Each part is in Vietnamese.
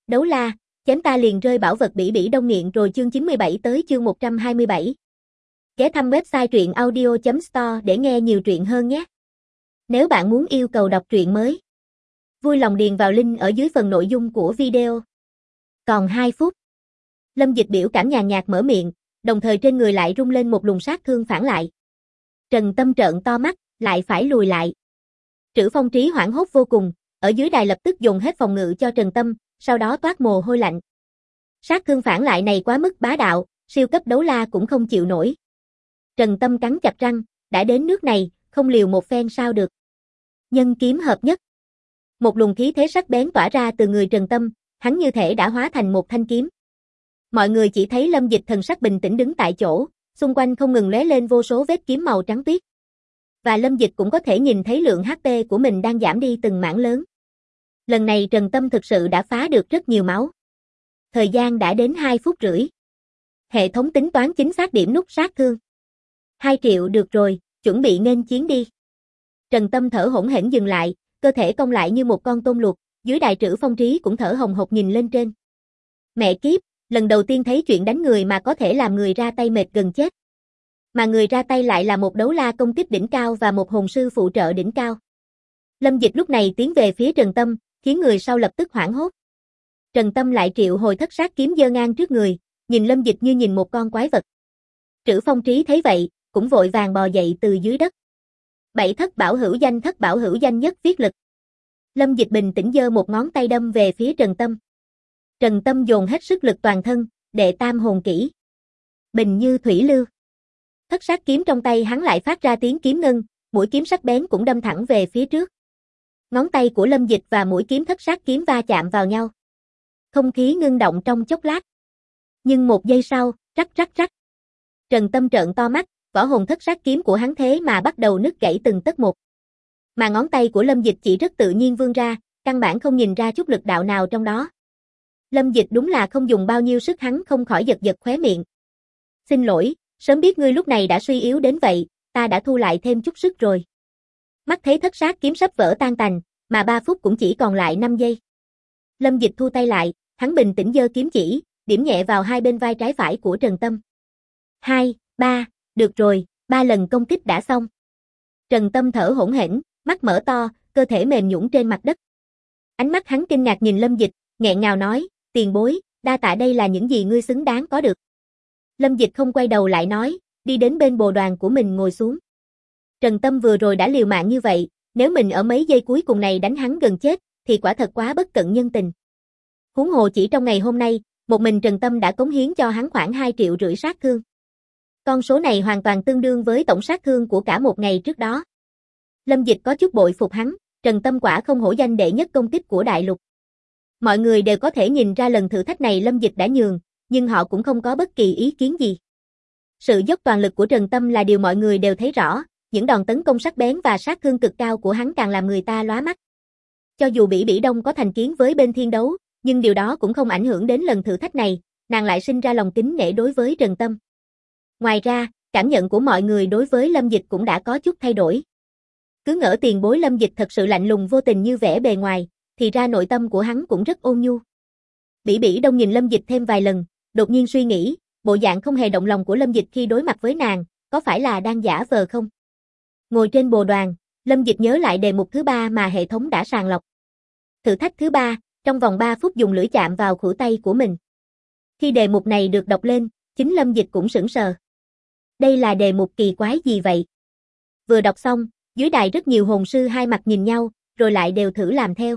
Đấu la, chém ta liền rơi bảo vật bỉ bỉ đông nghiện rồi chương 97 tới chương 127. Ghé thăm website truyện audio.store để nghe nhiều truyện hơn nhé. Nếu bạn muốn yêu cầu đọc truyện mới, vui lòng điền vào link ở dưới phần nội dung của video. Còn 2 phút. Lâm Dịch biểu cảm nhàn nhạt mở miệng, đồng thời trên người lại rung lên một luồng sát thương phản lại. Trần Tâm trợn to mắt, lại phải lùi lại. Trữ Phong Trí hoảng hốt vô cùng, ở dưới đài lập tức dồn hết phòng ngự cho Trần Tâm, sau đó toát mồ hôi lạnh. Sát thương phản lại này quá mức bá đạo, siêu cấp đấu la cũng không chịu nổi. Trần Tâm cắn chặt răng, đã đến nước này, không liều một phen sao được. Nhân kiếm hợp nhất. Một luồng khí thế sắc bén tỏa ra từ người Trần Tâm, hắn như thể đã hóa thành một thanh kiếm. Mọi người chỉ thấy Lâm Dịch thần sắc bình tĩnh đứng tại chỗ, xung quanh không ngừng lóe lên vô số vết kiếm màu trắng tuyết. Và Lâm Dịch cũng có thể nhìn thấy lượng HP của mình đang giảm đi từng mảng lớn. Lần này Trần Tâm thực sự đã phá được rất nhiều máu. Thời gian đã đến 2 phút rưỡi. Hệ thống tính toán chính xác điểm nút sát thương. 2 triệu được rồi, chuẩn bị nghênh chiến đi. Trần Tâm thở hổn hển dừng lại, cơ thể cong lại như một con tôm luộc, dưới đài Trữ Phong Trí cũng thở hồng hộc nhìn lên trên. Mẹ kiếp, lần đầu tiên thấy chuyện đánh người mà có thể làm người ra tay mệt gần chết. Mà người ra tay lại là một đấu la công kích đỉnh cao và một hồn sư phụ trợ đỉnh cao. Lâm Dịch lúc này tiến về phía Trần Tâm, khiến người sau lập tức hoảng hốt. Trần Tâm lại triệu hồi thất sát kiếm giơ ngang trước người, nhìn Lâm Dịch như nhìn một con quái vật. Trữ Phong Trí thấy vậy, cũng vội vàng bò dậy từ dưới đất. 7 thất bảo hữu danh nhất viết lực. Lâm Dịch bình tĩnh giơ một ngón tay đâm về phía Trần Tâm. Trần Tâm dồn hết sức lực toàn thân, đệ tam hồn kỹ. Bình như thủy lưu. Thất sát kiếm trong tay hắn lại phát ra tiếng kiếm ngân, mũi kiếm sắc bén cũng đâm thẳng về phía trước. Ngón tay của Lâm Dịch và mũi kiếm thất sát kiếm va chạm vào nhau. Không khí ngưng động trong chốc lát. Nhưng một giây sau, rắc rắc rắc. Trần Tâm trợn to mắt, võ hồn thất sát kiếm của hắn thế mà bắt đầu nứt gãy từng tấc một. Mà ngón tay của Lâm Dịch chỉ rất tự nhiên vươn ra, căn bản không nhìn ra chút lực đạo nào trong đó. Lâm Dịch đúng là không dùng bao nhiêu sức, hắn không khỏi giật giật khóe miệng. Xin lỗi, sớm biết ngươi lúc này đã suy yếu đến vậy, ta đã thu lại thêm chút sức rồi. Mắt thấy thất sát kiếm sắp vỡ tan tành, mà 3 phút cũng chỉ còn lại 5 giây. Lâm Dịch thu tay lại, hắn bình tĩnh giơ kiếm chỉ, điểm nhẹ vào hai bên vai trái phải của Trần Tâm. 2, 3, được rồi, 3 lần công kích đã xong. Trần Tâm thở hổn hển, mắt mở to, cơ thể mềm nhũn trên mặt đất. Ánh mắt hắn kinh ngạc nhìn Lâm Dịch, nghẹn ngào nói, tiền bối, đa tạ, đây là những gì ngươi xứng đáng có được. Lâm Dịch không quay đầu lại nói, đi đến bên bồ đoàn của mình ngồi xuống. Trần Tâm vừa rồi đã liều mạng như vậy, nếu mình ở mấy giây cuối cùng này đánh hắn gần chết, thì quả thật quá bất cận nhân tình. Huống hồ chỉ trong ngày hôm nay, một mình Trần Tâm đã cống hiến cho hắn khoảng 2,5 triệu sát thương. Con số này hoàn toàn tương đương với tổng sát thương của cả một ngày trước đó. Lâm Dịch có chút bội phục hắn, Trần Tâm quả không hổ danh đệ nhất công kích của đại lục. Mọi người đều có thể nhìn ra lần thử thách này Lâm Dịch đã nhường, nhưng họ cũng không có bất kỳ ý kiến gì. Sự dốc toàn lực của Trần Tâm là điều mọi người đều thấy rõ, những đòn tấn công sắc bén và sát thương cực cao của hắn càng làm người ta lóa mắt. Cho dù Bỉ Bỉ Đông có thành kiến với bên thiên đấu, nhưng điều đó cũng không ảnh hưởng đến lần thử thách này, nàng lại sinh ra lòng kính nể đối với Trần Tâm. Ngoài ra, cảm nhận của mọi người đối với Lâm Dịch cũng đã có chút thay đổi. Cứ ngỡ tiền bối Lâm Dịch thật sự lạnh lùng vô tình như vẻ bề ngoài, thì ra nội tâm của hắn cũng rất ôn nhu. Bỉ Bỉ Đông nhìn Lâm Dịch thêm vài lần, đột nhiên suy nghĩ, bộ dạng không hề động lòng của Lâm Dịch khi đối mặt với nàng, có phải là đang giả vờ không? Ngồi trên bồ đoàn, Lâm Dịch nhớ lại đề mục thứ 3 mà hệ thống đã sàng lọc. Thử thách thứ 3, trong vòng 3 phút dùng lưỡi chạm vào khuỷu tay của mình. Khi đề mục này được đọc lên, chính Lâm Dịch cũng sững sờ. Đây là đề mục kỳ quái gì vậy? Vừa đọc xong, dưới đài rất nhiều hồn sư hai mặt nhìn nhau, rồi lại đều thử làm theo.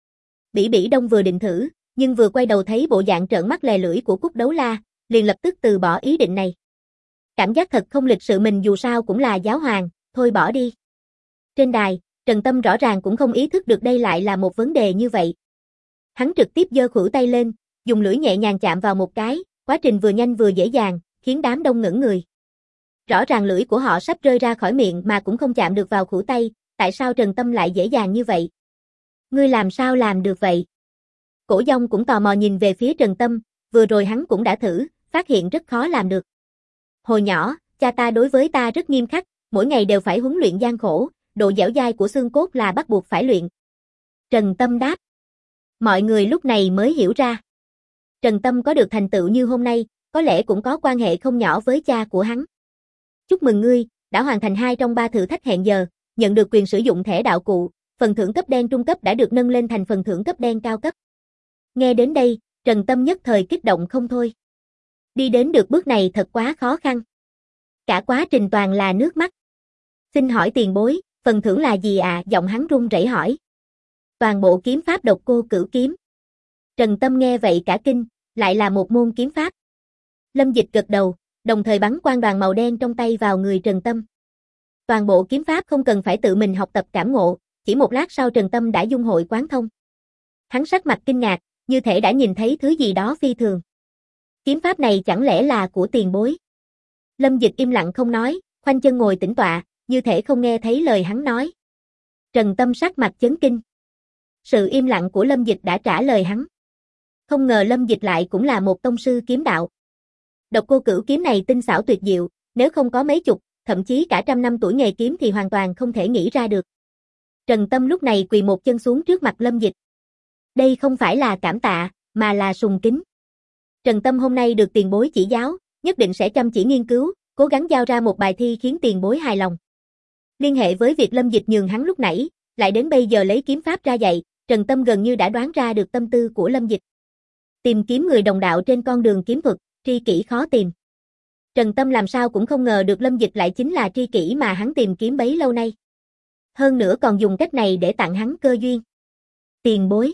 Bỉ Bỉ Đông vừa định thử, nhưng vừa quay đầu thấy bộ dạng trợn mắt lè lưỡi của Cúc Đấu La, liền lập tức từ bỏ ý định này. Cảm giác thật không lịch sự, mình dù sao cũng là giáo hoàng, thôi bỏ đi. Trên đài, Trần Tâm rõ ràng cũng không ý thức được đây lại là một vấn đề như vậy. Hắn trực tiếp giơ khuỷu tay lên, dùng lưỡi nhẹ nhàng chạm vào một cái, quá trình vừa nhanh vừa dễ dàng, khiến đám đông ngẩn người. Rõ ràng lưỡi của họ sắp rơi ra khỏi miệng mà cũng không chạm được vào khuỷu tay, tại sao Trần Tâm lại dễ dàng như vậy? Ngươi làm sao làm được vậy? Cổ Dông cũng tò mò nhìn về phía Trần Tâm, vừa rồi hắn cũng đã thử, phát hiện rất khó làm được. Hồi nhỏ, cha ta đối với ta rất nghiêm khắc, mỗi ngày đều phải huấn luyện gian khổ, độ dẻo dai của xương cốt là bắt buộc phải luyện. Trần Tâm đáp. Mọi người lúc này mới hiểu ra. Trần Tâm có được thành tựu như hôm nay, có lẽ cũng có quan hệ không nhỏ với cha của hắn. Chúc mừng ngươi, đã hoàn thành 2 trong 3 thử thách hẹn giờ, nhận được quyền sử dụng thẻ đạo cụ, phần thưởng cấp đen trung cấp đã được nâng lên thành phần thưởng cấp đen cao cấp. Nghe đến đây, Trần Tâm nhất thời kích động không thôi. Đi đến được bước này thật quá khó khăn. Cả quá trình toàn là nước mắt. Xin hỏi tiền bối, phần thưởng là gì ạ? Giọng hắn run rẩy hỏi. Toàn bộ kiếm pháp Độc Cô Cửu kiếm. Trần Tâm nghe vậy cả kinh, lại là một môn kiếm pháp. Lâm Dịch gật đầu, đồng thời bắn quang đoàn màu đen trong tay vào người Trần Tâm. Toàn bộ kiếm pháp không cần phải tự mình học tập cảm ngộ, chỉ một lát sau Trần Tâm đã dung hội quán thông. Hắn sắc mặt kinh ngạc, như thể đã nhìn thấy thứ gì đó phi thường. Kiếm pháp này chẳng lẽ là của tiền bối? Lâm Dịch im lặng không nói, khoanh chân ngồi tĩnh tọa, như thể không nghe thấy lời hắn nói. Trần Tâm sắc mặt chấn kinh. Sự im lặng của Lâm Dịch đã trả lời hắn. Không ngờ Lâm Dịch lại cũng là một tông sư kiếm đạo. Độc Cô Cửu kiếm này tinh xảo tuyệt diệu, nếu không có mấy chục, thậm chí cả trăm năm tuổi nghề kiếm thì hoàn toàn không thể nghĩ ra được. Trần Tâm lúc này quỳ một chân xuống trước mặt Lâm Dịch. Đây không phải là cảm tạ, mà là sùng kính. Trần Tâm hôm nay được tiền bối chỉ giáo, nhất định sẽ chăm chỉ nghiên cứu, cố gắng giao ra một bài thi khiến tiền bối hài lòng. Liên hệ với việc Lâm Dịch nhường hắn lúc nãy, lại đến bây giờ lấy kiếm pháp ra dạy, Trần Tâm gần như đã đoán ra được tâm tư của Lâm Dịch. Tìm kiếm người đồng đạo trên con đường kiếm thuật, tri kỷ khó tìm. Trần Tâm làm sao cũng không ngờ được Lâm Dịch lại chính là tri kỷ mà hắn tìm kiếm bấy lâu nay. Hơn nữa còn dùng cách này để tặng hắn cơ duyên. Tiền bối.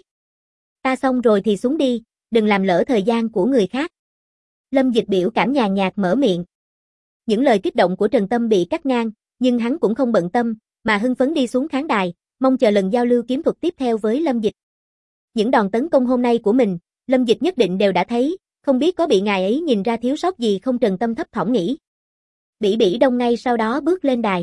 Ta xong rồi thì xuống đi, đừng làm lỡ thời gian của người khác. Lâm Dịch biểu cảm nhàn nhạt mở miệng. Những lời kích động của Trần Tâm bị cắt ngang, nhưng hắn cũng không bận tâm, mà hưng phấn đi xuống khán đài, mong chờ lần giao lưu kiếm thuật tiếp theo với Lâm Dịch. Những đòn tấn công hôm nay của mình, Lâm Dịch nhất định đều đã thấy, không biết có bị ngài ấy nhìn ra thiếu sót gì không? Trần Tâm thấp thỏm nghĩ. Bỉ Bỉ Đông ngay sau đó bước lên đài.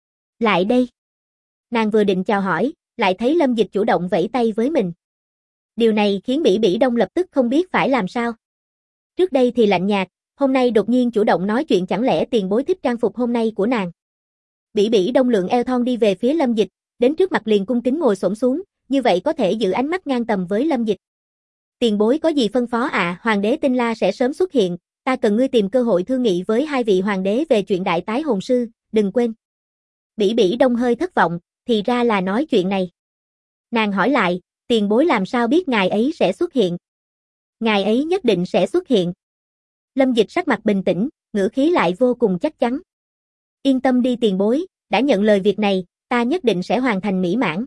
Lại đây. Nàng vừa định chào hỏi, lại thấy Lâm Dịch chủ động vẫy tay với mình. Điều này khiến Bỉ Bỉ Đông lập tức không biết phải làm sao. Trước đây thì lạnh nhạt, hôm nay đột nhiên chủ động nói chuyện, chẳng lẽ tiền bối thích trang phục hôm nay của nàng. Bỉ Bỉ Đông lượng eo thon đi về phía Lâm Dịch, đến trước mặt liền cung kính ngồi xổm xuống, như vậy có thể giữ ánh mắt ngang tầm với Lâm Dịch. Tiền bối có gì phân phó ạ? Hoàng đế Tinh La sẽ sớm xuất hiện, ta cần ngươi tìm cơ hội thương nghị với 2 vị hoàng đế về chuyện đại tái hồn sư, đừng quên. Bỉ Bỉ Đông hơi thất vọng, thì ra là nói chuyện này. Nàng hỏi lại, tiền bối làm sao biết ngài ấy sẽ xuất hiện? Ngài ấy nhất định sẽ xuất hiện. Lâm Dịch sắc mặt bình tĩnh, ngữ khí lại vô cùng chắc chắn. Yên tâm đi tiền bối, đã nhận lời việc này, ta nhất định sẽ hoàn thành mỹ mãn.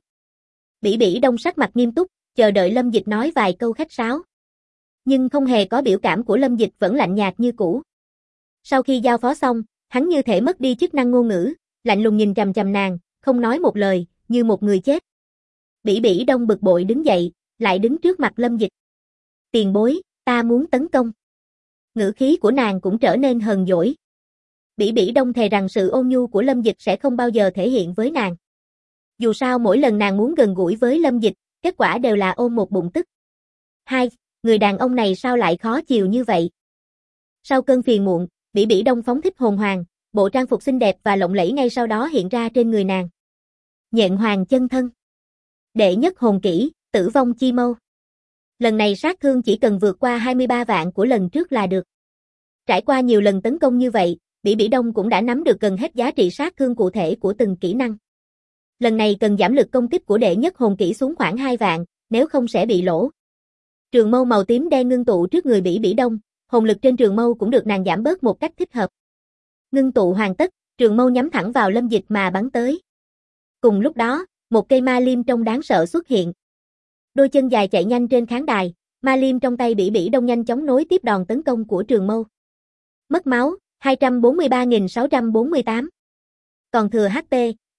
Bỉ Bỉ Đông sắc mặt nghiêm túc, chờ đợi Lâm Dịch nói vài câu khách sáo. Nhưng không hề có biểu cảm của Lâm Dịch vẫn lạnh nhạt như cũ. Sau khi giao phó xong, hắn như thể mất đi chức năng ngôn ngữ, lạnh lùng nhìn chằm chằm nàng, không nói một lời, như một người chết. Bỉ Bỉ Đông bực bội đứng dậy, lại đứng trước mặt Lâm Dịch. Tiền bối, ta muốn tấn công. Ngữ khí của nàng cũng trở nên hờn dỗi. Bỉ Bỉ Đông thề rằng sự ôn nhu của Lâm Dịch sẽ không bao giờ thể hiện với nàng. Dù sao mỗi lần nàng muốn gần gũi với Lâm Dịch, kết quả đều là ôm một bụng tức. Hai, người đàn ông này sao lại khó chiều như vậy? Sau cơn phiền muộn, Bỉ Bỉ Đông phóng thích hồn hoàng, bộ trang phục xinh đẹp và lộng lẫy ngay sau đó hiện ra trên người nàng. Nhện hoàng chân thân. Đệ nhất hồn kỹ, tử vong chi mâu. Lần này sát thương chỉ cần vượt qua 23 vạn của lần trước là được. Trải qua nhiều lần tấn công như vậy, Bỉ Bỉ Đông cũng đã nắm được gần hết giá trị sát thương cụ thể của từng kỹ năng. Lần này cần giảm lực công kích của đệ nhất hồn kỹ xuống khoảng 2 vạn, nếu không sẽ bị lỗ. Trường mâu màu tím đen ngưng tụ trước người Bỉ Bỉ Đông, hồn lực trên trường mâu cũng được nàng giảm bớt một cách thích hợp. Ngưng tụ hoàn tất, trường mâu nhắm thẳng vào Lâm Dịch mà bắn tới. Cùng lúc đó, một cây ma liêm trông đáng sợ xuất hiện. Đôi chân dài chạy nhanh trên khán đài, ma liêm trong tay Bỉ Bỉ Đông nhanh chóng nối tiếp đòn tấn công của trường mâu. Mất máu, 243.648. Còn thừa HP,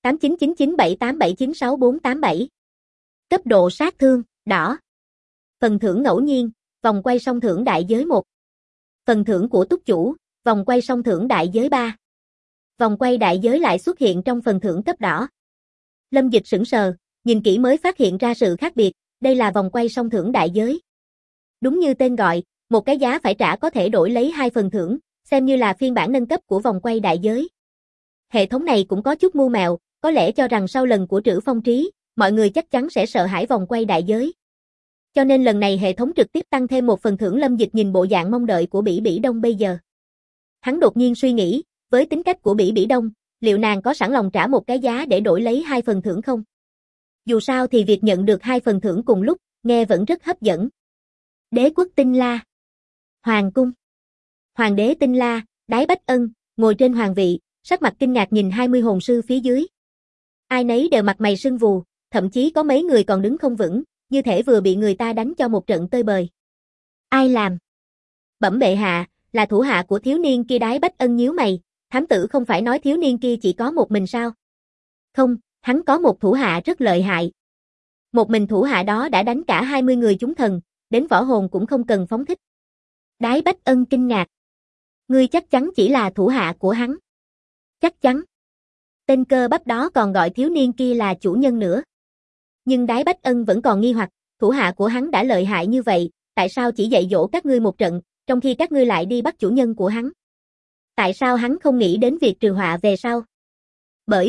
899978796487. Cấp độ sát thương, đỏ. Phần thưởng ngẫu nhiên, vòng quay song thưởng đại giới 1. Phần thưởng của túc chủ, vòng quay song thưởng đại giới 3. Vòng quay đại giới lại xuất hiện trong phần thưởng cấp đỏ. Lâm Dịch sững sờ, nhìn kỹ mới phát hiện ra sự khác biệt, đây là vòng quay song thưởng đại giới. Đúng như tên gọi, một cái giá phải trả có thể đổi lấy 2 phần thưởng, xem như là phiên bản nâng cấp của vòng quay đại giới. Hệ thống này cũng có chút mưu mẹo, có lẽ cho rằng sau lần của Trữ Phong Trí, mọi người chắc chắn sẽ sợ hãi vòng quay đại giới. Cho nên lần này hệ thống trực tiếp tăng thêm một phần thưởng. Lâm Dịch nhìn bộ dạng mong đợi của Bỉ Bỉ Đông bây giờ. Hắn đột nhiên suy nghĩ, với tính cách của Bỉ Bỉ Đông, liệu nàng có sẵn lòng trả một cái giá để đổi lấy 2 phần thưởng không? Dù sao thì việc nhận được 2 phần thưởng cùng lúc, nghe vẫn rất hấp dẫn. Đế quốc Tinh La. Hoàng cung. Hoàng đế Tinh La, Đái Bách Ân, ngồi trên hoàng vị, sắc mặt kinh ngạc nhìn 20 hồn sư phía dưới. Ai nấy đều mặt mày sưng vù, thậm chí có mấy người còn đứng không vững, như thể vừa bị người ta đánh cho một trận tơi bời. Ai làm? Bẩm bệ hạ, là thủ hạ của thiếu niên kia. Đái Bách Ân nhíu mày, thám tử không phải nói thiếu niên kia chỉ có một mình sao? Không, hắn có một thủ hạ rất lợi hại. Một mình thủ hạ đó đã đánh cả 20 người chúng thần, đến võ hồn cũng không cần phóng thích. Đái Bách Ân kinh ngạc. Ngươi chắc chắn chỉ là thủ hạ của hắn? Chắc chắn. Tên cơ bắp đó còn gọi thiếu niên kia là chủ nhân nữa. Nhưng Đái Bách Ân vẫn còn nghi hoặc, thủ hạ của hắn đã lợi hại như vậy, tại sao chỉ dạy dỗ các ngươi một trận, trong khi các ngươi lại đi bắt chủ nhân của hắn? Tại sao hắn không nghĩ đến việc trừ họa về sau? Bởi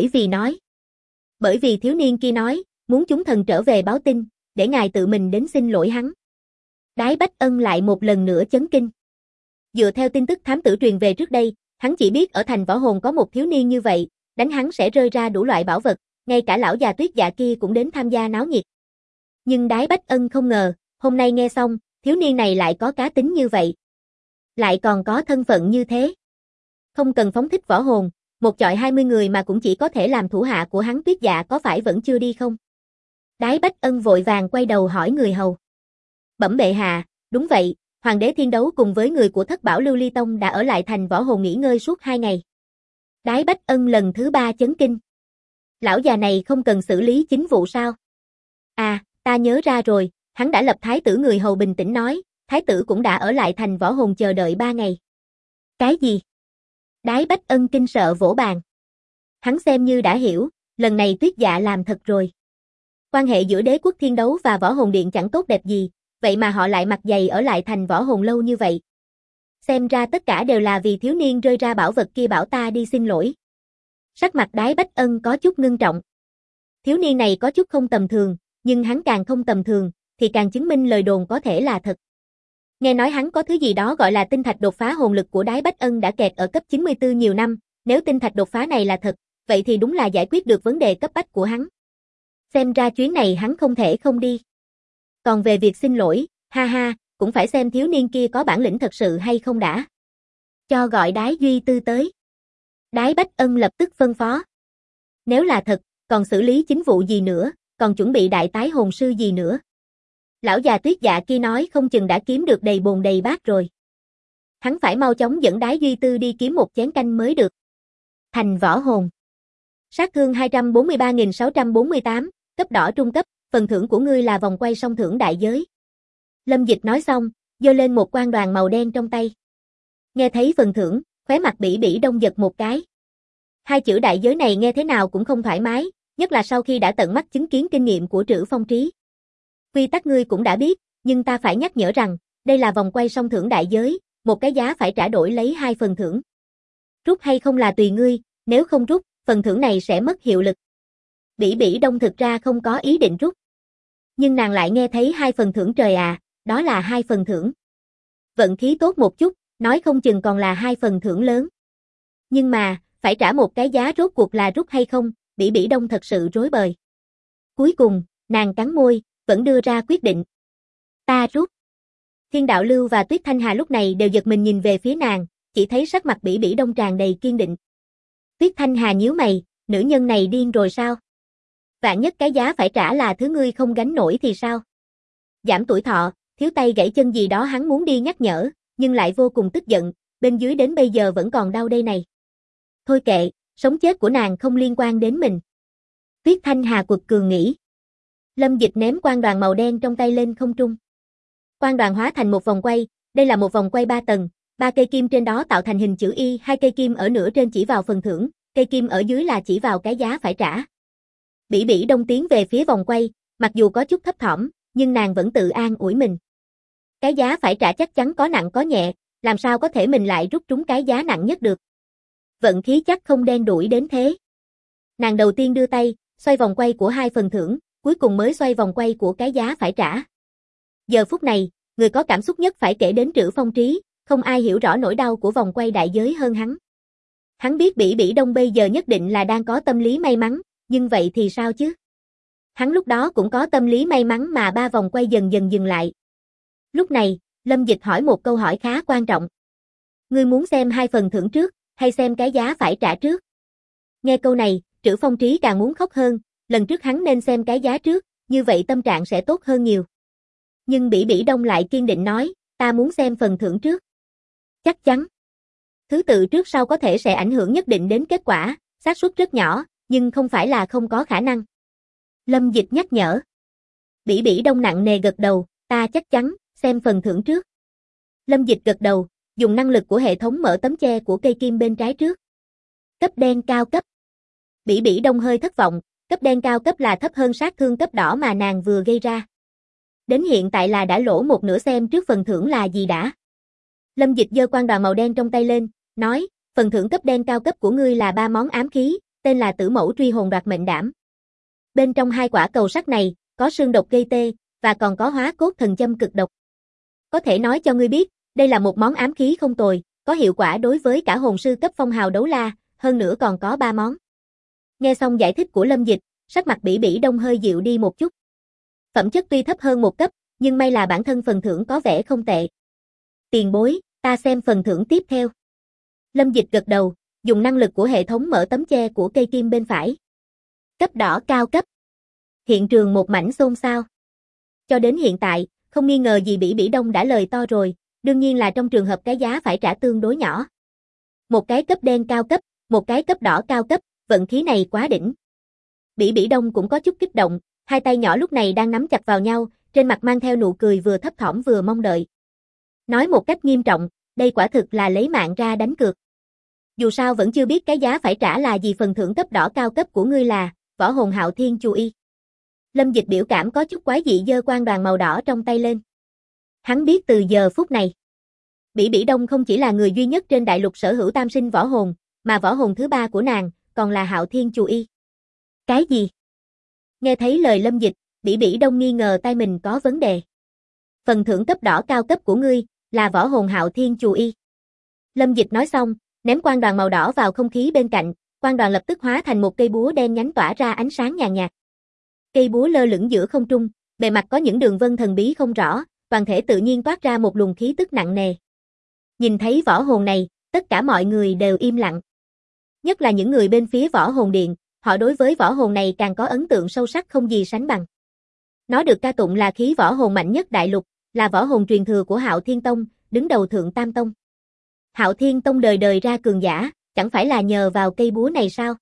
vì thiếu niên kia nói, muốn chúng thần trở về báo tin, để ngài tự mình đến xin lỗi hắn. Đái Bách Ân lại một lần nữa chấn kinh. Dựa theo tin tức thám tử truyền về trước đây, hắn chỉ biết ở thành võ hồn có một thiếu niên như vậy, đánh hắn sẽ rơi ra đủ loại bảo vật, ngay cả lão già Tuyết Dạ kia cũng đến tham gia náo nhiệt. Nhưng Đái Bách Ân không ngờ, hôm nay nghe xong, thiếu niên này lại có cá tính như vậy. Lại còn có thân phận như thế. Không cần phóng thích võ hồn, một chọi 20 người mà cũng chỉ có thể làm thủ hạ của hắn. Tuyết Dạ có phải vẫn chưa đi không? Đái Bách Ân vội vàng quay đầu hỏi người hầu. Bẩm bệ hạ, đúng vậy, Hoàng đế Thiên Đấu cùng với người của Thất Bảo Lưu Ly Tông đã ở lại thành võ hồn nghỉ ngơi suốt 2 ngày. Đái Bách Ân lần thứ 3 chấn kinh. Lão già này không cần xử lý chính vụ sao? À, ta nhớ ra rồi, hắn đã lập thái tử. Người hầu bình tĩnh nói, thái tử cũng đã ở lại thành võ hồn chờ đợi 3 ngày. Cái gì? Đái Bách Ân kinh sợ vỗ bàn. Hắn xem như đã hiểu, lần này Tuyết Dạ làm thật rồi. Quan hệ giữa đế quốc Thiên Đấu và võ hồn điện chẳng tốt đẹp gì, vậy mà họ lại mặt dày ở lại thành võ hồn lâu như vậy. Xem ra tất cả đều là vì thiếu niên rơi ra bảo vật kia bảo ta đi xin lỗi. Sắc mặt Đái Bách Ân có chút ngưng trọng. Thiếu niên này có chút không tầm thường, nhưng hắn càng không tầm thường, thì càng chứng minh lời đồn có thể là thật. Nghe nói hắn có thứ gì đó gọi là tinh thạch đột phá. Hồn lực của Đái Bách Ân đã kẹt ở cấp 94 nhiều năm, nếu tinh thạch đột phá này là thật, vậy thì đúng là giải quyết được vấn đề cấp bách của hắn. Xem ra chuyến này hắn không thể không đi. Còn về việc xin lỗi, ha ha, cũng phải xem thiếu niên kia có bản lĩnh thật sự hay không đã. Cho gọi Đái Duy Tư tới. Đái Bách Ân lập tức phân phó. Nếu là thật, còn xử lý chính vụ gì nữa, còn chuẩn bị đại tái hồn sư gì nữa. Lão già Tuyết Dạ kia nói không chừng đã kiếm được đầy bồn đầy bát rồi. Hắn phải mau chóng dẫn Đái Duy Tư đi kiếm một chén canh mới được. Thành võ hồn. Sát thương 243.648, cấp đỏ trung cấp, phần thưởng của ngươi là vòng quay song thưởng đại giới. Lâm Dịch nói xong, giơ lên một quan đoàn màu đen trong tay. Nghe thấy phần thưởng, khóe mặt Bỉ Bỉ Đông giật một cái. 2 chữ đại giới này nghe thế nào cũng không thoải mái, nhất là sau khi đã tận mắt chứng kiến kinh nghiệm của Trữ Phong Trí. Quy tắc ngươi cũng đã biết, nhưng ta phải nhắc nhở rằng, đây là vòng quay song thưởng đại giới, một cái giá phải trả đổi lấy 2 phần thưởng. Rút hay không là tùy ngươi, nếu không rút, phần thưởng này sẽ mất hiệu lực. Bỉ Bỉ Đông thực ra không có ý định rút. Nhưng nàng lại nghe thấy 2 phần thưởng. Trời à, đó là 2 phần thưởng. Vận khí tốt một chút, nói không chừng còn là 2 phần thưởng lớn. Nhưng mà, phải trả một cái giá, rốt cuộc là rút hay không, Bỉ Bỉ Đông thật sự rối bời. Cuối cùng, nàng cắn môi, vẫn đưa ra quyết định. Ta rút. Thiên Đạo Lưu và Tuyết Thanh Hà lúc này đều giật mình nhìn về phía nàng, chỉ thấy sắc mặt Bỉ Bỉ Đông tràn đầy kiên định. Tuyết Thanh Hà nhíu mày, nữ nhân này điên rồi sao? Vạn nhất cái giá phải trả là thứ ngươi không gánh nổi thì sao? Giảm tuổi thọ, thiếu tay gãy chân gì đó hắn muốn đi nhắc nhở, nhưng lại vô cùng tức giận, bên dưới đến bây giờ vẫn còn đau đây này. Thôi kệ, sống chết của nàng không liên quan đến mình. Tuyết Thanh Hà quật cường nghĩ. Lâm Dịch ném quan đoàn màu đen trong tay lên không trung. Quan đoàn hóa thành một vòng quay, đây là một vòng quay 3 tầng, 3 cây kim trên đó tạo thành hình chữ Y, 2 cây kim ở nửa trên chỉ vào phần thưởng, cây kim ở dưới là chỉ vào cái giá phải trả. Bỉ Bỉ Đông tiến về phía vòng quay, mặc dù có chút thấp thỏm, nhưng nàng vẫn tự an ủi mình. Cái giá phải trả chắc chắn có nặng có nhẹ, làm sao có thể mình lại rút trúng cái giá nặng nhất được. Vận khí chắc không đen đủi đến thế. Nàng đầu tiên đưa tay, xoay vòng quay của 2 phần thưởng, cuối cùng mới xoay vòng quay của cái giá phải trả. Giờ phút này, người có cảm xúc nhất phải kể đến Trữ Phong Trí, không ai hiểu rõ nỗi đau của vòng quay đại giới hơn hắn. Hắn biết Bỉ Bỉ Đông bây giờ nhất định là đang có tâm lý may mắn, nhưng vậy thì sao chứ? Hắn lúc đó cũng có tâm lý may mắn mà 3 vòng quay dần dần dừng lại. Lúc này, Lâm Dịch hỏi một câu hỏi khá quan trọng. Ngươi muốn xem 2 phần thưởng trước, hay xem cái giá phải trả trước? Nghe câu này, Trữ Phong Trí càng muốn khóc hơn, lần trước hắn nên xem cái giá trước, như vậy tâm trạng sẽ tốt hơn nhiều. Nhưng Bỉ Bỉ Đông lại kiên định nói, ta muốn xem phần thưởng trước. Chắc chắn. Thứ tự trước sau có thể sẽ ảnh hưởng nhất định đến kết quả, xác suất rất nhỏ, nhưng không phải là không có khả năng. Lâm Dịch nhắc nhở. Bỉ Bỉ Đông nặng nề gật đầu, ta chắc chắn, xem phần thưởng trước. Lâm Dịch gật đầu, dùng năng lực của hệ thống mở tấm che của cây kim bên trái trước. Cấp đen cao cấp. Bỉ Bỉ Đông hơi thất vọng, cấp đen cao cấp là thấp hơn sát thương cấp đỏ mà nàng vừa gây ra. Đến hiện tại là đã lỗ một nửa, xem trước phần thưởng là gì đã. Lâm Dịch giơ quan đoàn màu đen trong tay lên, nói, phần thưởng cấp đen cao cấp của ngươi là 3 món ám khí, tên là Tử Mẫu Truy Hồn Đoạt Mệnh Đảm. Bên trong 2 quả cầu sắt này, có xương độc gây tê, và còn có hóa cốt thần châm cực độc. Có thể nói cho ngươi biết, đây là một món ám khí không tồi, có hiệu quả đối với cả hồn sư cấp phong hào đấu la, hơn nữa còn có 3 món. Nghe xong giải thích của Lâm Dịch, sắc mặt Bỉ Bỉ Đông hơi dịu đi một chút. Phẩm chất tuy thấp hơn một cấp, nhưng may là bản thân phần thưởng có vẻ không tệ. Tiền bối, ta xem phần thưởng tiếp theo. Lâm Dịch gật đầu, dùng năng lực của hệ thống mở tấm che của cây kim bên phải. Cấp đỏ cao cấp. Hiện trường một mảnh xôn xao. Cho đến hiện tại, không nghi ngờ gì Bỉ Bỉ Đông đã lời to rồi, đương nhiên là trong trường hợp cái giá phải trả tương đối nhỏ. Một cái cấp đen cao cấp, một cái cấp đỏ cao cấp, vận khí này quá đỉnh. Bỉ Bỉ Đông cũng có chút kích động, 2 tay nhỏ lúc này đang nắm chặt vào nhau, trên mặt mang theo nụ cười vừa thấp thỏm vừa mong đợi. Nói một cách nghiêm trọng, đây quả thực là lấy mạng ra đánh cược. Dù sao vẫn chưa biết cái giá phải trả là gì, phần thưởng cấp đỏ cao cấp của ngươi là Võ Hồn Hạo Thiên Chu Y. Lâm Dịch biểu cảm có chút quái dị giơ quan đoàn màu đỏ trong tay lên. Hắn biết từ giờ phút này, Bỉ Bỉ Đông không chỉ là người duy nhất trên đại lục sở hữu tam sinh võ hồn, mà võ hồn thứ 3 của nàng còn là Hạo Thiên Chu Y. Cái gì? Nghe thấy lời Lâm Dịch, Bỉ Bỉ Đông nghi ngờ tay mình có vấn đề. Phần thưởng cấp đỏ cao cấp của ngươi là Võ Hồn Hạo Thiên Chu Y. Lâm Dịch nói xong, ném quan đoàn màu đỏ vào không khí bên cạnh, quan đoàn lập tức hóa thành một cây búa đen nhánh tỏa ra ánh sáng nhàn nhạt. Cây búa lơ lửng giữa không trung, bề mặt có những đường vân thần bí không rõ, toàn thể tự nhiên toát ra một luồng khí tức nặng nề. Nhìn thấy võ hồn này, tất cả mọi người đều im lặng. Nhất là những người bên phía Võ Hồn Điện, họ đối với võ hồn này càng có ấn tượng sâu sắc không gì sánh bằng. Nó được ca tụng là khí võ hồn mạnh nhất đại lục, là võ hồn truyền thừa của Hạo Thiên Tông, đứng đầu Thượng Tam Tông. Hạo Thiên Tông đời đời ra cường giả, chẳng phải là nhờ vào cây búa này sao?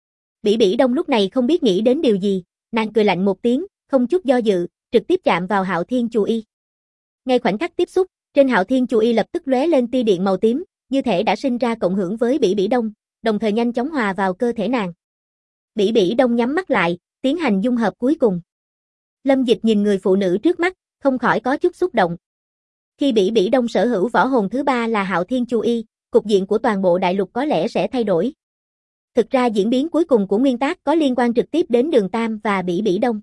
Bỉ Bỉ Đông lúc này không biết nghĩ đến điều gì, nàng cười lạnh một tiếng, không chút do dự, trực tiếp chạm vào Hạo Thiên Chu Y. Ngay khoảnh khắc tiếp xúc, trên Hạo Thiên Chu Y lập tức lóe lên tia điện màu tím, như thể đã sinh ra cộng hưởng với Bỉ Bỉ Đông, đồng thời nhanh chóng hòa vào cơ thể nàng. Bỉ Bỉ Đông nhắm mắt lại, tiến hành dung hợp cuối cùng. Lâm Dịch nhìn người phụ nữ trước mắt, không khỏi có chút xúc động. Khi Bỉ Bỉ Đông sở hữu võ hồn thứ 3 là Hạo Thiên Chu Y, cục diện của toàn bộ đại lục có lẽ sẽ thay đổi. Thực ra diễn biến cuối cùng của nguyên tác có liên quan trực tiếp đến Đường Tam và Bỉ Bỉ Đông.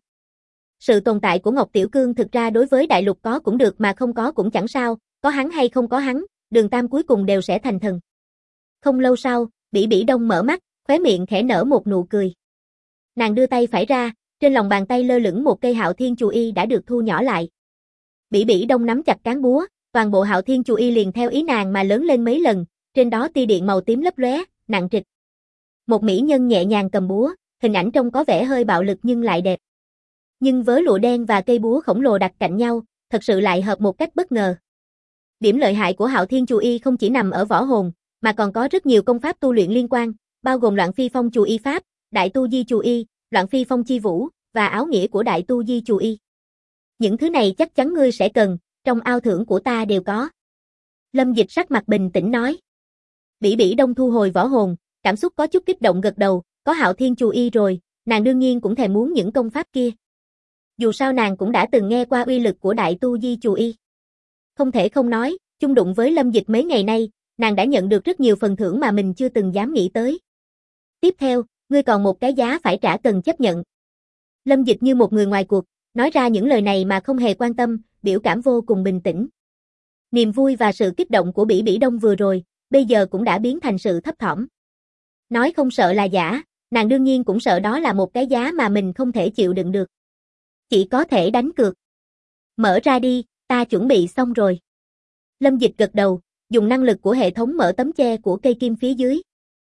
Sự tồn tại của Ngọc Tiểu Cương thực ra đối với đại lục có cũng được mà không có cũng chẳng sao, có hắn hay không có hắn, Đường Tam cuối cùng đều sẽ thành thần. Không lâu sau, Bỉ Bỉ Đông mở mắt, khóe miệng khẽ nở một nụ cười. Nàng đưa tay phải ra, trên lòng bàn tay lơ lửng một cây Hạo Thiên Chu Y đã được thu nhỏ lại. Bỉ Bỉ Đông nắm chặt cán búa, toàn bộ Hạo Thiên Chu Y liền theo ý nàng mà lớn lên mấy lần, trên đó tia điện màu tím lấp lóe, nặng trịch. Một mỹ nhân nhẹ nhàng cầm búa, hình ảnh trông có vẻ hơi bạo lực nhưng lại đẹp. Nhưng với lụa đen và cây búa khổng lồ đặt cạnh nhau, thật sự lại hợp một cách bất ngờ. Điểm lợi hại của Hạo Thiên Chu Y không chỉ nằm ở võ hồn, mà còn có rất nhiều công pháp tu luyện liên quan, bao gồm Loạn Phi Phong Chu Y pháp, Đại Tu Di Chu Y, Loạn Phi Phong Chi Vũ và áo nghĩa của Đại Tu Di Chu Y. Những thứ này chắc chắn ngươi sẽ cần, trong ao thưởng của ta đều có. Lâm Dịch sắc mặt bình tĩnh nói. Bỉ Bỉ Đông thu hồi võ hồn, cảm xúc có chút kích động gật đầu, có Hạo Thiên Chu Y rồi, nàng đương nhiên cũng thèm muốn những công pháp kia. Dù sao nàng cũng đã từng nghe qua uy lực của Đại Tu Di Chu Y. Không thể không nói, chung đụng với Lâm Dịch mấy ngày nay, nàng đã nhận được rất nhiều phần thưởng mà mình chưa từng dám nghĩ tới. Tiếp theo, ngươi còn một cái giá phải trả cần chấp nhận. Lâm Dịch như một người ngoài cuộc, nói ra những lời này mà không hề quan tâm, biểu cảm vô cùng bình tĩnh. Niềm vui và sự kích động của Bỉ Bỉ Đông vừa rồi, bây giờ cũng đã biến thành sự thấp thỏm. Nói không sợ là giả, nàng đương nhiên cũng sợ đó là một cái giá mà mình không thể chịu đựng được. Chỉ có thể đánh cược. Mở ra đi, ta chuẩn bị xong rồi. Lâm Dịch gật đầu, dùng năng lực của hệ thống mở tấm che của cây kim phía dưới.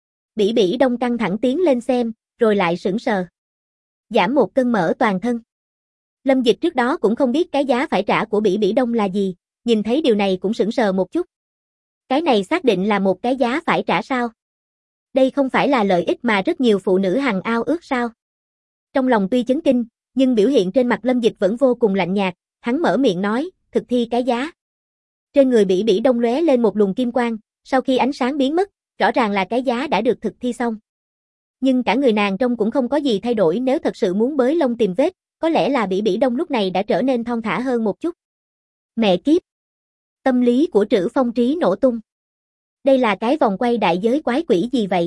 Bỉ Bỉ Đông căng thẳng tiến lên xem, rồi lại sững sờ. Giảm 1 cân mỡ toàn thân. Lâm Dịch trước đó cũng không biết cái giá phải trả của Bỉ Bỉ Đông là gì, nhìn thấy điều này cũng sững sờ một chút. Cái này xác định là một cái giá phải trả sao? Đây không phải là lợi ích mà rất nhiều phụ nữ hằng ao ước sao? Trong lòng tuy chấn kinh, nhưng biểu hiện trên mặt Lâm Dịch vẫn vô cùng lạnh nhạt, hắn mở miệng nói, thực thi cái giá. Trên người Bỉ Bỉ Đông lóe lên một luồng kim quang, sau khi ánh sáng biến mất, rõ ràng là cái giá đã được thực thi xong. Nhưng cả người nàng trông cũng không có gì thay đổi, nếu thật sự muốn bới lông tìm vết, có lẽ là Bỉ Bỉ Đông lúc này đã trở nên thong thả hơn một chút. Mẹ kiếp! Tâm lý của Trữ Phong Trí nổ tung. Đây là cái vòng quay đại giới quái quỷ gì vậy?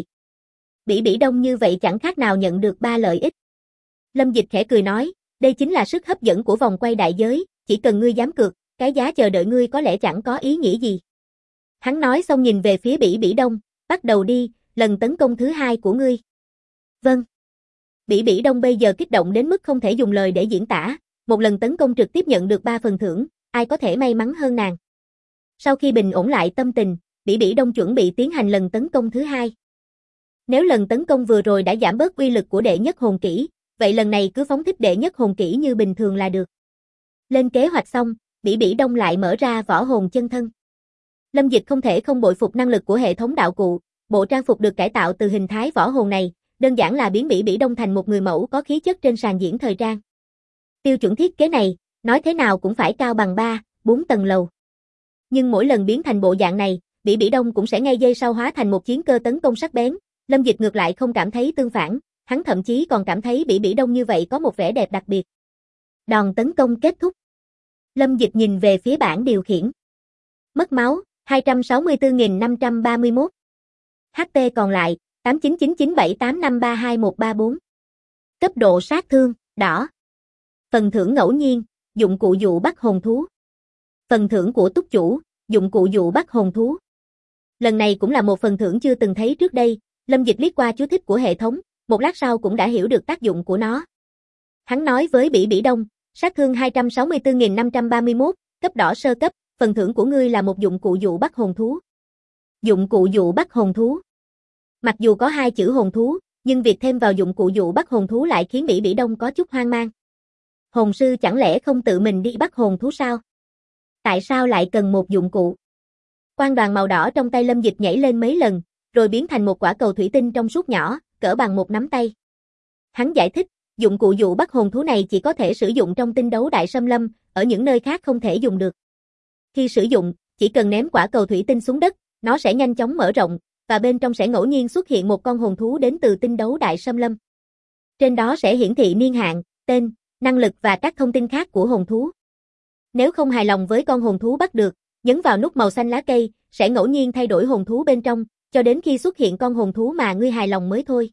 Bỉ Bỉ Đông như vậy chẳng khác nào nhận được 3 lợi ích. Lâm Dịch khẽ cười nói, đây chính là sức hấp dẫn của vòng quay đại giới, chỉ cần ngươi dám cược, cái giá chờ đợi ngươi có lẽ chẳng có ý nghĩa gì. Hắn nói xong nhìn về phía Bỉ Bỉ Đông, bắt đầu đi, lần tấn công thứ 2 của ngươi. Vâng. Bỉ Bỉ Đông bây giờ kích động đến mức không thể dùng lời để diễn tả, một lần tấn công trực tiếp nhận được 3 phần thưởng, ai có thể may mắn hơn nàng. Sau khi bình ổn lại tâm tình, Bỉ Bỉ Đông chuẩn bị tiến hành lần tấn công thứ 2. Nếu lần tấn công vừa rồi đã giảm bớt uy lực của đệ nhất hồn kỹ, vậy lần này cứ phóng thích đệ nhất hồn kỹ như bình thường là được. Lên kế hoạch xong, Bỉ Bỉ Đông lại mở ra võ hồn chân thân. Lâm Dịch không thể không bội phục năng lực của hệ thống đạo cụ, bộ trang phục được cải tạo từ hình thái võ hồn này, đơn giản là biến Bỉ Bỉ Đông thành một người mẫu có khí chất trên sàn diễn thời trang. Tiêu chuẩn thiết kế này, nói thế nào cũng phải cao bằng 3, 4 tầng lầu. Nhưng mỗi lần biến thành bộ dạng này, Bỉ Bỉ Đông cũng sẽ ngay giây sau hóa thành một chiến cơ tấn công sắc bén. Lâm Dịch ngược lại không cảm thấy tương phản, hắn thậm chí còn cảm thấy Bỉ Bỉ Đông như vậy có một vẻ đẹp đặc biệt. Đòn tấn công kết thúc. Lâm Dịch nhìn về phía bảng điều khiển. Mất máu, 264.531. HP còn lại, 899978532134. Cấp độ sát thương, đỏ. Phần thưởng ngẫu nhiên, dụng cụ dụ bắt hồn thú. Phần thưởng của túc chủ, dụng cụ dụ bắt hồn thú. Lần này cũng là một phần thưởng chưa từng thấy trước đây, Lâm Dịch liếc qua chú thích của hệ thống, một lát sau cũng đã hiểu được tác dụng của nó. Hắn nói với Bỉ Bỉ Đông, sát thương 264.531, cấp đỏ sơ cấp, phần thưởng của ngươi là một dụng cụ dụ bắt hồn thú. Dụng cụ dụ bắt hồn thú. Mặc dù có 2 chữ hồn thú, nhưng việc thêm vào dụng cụ dụ bắt hồn thú lại khiến Bỉ Bỉ Đông có chút hoang mang. Hồn sư chẳng lẽ không tự mình đi bắt hồn thú sao? Tại sao lại cần một dụng cụ? Quang đoàn màu đỏ trong tay Lâm Dịch nhảy lên mấy lần, rồi biến thành một quả cầu thủy tinh trong suốt nhỏ, cỡ bằng một nắm tay. Hắn giải thích, dụng cụ dụ bắt hồn thú này chỉ có thể sử dụng trong tinh đấu đại xâm lâm, ở những nơi khác không thể dùng được. Khi sử dụng, chỉ cần ném quả cầu thủy tinh xuống đất, nó sẽ nhanh chóng mở rộng, và bên trong sẽ ngẫu nhiên xuất hiện một con hồn thú đến từ tinh đấu đại xâm lâm. Trên đó sẽ hiển thị niên hạn, tên, năng lực và các thông tin khác của hồn thú. Nếu không hài lòng với con hồn thú bắt được, nhấn vào nút màu xanh lá cây, sẽ ngẫu nhiên thay đổi hồn thú bên trong, cho đến khi xuất hiện con hồn thú mà ngươi hài lòng mới thôi.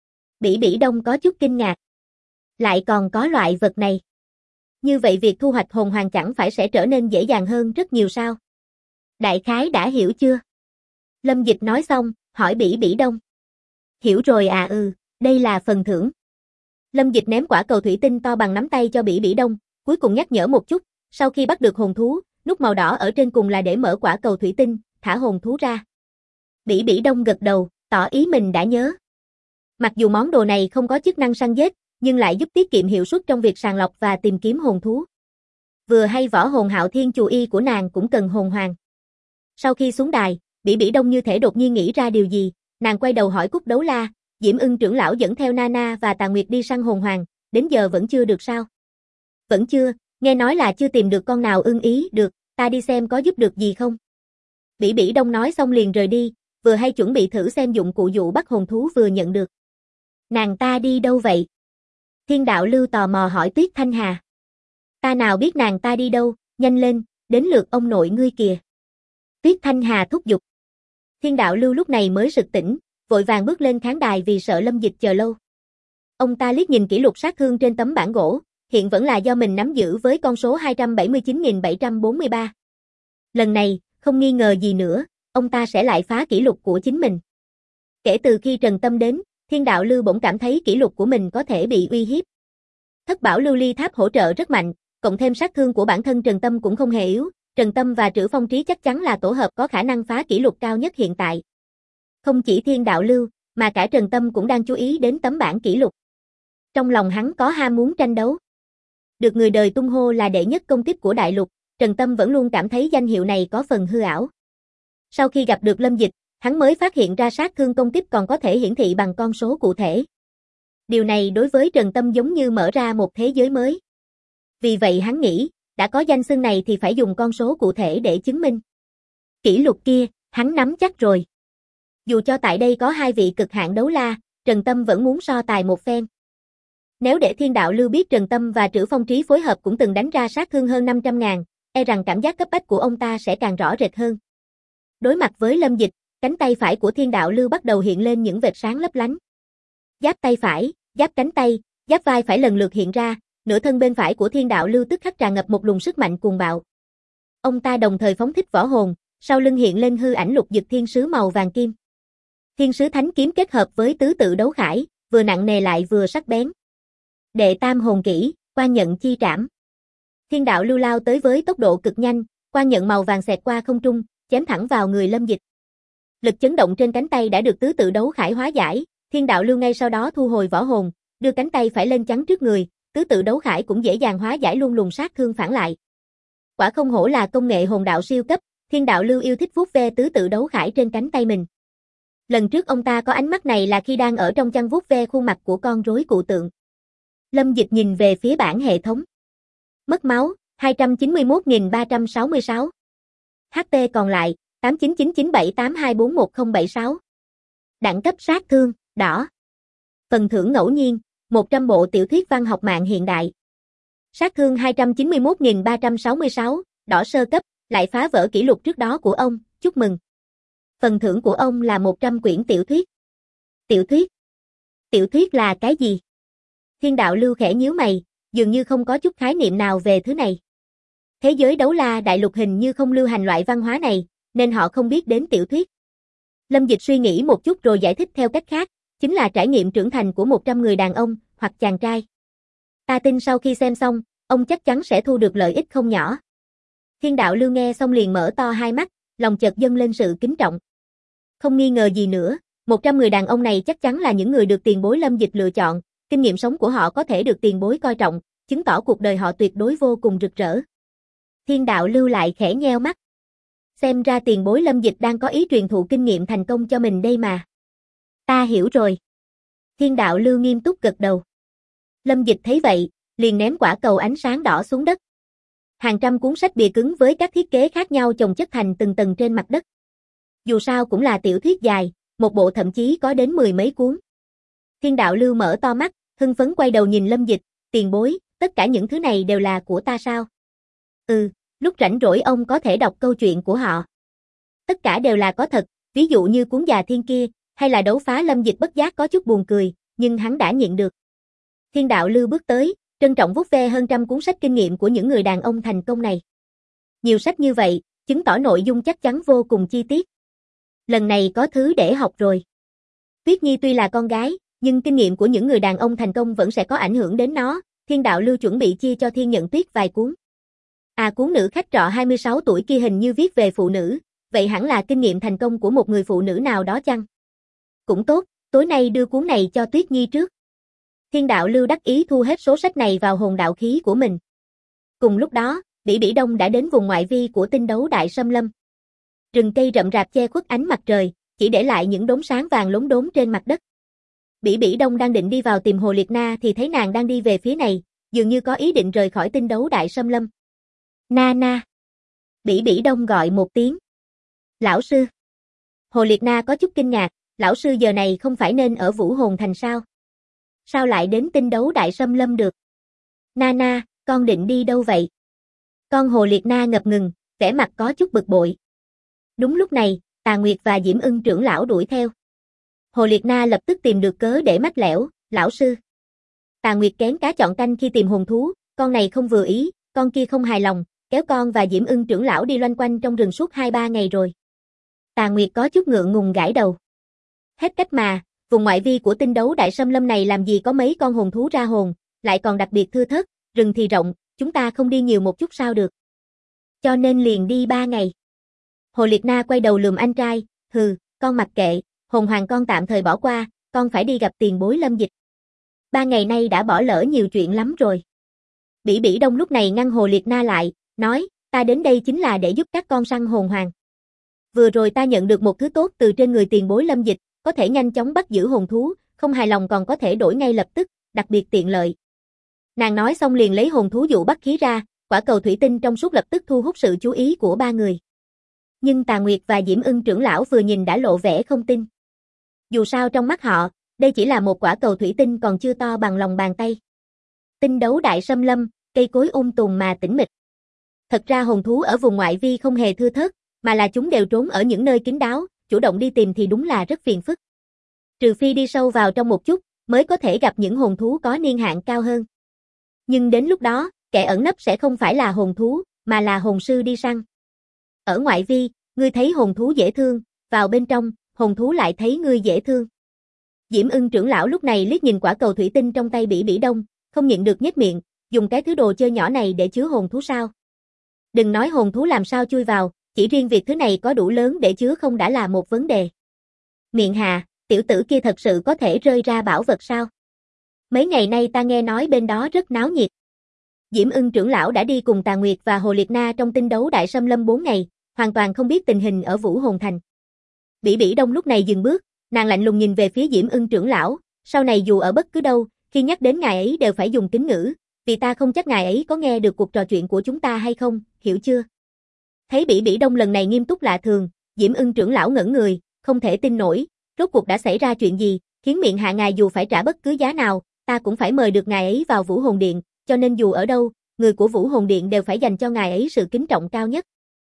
Bỉ Bỉ Đông có chút kinh ngạc. Lại còn có loại vật này. Như vậy việc thu hoạch hồn hoàng chẳng phải sẽ trở nên dễ dàng hơn rất nhiều sao? Đại khái đã hiểu chưa? Lâm Dịch nói xong, hỏi Bỉ Bỉ Đông. Hiểu rồi à, đây là phần thưởng. Lâm Dịch ném quả cầu thủy tinh to bằng nắm tay cho Bỉ Bỉ Đông, cuối cùng nhắc nhở một chút, sau khi bắt được hồn thú, nút màu đỏ ở trên cùng là để mở quả cầu thủy tinh, thả hồn thú ra. Bỉ Bỉ Đông gật đầu, tỏ ý mình đã nhớ. Mặc dù món đồ này không có chức năng săn giết, nhưng lại giúp tiết kiệm hiệu suất trong việc sàng lọc và tìm kiếm hồn thú. Vừa hay võ hồn Hạo Thiên Chù Y của nàng cũng cần hồn hoàng. Sau khi xuống đài, Bỉ Bỉ Đông như thể đột nhiên nghĩ ra điều gì, nàng quay đầu hỏi Cúc Đấu La, Diễm Ưng trưởng lão dẫn theo Nana và Tà Nguyệt đi săn hồn hoàng, đến giờ vẫn chưa được sao? Vẫn chưa, nghe nói là chưa tìm được con nào ưng ý, được, ta đi xem có giúp được gì không? Bỉ Bỉ Đông nói xong liền rời đi, vừa hay chuẩn bị thử xem dụng cụ dụ bắt hồn thú vừa nhận được. Nàng ta đi đâu vậy? Thiên đạo lưu tò mò hỏi Tuyết Thanh Hà. Ta nào biết nàng ta đi đâu, nhanh lên, đến lượt ông nội ngươi kìa. Tuyết Thanh Hà thúc giục. Thiên đạo lưu lúc này mới sực tỉnh, vội vàng bước lên khán đài vì sợ Lâm Dịch chờ lâu. Ông ta liếc nhìn kỷ lục sát thương trên tấm bảng gỗ, hiện vẫn là do mình nắm giữ với con số 279.743. Lần này, không nghi ngờ gì nữa, ông ta sẽ lại phá kỷ lục của chính mình. Kể từ khi Trần Tâm đến, Thiên Đạo Lưu bỗng cảm thấy kỷ lục của mình có thể bị uy hiếp. Thất bảo lưu ly tháp hỗ trợ rất mạnh, cộng thêm sát thương của bản thân Trần Tâm cũng không hề yếu, Trần Tâm và Trữ Phong Trí chắc chắn là tổ hợp có khả năng phá kỷ lục cao nhất hiện tại. Không chỉ Thiên Đạo Lưu, mà cả Trần Tâm cũng đang chú ý đến tấm bảng kỷ lục. Trong lòng hắn có ham muốn tranh đấu. Được người đời tung hô là đệ nhất công kích của đại lục, Trần Tâm vẫn luôn cảm thấy danh hiệu này có phần hư ảo. Sau khi gặp được Lâm Dịch, hắn mới phát hiện ra sát thương công kích còn có thể hiển thị bằng con số cụ thể. Điều này đối với Trần Tâm giống như mở ra một thế giới mới. Vì vậy hắn nghĩ, đã có danh xưng này thì phải dùng con số cụ thể để chứng minh. Kỷ lục kia, hắn nắm chắc rồi. Dù cho tại đây có hai vị cực hạn đấu la, Trần Tâm vẫn muốn so tài một phen. Nếu để Thiên Đạo Lưu biết Trần Tâm và Trữ Phong Trí phối hợp cũng từng đánh ra sát thương hơn 500.000, e rằng cảm giác cấp bách của ông ta sẽ càng rõ rệt hơn. Đối mặt với Lâm Dịch, cánh tay phải của Thiên Đạo Lưu bắt đầu hiện lên những vệt sáng lấp lánh. Giáp tay phải, giáp cánh tay, giáp vai phải lần lượt hiện ra, nửa thân bên phải của Thiên Đạo Lưu tức khắc tràn ngập một luồng sức mạnh cuồng bạo. Ông ta đồng thời phóng thích võ hồn, sau lưng hiện lên hư ảnh lục dực thiên sứ màu vàng kim. Thiên sứ thánh kiếm kết hợp với tứ tự đấu khải, vừa nặng nề lại vừa sắc bén. Đệ tam hồn kỹ, quan nhận chi trảm. Thiên Đạo Lưu lao tới với tốc độ cực nhanh, quan nhận màu vàng xẹt qua không trung, chém thẳng vào người Lâm Dịch. Lực chấn động trên cánh tay đã được tứ tự đấu khải hóa giải, Thiên Đạo Lưu ngay sau đó thu hồi võ hồn, đưa cánh tay phải lên chắn trước người, tứ tự đấu khải cũng dễ dàng hóa giải luôn luồng sát thương phản lại. Quả không hổ là công nghệ hồn đạo siêu cấp, Thiên Đạo Lưu yêu thích vuốt ve tứ tự đấu khải trên cánh tay mình. Lần trước ông ta có ánh mắt này là khi đang ở trong chăn vuốt ve khuôn mặt của con rối cụ tượng. Lâm Dịch nhìn về phía bảng hệ thống. Mất máu, 291.366. HP còn lại, 899978241076. Đẳng cấp sát thương, đỏ. Phần thưởng ngẫu nhiên, 100 bộ tiểu thuyết văn học mạng hiện đại. Sát thương 291.366, đỏ sơ cấp, lại phá vỡ kỷ lục trước đó của ông, chúc mừng. Phần thưởng của ông là 100 quyển tiểu thuyết. Tiểu thuyết? Tiểu thuyết là cái gì? Thiên Đạo Lưu khẽ nhíu mày, dường như không có chút khái niệm nào về thứ này. Thế giới đấu la đại lục hình như không lưu hành loại văn hóa này, nên họ không biết đến tiểu thuyết. Lâm Dịch suy nghĩ một chút rồi giải thích theo cách khác, chính là trải nghiệm trưởng thành của 100 người đàn ông, hoặc chàng trai. Ta tin sau khi xem xong, ông chắc chắn sẽ thu được lợi ích không nhỏ. Thiên Đạo Lưu nghe xong liền mở to hai mắt, lòng chợt dâng lên sự kính trọng. Không nghi ngờ gì nữa, 100 người đàn ông này chắc chắn là những người được tiền bối Lâm Dịch lựa chọn, kinh nghiệm sống của họ có thể được tiền bối coi trọng, chứng tỏ cuộc đời họ tuyệt đối vô cùng rực rỡ. Thiên Đạo Lưu lại khẽ nheo mắt. Xem ra tiền bối Lâm Dịch đang có ý truyền thụ kinh nghiệm thành công cho mình đây mà. Ta hiểu rồi. Thiên Đạo Lưu nghiêm túc gật đầu. Lâm Dịch thấy vậy, liền ném quả cầu ánh sáng đỏ xuống đất. Hàng trăm cuốn sách bìa cứng với các thiết kế khác nhau chồng chất thành từng tầng trên mặt đất. Dù sao cũng là tiểu thuyết dài, một bộ thậm chí có đến 10 mấy cuốn. Thiên Đạo Lưu mở to mắt, hưng phấn quay đầu nhìn Lâm Dịch, tiền bối, tất cả những thứ này đều là của ta sao? Ừ, lúc rảnh rỗi ông có thể đọc câu chuyện của họ. Tất cả đều là có thật, ví dụ như cuốn Già Thiên kia, hay là đấu phá Lâm Dịch bất giác có chút buồn cười, nhưng hắn đã nhịn được. Thiên Đạo Lưu bước tới, trân trọng vuốt ve hơn trăm cuốn sách kinh nghiệm của những người đàn ông thành công này. Nhiều sách như vậy, chứng tỏ nội dung chắc chắn vô cùng chi tiết. Lần này có thứ để học rồi. Tuyết Nhi tuy là con gái, nhưng kinh nghiệm của những người đàn ông thành công vẫn sẽ có ảnh hưởng đến nó. Thiên Đạo Lưu chuẩn bị chia cho Thiên Nhận Tuyết vài cuốn. À, cuốn nữ khách trọ 26 tuổi kia hình như viết về phụ nữ, vậy hẳn là kinh nghiệm thành công của một người phụ nữ nào đó chăng? Cũng tốt, tối nay đưa cuốn này cho Tuyết Nhi trước. Thiên Đạo Lưu đắc ý thu hết số sách này vào hồn đạo khí của mình. Cùng lúc đó, Bỉ Bỉ Đông đã đến vùng ngoại vi của tinh đấu đại xâm lâm. Rừng cây rậm rạp che khuất ánh mặt trời, chỉ để lại những đốm sáng vàng lốm đốm trên mặt đất. Bỉ Bỉ Đông đang định đi vào tìm Hồ Liệt Na thì thấy nàng đang đi về phía này, dường như có ý định rời khỏi tinh đấu đại xâm lâm. Na na. Bỉ Bỉ Đông gọi một tiếng. Lão sư. Hồ Liệt Na có chút kinh ngạc, lão sư giờ này không phải nên ở Vũ Hồn Thành sao? Sao lại đến tinh đấu đại xâm lâm được? Na na, con định đi đâu vậy? Con Hồ Liệt Na ngập ngừng, vẻ mặt có chút bực bội. Đúng lúc này, Tà Nguyệt và Diễm Ưng trưởng lão đuổi theo. Hồ Liệt Na lập tức tìm được cớ để mách lẻo, lão sư. Tà Nguyệt kén cá chọn canh khi tìm hồn thú, con này không vừa ý, con kia không hài lòng, kéo con và Diễm Ưng trưởng lão đi loanh quanh trong rừng suốt 2-3 ngày rồi. Tà Nguyệt có chút ngượng ngùng gãi đầu. Hết cách mà, vùng ngoại vi của tinh đấu đại xâm lâm này làm gì có mấy con hồn thú ra hồn, lại còn đặc biệt thưa thớt, rừng thì rộng, chúng ta không đi nhiều một chút sao được. Cho nên liền đi 3 ngày. Hồ Liệt Na quay đầu lườm anh trai, hừ, con mặc kệ, hồn hoàng con tạm thời bỏ qua, con phải đi gặp tiền bối Lâm Dịch. 3 ngày nay đã bỏ lỡ nhiều chuyện lắm rồi. Bỉ Bỉ Đông lúc này ngăn Hồ Liệt Na lại, nói, ta đến đây chính là để giúp các con săn hồn hoàng. Vừa rồi ta nhận được một thứ tốt từ trên người tiền bối Lâm Dịch, có thể nhanh chóng bắt giữ hồn thú, không hài lòng còn có thể đổi ngay lập tức, đặc biệt tiện lợi. Nàng nói xong liền lấy hồn thú dụ bắt khí ra, quả cầu thủy tinh trong suốt lập tức thu hút sự chú ý của 3 người. Nhưng Tà Nguyệt và Diễm Ưng trưởng lão vừa nhìn đã lộ vẻ không tin. Dù sao trong mắt họ, đây chỉ là một quả cầu thủy tinh còn chưa to bằng lòng bàn tay. Tinh đấu đại xâm lâm, cây cối tùm mà tĩnh mịch. Thật ra hồn thú ở vùng ngoại vi không hề thưa thớt, mà là chúng đều trốn ở những nơi kín đáo, chủ động đi tìm thì đúng là rất phiền phức. Trừ phi đi sâu vào trong một chút, mới có thể gặp những hồn thú có niên hạn cao hơn. Nhưng đến lúc đó, kẻ ẩn nấp sẽ không phải là hồn thú, mà là hồn sư đi săn. Ở ngoại vi, ngươi thấy hồn thú dễ thương, vào bên trong, hồn thú lại thấy ngươi dễ thương. Diễm Ưng trưởng lão lúc này liếc nhìn quả cầu thủy tinh trong tay Bỉ Bỉ Đông, không nhịn được nhếch miệng, dùng cái thứ đồ chơi nhỏ này để chứa hồn thú sao? Đừng nói hồn thú làm sao chui vào, chỉ riêng việc thứ này có đủ lớn để chứa không đã là một vấn đề. Miệng hà, tiểu tử kia thật sự có thể rơi ra bảo vật sao? Mấy ngày nay ta nghe nói bên đó rất náo nhiệt. Diễm Ưng trưởng lão đã đi cùng Tà Nguyệt và Hồ Liệt Na trong tinh đấu đại xâm lâm 4 ngày, hoàn toàn không biết tình hình ở Vũ Hồn Thành. Bỉ Bỉ Đông lúc này dừng bước, nàng lạnh lùng nhìn về phía Diễm Ưng trưởng lão, sau này dù ở bất cứ đâu, khi nhắc đến ngài ấy đều phải dùng kính ngữ, vì ta không chắc ngài ấy có nghe được cuộc trò chuyện của chúng ta hay không, hiểu chưa? Thấy Bỉ Bỉ Đông lần này nghiêm túc lạ thường, Diễm Ưng trưởng lão ngẩn người, không thể tin nổi, rốt cuộc đã xảy ra chuyện gì, khiến miệng hạ ngài dù phải trả bất cứ giá nào, ta cũng phải mời được ngài ấy vào Vũ Hồn Điện, cho nên dù ở đâu, người của Vũ Hồn Điện đều phải dành cho ngài ấy sự kính trọng cao nhất.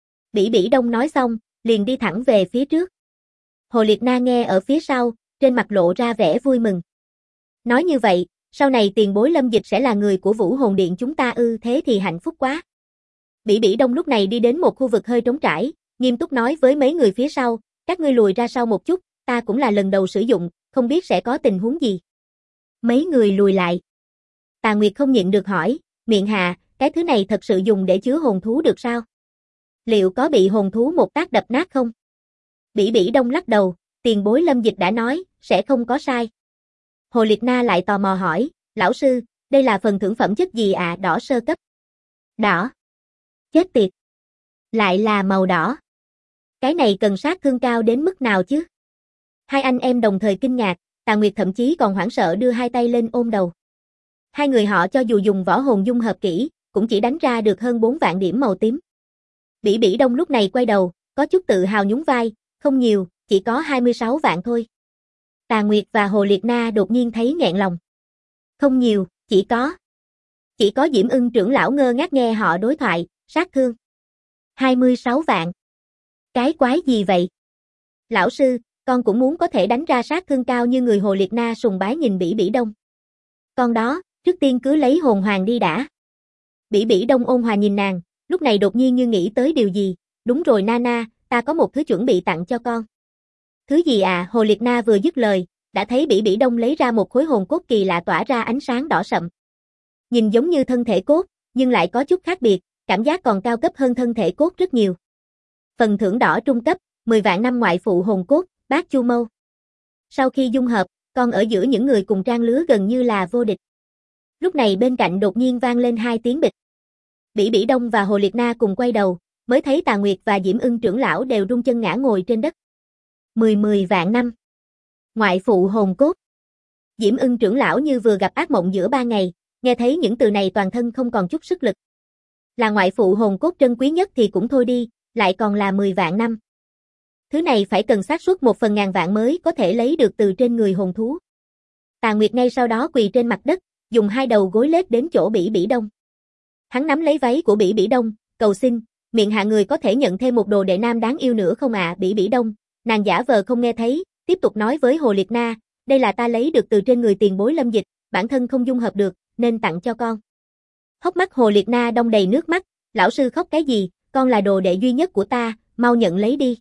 Bỉ Bỉ Đông nói xong, liền đi thẳng về phía trước. Hồ Liệt Na nghe ở phía sau, trên mặt lộ ra vẻ vui mừng. Nói như vậy, sau này tiền bối Lâm Dịch sẽ là người của Vũ Hồn Điện chúng ta ư, thế thì hạnh phúc quá. Bỉ Bỉ Đông lúc này đi đến một khu vực hơi trống trải, nghiêm túc nói với mấy người phía sau, các ngươi lùi ra sau một chút, ta cũng là lần đầu sử dụng, không biết sẽ có tình huống gì. Mấy người lùi lại. Tà Nguyệt không nhịn được hỏi, miệng hạ, cái thứ này thật sự dùng để chứa hồn thú được sao? Liệu có bị hồn thú một tác đập nát không? Bỉ Bỉ Đông lắc đầu, tiền bối Lâm Dịch đã nói, sẽ không có sai. Hồ Liệt Na lại tò mò hỏi, lão sư, đây là phần thưởng phẩm chất gì ạ? Đỏ sơ cấp. Đỏ. Chết tiệt. Lại là màu đỏ. Cái này cần sát thương cao đến mức nào chứ? Hai anh em đồng thời kinh ngạc, Tà Nguyệt thậm chí còn hoảng sợ đưa hai tay lên ôm đầu. Hai người họ cho dù dùng võ hồn dung hợp kỹ, cũng chỉ đánh ra được hơn 4 vạn điểm màu tím. Bỉ Bỉ Đông lúc này quay đầu, có chút tự hào nhún vai, không nhiều, chỉ có 26 vạn thôi. Tà Nguyệt và Hồ Liệt Na đột nhiên thấy nghẹn lòng. Không nhiều, chỉ có Diễm Ưng trưởng lão ngơ ngác nghe họ đối thoại, sát thương. 26 vạn. Cái quái gì vậy? Lão sư, con cũng muốn có thể đánh ra sát thương cao như người. Hồ Liệt Na sùng bái nhìn Bỉ Bỉ Đông. Con đó, trước tiên cứ lấy hồn hoàng đi đã. Bỉ Bỉ Đông ôn hòa nhìn nàng, lúc này đột nhiên như nghĩ tới điều gì, đúng rồi Nana, ta có một thứ chuẩn bị tặng cho con. Thứ gì à? Hồ Liệt Na vừa dứt lời, đã thấy Bỉ Bỉ Đông lấy ra một khối hồn cốt kỳ lạ tỏa ra ánh sáng đỏ sậm. Nhìn giống như thân thể cốt, nhưng lại có chút khác biệt, cảm giác còn cao cấp hơn thân thể cốt rất nhiều. Phần thưởng đỏ trung cấp, 10 vạn năm ngoại phụ hồn cốt, Bát Chu Mâu. Sau khi dung hợp, con ở giữa những người cùng trang lứa gần như là vô địch. Lúc này bên cạnh đột nhiên vang lên 2 tiếng bịch. Bỉ Bỉ Đông và Hồ Liệt Na cùng quay đầu, mới thấy Tà Nguyệt và Diễm Ưng trưởng lão đều rung chân ngã ngồi trên đất. 10 vạn năm. Ngoại phụ hồn cốt. Diễm Ưng trưởng lão như vừa gặp ác mộng giữa 3 ngày, nghe thấy những từ này toàn thân không còn chút sức lực. Là ngoại phụ hồn cốt trân quý nhất thì cũng thôi đi, lại còn là 10 vạn năm. Thứ này phải cần xác suất 1 phần ngàn vạn mới có thể lấy được từ trên người hồn thú. Tà Nguyệt ngay sau đó quỳ trên mặt đất, dùng 2 đầu gối lết đến chỗ Bỉ Bỉ Đông. Hắn nắm lấy váy của Bỉ Bỉ Đông, cầu xin, miệng hạ người có thể nhận thêm một đồ đệ nam đáng yêu nữa không ạ? Bỉ Bỉ Đông, nàng giả vờ không nghe thấy, tiếp tục nói với Hồ Liệt Na, đây là ta lấy được từ trên người tiền bối Lâm Dịch, bản thân không dung hợp được, nên tặng cho con. Hốc mắt Hồ Liệt Na đong đầy nước mắt, lão sư khóc cái gì, con là đồ đệ duy nhất của ta, mau nhận lấy đi.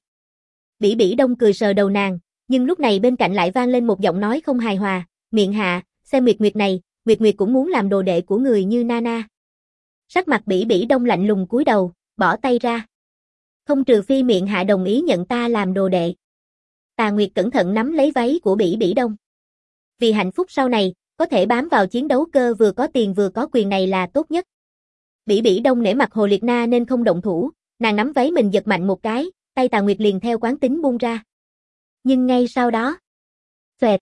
Bỉ Bỉ Đông cười sờ đầu nàng, nhưng lúc này bên cạnh lại vang lên một giọng nói không hài hòa, Miệng Hạ, xem Nguyệt Nguyệt này, Nguyệt Nguyệt cũng muốn làm đồ đệ của người như Nana. Sắc mặt Bỉ Bỉ Đông lạnh lùng cúi đầu, bỏ tay ra. Không trừ phi Miệng Hạ đồng ý nhận ta làm đồ đệ. Tà Nguyệt cẩn thận nắm lấy váy của Bỉ Bỉ Đông. Vì hạnh phúc sau này, có thể bám vào chiến đấu cơ vừa có tiền vừa có quyền này là tốt nhất. Bỉ Bỉ Đông nể mặt Hồ Liệt Na nên không động thủ, nàng nắm váy mình giật mạnh một cái, tay Tà Nguyệt liền theo quán tính buông ra. Nhưng ngay sau đó, xoẹt,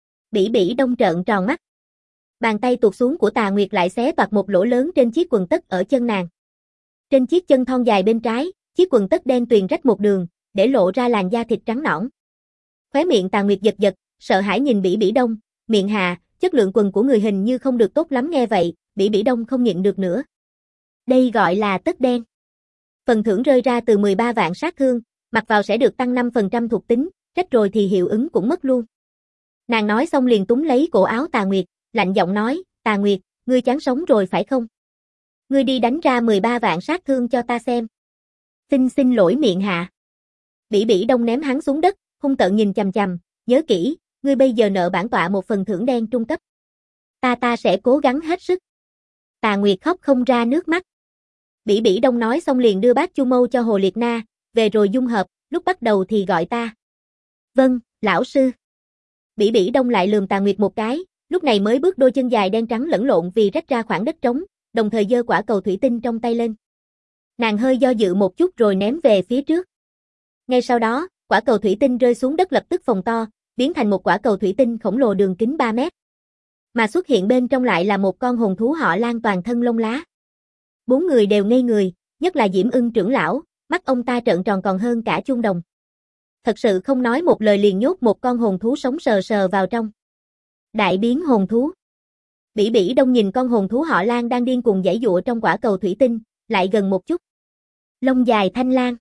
Bỉ Bỉ Đông trợn tròn mắt. Bàn tay tuột xuống của Tà Nguyệt lại xé toạc một lỗ lớn trên chiếc quần tất ở chân nàng. Trên chiếc chân thon dài bên trái, chiếc quần tất đen tuyền rách một đường, để lộ ra làn da thịt trắng nõn. Khóe miệng Tà Nguyệt giật giật, sợ hãi nhìn Bỉ Bỉ Đông, Miệng Hạ, chất lượng quần của người hình như không được tốt lắm nghe vậy, Bỉ Bỉ Đông không nhịn được nữa. Đây gọi là tất đen. Phần thưởng rơi ra từ 13 vạn sát thương, mặc vào sẽ được tăng 5% thuộc tính, rách rồi thì hiệu ứng cũng mất luôn. Nàng nói xong liền túm lấy cổ áo Tà Nguyệt, lạnh giọng nói, Tà Nguyệt, ngươi chán sống rồi phải không? Ngươi đi đánh ra 13 vạn sát thương cho ta xem. Xin lỗi Miệng Hạ. Bỉ Bỉ Đông ném hắn xuống đất, hung tợn nhìn chằm chằm, nhớ kỹ, ngươi bây giờ nợ bản tọa một phần thưởng đen trung cấp. Ta sẽ cố gắng hết sức. Tà Nguyệt khóc không ra nước mắt. Bỉ Bỉ Đông nói xong liền đưa bát chu mâu cho Hồ Liệt Na, về rồi dung hợp, lúc bắt đầu thì gọi ta. Vâng, lão sư. Bỉ Bỉ Đông lại lườm Tà Nguyệt một cái, lúc này mới bước đôi chân dài đen trắng lẫn lộn vì rách ra khoảng đất trống, đồng thời giơ quả cầu thủy tinh trong tay lên. Nàng hơi do dự một chút rồi ném về phía trước. Ngay sau đó, quả cầu thủy tinh rơi xuống đất lập tức phồng to, biến thành một quả cầu thủy tinh khổng lồ đường kính 3 mét. Mà xuất hiện bên trong lại là một con hồn thú họ Lan toàn thân lông lá. 4 người đều ngây người, nhất là Diễm Ưng trưởng lão, mắt ông ta trợn tròn còn hơn cả chuông đồng. Thật sự không nói một lời liền nhốt một con hồn thú sống sờ sờ vào trong. Đại biến hồn thú. Bỉ Bỉ Đông nhìn con hồn thú họ Lan đang điên cuồng giãy giụa trong quả cầu thủy tinh, lại gần một chút. Lông dài thanh lang.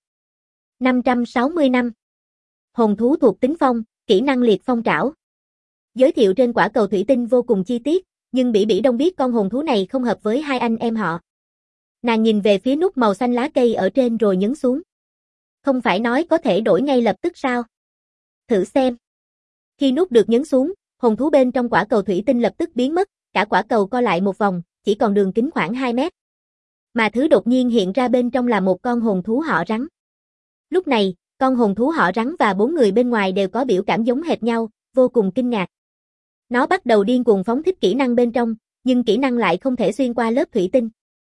560 năm. Hồn thú thuộc tính phong, kỹ năng liệt phong trảo. Giới thiệu trên quả cầu thủy tinh vô cùng chi tiết, nhưng Bỉ Bỉ Đông biết con hồn thú này không hợp với hai anh em họ. Nàng nhìn về phía nút màu xanh lá cây ở trên rồi nhấn xuống. Không phải nói có thể đổi ngay lập tức sao? Thử xem. Khi nút được nhấn xuống, hồn thú bên trong quả cầu thủy tinh lập tức biến mất, cả quả cầu co lại một vòng, chỉ còn đường kính khoảng 2 mét. Mà thứ đột nhiên hiện ra bên trong là một con hồn thú họ rắn. Lúc này, con hồn thú họ rắn và 4 người bên ngoài đều có biểu cảm giống hệt nhau, vô cùng kinh ngạc. Nó bắt đầu điên cuồng phóng thích kỹ năng bên trong, nhưng kỹ năng lại không thể xuyên qua lớp thủy tinh.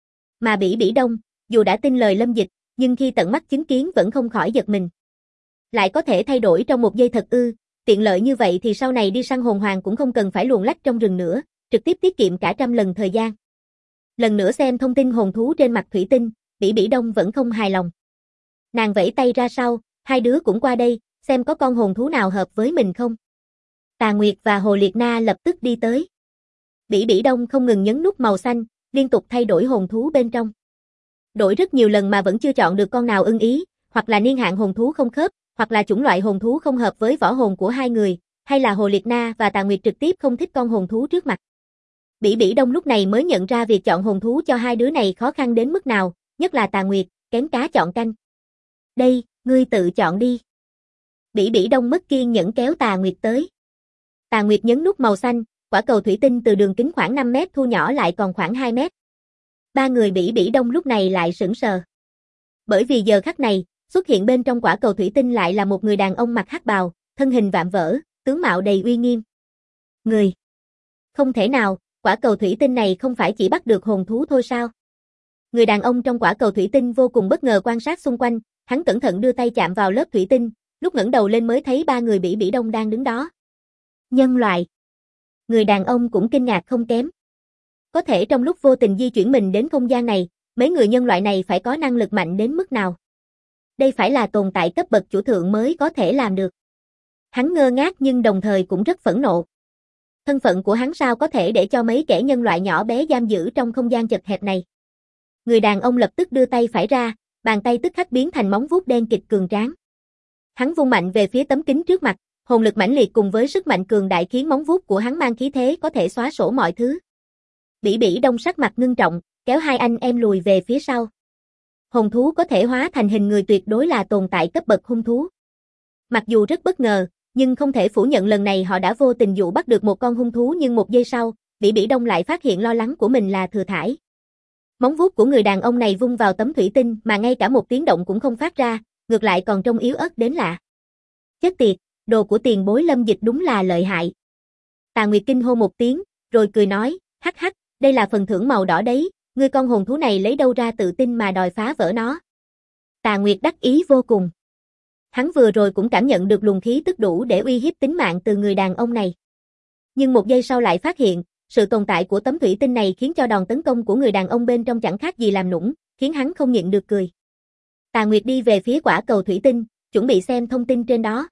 Mà Bỉ Bỉ Đông, dù đã tin lời Lâm Dịch, nhưng khi tận mắt chứng kiến vẫn không khỏi giật mình. Lại có thể thay đổi trong một giây thật ư, tiện lợi như vậy thì sau này đi săn hồn hoàng cũng không cần phải luồn lách trong rừng nữa, trực tiếp tiết kiệm cả 100 lần thời gian. Lần nữa xem thông tin hồn thú trên mặt thủy tinh, Bỉ Bỉ Đông vẫn không hài lòng. Nàng vẫy tay ra sau, hai đứa cũng qua đây, xem có con hồn thú nào hợp với mình không. Tà Nguyệt và Hồ Liệt Na lập tức đi tới. Bỉ Bỉ Đông không ngừng nhấn nút màu xanh, liên tục thay đổi hồn thú bên trong. Đổi rất nhiều lần mà vẫn chưa chọn được con nào ưng ý, hoặc là niên hạn hồn thú không khớp, hoặc là chủng loại hồn thú không hợp với võ hồn của hai người, hay là Hồ Liệt Na và Tà Nguyệt trực tiếp không thích con hồn thú trước mặt. Bỉ Bỉ Đông lúc này mới nhận ra việc chọn hồn thú cho hai đứa này khó khăn đến mức nào, nhất là Tà Nguyệt, kén cá chọn canh. Đây, ngươi tự chọn đi. Bỉ Bỉ Đông mất kiên nhẫn kéo Tà Nguyệt tới. Tà Nguyệt nhấn nút màu xanh, quả cầu thủy tinh từ đường kính khoảng 5 mét thu nhỏ lại còn khoảng 2 mét. Ba người Bỉ Bỉ Đông lúc này lại sững sờ. Bởi vì giờ khắc này, xuất hiện bên trong quả cầu thủy tinh lại là một người đàn ông mặc hắc bào, thân hình vạm vỡ, tướng mạo đầy uy nghiêm. Người. Không thể nào, quả cầu thủy tinh này không phải chỉ bắt được hồn thú thôi sao? Người đàn ông trong quả cầu thủy tinh vô cùng bất ngờ quan sát xung quanh, hắn cẩn thận đưa tay chạm vào lớp thủy tinh, lúc ngẩng đầu lên mới thấy ba người Bỉ Bỉ Đông đang đứng đó. Nhân loại. Người đàn ông cũng kinh ngạc không kém. Có thể trong lúc vô tình di chuyển mình đến không gian này, mấy người nhân loại này phải có năng lực mạnh đến mức nào? Đây phải là tồn tại cấp bậc chủ thượng mới có thể làm được. Hắn ngơ ngác nhưng đồng thời cũng rất phẫn nộ. Thân phận của hắn sao có thể để cho mấy kẻ nhân loại nhỏ bé giam giữ trong không gian chật hẹp này? Người đàn ông lập tức đưa tay phải ra, bàn tay tức khắc biến thành móng vuốt đen kịt cường tráng. Hắn vung mạnh về phía tấm kính trước mặt, hồn lực mãnh liệt cùng với sức mạnh cường đại khiến móng vuốt của hắn mang khí thế có thể xóa sổ mọi thứ. Bỉ Bỉ Đông sắc mặt ngưng trọng, kéo hai anh em lùi về phía sau. Hồn thú có thể hóa thành hình người tuyệt đối là tồn tại cấp bậc hung thú. Mặc dù rất bất ngờ, nhưng không thể phủ nhận lần này họ đã vô tình dụ bắt được một con hung thú, nhưng một giây sau, Bỉ Bỉ Đông lại phát hiện lo lắng của mình là thừa thãi. Móng vuốt của người đàn ông này vung vào tấm thủy tinh mà ngay cả một tiếng động cũng không phát ra, ngược lại còn trông yếu ớt đến lạ. Chết tiệt, đồ của tiền bối Lâm Dịch đúng là lợi hại. Tà Nguyệt kinh hô một tiếng, rồi cười nói, hắc hắc, đây là phần thưởng màu đỏ đấy, ngươi con hồn thú này lấy đâu ra tự tin mà đòi phá vỡ nó. Tà Nguyệt đắc ý vô cùng. Hắn vừa rồi cũng cảm nhận được luồng khí tức đủ để uy hiếp tính mạng từ người đàn ông này. Nhưng một giây sau lại phát hiện, sự tồn tại của tấm thủy tinh này khiến cho đòn tấn công của người đàn ông bên trong chẳng khác gì làm nũng, khiến hắn không nhịn được cười. Tà Nguyệt đi về phía quả cầu thủy tinh, chuẩn bị xem thông tin trên đó.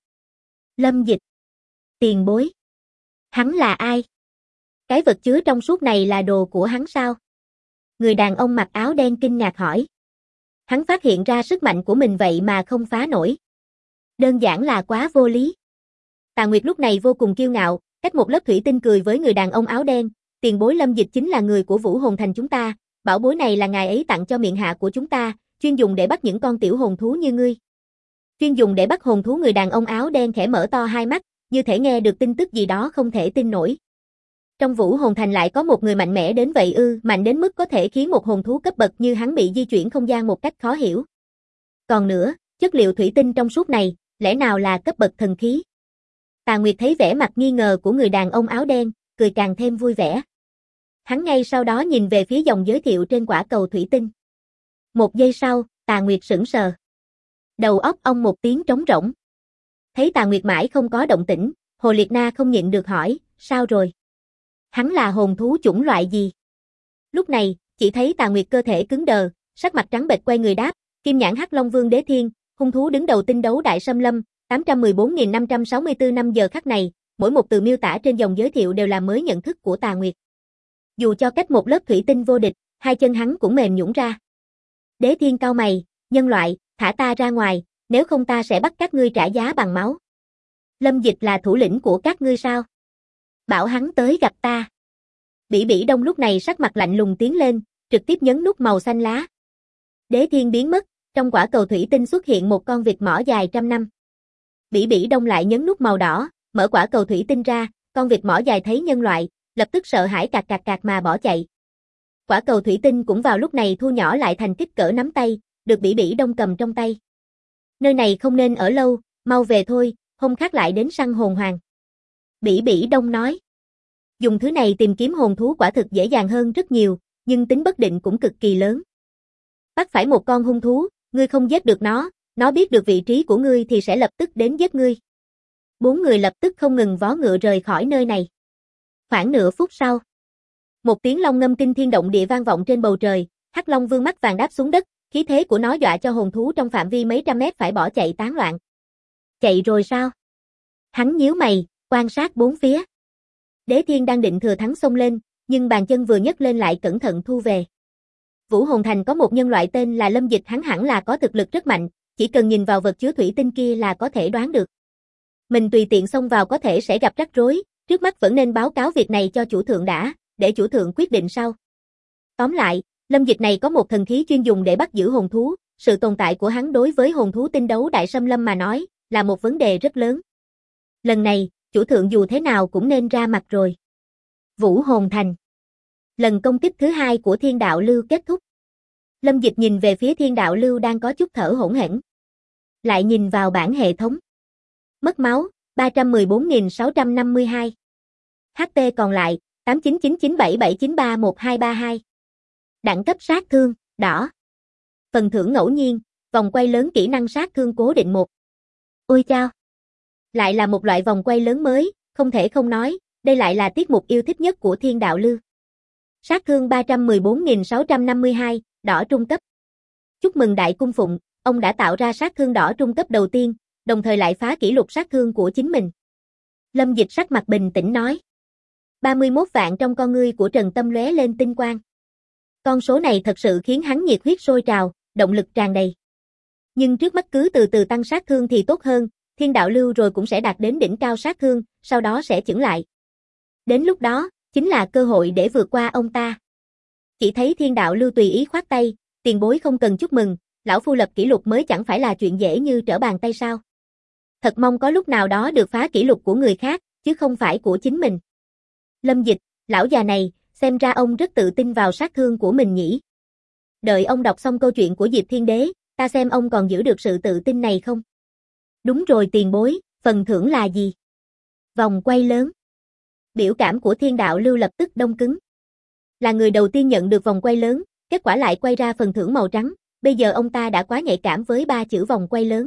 Lâm Dịch. Tiền bối. Hắn là ai? Cái vật chứa trong suốt này là đồ của hắn sao? Người đàn ông mặc áo đen kinh ngạc hỏi. Hắn phát hiện ra sức mạnh của mình vậy mà không phá nổi. Đơn giản là quá vô lý. Tà Nguyệt lúc này vô cùng kiêu ngạo, cách một lớp thủy tinh cười với người đàn ông áo đen, tiền bối Lâm Dịch chính là người của Vũ Hồn Thành chúng ta, bảo bối này là ngài ấy tặng cho miện hạ của chúng ta, chuyên dùng để bắt những con tiểu hồn thú như ngươi. Chuyên dùng để bắt hồn thú. Người đàn ông áo đen khẽ mở to hai mắt, như thể nghe được tin tức gì đó không thể tin nổi. Trong Vũ Hồn Thành lại có một người mạnh mẽ đến vậy ư, mạnh đến mức có thể khiến một hồn thú cấp bậc như hắn bị di chuyển không gian một cách khó hiểu. Còn nữa, chất liệu thủy tinh trong suốt này, lẽ nào là cấp bậc thần khí? Tà Nguyệt thấy vẻ mặt nghi ngờ của người đàn ông áo đen, cười càng thêm vui vẻ. Hắn ngay sau đó nhìn về phía dòng giới thiệu trên quả cầu thủy tinh. Một giây sau, Tà Nguyệt sững sờ. Đầu óc ông một tiếng trống rỗng. Thấy Tà Nguyệt mãi không có động tĩnh, Hồ Liệt Na không nhịn được hỏi, sao rồi? Hắn là hồn thú chủng loại gì? Lúc này, chỉ thấy Tà Nguyệt cơ thể cứng đờ, sắc mặt trắng bệch quay người đáp, Kim Nhãn Hắc Long Vương Đế Thiên, hung thú đứng đầu tinh đấu Đại Xâm Lâm, 814.564 năm. Giờ khắc này, mỗi một từ miêu tả trên dòng giới thiệu đều là mới nhận thức của Tà Nguyệt. Dù cho cách một lớp thủy tinh vô địch, hai chân hắn cũng mềm nhũn ra. Đế Thiên cau mày, nhân loại, thả ta ra ngoài, nếu không ta sẽ bắt các ngươi trả giá bằng máu. Lâm Dịch là thủ lĩnh của các ngươi sao? Bảo hắn tới gặp ta. Bỉ Bỉ Đông lúc này sắc mặt lạnh lùng tiến lên, trực tiếp nhấn nút màu xanh lá. Đế Thiên biến mất, trong quả cầu thủy tinh xuất hiện một con vịt mỏ dài trăm năm. Bỉ Bỉ Đông lại nhấn nút màu đỏ, mở quả cầu thủy tinh ra, con vịt mỏ dài thấy nhân loại, lập tức sợ hãi cạc cạc cạc mà bỏ chạy. Quả cầu thủy tinh cũng vào lúc này thu nhỏ lại thành kích cỡ nắm tay, được Bỉ Bỉ Đông cầm trong tay. Nơi này không nên ở lâu, mau về thôi, hôm khác lại đến săn hồn hoàng. Bỉ Bỉ Đông nói. Dùng thứ này tìm kiếm hồn thú quả thực dễ dàng hơn rất nhiều, nhưng tính bất định cũng cực kỳ lớn. Bắt phải một con hung thú, ngươi không giết được nó biết được vị trí của ngươi thì sẽ lập tức đến giết ngươi. Bốn người lập tức không ngừng vó ngựa rời khỏi nơi này. Khoảng nửa phút sau, một tiếng long ngâm kinh thiên động địa vang vọng trên bầu trời, Hắc Long Vương mắt vàng đáp xuống đất, khí thế của nó dọa cho hồn thú trong phạm vi mấy trăm mét phải bỏ chạy tán loạn. Chạy rồi sao? Hắn nhíu mày, quan sát bốn phía. Đế Thiên đang định thừa thắng xông lên, nhưng bàn chân vừa nhấc lên lại cẩn thận thu về. Vũ Hồn Thành có một nhân loại tên là Lâm Dịch, hắn hẳn là có thực lực rất mạnh, chỉ cần nhìn vào vật chứa thủy tinh kia là có thể đoán được. Mình tùy tiện xông vào có thể sẽ gặp rắc rối, trước mắt vẫn nên báo cáo việc này cho chủ thượng đã, để chủ thượng quyết định sau. Tóm lại, Lâm Dịch này có một thần khí chuyên dùng để bắt giữ hồn thú, sự tồn tại của hắn đối với hồn thú tinh đấu Đại Xâm Lâm mà nói, là một vấn đề rất lớn. Lần này, chủ thượng dù thế nào cũng nên ra mặt rồi. Vũ Hồn Thành. Lần công kích thứ hai của Thiên Đạo Lưu kết thúc. Lâm Dịch nhìn về phía Thiên Đạo Lưu đang có chút thở hổn hển. Lại nhìn vào bảng hệ thống. Mất máu, 314.652. HP còn lại, 899977931232. Đẳng cấp sát thương, đỏ. Phần thưởng ngẫu nhiên, vòng quay lớn kỹ năng sát thương cố định 1. Ôi chao! Lại là một loại vòng quay lớn mới, không thể không nói, đây lại là tiết mục yêu thích nhất của Thiên Đạo Lưu. Sát thương 314.652, đỏ trung cấp. Chúc mừng Đại Cung Phụng, ông đã tạo ra sát thương đỏ trung cấp đầu tiên, đồng thời lại phá kỷ lục sát thương của chính mình. Lâm Dịch sắc mặt bình tĩnh nói. 31 vạn trong con ngươi của Trần Tâm lóe lên tinh quang. Con số này thật sự khiến hắn nhiệt huyết sôi trào, động lực tràn đầy. Nhưng trước mắt cứ từ từ tăng sát thương thì tốt hơn, Thiên Đạo Lưu rồi cũng sẽ đạt đến đỉnh cao sát thương, sau đó sẽ chững lại. Đến lúc đó, chính là cơ hội để vượt qua ông ta. Chỉ thấy Thiên Đạo Lưu tùy ý khoát tay, tiền bối không cần chúc mừng, lão phu lập kỷ lục mới chẳng phải là chuyện dễ như trở bàn tay sao. Thật mong có lúc nào đó được phá kỷ lục của người khác, chứ không phải của chính mình. Lâm Dịch, lão già này, xem ra ông rất tự tin vào sát thương của mình nhỉ. Đợi ông đọc xong câu chuyện của Diệp Thiên Đế, ta xem ông còn giữ được sự tự tin này không? Đúng rồi tiền bối, phần thưởng là gì? Vòng quay lớn. Biểu cảm của Thiên Đạo Lưu lập tức đông cứng. Là người đầu tiên nhận được vòng quay lớn, kết quả lại quay ra phần thưởng màu trắng, bây giờ ông ta đã quá nhạy cảm với 3 chữ vòng quay lớn.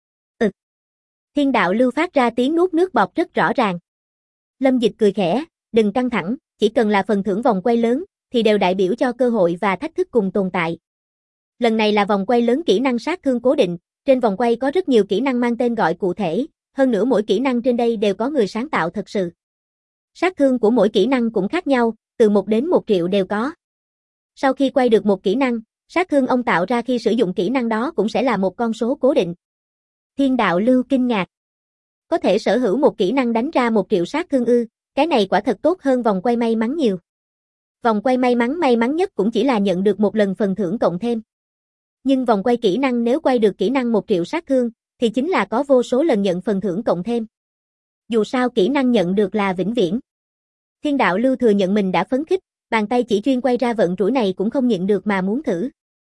Thiên Đạo Lưu phát ra tiếng nuốt nước bọt rất rõ ràng. Lâm Dịch cười khẽ, đừng căng thẳng, chỉ cần là phần thưởng vòng quay lớn, thì đều đại biểu cho cơ hội và thách thức cùng tồn tại. Lần này là vòng quay lớn kỹ năng sát thương cố định, trên vòng quay có rất nhiều kỹ năng mang tên gọi cụ thể, hơn nữa mỗi kỹ năng trên đây đều có người sáng tạo thật sự. Sát thương của mỗi kỹ năng cũng khác nhau, từ 1 đến 1 triệu đều có. Sau khi quay được một kỹ năng, sát thương ông tạo ra khi sử dụng kỹ năng đó cũng sẽ là một con số cố định. Thiên Đạo Lưu kinh ngạc. Có thể sở hữu một kỹ năng đánh ra 1 triệu sát thương ư, cái này quả thật tốt hơn vòng quay may mắn nhiều. Vòng quay may mắn nhất cũng chỉ là nhận được một lần phần thưởng cộng thêm. Nhưng vòng quay kỹ năng nếu quay được kỹ năng 1 triệu sát thương, thì chính là có vô số lần nhận phần thưởng cộng thêm. Dù sao kỹ năng nhận được là vĩnh viễn. Thiên Đạo Lưu thừa nhận mình đã phấn khích, bàn tay chỉ chuyên quay ra vận rủi này cũng không nhịn được mà muốn thử.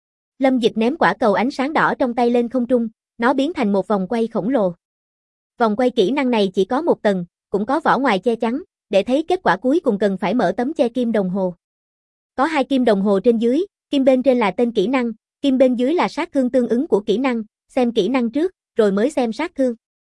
Lâm Dịch ném quả cầu ánh sáng đỏ trong tay lên không trung, nó biến thành một vòng quay khổng lồ. Vòng quay kỹ năng này chỉ có 1 tầng, cũng có vỏ ngoài che chắn, để thấy kết quả cuối cùng cần phải mở tấm che kim đồng hồ. Có 2 kim đồng hồ trên dưới, kim bên trên là tên kỹ năng, kim bên dưới là sát thương tương ứng của kỹ năng, xem kỹ năng trước, rồi mới xem sát thương.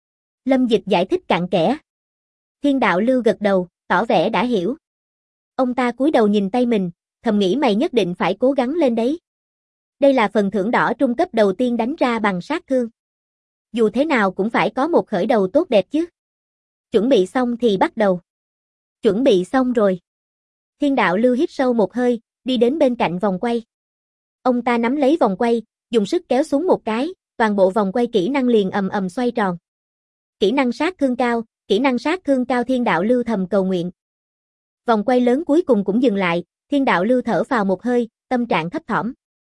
Lâm Dịch giải thích cặn kẽ. Thiên Đạo Lưu gật đầu, tỏ vẻ đã hiểu. Ông ta cúi đầu nhìn tay mình, thầm nghĩ mày nhất định phải cố gắng lên đấy. Đây là phần thưởng đỏ trung cấp đầu tiên đánh ra bằng sát thương. Dù thế nào cũng phải có một khởi đầu tốt đẹp chứ. Chuẩn bị xong thì bắt đầu. Chuẩn bị xong rồi. Thiên Đạo Lưu hít sâu một hơi, đi đến bên cạnh vòng quay. Ông ta nắm lấy vòng quay, dùng sức kéo xuống một cái, toàn bộ vòng quay kỹ năng liền ầm ầm xoay tròn. Kỹ năng sát thương cao, kỹ năng sát thương cao. Thiên Đạo Lưu thầm cầu nguyện. Vòng quay lớn cuối cùng cũng dừng lại, Thiên Đạo Lưu thở phào một hơi, tâm trạng thấp thỏm.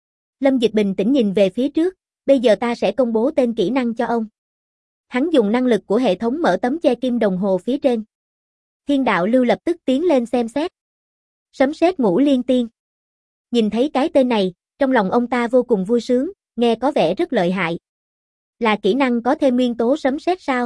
Lâm Dịch bình tĩnh nhìn về phía trước, bây giờ ta sẽ công bố tên kỹ năng cho ông. Hắn dùng năng lực của hệ thống mở tấm che kim đồng hồ phía trên. Thiên Đạo Lưu lập tức tiến lên xem xét. Sấm sét ngũ liên tiên. Nhìn thấy cái tên này, trong lòng ông ta vô cùng vui sướng, nghe có vẻ rất lợi hại. Là kỹ năng có thêm nguyên tố sấm sét sao?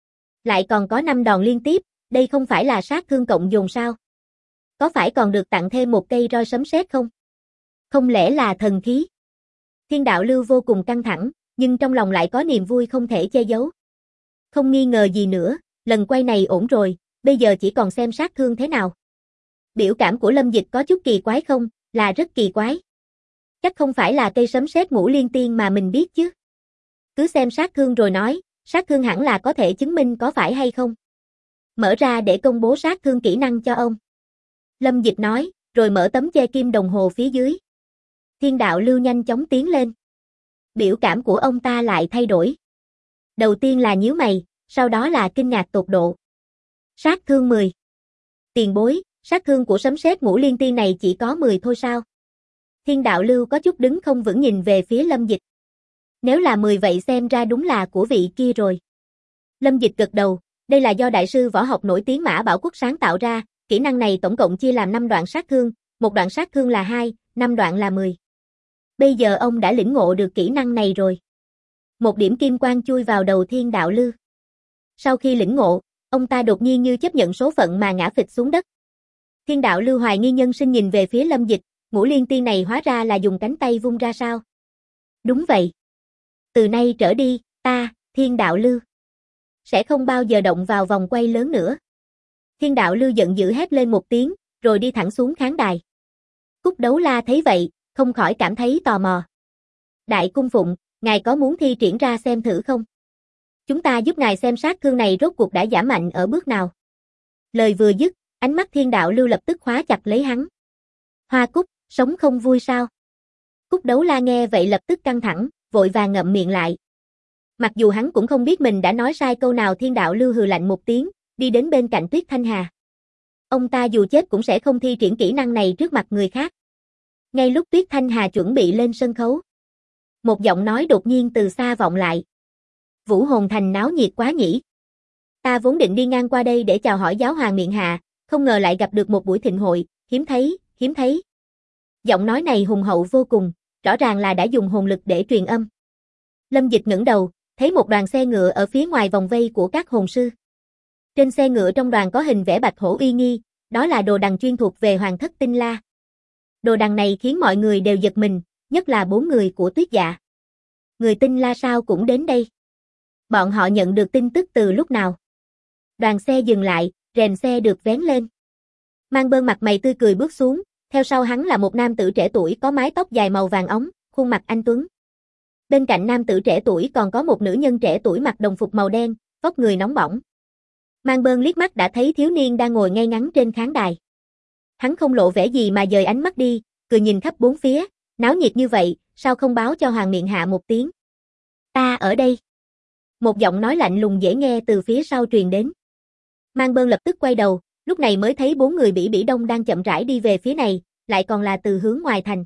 Lại còn có 5 đòn liên tiếp, đây không phải là sát thương cộng dồn sao? Có phải còn được tặng thêm một cây roi sấm sét không? Không lẽ là thần khí? Thiên Đạo Lưu vô cùng căng thẳng, nhưng trong lòng lại có niềm vui không thể che giấu. Không nghi ngờ gì nữa, lần quay này ổn rồi, bây giờ chỉ còn xem sát thương thế nào. Biểu cảm của Lâm Dịch có chút kỳ quái không? Là rất kỳ quái. Chắc không phải là cây sấm sét ngũ liên tiên mà mình biết chứ. Cứ xem sát thương rồi nói, sát thương hẳn là có thể chứng minh có phải hay không. Mở ra để công bố sát thương kỹ năng cho ông. Lâm Dịch nói, rồi mở tấm che kim đồng hồ phía dưới. Thiên Đạo Lưu nhanh chóng tiến lên. Biểu cảm của ông ta lại thay đổi. Đầu tiên là nhíu mày, sau đó là kinh ngạc tột độ. Sát thương 10. Tiền bối, sát thương của sấm sét ngũ liên tiên này chỉ có 10 thôi sao? Thiên Đạo Lưu có chút đứng không vững nhìn về phía Lâm Dịch. Nếu là 10 vậy xem ra đúng là của vị kia rồi. Lâm Dịch gật đầu, đây là do đại sư võ học nổi tiếng Mã Bảo Quốc sáng tạo ra, kỹ năng này tổng cộng chia làm 5 đoạn sát thương, một đoạn sát thương là 2, 5 đoạn là 10. Bây giờ ông đã lĩnh ngộ được kỹ năng này rồi. Một điểm kim quang chui vào đầu Thiên Đạo Lưu. Sau khi lĩnh ngộ, ông ta đột nhiên như chấp nhận số phận mà ngã phịch xuống đất. Thiên Đạo Lưu hoài nghi nhân sinh nhìn về phía Lâm Dịch, ngũ liên tiên này hóa ra là dùng cánh tay vung ra sao? Đúng vậy. Từ nay trở đi, ta, Thiên Đạo Lưu, sẽ không bao giờ động vào vòng quay lớn nữa. Thiên Đạo Lưu giận dữ hét lên một tiếng, rồi đi thẳng xuống khán đài. Cúc Đấu La thấy vậy, không khỏi cảm thấy tò mò. Đại cung phụng, ngài có muốn thi triển ra xem thử không? Chúng ta giúp ngài xem sát thương này rốt cuộc đã giảm mạnh ở bước nào. Lời vừa dứt, ánh mắt Thiên Đạo Lưu lập tức khóa chặt lấy hắn. Hoa Cúc, sống không vui sao? Cúc Đấu La nghe vậy lập tức căng thẳng, vội vàng ngậm miệng lại. Mặc dù hắn cũng không biết mình đã nói sai câu nào. Thiên Đạo Lưu hừ lạnh một tiếng, đi đến bên cạnh Tuyết Thanh Hà. Ông ta dù chết cũng sẽ không thi triển kỹ năng này trước mặt người khác. Ngay lúc Tuyết Thanh Hà chuẩn bị lên sân khấu, một giọng nói đột nhiên từ xa vọng lại. Vũ Hồn Thành náo nhiệt quá nhỉ. Ta vốn định đi ngang qua đây để chào hỏi giáo hoàng miện hạ, không ngờ lại gặp được một buổi thịnh hội, hiếm thấy, hiếm thấy. Giọng nói này hùng hậu vô cùng, rõ ràng là đã dùng hồn lực để truyền âm. Lâm Dịch ngẩng đầu, thấy một đoàn xe ngựa ở phía ngoài vòng vây của các hồn sư. Trên xe ngựa trong đoàn có hình vẽ bạch hổ uy nghi, đó là đồ đằng chuyên thuộc về Hoàng thất Tinh La. Đồ đằng này khiến mọi người đều giật mình, nhất là 4 người của Tuyết Dạ. Người Tinh La sao cũng đến đây? Bọn họ nhận được tin tức từ lúc nào? Đoàn xe dừng lại, rèm xe được vén lên. Mang Bơn mặt mày tươi cười bước xuống, theo sau hắn là một nam tử trẻ tuổi có mái tóc dài màu vàng óng, khuôn mặt anh tuấn. Bên cạnh nam tử trẻ tuổi còn có một nữ nhân trẻ tuổi mặc đồng phục màu đen, vóc người nóng bỏng. Mang Bơn liếc mắt đã thấy thiếu niên đang ngồi ngay ngắn trên khán đài. Hắn không lộ vẻ gì mà dời ánh mắt đi, cười nhìn khắp bốn phía, náo nhiệt như vậy, sao không báo cho Hoàng miện hạ một tiếng? Ta ở đây. Một giọng nói lạnh lùng dễ nghe từ phía sau truyền đến. Mang Bơn lập tức quay đầu, lúc này mới thấy 4 người Bỉ Bỉ Đông đang chậm rãi đi về phía này, lại còn là từ hướng ngoài thành.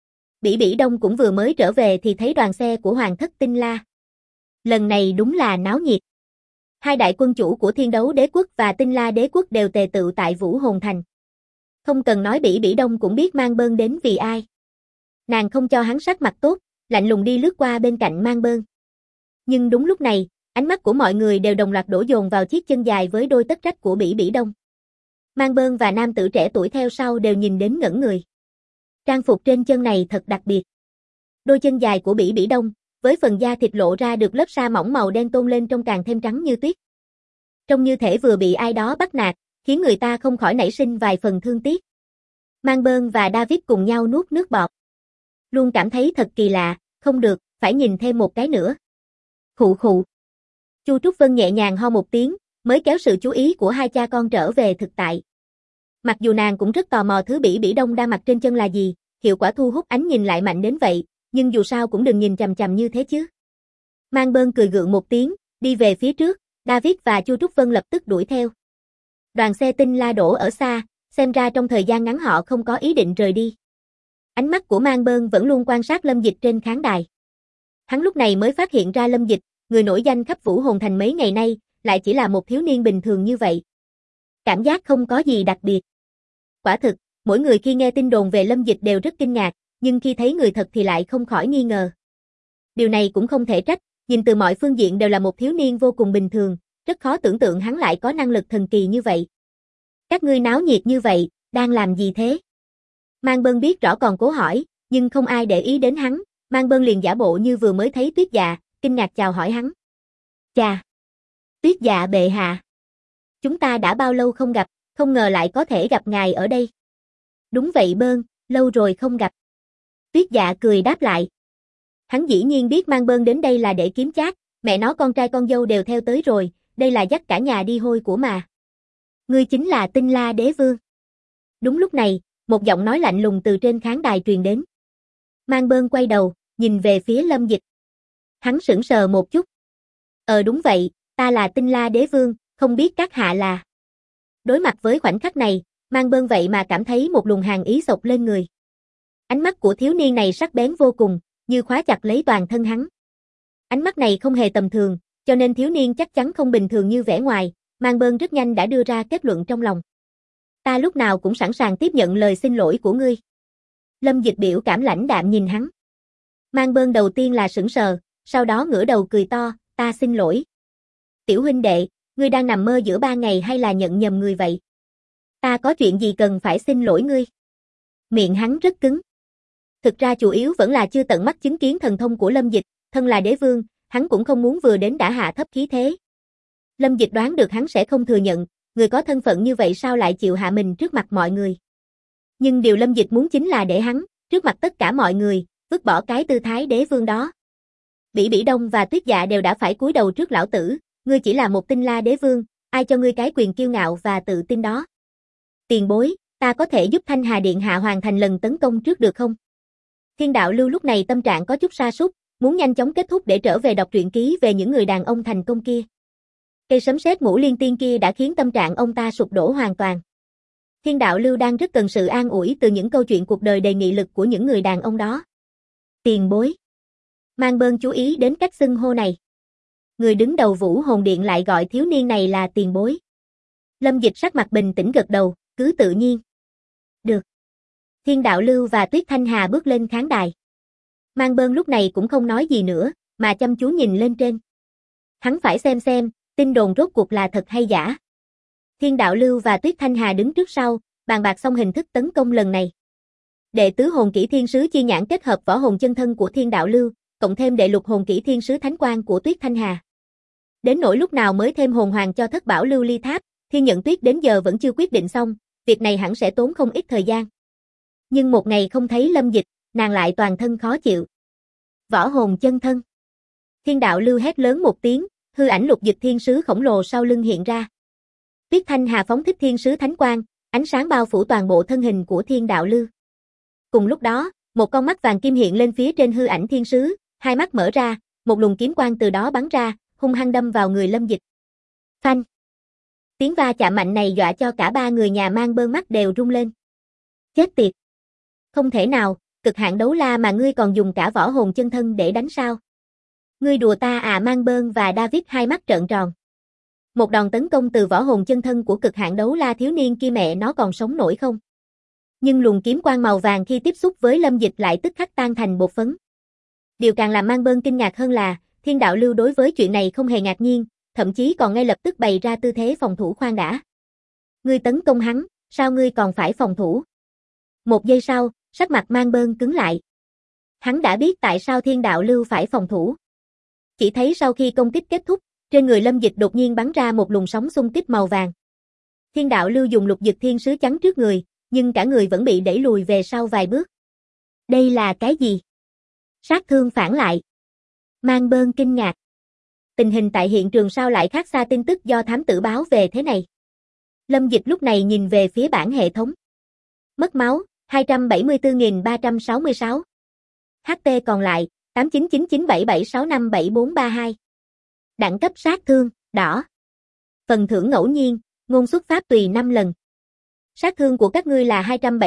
Bỉ Bỉ Đông cũng vừa mới trở về thì thấy đoàn xe của Hoàng thất Tinh La. Lần này đúng là náo nhiệt. Hai đại quân chủ của Thiên Đấu Đế quốc và Tinh La Đế quốc đều tề tựu tại Vũ Hồn Thành. Không cần nói Bỉ Bỉ Đông cũng biết Mang Bơn đến vì ai. Nàng không cho hắn sắc mặt tốt, lạnh lùng đi lướt qua bên cạnh Mang Bơn. Nhưng đúng lúc này, ánh mắt của mọi người đều đồng loạt đổ dồn vào chiếc chân dài với đôi tất rách của Bỉ Bỉ Đông. Mang Bơn và nam tử trẻ tuổi theo sau đều nhìn đến ngẩn người. Trang phục trên chân này thật đặc biệt. Đôi chân dài của Bỉ Bỉ Đông, với phần da thịt lộ ra được lớp sa mỏng màu đen tôn lên trông càng thêm trắng như tuyết. Trông như thể vừa bị ai đó bắt nạt, khiến người ta không khỏi nảy sinh vài phần thương tiếc. Mang Bơn và David cùng nhau nuốt nước bọt. Luôn cảm thấy thật kỳ lạ, không được, phải nhìn thêm một cái nữa. Khụ khụ. Chu Trúc Vân nhẹ nhàng ho một tiếng, mới kéo sự chú ý của hai cha con trở về thực tại. Mặc dù nàng cũng rất tò mò thứ Bỉ Bỉ Đông đang mặc trên chân là gì, hiệu quả thu hút ánh nhìn lại mạnh đến vậy, nhưng dù sao cũng đừng nhìn chằm chằm như thế chứ. Mang Bơn cười gượng một tiếng, đi về phía trước, David và Chu Trúc Vân lập tức đuổi theo. Đoàn xe Tinh La đổ ở xa, xem ra trong thời gian ngắn họ không có ý định rời đi. Ánh mắt của Mang Bơn vẫn luôn quan sát Lâm Dịch trên khán đài. Hắn lúc này mới phát hiện ra Lâm Dịch, người nổi danh khắp Vũ Hồn Thành mấy ngày nay, lại chỉ là một thiếu niên bình thường như vậy. Cảm giác không có gì đặc biệt. Quả thực, mỗi người khi nghe tin đồn về Lâm Dịch đều rất kinh ngạc, nhưng khi thấy người thật thì lại không khỏi nghi ngờ. Điều này cũng không thể trách, nhìn từ mọi phương diện đều là một thiếu niên vô cùng bình thường, rất khó tưởng tượng hắn lại có năng lực thần kỳ như vậy. Các ngươi náo nhiệt như vậy, đang làm gì thế? Mang Bơn biết rõ còn cố hỏi, nhưng không ai để ý đến hắn, Mang Bơn liền giả bộ như vừa mới thấy Tuyết Dạ, kinh ngạc chào hỏi hắn. Chà! Tuyết Dạ bệ hạ! Chúng ta đã bao lâu không gặp, không ngờ lại có thể gặp ngài ở đây. Đúng vậy Bơn, lâu rồi không gặp. Tuyết Dạ cười đáp lại. Hắn dĩ nhiên biết Mang Bơn đến đây là để kiếm chác, mẹ nó con trai con dâu đều theo tới rồi, đây là dắt cả nhà đi hôi của mà. Ngươi chính là Tinh La Đế Vương. Đúng lúc này, một giọng nói lạnh lùng từ trên khán đài truyền đến. Mang Bơn quay đầu, nhìn về phía Lâm Dịch. Hắn sững sờ một chút. Đúng vậy, ta là Tinh La Đế Vương, không biết các hạ là. Đối mặt với khoảnh khắc này, Mang Bơn vậy mà cảm thấy một luồng hàn ý xộc lên người. Ánh mắt của thiếu niên này sắc bén vô cùng, như khóa chặt lấy toàn thân hắn. Ánh mắt này không hề tầm thường, cho nên thiếu niên chắc chắn không bình thường như vẻ ngoài, Mang Bơn rất nhanh đã đưa ra kết luận trong lòng. Ta lúc nào cũng sẵn sàng tiếp nhận lời xin lỗi của ngươi. Lâm Dịch biểu cảm lãnh đạm nhìn hắn. Mang Bơn đầu tiên là sững sờ, sau đó ngửa đầu cười to, ta xin lỗi. Tiểu huynh đệ, ngươi đang nằm mơ giữa ban ngày hay là nhận nhầm người vậy? Ta có chuyện gì cần phải xin lỗi ngươi? Miệng hắn rất cứng. Thực ra chủ yếu vẫn là chưa tận mắt chứng kiến thần thông của Lâm Dịch, thân là đế vương, hắn cũng không muốn vừa đến đã hạ thấp khí thế. Lâm Dịch đoán được hắn sẽ không thừa nhận, người có thân phận như vậy sao lại chịu hạ mình trước mặt mọi người. Nhưng điều Lâm Dịch muốn chính là để hắn, trước mặt tất cả mọi người, vứt bỏ cái tư thái đế vương đó. Bỉ Bỉ Đông và Tuyết Dạ đều đã phải cúi đầu trước lão tử, ngươi chỉ là một Tinh La Đế Vương, ai cho ngươi cái quyền kiêu ngạo và tự tin đó. Tiền bối, ta có thể giúp Thanh Hà Điện Hạ hoàn thành lần tấn công trước được không? Thiên Đạo Lưu lúc này tâm trạng có chút sa sút, muốn nhanh chóng kết thúc để trở về đọc truyện ký về những người đàn ông thành công kia. Cây sấm sét Ngũ Liên Tiên kia đã khiến tâm trạng ông ta sụp đổ hoàn toàn. Thiên đạo lưu đang rất cần sự an ủi từ những câu chuyện cuộc đời đầy nghị lực của những người đàn ông đó. Tiền bối. Mang Bơn chú ý đến cách xưng hô này. Người đứng đầu Vũ Hồn Điện lại gọi thiếu niên này là tiền bối. Lâm Dịch sắc mặt bình tĩnh gật đầu, cứ tự nhiên. Được. Thiên đạo lưu và Tuyết Thanh Hà bước lên khán đài. Mang Bơn lúc này cũng không nói gì nữa, mà chăm chú nhìn lên trên. Hắn phải xem, tin đồn rốt cuộc là thật hay giả. Thiên đạo lưu và Tuyết Thanh Hà đứng trước sau, bàn bạc xong hình thức tấn công lần này. Đệ tứ hồn kỹ thiên sứ chi nhãn kết hợp võ hồn chân thân của Thiên đạo lưu, cộng thêm đệ lục hồn kỹ thiên sứ thánh quang của Tuyết Thanh Hà. Đến nỗi lúc nào mới thêm hồn hoàng cho thất bảo lưu ly tháp, Thiên Nhận Tuyết đến giờ vẫn chưa quyết định xong, việc này hẳn sẽ tốn không ít thời gian. Nhưng một ngày không thấy Lâm Dịch, nàng lại toàn thân khó chịu. Võ hồn chân thân. Thiên đạo lưu hét lớn một tiếng, hư ảnh lục dịch thiên sứ khổng lồ sau lưng hiện ra. Tuyết Thanh Hà phóng thích thiên sứ thánh quang, ánh sáng bao phủ toàn bộ thân hình của Thiên đạo lưu. Cùng lúc đó, một con mắt vàng kim hiện lên phía trên hư ảnh thiên sứ, hai mắt mở ra, một luồng kiếm quang từ đó bắn ra, hung hăng đâm vào người Lâm Dịch. Phanh! Tiếng va chạm mạnh này dọa cho cả ba người nhà Mang Bơn mắt đều rung lên. Chết tiệt! Không thể nào, cực hạn đấu la mà ngươi còn dùng cả võ hồn chân thân để đánh sao? Ngươi đùa ta à? Mang Bơn và David hai mắt trợn tròn. Một đòn tấn công từ võ hồn chân thân của cực hạn đấu la thiếu niên kia mẹ nó còn sống nổi không? Nhưng luồng kiếm quang màu vàng khi tiếp xúc với Lâm Dịch lại tức khắc tan thành bột phấn. Điều càng làm Mang Bơn kinh ngạc hơn là, Thiên đạo lưu đối với chuyện này không hề ngạc nhiên, thậm chí còn ngay lập tức bày ra tư thế phòng thủ. Khoan đã. Ngươi tấn công hắn, sao ngươi còn phải phòng thủ? Một giây sau, sắc mặt Mang Bơn cứng lại. Hắn đã biết tại sao Thiên đạo lưu phải phòng thủ. Chỉ thấy sau khi công kích kết thúc, trên người Lâm Dịch đột nhiên bắn ra một luồng sóng xung kích màu vàng. Thiên đạo lưu dùng lục dịch thiên sứ chắn trước người, nhưng cả người vẫn bị đẩy lùi về sau vài bước. Đây là cái gì? Sát thương phản lại. Mang Bơn kinh ngạc. Tình hình tại hiện trường sao lại khác xa tin tức do thám tử báo về thế này? Lâm Dịch lúc này nhìn về phía bảng hệ thống. Mất máu, 274.366. HP còn lại, 899977657432. Đẳng cấp sát thương, đỏ. Phần thưởng ngẫu nhiên, ngôn xuất pháp tùy 5 lần. Sát thương của các ngươi là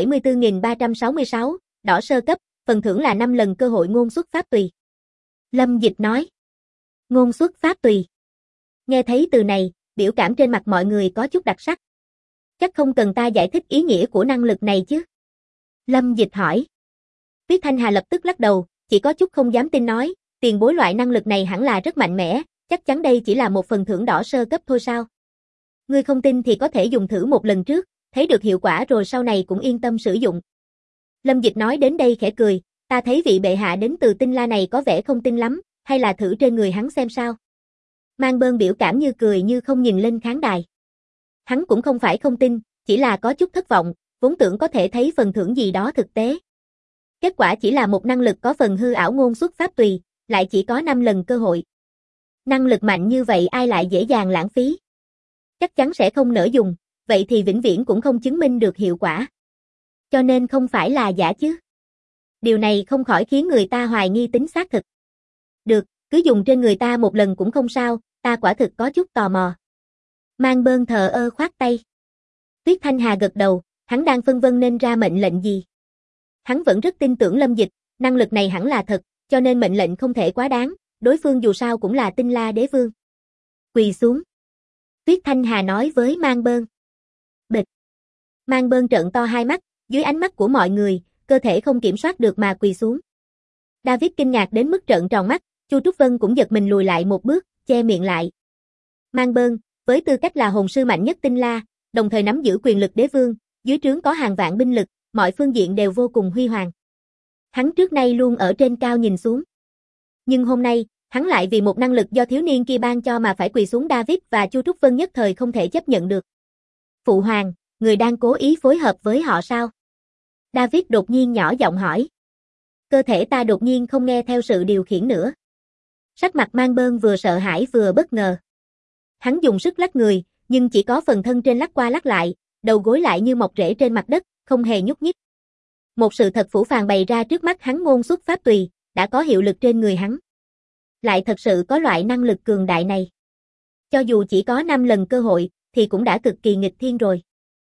274.366, đỏ sơ cấp, phần thưởng là 5 lần cơ hội ngôn xuất pháp tùy. Lâm Dịch nói. Ngôn xuất pháp tùy. Nghe thấy từ này, biểu cảm trên mặt mọi người có chút đặc sắc. Chắc không cần ta giải thích ý nghĩa của năng lực này chứ? Lâm Dịch hỏi. Tuyết Thanh Hà lập tức lắc đầu, chỉ có chút không dám tin nói, tiền bối loại năng lực này hẳn là rất mạnh mẽ, chắc chắn đây chỉ là một phần thưởng đỏ sơ cấp thôi sao? Ngươi không tin thì có thể dùng thử một lần trước, thấy được hiệu quả rồi sau này cũng yên tâm sử dụng. Lâm Dịch nói đến đây khẽ cười, ta thấy vị bệ hạ đến từ Tinh La này có vẻ không tin lắm, hay là thử trên người hắn xem sao? Mang Bơn biểu cảm như cười như không nhìn lên khán đài. Hắn cũng không phải không tin, chỉ là có chút thất vọng, vốn tưởng có thể thấy phần thưởng gì đó thực tế. Kết quả chỉ là một năng lực có phần hư ảo ngôn xuất pháp tùy, lại chỉ có 5 lần cơ hội. Năng lực mạnh như vậy ai lại dễ dàng lãng phí? Chắc chắn sẽ không nỡ dùng, vậy thì vĩnh viễn cũng không chứng minh được hiệu quả. Cho nên không phải là giả chứ. Điều này không khỏi khiến người ta hoài nghi tính xác thực. Được, cứ dùng trên người ta một lần cũng không sao, ta quả thực có chút tò mò. Mang Bơn thờ ơ khoát tay. Tuyết Thanh Hà gật đầu, hắn đang phân vân nên ra mệnh lệnh gì. Hắn vẫn rất tin tưởng Lâm Dịch, năng lực này hẳn là thật, cho nên mệnh lệnh không thể quá đáng, đối phương dù sao cũng là Tinh La đế vương. Quỳ xuống. Tuyết Thanh Hà nói với Mang Bơn. Bịch. Mang Bơn trợn to hai mắt, dưới ánh mắt của mọi người, cơ thể không kiểm soát được mà quỳ xuống. David kinh ngạc đến mức trợn tròn mắt, Chu Trúc Vân cũng giật mình lùi lại một bước, che miệng lại. Mang Bơn, với tư cách là hồn sư mạnh nhất Tinh La, đồng thời nắm giữ quyền lực đế vương, dưới trướng có hàng vạn binh lực, mọi phương diện đều vô cùng huy hoàng. Hắn trước nay luôn ở trên cao nhìn xuống. Nhưng hôm nay, hắn lại vì một năng lực do thiếu niên kia ban cho mà phải quỳ xuống. David và Chu Trúc Vân nhất thời không thể chấp nhận được. Phụ hoàng, người đang cố ý phối hợp với họ sao? David đột nhiên nhỏ giọng hỏi. Cơ thể ta đột nhiên không nghe theo sự điều khiển nữa. Sắc mặt Mang Bơn vừa sợ hãi vừa bất ngờ. Hắn dùng sức lắc người, nhưng chỉ có phần thân trên lắc qua lắc lại, đầu gối lại như mọc rễ trên mặt đất, không hề nhúc nhích. Một sự thật phũ phàng bày ra trước mắt hắn, ngôn xuất pháp tùy, đã có hiệu lực trên người hắn. Lại thật sự có loại năng lực cường đại này. Cho dù chỉ có 5 lần cơ hội, thì cũng đã cực kỳ nghịch thiên rồi.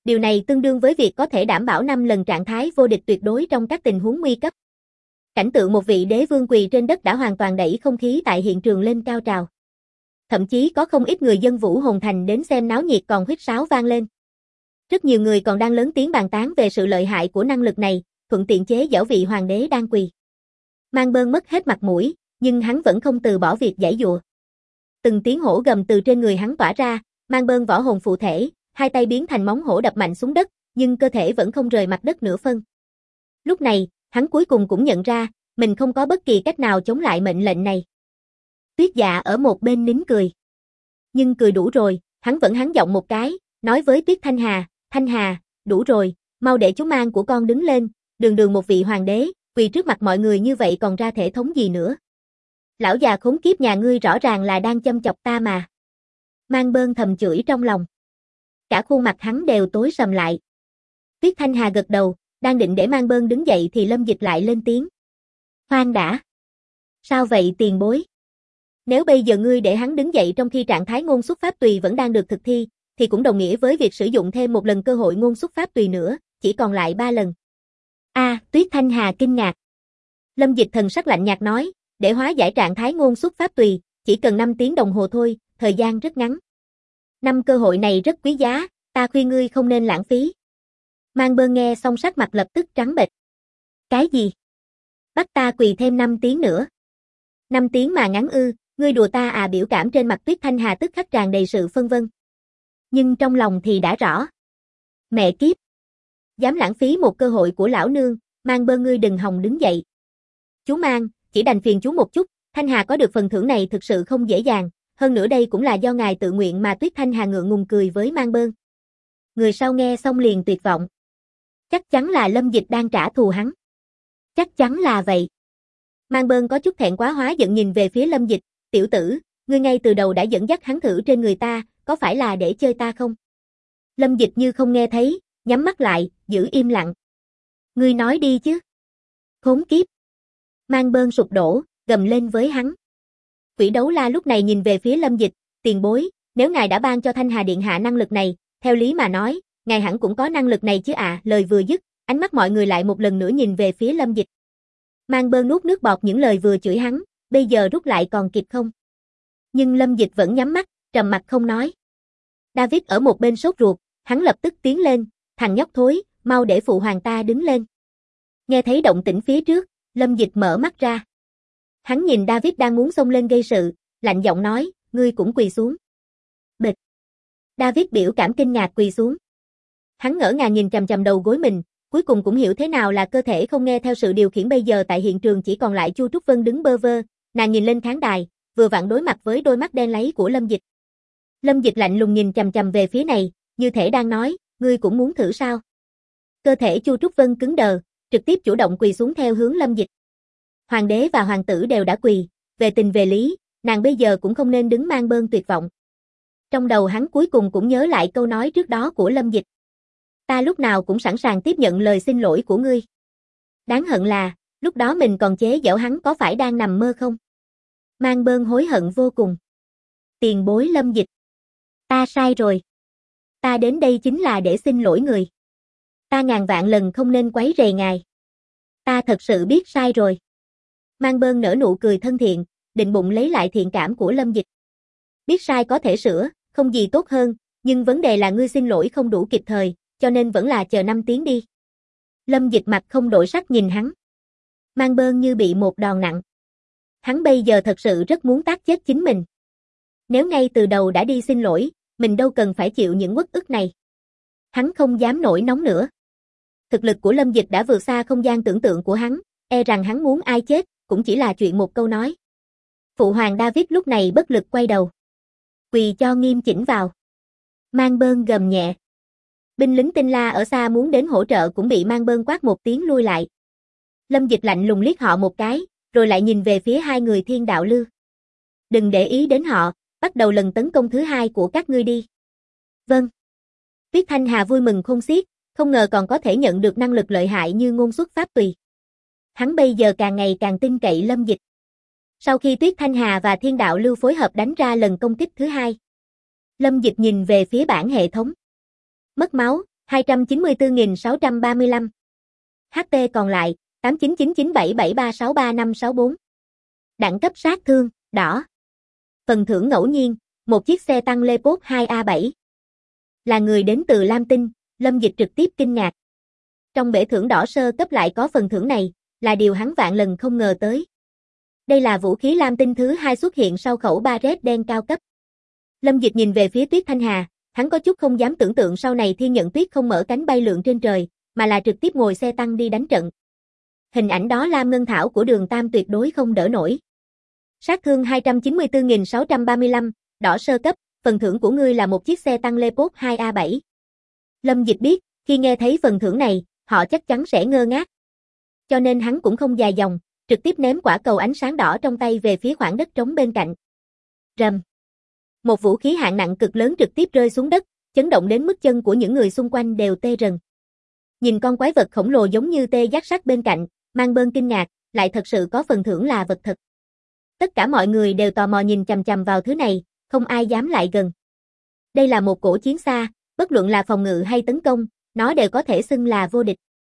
Điều này tương đương với việc có thể đảm bảo 5 lần trạng thái vô địch tuyệt đối trong các tình huống nguy cấp. Cảnh tượng một vị đế vương quỳ trên đất đã hoàn toàn đẩy không khí tại hiện trường lên cao trào. Thậm chí có không ít người dân Vũ Hồn Thành đến xem náo nhiệt còn huýt sáo vang lên. Rất nhiều người còn đang lớn tiếng bàn tán về sự lợi hại của năng lực này, thuận tiện chế giễu vị hoàng đế đang quỳ. Mang Bơn mất hết mặt mũi, nhưng hắn vẫn không từ bỏ việc giãy giụa. Từng tiếng hổ gầm từ trên người hắn tỏa ra, Mang Bơn võ hồn phụ thể, hai tay biến thành móng hổ đập mạnh xuống đất, nhưng cơ thể vẫn không rời mặt đất nửa phân. Lúc này, hắn cuối cùng cũng nhận ra, mình không có bất kỳ cách nào chống lại mệnh lệnh này. Tuyết Dạ ở một bên nín cười. Nhưng cười đủ rồi, hắn vẫn hắn giọng một cái, nói với Tuyết Thanh Hà, đủ rồi, mau để chú mang của con đứng lên, đường một vị hoàng đế, quỳ trước mặt mọi người như vậy còn ra thể thống gì nữa. Lão già khốn kiếp nhà ngươi rõ ràng là đang châm chọc ta mà. Mang Bơn thầm chửi trong lòng. Cả khuôn mặt hắn đều tối sầm lại. Tuyết Thanh Hà gật đầu, đang định để Mang Bơn đứng dậy thì Lâm Dịch lại lên tiếng. Khoan đã. Sao vậy tiền bối? Nếu bây giờ ngươi để hắn đứng dậy trong khi trạng thái ngôn xuất pháp tùy vẫn đang được thực thi, thì cũng đồng nghĩa với việc sử dụng thêm một lần cơ hội ngôn xuất pháp tùy nữa, chỉ còn lại 3 lần. Tuyết Thanh Hà kinh ngạc. Lâm Dịch thần sắc lạnh nhạt nói, để hóa giải trạng thái ngôn xuất pháp tùy, chỉ cần 5 tiếng đồng hồ thôi, thời gian rất ngắn. 5 cơ hội này rất quý giá, ta khuyên ngươi không nên lãng phí. Mang Bơn nghe xong sắc mặt lập tức trắng bệch. Cái gì? Bắt ta quỳ thêm 5 tiếng nữa. 5 tiếng mà ngắn ư, ngươi đùa ta à? Biểu cảm trên mặt Tuyết Thanh Hà tức khắc tràn đầy sự phân vân. Nhưng trong lòng thì đã rõ. Mẹ kiếp! Dám lãng phí một cơ hội của lão nương, Mang Bơn ngươi đừng hòng đứng dậy. Chú Mang, chỉ đành phiền chú một chút, Thanh Hà có được phần thưởng này thực sự không dễ dàng, hơn nữa đây cũng là do ngài tự nguyện mà. Tuyết Thanh Hà ngượng ngùng cười với Mang Bơn. Người sau nghe xong liền tuyệt vọng. Chắc chắn là Lâm Dịch đang trả thù hắn. Chắc chắn là vậy. Mang Bơn có chút thẹn quá hóa giận nhìn về phía Lâm Dịch, tiểu tử, ngươi ngay từ đầu đã dẫn dắt hắn thử trên người ta, có phải là để chơi ta không? Lâm Dịch như không nghe thấy, nhắm mắt lại, giữ im lặng. Ngươi nói đi chứ. Khốn kiếp. Mang Bơn sụp đổ, gầm lên với hắn. Quỷ Đấu La lúc này nhìn về phía Lâm Dịch, tiền bối, nếu ngài đã ban cho Thanh Hà Điện Hạ năng lực này, theo lý mà nói, ngài hẳn cũng có năng lực này chứ ạ. Lời vừa dứt, ánh mắt mọi người lại một lần nữa nhìn về phía Lâm Dịch. Mang Bơn nuốt nước bọt những lời vừa chửi hắn, bây giờ rút lại còn kịp không? Nhưng Lâm Dịch vẫn nhắm mắt, trầm mặt không nói. David ở một bên sốt ruột, hắn lập tức tiến lên, thằng nhóc thối, mau để phụ hoàng ta đứng lên. Nghe thấy động tĩnh phía trước, Lâm Dịch mở mắt ra. Hắn nhìn David đang muốn xông lên gây sự, lạnh giọng nói, ngươi cũng quỳ xuống. Bịch. David biểu cảm kinh ngạc quỳ xuống. Hắn ngỡ ngàng nhìn chằm chằm đầu gối mình, cuối cùng cũng hiểu thế nào là cơ thể không nghe theo sự điều khiển. Bây giờ tại hiện trường chỉ còn lại Chu Trúc Vân đứng bơ vơ, nàng nhìn lên khán đài, vừa vặn đối mặt với đôi mắt đen láy của Lâm Dịch. Lâm Dịch lạnh lùng nhìn chằm chằm về phía này, như thể đang nói, ngươi cũng muốn thử sao? Cơ thể Chu Trúc Vân cứng đờ, trực tiếp chủ động quỳ xuống theo hướng Lâm Dịch. Hoàng đế và hoàng tử đều đã quỳ, về tình về lý, nàng bây giờ cũng không nên đứng Mang Bơn tuyệt vọng. Trong đầu hắn cuối cùng cũng nhớ lại câu nói trước đó của Lâm Dịch. Ta lúc nào cũng sẵn sàng tiếp nhận lời xin lỗi của ngươi. Đáng hận là, lúc đó mình còn chế giễu hắn có phải đang nằm mơ không? Mang Bơn hối hận vô cùng. Tiền bối Lâm Dịch. Ta sai rồi. Ta đến đây chính là để xin lỗi người. Ta ngàn vạn lần không nên quấy rầy ngài. Ta thật sự biết sai rồi. Mang Bơn nở nụ cười thân thiện, định bụng lấy lại thiện cảm của Lâm Dịch. Biết sai có thể sửa, không gì tốt hơn, nhưng vấn đề là ngươi xin lỗi không đủ kịp thời, cho nên vẫn là chờ 5 tiếng đi. Lâm Dịch mặt không đổi sắc nhìn hắn. Mang Bơn như bị một đòn nặng. Hắn bây giờ thật sự rất muốn tát chết chính mình. Nếu ngay từ đầu đã đi xin lỗi, mình đâu cần phải chịu những uất ức này. Hắn không dám nổi nóng nữa. Thực lực của Lâm Dịch đã vượt xa không gian tưởng tượng của hắn, e rằng hắn muốn ai chết, cũng chỉ là chuyện một câu nói. Phụ hoàng David lúc này bất lực quay đầu. Quỳ cho nghiêm chỉnh vào. Mang Bơn gầm nhẹ. Binh lính Tinh La ở xa muốn đến hỗ trợ cũng bị Mang Bơn quát một tiếng lui lại. Lâm Dịch lạnh lùng liếc họ một cái, rồi lại nhìn về phía hai người Thiên Đạo Lưu. Đừng để ý đến họ, bắt đầu lần tấn công thứ 2 của các ngươi đi. Vâng. Tuyết Thanh Hà vui mừng khôn xiết, không ngờ còn có thể nhận được năng lực lợi hại như ngôn xuất pháp tùy. Hắn bây giờ càng ngày càng tin cậy Lâm Dịch. Sau khi Tuyết Thanh Hà và Thiên Đạo Lưu phối hợp đánh ra lần công kích thứ 2, Lâm Dịch nhìn về phía bảng hệ thống. Mất máu, 294.635. HT còn lại, 899977363564. Đẳng cấp sát thương, đỏ. Phần thưởng ngẫu nhiên, một chiếc xe tăng Leopard 2A7. Là người đến từ Lam Tinh, Lâm Dịch trực tiếp kinh ngạc. Trong bể thưởng đỏ sơ cấp lại có phần thưởng này, là điều hắn vạn lần không ngờ tới. Đây là vũ khí Lam Tinh thứ 2 xuất hiện sau khẩu Barrett đen cao cấp. Lâm Dịch nhìn về phía Tuyết Thanh Hà, hắn có chút không dám tưởng tượng sau này Thiên Nhận Tuyết không mở cánh bay lượn trên trời, mà là trực tiếp ngồi xe tăng đi đánh trận. Hình ảnh đó Lam Ngân Thảo của Đường Tam tuyệt đối không đỡ nổi. Sát thương 294.635, đỏ sơ cấp, phần thưởng của ngươi là một chiếc xe tăng Leopard 2A7. Lâm Dịch biết, khi nghe thấy phần thưởng này, họ chắc chắn sẽ ngơ ngác. Cho nên hắn cũng không dài dòng, trực tiếp ném quả cầu ánh sáng đỏ trong tay về phía khoảng đất trống bên cạnh. Rầm. Một vũ khí hạng nặng cực lớn trực tiếp rơi xuống đất, chấn động đến mức chân của những người xung quanh đều tê rần. Nhìn con quái vật khổng lồ giống như tê giác sắt bên cạnh, Mang Bơn kinh ngạc, lại thật sự có phần thưởng là vật thật. Tất cả mọi người đều tò mò nhìn chằm chằm vào thứ này, không ai dám lại gần. Đây là một cổ chiến xa, bất luận là phòng ngự hay tấn công, nó đều có thể xưng là vô địch.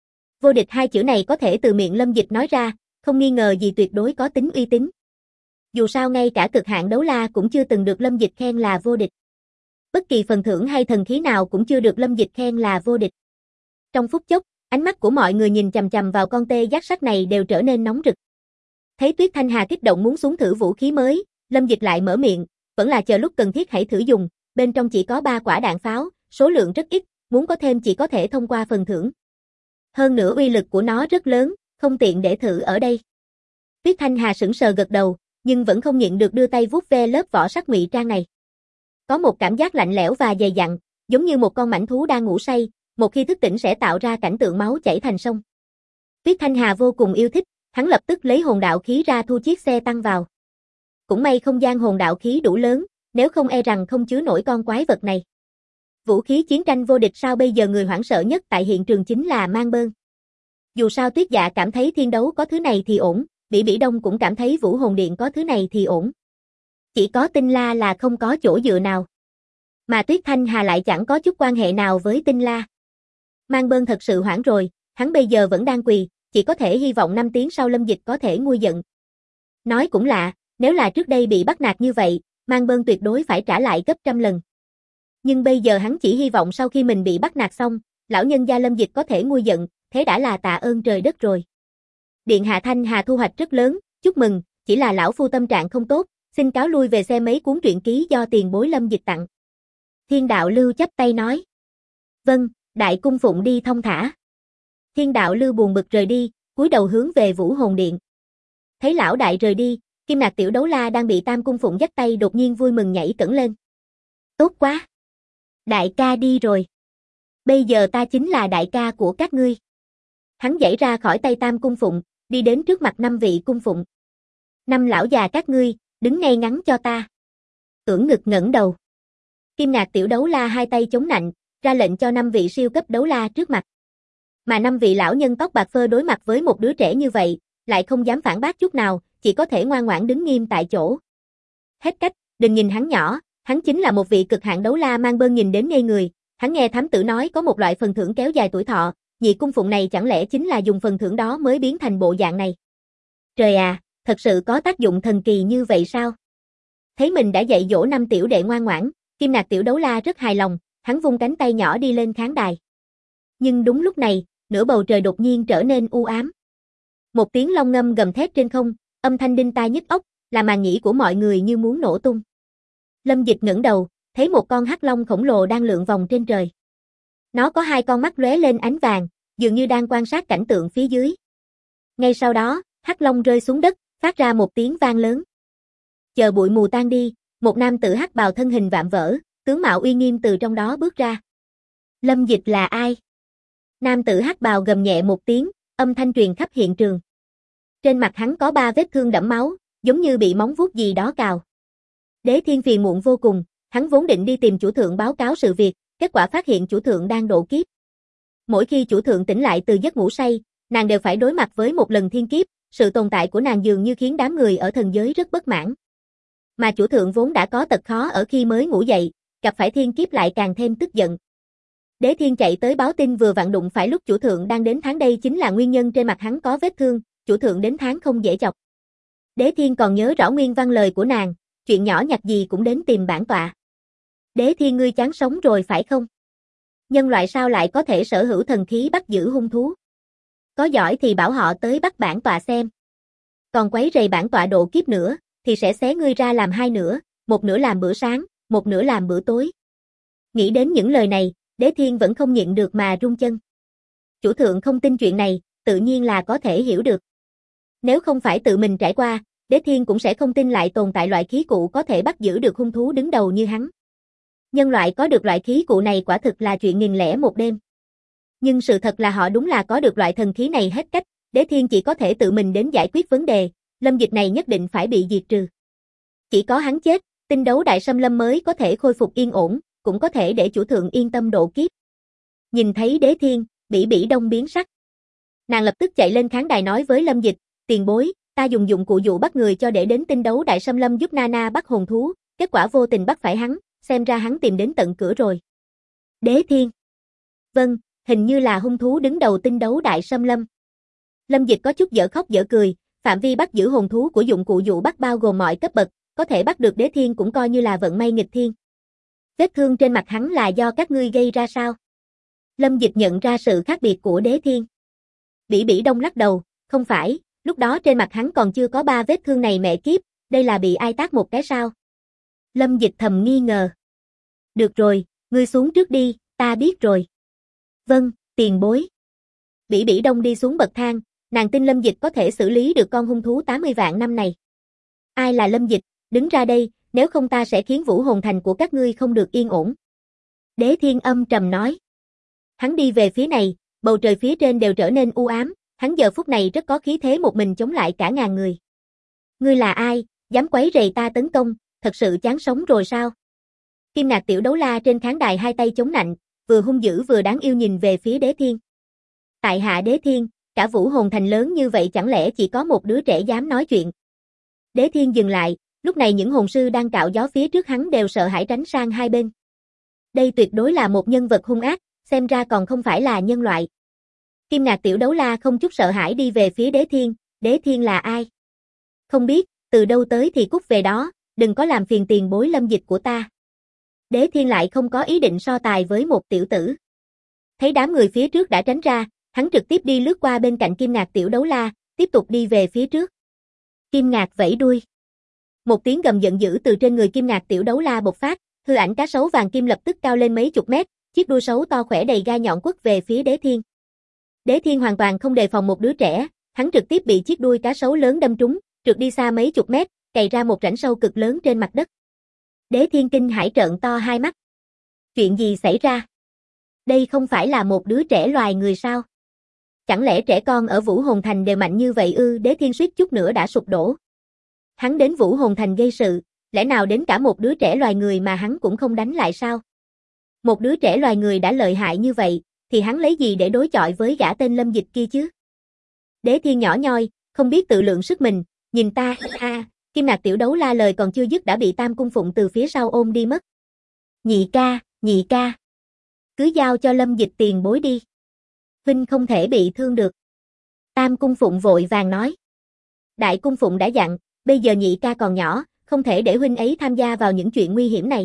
Vô địch hai chữ này có thể từ miệng Lâm Dịch nói ra, không nghi ngờ gì tuyệt đối có tính uy tín. Dù sao ngay cả cực hạn đấu la cũng chưa từng được Lâm Dịch khen là vô địch. Bất kỳ phần thưởng hay thần khí nào cũng chưa được Lâm Dịch khen là vô địch. Trong phút chốc, ánh mắt của mọi người nhìn chằm chằm vào con tê giác sắt này đều trở nên nóng rực. Thấy Tuyết Thanh Hà kích động muốn xuống thử vũ khí mới, Lâm Dịch lại mở miệng, vẫn là chờ lúc cần thiết hãy thử dùng, bên trong chỉ có 3 quả đạn pháo, số lượng rất ít, muốn có thêm chỉ có thể thông qua phần thưởng. Hơn nữa uy lực của nó rất lớn, không tiện để thử ở đây. Tuyết Thanh Hà sững sờ gật đầu, nhưng vẫn không nhịn được đưa tay vuốt ve lớp vỏ sắt ngụy trang này. Có một cảm giác lạnh lẽo và dày dặn, giống như một con mãnh thú đang ngủ say, một khi thức tỉnh sẽ tạo ra cảnh tượng máu chảy thành sông. Tuyết Thanh Hà vô cùng yêu thích, hắn lập tức lấy hồn đạo khí ra thu chiếc xe tăng vào. Cũng may không gian hồn đạo khí đủ lớn, nếu không e rằng không chứa nổi con quái vật này. Vũ khí chiến tranh vô địch sao bây giờ người hoảng sợ nhất tại hiện trường chính là Mang Bơn. Dù sao Tuyết Dạ cảm thấy thiên đấu có thứ này thì ổn, Bỉ Bỉ Đông cũng cảm thấy Vũ Hồn Điện có thứ này thì ổn. Chỉ có Tinh La là không có chỗ dựa nào. Mà Tuyết Thanh Hà lại chẳng có chút quan hệ nào với Tinh La. Mang Bơn thật sự hoảng rồi, hắn bây giờ vẫn đang quỳ, chỉ có thể hy vọng 5 tiếng sau Lâm Dịch có thể nguôi giận. Nói cũng lạ, nếu là trước đây bị bắt nạt như vậy, Mang Bơn tuyệt đối phải trả lại gấp trăm lần. Nhưng bây giờ hắn chỉ hy vọng sau khi mình bị bắt nạt xong, lão nhân gia Lâm Dịch có thể nguôi giận, thế đã là tạ ơn trời đất rồi. Điện hạ Thanh Hà thu hoạch rất lớn, chúc mừng, chỉ là lão phu tâm trạng không tốt, xin cáo lui về xem mấy cuốn truyện ký do tiền bối Lâm Dịch tặng. Thiên đạo Lưu chắp tay nói. Vâng, đại cung phụng đi thông thả. Thiên đạo Lưu buồn bực rời đi, cúi đầu hướng về Vũ Hồn Điện. Thấy lão đại rời đi, Kim Nạc tiểu đấu la đang bị Tam cung phụng dắt tay đột nhiên vui mừng nhảy cẫng lên. Tốt quá! Đại ca đi rồi. Bây giờ ta chính là đại ca của các ngươi. Hắn giãy ra khỏi tay Tam cung phụng, đi đến trước mặt 5 vị cung phụng. 5 lão già các ngươi, đứng ngay ngắn cho ta. Ưỡn ngực ngẩng đầu. Kim Ngạc tiểu đấu la hai tay chống nạnh, ra lệnh cho 5 vị siêu cấp đấu la trước mặt. Mà 5 vị lão nhân tóc bạc phơ đối mặt với một đứa trẻ như vậy, lại không dám phản bác chút nào, chỉ có thể ngoan ngoãn đứng nghiêm tại chỗ. Hết cách, đừng nhìn hắn nhỏ, hắn chính là một vị cực hạn đấu la. Mang Bơn nhìn đến ngây người, hắn nghe thám tử nói có một loại phần thưởng kéo dài tuổi thọ, nhị cung phụng này chẳng lẽ chính là dùng phần thưởng đó mới biến thành bộ dạng này. Trời à, thật sự có tác dụng thần kỳ như vậy sao? Thấy mình đã dạy dỗ 5 tiểu đệ ngoan ngoãn, Kim Nạc tiểu đấu la rất hài lòng, hắn vung cánh tay nhỏ đi lên khán đài. Nhưng đúng lúc này, nửa bầu trời đột nhiên trở nên u ám. Một tiếng long ngâm gầm thét trên không, âm thanh đinh tai nhức óc, làm màng nhĩ của mọi người như muốn nổ tung. Lâm Dịch ngẩng đầu, thấy một con hắc long khổng lồ đang lượn vòng trên trời. Nó có 2 con mắt lóe lên ánh vàng, dường như đang quan sát cảnh tượng phía dưới. Ngay sau đó, hắc long rơi xuống đất, phát ra một tiếng vang lớn. Chờ bụi mù tan đi, một nam tử hắc bào thân hình vạm vỡ, tướng mạo uy nghiêm từ trong đó bước ra. Lâm Dịch là ai? Nam tử hắc bào gầm nhẹ một tiếng, âm thanh truyền khắp hiện trường. Trên mặt hắn có 3 vết thương đẫm máu, giống như bị móng vuốt gì đó cào. Đế Thiên phiền muộn vô cùng, hắn vốn định đi tìm chủ thượng báo cáo sự việc, kết quả phát hiện chủ thượng đang độ kiếp. Mỗi khi chủ thượng tỉnh lại từ giấc ngủ say, nàng đều phải đối mặt với một lần thiên kiếp, sự tồn tại của nàng dường như khiến đám người ở thần giới rất bất mãn. Mà chủ thượng vốn đã có tật khó ở khi mới ngủ dậy, gặp phải thiên kiếp lại càng thêm tức giận. Đế Thiên chạy tới báo tin vừa vặn đụng phải lúc chủ thượng đang đến tháng, đây chính là nguyên nhân trên mặt hắn có vết thương, chủ thượng đến tháng không dễ chọc. Đế Thiên còn nhớ rõ nguyên văn lời của nàng, chuyện nhỏ nhặt gì cũng đến tìm bản tọa. Đế Thiên, ngươi chán sống rồi phải không? Nhân loại sao lại có thể sở hữu thần khí bắt giữ hung thú? Có giỏi thì bảo họ tới bắt bản tọa xem. Còn quấy rầy bản tọa độ kiếp nữa, thì sẽ xé ngươi ra làm hai nửa, một nửa làm bữa sáng, một nửa làm bữa tối. Nghĩ đến những lời này, Đế Thiên vẫn không nhịn được mà run chân. Chủ thượng không tin chuyện này, tự nhiên là có thể hiểu được. Nếu không phải tự mình trải qua, Đế Thiên cũng sẽ không tin lại tồn tại loại khí cụ có thể bắt giữ được hung thú đứng đầu như hắn. Nhân loại có được loại khí cụ này quả thực là chuyện nghìn lẻ một đêm. Nhưng sự thật là họ đúng là có được loại thần khí này hết cách, Đế Thiên chỉ có thể tự mình đến giải quyết vấn đề, lâm dịch này nhất định phải bị diệt trừ. Chỉ có hắn chết, tinh đấu đại xâm lâm mới có thể khôi phục yên ổn, cũng có thể để chủ thượng yên tâm độ kiếp. Nhìn thấy Đế Thiên, Bỉ Bỉ Đông biến sắc. Nàng lập tức chạy lên khán đài nói với Lâm Dịch, tiền bối, ta dùng dụng cụ dụ bắt người cho để đến tinh đấu đại xâm lâm giúp Nana bắt hồn thú, kết quả vô tình bắt phải hắn, xem ra hắn tìm đến tận cửa rồi. Đế Thiên. Vâng, hình như là hung thú đứng đầu tinh đấu đại xâm lâm. Lâm Dịch có chút dở khóc dở cười, phạm vi bắt giữ hồn thú của dụng cụ dụ bắt bao gồm mọi cấp bậc, có thể bắt được Đế Thiên cũng coi như là vận may nghịch thiên. Vết thương trên mặt hắn là do các ngươi gây ra sao? Lâm Dịch nhận ra sự khác biệt của Đế Thiên. Bỉ Bỉ Đông lắc đầu, không phải, lúc đó trên mặt hắn còn chưa có 3 vết thương này mẹ kiếp, đây là bị ai tát một cái sao? Lâm Dịch thầm nghi ngờ. Được rồi, ngươi xuống trước đi, ta biết rồi. Vâng, tiền bối. Bỉ Bỉ Đông đi xuống bậc thang, nàng tin Lâm Dịch có thể xử lý được con hung thú 80 vạn năm này. Ai là Lâm Dịch, đứng ra đây, nếu không ta sẽ khiến vũ hồn thành của các ngươi không được yên ổn. Đế Thiên âm trầm nói. Hắn đi về phía này, bầu trời phía trên đều trở nên u ám, hắn giờ phút này rất có khí thế một mình chống lại cả ngàn người. Ngươi là ai, dám quấy rầy ta tấn công, thật sự chán sống rồi sao? Kim Ngạc Tiểu Đấu La trên khán đài hai tay chống nạnh, vừa hung dữ vừa đáng yêu nhìn về phía Đế Thiên. Tại hạ Đế Thiên, cả vũ hồn thành lớn như vậy chẳng lẽ chỉ có một đứa trẻ dám nói chuyện? Đế Thiên dừng lại, lúc này những hồn sư đang cạo gió phía trước hắn đều sợ hãi tránh sang hai bên. Đây tuyệt đối là một nhân vật hung ác, xem ra còn không phải là nhân loại. Kim Ngạc Tiểu Đấu La không chút sợ hãi đi về phía Đế Thiên, Đế Thiên là ai? Không biết, từ đâu tới thì cút về đó, đừng có làm phiền tiền bối Lâm Dịch của ta. Đế Thiên lại không có ý định so tài với một tiểu tử. Thấy đám người phía trước đã tránh ra, hắn trực tiếp đi lướt qua bên cạnh Kim Ngạc Tiểu Đấu La, tiếp tục đi về phía trước. Kim Ngạc vẫy đuôi. Một tiếng gầm giận dữ từ trên người Kim Ngạc Tiểu Đấu La bộc phát, hư ảnh cá sấu vàng kim lập tức cao lên mấy chục mét, chiếc đuôi sấu to khỏe đầy gai nhọn quất về phía Đế Thiên. Đế Thiên hoàn toàn không đề phòng một đứa trẻ, hắn trực tiếp bị chiếc đuôi cá sấu lớn đâm trúng, trượt đi xa mấy chục mét, cày ra một rãnh sâu cực lớn trên mặt đất. Đế Thiên kinh hãi trợn to hai mắt. Chuyện gì xảy ra? Đây không phải là một đứa trẻ loài người sao? Chẳng lẽ trẻ con ở Vũ Hồn Thành đều mạnh như vậy ư? Đế Thiên suýt chút nữa đã sụp đổ. Hắn đến Vũ Hồn Thành gây sự, lẽ nào đến cả một đứa trẻ loài người mà hắn cũng không đánh lại sao? Một đứa trẻ loài người đã lợi hại như vậy, thì hắn lấy gì để đối chọi với gã tên Lâm Dịch kia chứ? Đế Thiên nhỏ nhoi, không biết tự lượng sức mình, nhìn ta, Kim Ngạc Tiểu Đấu La lời còn chưa dứt đã bị Tam Cung Phụng từ phía sau ôm đi mất. Nhị ca. Cứ giao cho Lâm Dịch tiền bối đi. Huynh không thể bị thương được. Tam Cung Phụng vội vàng nói. Đại Cung Phụng đã dặn, bây giờ nhị ca còn nhỏ, không thể để huynh ấy tham gia vào những chuyện nguy hiểm này.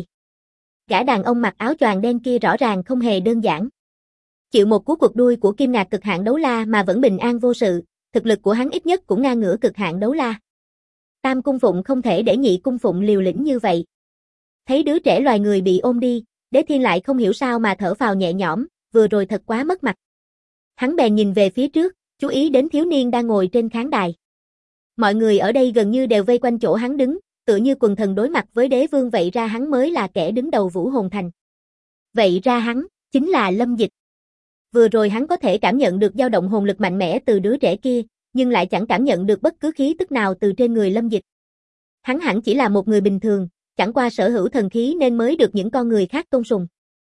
Gã đàn ông mặc áo choàng đen kia rõ ràng không hề đơn giản. Chịu một cú quật đuôi của Kim Ngạc Cực Hạn Đấu La mà vẫn bình an vô sự, thực lực của hắn ít nhất cũng ngang ngửa Cực Hạn Đấu La. Tam Cung Phụng không thể để Nhị Cung Phụng liều lĩnh như vậy. Thấy đứa trẻ loài người bị ôm đi, Đế Thiên lại không hiểu sao mà thở phào nhẹ nhõm, vừa rồi thật quá mất mặt. Hắn bèn nhìn về phía trước, chú ý đến thiếu niên đang ngồi trên khán đài. Mọi người ở đây gần như đều vây quanh chỗ hắn đứng, tựa như quần thần đối mặt với đế vương, vậy ra hắn mới là kẻ đứng đầu Vũ Hồn Thành. Vậy ra hắn chính là Lâm Dịch. Vừa rồi hắn có thể cảm nhận được dao động hồn lực mạnh mẽ từ đứa trẻ kia, nhưng lại chẳng cảm nhận được bất cứ khí tức nào từ trên người Lâm Dịch. Hắn hẳn chỉ là một người bình thường, chẳng qua sở hữu thần khí nên mới được những con người khác tôn sùng.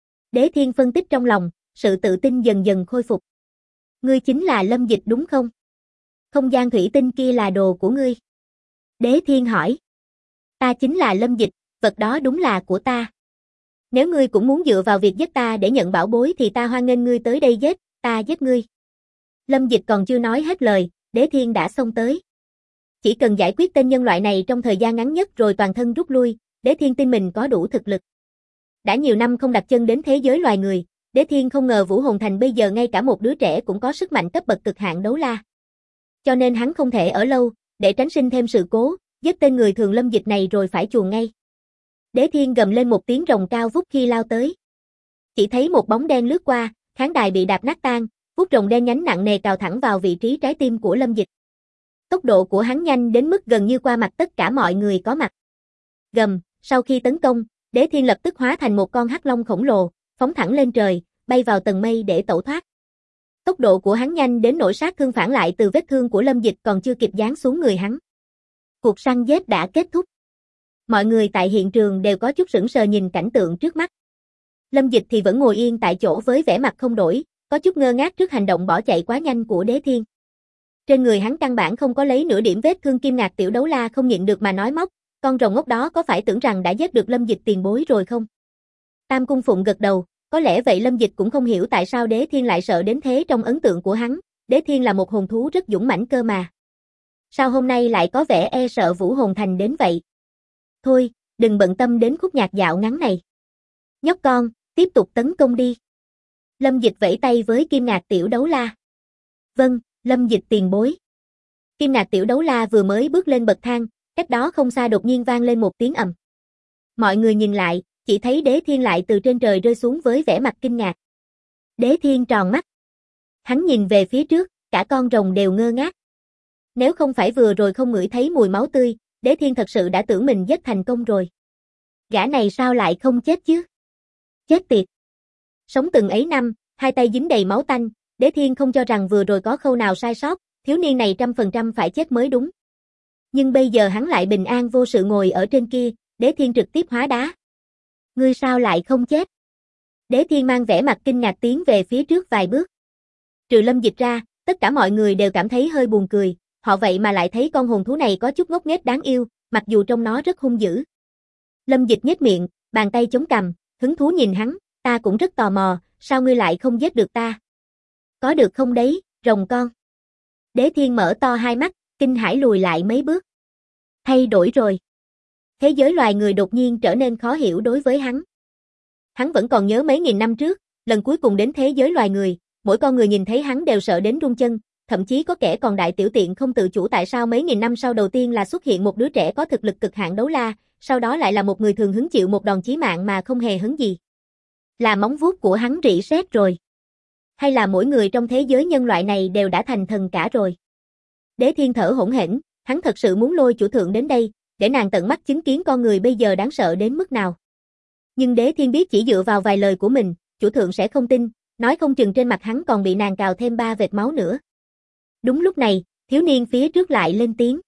Đế Thiên phân tích trong lòng, sự tự tin dần dần khôi phục. Ngươi chính là Lâm Dịch đúng không? Không gian thủy tinh kia là đồ của ngươi. Đế Thiên hỏi. Ta chính là Lâm Dịch, vật đó đúng là của ta. Nếu ngươi cũng muốn dựa vào việc giết ta để nhận bảo bối thì ta hoan nghênh ngươi tới đây giết, ta giết ngươi. Lâm Dịch còn chưa nói hết lời, Đế Thiên đã xông tới. Chỉ cần giải quyết tên nhân loại này trong thời gian ngắn nhất rồi toàn thân rút lui, Đế Thiên tin mình có đủ thực lực. Đã nhiều năm không đặt chân đến thế giới loài người, Đế Thiên không ngờ Vũ Hồn Thành bây giờ ngay cả một đứa trẻ cũng có sức mạnh cấp bậc cực hạn đấu la. Cho nên hắn không thể ở lâu, để tránh sinh thêm sự cố, giết tên người thường Lâm Dịch này rồi phải chuồn ngay. Đế Thiên gầm lên một tiếng rồng cao vút khi lao tới. Chỉ thấy một bóng đen lướt qua, khán đài bị đạp nát tan, vuốt rồng đen nhánh nặng nề cào thẳng vào vị trí trái tim của Lâm Dịch. Tốc độ của hắn nhanh đến mức gần như qua mặt tất cả mọi người có mặt. Gầm, sau khi tấn công, Đế Thiên lập tức hóa thành một con hắc long khổng lồ, phóng thẳng lên trời, bay vào tầng mây để tẩu thoát. Tốc độ của hắn nhanh đến nỗi sát thương phản lại từ vết thương của Lâm Dịch còn chưa kịp giáng xuống người hắn. Cuộc săn giết đã kết thúc. Mọi người tại hiện trường đều có chút sững sờ nhìn cảnh tượng trước mắt. Lâm Dịch thì vẫn ngồi yên tại chỗ với vẻ mặt không đổi, có chút ngơ ngác trước hành động bỏ chạy quá nhanh của Đế Thiên. Trên người hắn căn bản không có lấy nửa điểm vết thương. Kim Ngạc tiểu đấu la không nhịn được mà nói móc, con rồng ngốc đó có phải tưởng rằng đã giết được Lâm Dịch tiền bối rồi không? Tam Cung Phụng gật đầu, có lẽ vậy. Lâm Dịch cũng không hiểu tại sao Đế Thiên lại sợ đến thế. Trong ấn tượng của hắn, Đế Thiên là một hồn thú rất dũng mãnh cơ mà. Sao hôm nay lại có vẻ e sợ Vũ Hồn Thành đến vậy? Thôi, đừng bận tâm đến khúc nhạc dạo ngắn này. Nhóc con, tiếp tục tấn công đi. Lâm Dịch vẫy tay với Kim Ngạc tiểu đấu la. Vâng, Lâm Dịch tiền bối. Kim Ngạc tiểu đấu la vừa mới bước lên bậc thang, cách đó không xa đột nhiên vang lên một tiếng ầm. Mọi người nhìn lại, chỉ thấy Đế Thiên lại từ trên trời rơi xuống với vẻ mặt kinh ngạc. Đế Thiên tròn mắt. Hắn nhìn về phía trước, cả con rồng đều ngơ ngác. Nếu không phải vừa rồi không ngửi thấy mùi máu tươi, Đế Thiên thật sự đã tưởng mình giết thành công rồi. Gã này sao lại không chết chứ? Chết tiệt. Sống từng ấy năm, hai tay dính đầy máu tanh, Đế Thiên không cho rằng vừa rồi có khâu nào sai sót, thiếu niên này 100% phải chết mới đúng. Nhưng bây giờ hắn lại bình an vô sự ngồi ở trên kia, Đế Thiên trực tiếp hóa đá. Ngươi sao lại không chết? Đế Thiên mang vẻ mặt kinh ngạc tiến về phía trước vài bước. Trừ Lâm Dịch ra, tất cả mọi người đều cảm thấy hơi buồn cười, họ vậy mà lại thấy con hồn thú này có chút ngốc nghếch đáng yêu, mặc dù trông nó rất hung dữ. Lâm Dịch nhếch miệng, bàn tay chống cằm, hứng thú nhìn hắn, ta cũng rất tò mò, sao ngươi lại không giết được ta? Có được không đấy, rồng con? Đế Thiên mở to hai mắt, kinh hãi lùi lại mấy bước. Thay đổi rồi. Thế giới loài người đột nhiên trở nên khó hiểu đối với hắn. Hắn vẫn còn nhớ mấy nghìn năm trước, lần cuối cùng đến thế giới loài người, mỗi con người nhìn thấy hắn đều sợ đến run chân, thậm chí có kẻ còn đại tiểu tiện không tự chủ tại sao mấy nghìn năm sau đầu tiên là xuất hiện một đứa trẻ có thực lực cực hạn đấu la, sau đó lại là một người thường hứng chịu một đòn chí mạng mà không hề hứng gì. Là móng vuốt của hắn rỉ sét rồi. Hay là mỗi người trong thế giới nhân loại này đều đã thành thần cả rồi. Đế Thiên thở hổn hển, hắn thật sự muốn lôi chủ thượng đến đây, để nàng tận mắt chứng kiến con người bây giờ đáng sợ đến mức nào. Nhưng Đế Thiên biết chỉ dựa vào vài lời của mình, chủ thượng sẽ không tin, nói không chừng trên mặt hắn còn bị nàng cào thêm 3 vệt máu nữa. Đúng lúc này, thiếu niên phía trước lại lên tiếng.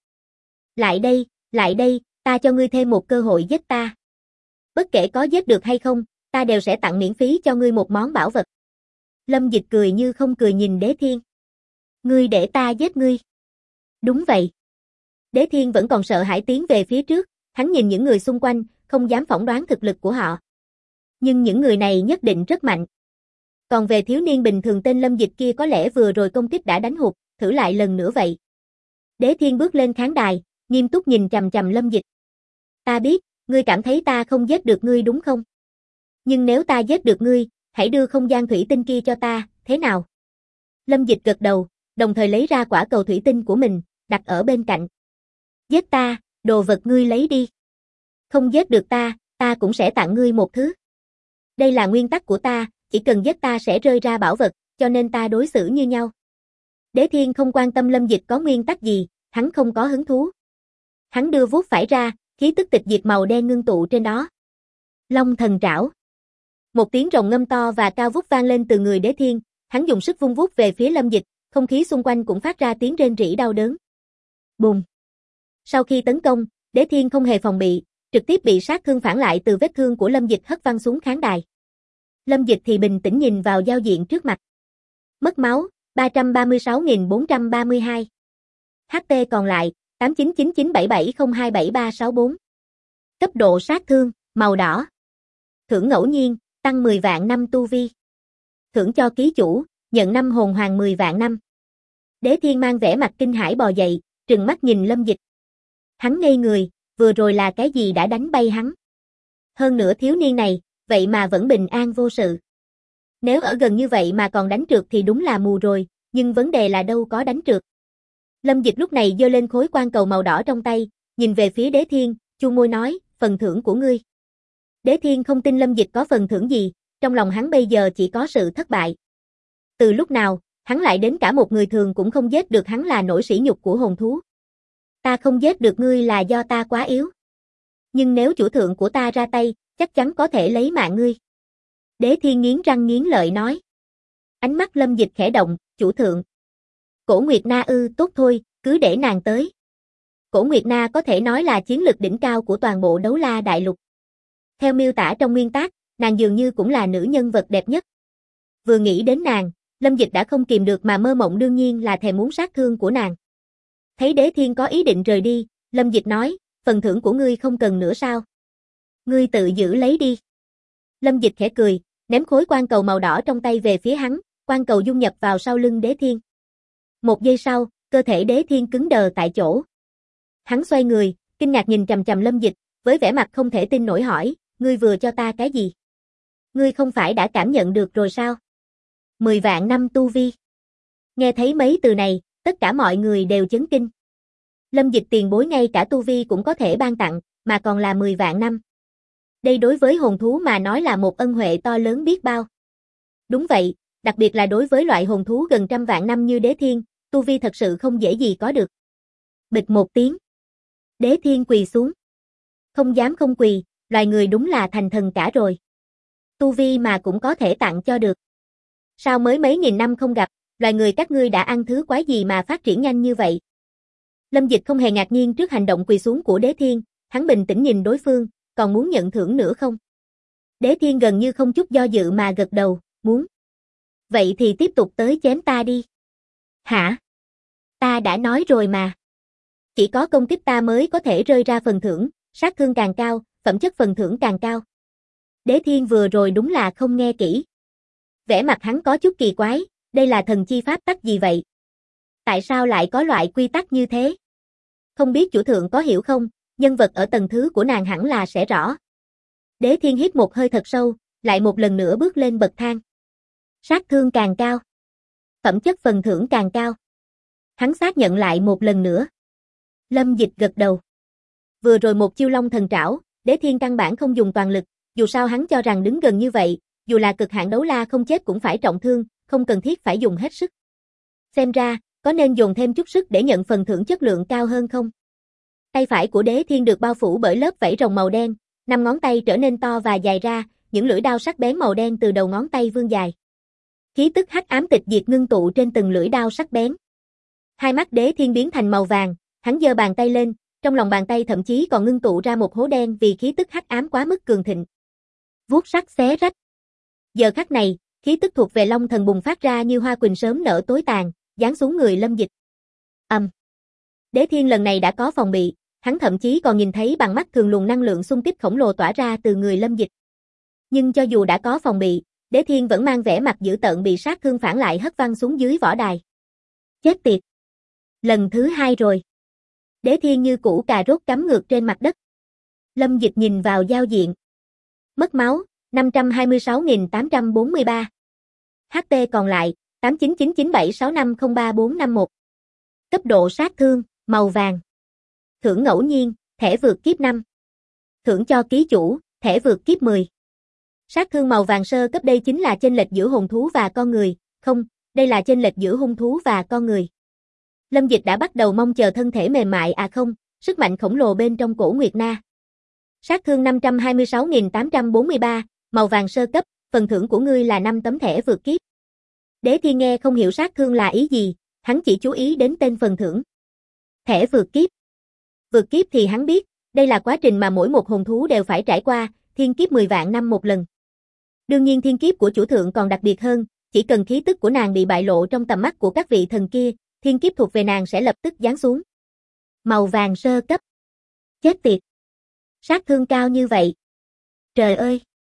Lại đây, ta cho ngươi thêm một cơ hội giết ta. Bất kể có giết được hay không, ta đều sẽ tặng miễn phí cho ngươi một món bảo vật. Lâm Dịch cười như không cười nhìn Đế Thiên. Ngươi để ta giết ngươi. Đúng vậy. Đế Thiên vẫn còn sợ hãi tiến về phía trước, hắn nhìn những người xung quanh, không dám phỏng đoán thực lực của họ. Nhưng những người này nhất định rất mạnh. Còn về thiếu niên bình thường tên Lâm Dịch kia có lẽ vừa rồi công kích đã đánh hụt, thử lại lần nữa vậy. Đế Thiên bước lên khán đài, nghiêm túc nhìn chằm chằm Lâm Dịch. Ta biết, ngươi cảm thấy ta không giết được ngươi đúng không? Nhưng nếu ta giết được ngươi, hãy đưa không gian thủy tinh kia cho ta, thế nào? Lâm Dịch gật đầu, đồng thời lấy ra quả cầu thủy tinh của mình, đặt ở bên cạnh. Giết ta, đồ vật ngươi lấy đi. Không giết được ta, ta cũng sẽ tặng ngươi một thứ. Đây là nguyên tắc của ta, chỉ cần giết ta sẽ rơi ra bảo vật, cho nên ta đối xử như nhau. Đế Thiên không quan tâm Lâm Dịch có nguyên tắc gì, hắn không có hứng thú. Hắn đưa vuốt phải ra, khí tức tịch diệt màu đen ngưng tụ trên đó. Long thần trảo. Một tiếng rồng ngâm to và cao vút vang lên từ người Đế Thiên, hắn dùng sức vung vuốt về phía Lâm Dịch, không khí xung quanh cũng phát ra tiếng rên rỉ đau đớn. Bùng. Sau khi tấn công, Đế Thiên không hề phòng bị, trực tiếp bị sát thương phản lại từ vết thương của Lâm Dịch hất văng xuống khán đài. Lâm Dịch thì bình tĩnh nhìn vào giao diện trước mặt. Mất máu, 336.432. HP còn lại, 899977027364. Cấp độ sát thương, màu đỏ. Thưởng ngẫu nhiên, tăng 10 vạn năm tu vi. Thưởng cho ký chủ, nhận 5 hồn hoàng 10 vạn năm. Đế Thiên mang vẻ mặt kinh hãi bò dậy, trừng mắt nhìn Lâm Dịch. Hắn ngây người, vừa rồi là cái gì đã đánh bay hắn? Hơn nữa thiếu niên này, vậy mà vẫn bình an vô sự. Nếu ở gần như vậy mà còn đánh trượt thì đúng là mù rồi, nhưng vấn đề là đâu có đánh trượt. Lâm Dịch lúc này giơ lên khối quan cầu màu đỏ trong tay, nhìn về phía Đế Thiên, chu môi nói, phần thưởng của ngươi. Đế Thiên không tin Lâm Dịch có phần thưởng gì, trong lòng hắn bây giờ chỉ có sự thất bại. Từ lúc nào, hắn lại đến cả một người thường cũng không giết được hắn là nỗi sỉ nhục của hồn thú. Ta không giết được ngươi là do ta quá yếu. Nhưng nếu chủ thượng của ta ra tay, chắc chắn có thể lấy mạng ngươi. Đế Thiên nghiến răng nghiến lợi nói. Ánh mắt Lâm Dịch khẽ động, chủ thượng. Cổ Nguyệt Na tốt thôi, cứ để nàng tới. Cổ Nguyệt Na có thể nói là chiến lực đỉnh cao của toàn bộ Đấu La Đại Lục. Theo miêu tả trong nguyên tác, nàng dường như cũng là nữ nhân vật đẹp nhất. Vừa nghĩ đến nàng, Lâm Dịch đã không kìm được mà mơ mộng đương nhiên là thèm muốn sát thương của nàng. Thấy Đế Thiên có ý định rời đi, Lâm Dịch nói, phần thưởng của ngươi không cần nữa sao? Ngươi tự giữ lấy đi. Lâm Dịch khẽ cười, ném khối quan cầu màu đỏ trong tay về phía hắn, quan cầu dung nhập vào sau lưng Đế Thiên. Một giây sau, cơ thể Đế Thiên cứng đờ tại chỗ. Hắn xoay người, kinh ngạc nhìn chằm chằm Lâm Dịch, với vẻ mặt không thể tin nổi hỏi, ngươi vừa cho ta cái gì? Ngươi không phải đã cảm nhận được rồi sao? 10 vạn năm tu vi. Nghe thấy mấy từ này, tất cả mọi người đều chấn kinh. Lâm Dịch tiền bối ngay cả tu vi cũng có thể ban tặng, mà còn là 10 vạn năm. Đây đối với hồn thú mà nói là một ân huệ to lớn biết bao. Đúng vậy, đặc biệt là đối với loại hồn thú gần trăm vạn năm như Đế Thiên, tu vi thật sự không dễ gì có được. Bịch một tiếng. Đế Thiên quỳ xuống. Không dám không quỳ, loài người đúng là thành thần cả rồi. Tu vi mà cũng có thể tặng cho được. Sao mới mấy nghìn năm không gặp, loài người các ngươi đã ăn thứ quái gì mà phát triển nhanh như vậy? Lâm Dịch không hề ngạc nhiên trước hành động quỳ xuống của Đế Thiên, hắn bình tĩnh nhìn đối phương, còn muốn nhận thưởng nữa không? Đế Thiên gần như không chút do dự mà gật đầu, muốn. Vậy thì tiếp tục tới chém ta đi. Hả? Ta đã nói rồi mà. Chỉ có công kích ta mới có thể rơi ra phần thưởng, sát thương càng cao, phẩm chất phần thưởng càng cao. Đế Thiên vừa rồi đúng là không nghe kỹ. Vẻ mặt hắn có chút kỳ quái, đây là thần chi pháp tắc gì vậy? Tại sao lại có loại quy tắc như thế? Không biết chủ thượng có hiểu không, nhân vật ở tầng thứ của nàng hẳn là sẽ rõ. Đế Thiên hít một hơi thật sâu, lại một lần nữa bước lên bậc thang. Sát thương càng cao, phẩm chất phần thưởng càng cao. Hắn xác nhận lại một lần nữa. Lâm Dịch gật đầu. Vừa rồi một chiêu long thần trảo, Đế Thiên căn bản không dùng toàn lực, dù sao hắn cho rằng đứng gần như vậy, dù là cực hạn đấu la không chết cũng phải trọng thương, không cần thiết phải dùng hết sức. Xem ra, có nên dồn thêm chút sức để nhận phần thưởng chất lượng cao hơn không? Tay phải của Đế Thiên được bao phủ bởi lớp vảy rồng màu đen, 5 ngón tay trở nên to và dài ra, những lưỡi đao sắc bén màu đen từ đầu ngón tay vươn dài. Khí tức hắc ám tịch diệt ngưng tụ trên từng lưỡi đao sắc bén. Hai mắt Đế Thiên biến thành màu vàng, hắn giơ bàn tay lên, trong lòng bàn tay thậm chí còn ngưng tụ ra một hố đen vì khí tức hắc ám quá mức cường thịnh. Vuốt sắc xé rách. Giờ khắc này, khí tức thuộc về Long Thần bùng phát ra như hoa quỳnh sớm nở tối tàn, giáng xuống người Lâm Dịch. Đế Thiên lần này đã có phòng bị, hắn thậm chí còn nhìn thấy bằng mắt thường luồng năng lượng xung kích khổng lồ tỏa ra từ người Lâm Dịch. Nhưng cho dù đã có phòng bị, Đế Thiên vẫn mang vẻ mặt dữ tợn bị sát thương phản lại hất văng xuống dưới võ đài. Chết tiệt! Lần thứ 2 rồi. Đế Thiên như củ cà rốt cắm ngược trên mặt đất. Lâm Dịch nhìn vào giao diện. Mất máu, 526.843. HP còn lại, 899976503451. Cấp độ sát thương, màu vàng. Thưởng ngẫu nhiên, thẻ vượt kiếp 5. Thưởng cho ký chủ, thẻ vượt kiếp 10. Sát thương màu vàng sơ cấp đây chính là chênh lệch giữa hồn thú và con người, không, đây là chênh lệch giữa hung thú và con người. Lâm Dịch đã bắt đầu mong chờ thân thể mềm mại không, sức mạnh khổng lồ bên trong cổ Nguyệt Na. Sát thương 526.843, màu vàng sơ cấp, phần thưởng của ngươi là 5 tấm thẻ vượt kiếp. Đế Thiên nghe không hiểu sát thương là ý gì, hắn chỉ chú ý đến tên phần thưởng. Thẻ vượt kiếp. Vượt kiếp thì hắn biết, đây là quá trình mà mỗi một hồn thú đều phải trải qua, thiên kiếp 10 vạn năm một lần. Đương nhiên thiên kiếp của chủ thượng còn đặc biệt hơn, chỉ cần khí tức của nàng bị bại lộ trong tầm mắt của các vị thần kia, thiên kiếp thuộc về nàng sẽ lập tức giáng xuống. Màu vàng sơ cấp. Chết tiệt. Sát thương cao như vậy. Trời ơi.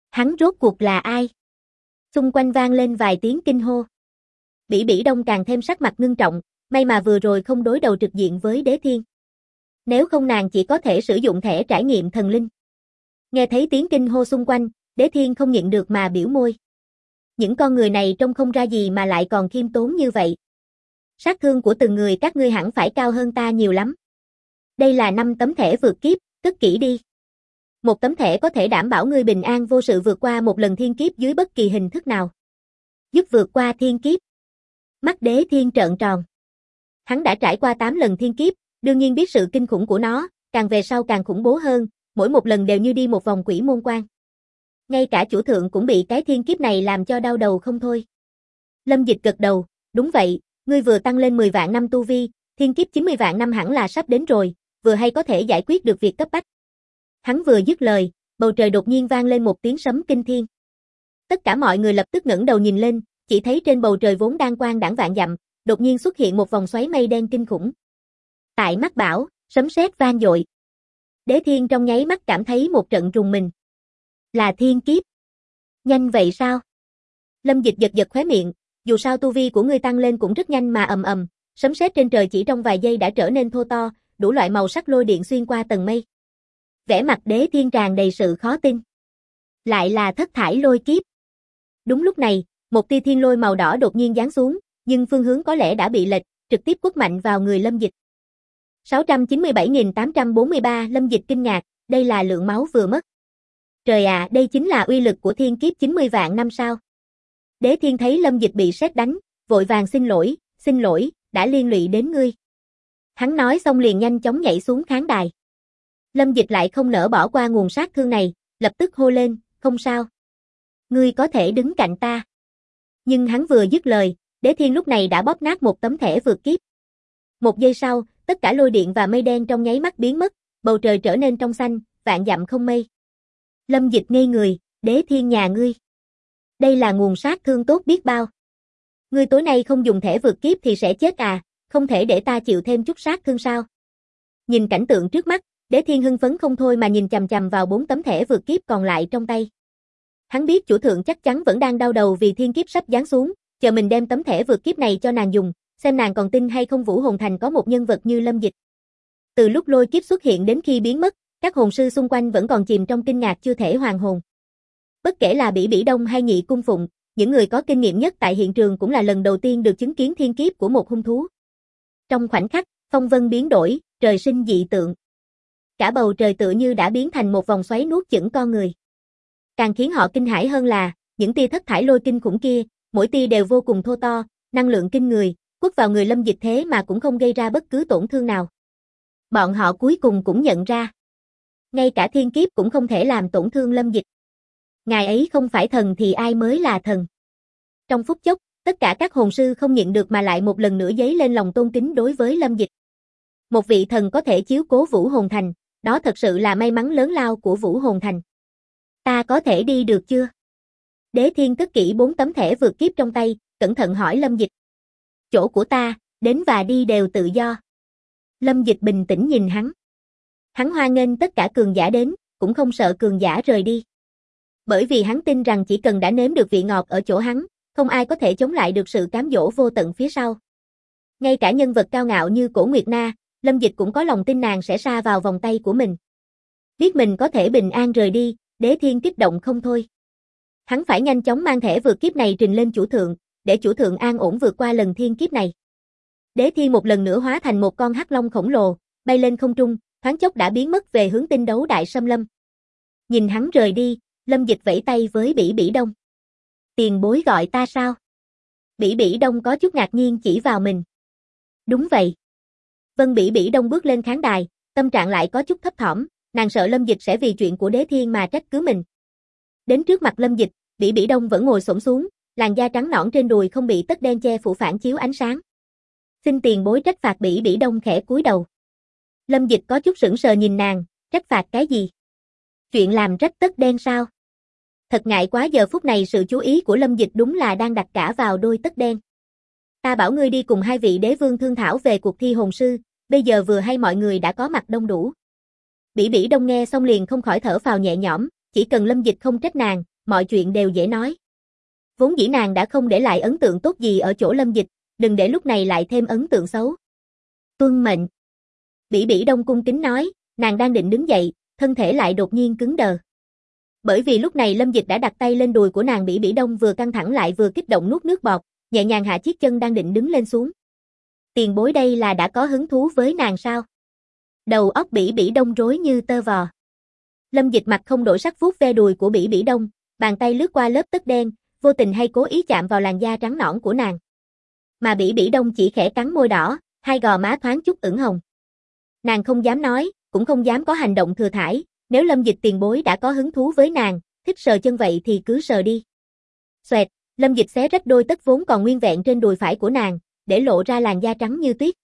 Hắn rốt cuộc là ai? Xung quanh vang lên vài tiếng kinh hô. Bỉ Bỉ Đông càng thêm sắc mặt ngưng trọng, may mà vừa rồi không đối đầu trực diện với Đế Thiên. Nếu không nàng chỉ có thể sử dụng thẻ trải nghiệm thần linh. Nghe thấy tiếng kinh hô xung quanh, Đế Thiên không nhịn được mà biểu môi. Những con người này trông không ra gì mà lại còn khiêm tốn như vậy. Sát thương của từng người các ngươi hẳn phải cao hơn ta nhiều lắm. Đây là 5 tấm thẻ vượt kiếp, cất kỹ đi. Một tấm thẻ có thể đảm bảo ngươi bình an vô sự vượt qua một lần thiên kiếp dưới bất kỳ hình thức nào. Giúp vượt qua thiên kiếp. Mắt Đế Thiên trợn tròn. Hắn đã trải qua 8 lần thiên kiếp, đương nhiên biết sự kinh khủng của nó, càng về sau càng khủng bố hơn, mỗi một lần đều như đi một vòng quỷ môn quan. Ngay cả chủ thượng cũng bị cái thiên kiếp này làm cho đau đầu không thôi. Lâm Dịch gật đầu, đúng vậy, ngươi vừa tăng lên 10 vạn năm tu vi, thiên kiếp 90 vạn năm hẳn là sắp đến rồi, vừa hay có thể giải quyết được việc cấp bách. Hắn vừa dứt lời, bầu trời đột nhiên vang lên một tiếng sấm kinh thiên. Tất cả mọi người lập tức ngẩng đầu nhìn lên, chỉ thấy trên bầu trời vốn đang quang đãng vạn dặm, đột nhiên xuất hiện một vòng xoáy mây đen kinh khủng. Tại mắt bảo, sấm sét vang dội. Đế Thiên trong nháy mắt cảm thấy một trận rùng mình. Là thiên kiếp. Nhanh vậy sao? Lâm Dịch giật giật khóe miệng, dù sao tu vi của ngươi tăng lên cũng rất nhanh mà ầm ầm, sấm sét trên trời chỉ trong vài giây đã trở nên thô to, đủ loại màu sắc lôi điện xuyên qua tầng mây. Vẻ mặt Đế Thiên tràn đầy sự khó tin. Lại là thất thải lôi kiếp. Đúng lúc này, một tia thiên lôi màu đỏ đột nhiên giáng xuống, nhưng phương hướng có lẽ đã bị lệch, trực tiếp quất mạnh vào người Lâm Dịch. 697.843 Lâm Dịch kinh ngạc, đây là lượng máu vừa mất. Trời ạ, đây chính là uy lực của thiên kiếp 90 vạn năm sao? Đế Thiên thấy Lâm Dịch bị sét đánh, vội vàng xin lỗi, đã liên lụy đến ngươi. Hắn nói xong liền nhanh chóng nhảy xuống khán đài. Lâm Dịch lại không nỡ bỏ qua nguồn sát thương này, lập tức hô lên, không sao. Ngươi có thể đứng cạnh ta. Nhưng hắn vừa dứt lời, Đế Thiên lúc này đã bóp nát một tấm thẻ vượt kiếp. Một giây sau, tất cả lôi điện và mây đen trong nháy mắt biến mất, bầu trời trở nên trong xanh, vạn dặm không mây. Lâm Dịch ngây người, Đế Thiên nhà ngươi. Đây là nguồn sát thương tốt biết bao. Ngươi tối nay không dùng thẻ vượt kiếp thì sẽ chết à, không thể để ta chịu thêm chút sát thương sao? Nhìn cảnh tượng trước mắt, Đế Thiên hưng phấn không thôi mà nhìn chằm chằm vào 4 tấm thẻ vượt kiếp còn lại trong tay. Hắn biết chủ thượng chắc chắn vẫn đang đau đầu vì thiên kiếp sắp giáng xuống, chờ mình đem tấm thẻ vượt kiếp này cho nàng dùng, xem nàng còn tin hay không Vũ Hồn Thành có một nhân vật như Lâm Dịch. Từ lúc lôi kiếp xuất hiện đến khi biến mất, các hồn sư xung quanh vẫn còn chìm trong kinh ngạc chưa thể hoàn hồn. Bất kể là Bỉ Bỉ Đông hay Nhị Cung Phụng, những người có kinh nghiệm nhất tại hiện trường cũng là lần đầu tiên được chứng kiến thiên kiếp của một hung thú. Trong khoảnh khắc, phong vân biến đổi, trời sinh dị tượng. Cả bầu trời tựa như đã biến thành một vòng xoáy nuốt chửng con người. Càng khiến họ kinh hãi hơn là, những tia thất thải lôi kinh khủng kia, mỗi tia đều vô cùng thô to, năng lượng kinh người, quất vào người Lâm Dịch thế mà cũng không gây ra bất cứ tổn thương nào. Bọn họ cuối cùng cũng nhận ra. Ngay cả thiên kiếp cũng không thể làm tổn thương Lâm Dịch. Ngài ấy không phải thần thì ai mới là thần. Trong phút chốc, tất cả các hồn sư không nhịn được mà lại một lần nữa dấy lên lòng tôn kính đối với Lâm Dịch. Một vị thần có thể chiếu cố Vũ Hồn Thành, đó thật sự là may mắn lớn lao của Vũ Hồn Thành. Ta có thể đi được chưa? Đế Thiên cất kỹ 4 tấm thẻ vượt kiếp trong tay, cẩn thận hỏi Lâm Dịch. Chỗ của ta, đến và đi đều tự do. Lâm Dịch bình tĩnh nhìn hắn. Hắn hoan nghênh tất cả cường giả đến, cũng không sợ cường giả rời đi. Bởi vì hắn tin rằng chỉ cần đã nếm được vị ngọt ở chỗ hắn, không ai có thể chống lại được sự cám dỗ vô tận phía sau. Ngay cả nhân vật cao ngạo như Cổ Nguyệt Na, Lâm Dịch cũng có lòng tin nàng sẽ sa vào vòng tay của mình. Biết mình có thể bình an rời đi, Đế Thiên kích động không thôi. Hắn phải nhanh chóng mang thẻ vượt kiếp này trình lên chủ thượng, để chủ thượng an ổn vượt qua lần thiên kiếp này. Đế Thiên một lần nữa hóa thành một con hắc long khổng lồ, bay lên không trung, thoáng chốc đã biến mất về hướng tinh đấu đại xâm lâm. Nhìn hắn rời đi, Lâm Dịch vẫy tay với Bỉ Bỉ Đông. Tiền bối gọi ta sao? Bỉ Bỉ Đông có chút ngạc nhiên chỉ vào mình. Đúng vậy. Vân Bỉ Bỉ Đông bước lên khán đài, tâm trạng lại có chút thấp thỏm, nàng sợ Lâm Dịch sẽ vì chuyện của Đế Thiên mà trách cứ mình. Đến trước mặt Lâm Dịch, Bỉ Bỉ Đông vẫn ngồi xổm xuống, làn da trắng nõn trên đùi không bị tất đen che phủ phản chiếu ánh sáng. Xin tiền bối trách phạt. Bỉ Bỉ Đông khẽ cúi đầu. Lâm Dịch có chút sững sờ nhìn nàng, trách phạt cái gì? Chuyện làm trách tất đen sao? Thật ngại quá, giờ phút này sự chú ý của Lâm Dịch đúng là đang đặt cả vào đôi tất đen. Ta bảo ngươi đi cùng 2 vị đế vương thương thảo về cuộc thi hồn sư, bây giờ vừa hay mọi người đã có mặt đông đủ. Bỉ Bỉ Đông nghe xong liền không khỏi thở phào nhẹ nhõm, chỉ cần Lâm Dịch không trách nàng, mọi chuyện đều dễ nói. Vốn dĩ nàng đã không để lại ấn tượng tốt gì ở chỗ Lâm Dịch, đừng để lúc này lại thêm ấn tượng xấu. Tuân mệnh. Bỉ Bỉ Đông cung kính nói, nàng đang định đứng dậy, thân thể lại đột nhiên cứng đờ. Bởi vì lúc này Lâm Dịch đã đặt tay lên đùi của nàng, Bỉ Bỉ Đông vừa căng thẳng lại vừa kích động nuốt nước bọt, nhẹ nhàng hạ chiếc chân đang định đứng lên xuống. Tiền bối đây là đã có hứng thú với nàng sao? Đầu óc Bỉ Bỉ Đông rối như tơ vò. Lâm Dịch mặt không đổi sắc vuốt ve đùi của Bỉ Bỉ Đông, bàn tay lướt qua lớp tất đen, vô tình hay cố ý chạm vào làn da trắng nõn của nàng. Mà Bỉ Bỉ Đông chỉ khẽ cắn môi đỏ, hai gò má thoáng chút ửng hồng. Nàng không dám nói, cũng không dám có hành động thừa thãi, nếu Lâm Dịch tiền bối đã có hứng thú với nàng, thích sờ chân vậy thì cứ sờ đi. Xoẹt, Lâm Dịch xé rách đôi tất vốn còn nguyên vẹn trên đùi phải của nàng, để lộ ra làn da trắng như tuyết.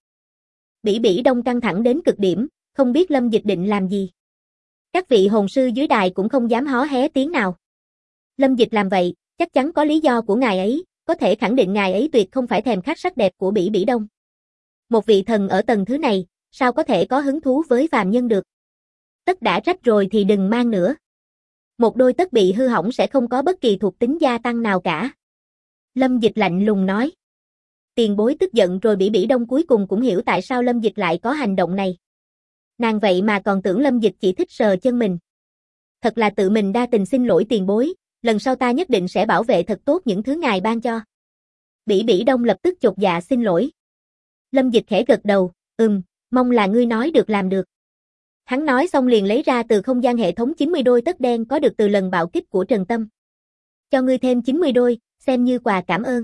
Bỉ Bỉ Đông căng thẳng đến cực điểm, không biết Lâm Dịch định làm gì. Các vị hồn sư dưới đài cũng không dám hó hé tiếng nào. Lâm Dịch làm vậy, chắc chắn có lý do của ngài ấy, có thể khẳng định ngài ấy tuyệt không phải thèm khát sắc đẹp của Bỉ Bỉ Đông. Một vị thần ở tầng thứ này, sao có thể có hứng thú với phàm nhân được? Tất đã rách rồi thì đừng mang nữa. Một đôi tất bị hư hỏng sẽ không có bất kỳ thuộc tính gia tăng nào cả. Lâm Dịch lạnh lùng nói. Tiền bối tức giận rồi. Bỉ Bỉ Đông cuối cùng cũng hiểu tại sao Lâm Dịch lại có hành động này. Nàng vậy mà còn tưởng Lâm Dịch chỉ thích sờ chân mình. Thật là tự mình đa tình, xin lỗi tiền bối, lần sau ta nhất định sẽ bảo vệ thật tốt những thứ ngài ban cho. Bỉ Bỉ Đông lập tức chột dạ xin lỗi. Lâm Dịch khẽ gật đầu, mong là ngươi nói được làm được. Hắn nói xong liền lấy ra từ không gian hệ thống 90 đôi tất đen có được từ lần bạo kích của Trần Tâm. Cho ngươi thêm 90 đôi, xem như quà cảm ơn.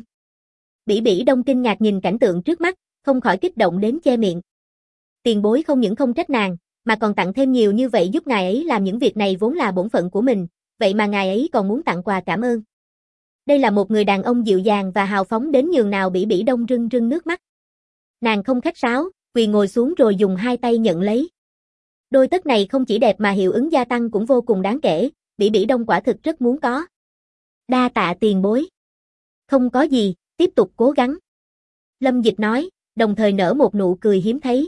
Bỉ Bỉ Đông kinh ngạc nhìn cảnh tượng trước mắt, không khỏi kích động đến che miệng. Tiền bối không những không trách nàng, mà còn tặng thêm nhiều như vậy giúp ngài ấy làm những việc này vốn là bổn phận của mình, vậy mà ngài ấy còn muốn tặng quà cảm ơn. Đây là một người đàn ông dịu dàng và hào phóng đến nhường nào. Bỉ Bỉ Đông rưng rưng nước mắt. Nàng không khách sáo, quỳ ngồi xuống rồi dùng hai tay nhận lấy. Đôi tất này không chỉ đẹp mà hiệu ứng gia tăng cũng vô cùng đáng kể, Bỉ Bỉ Đông quả thực rất muốn có. Đa tạ tiền bối. Không có gì, tiếp tục cố gắng. Lâm Dịch nói, đồng thời nở một nụ cười hiếm thấy.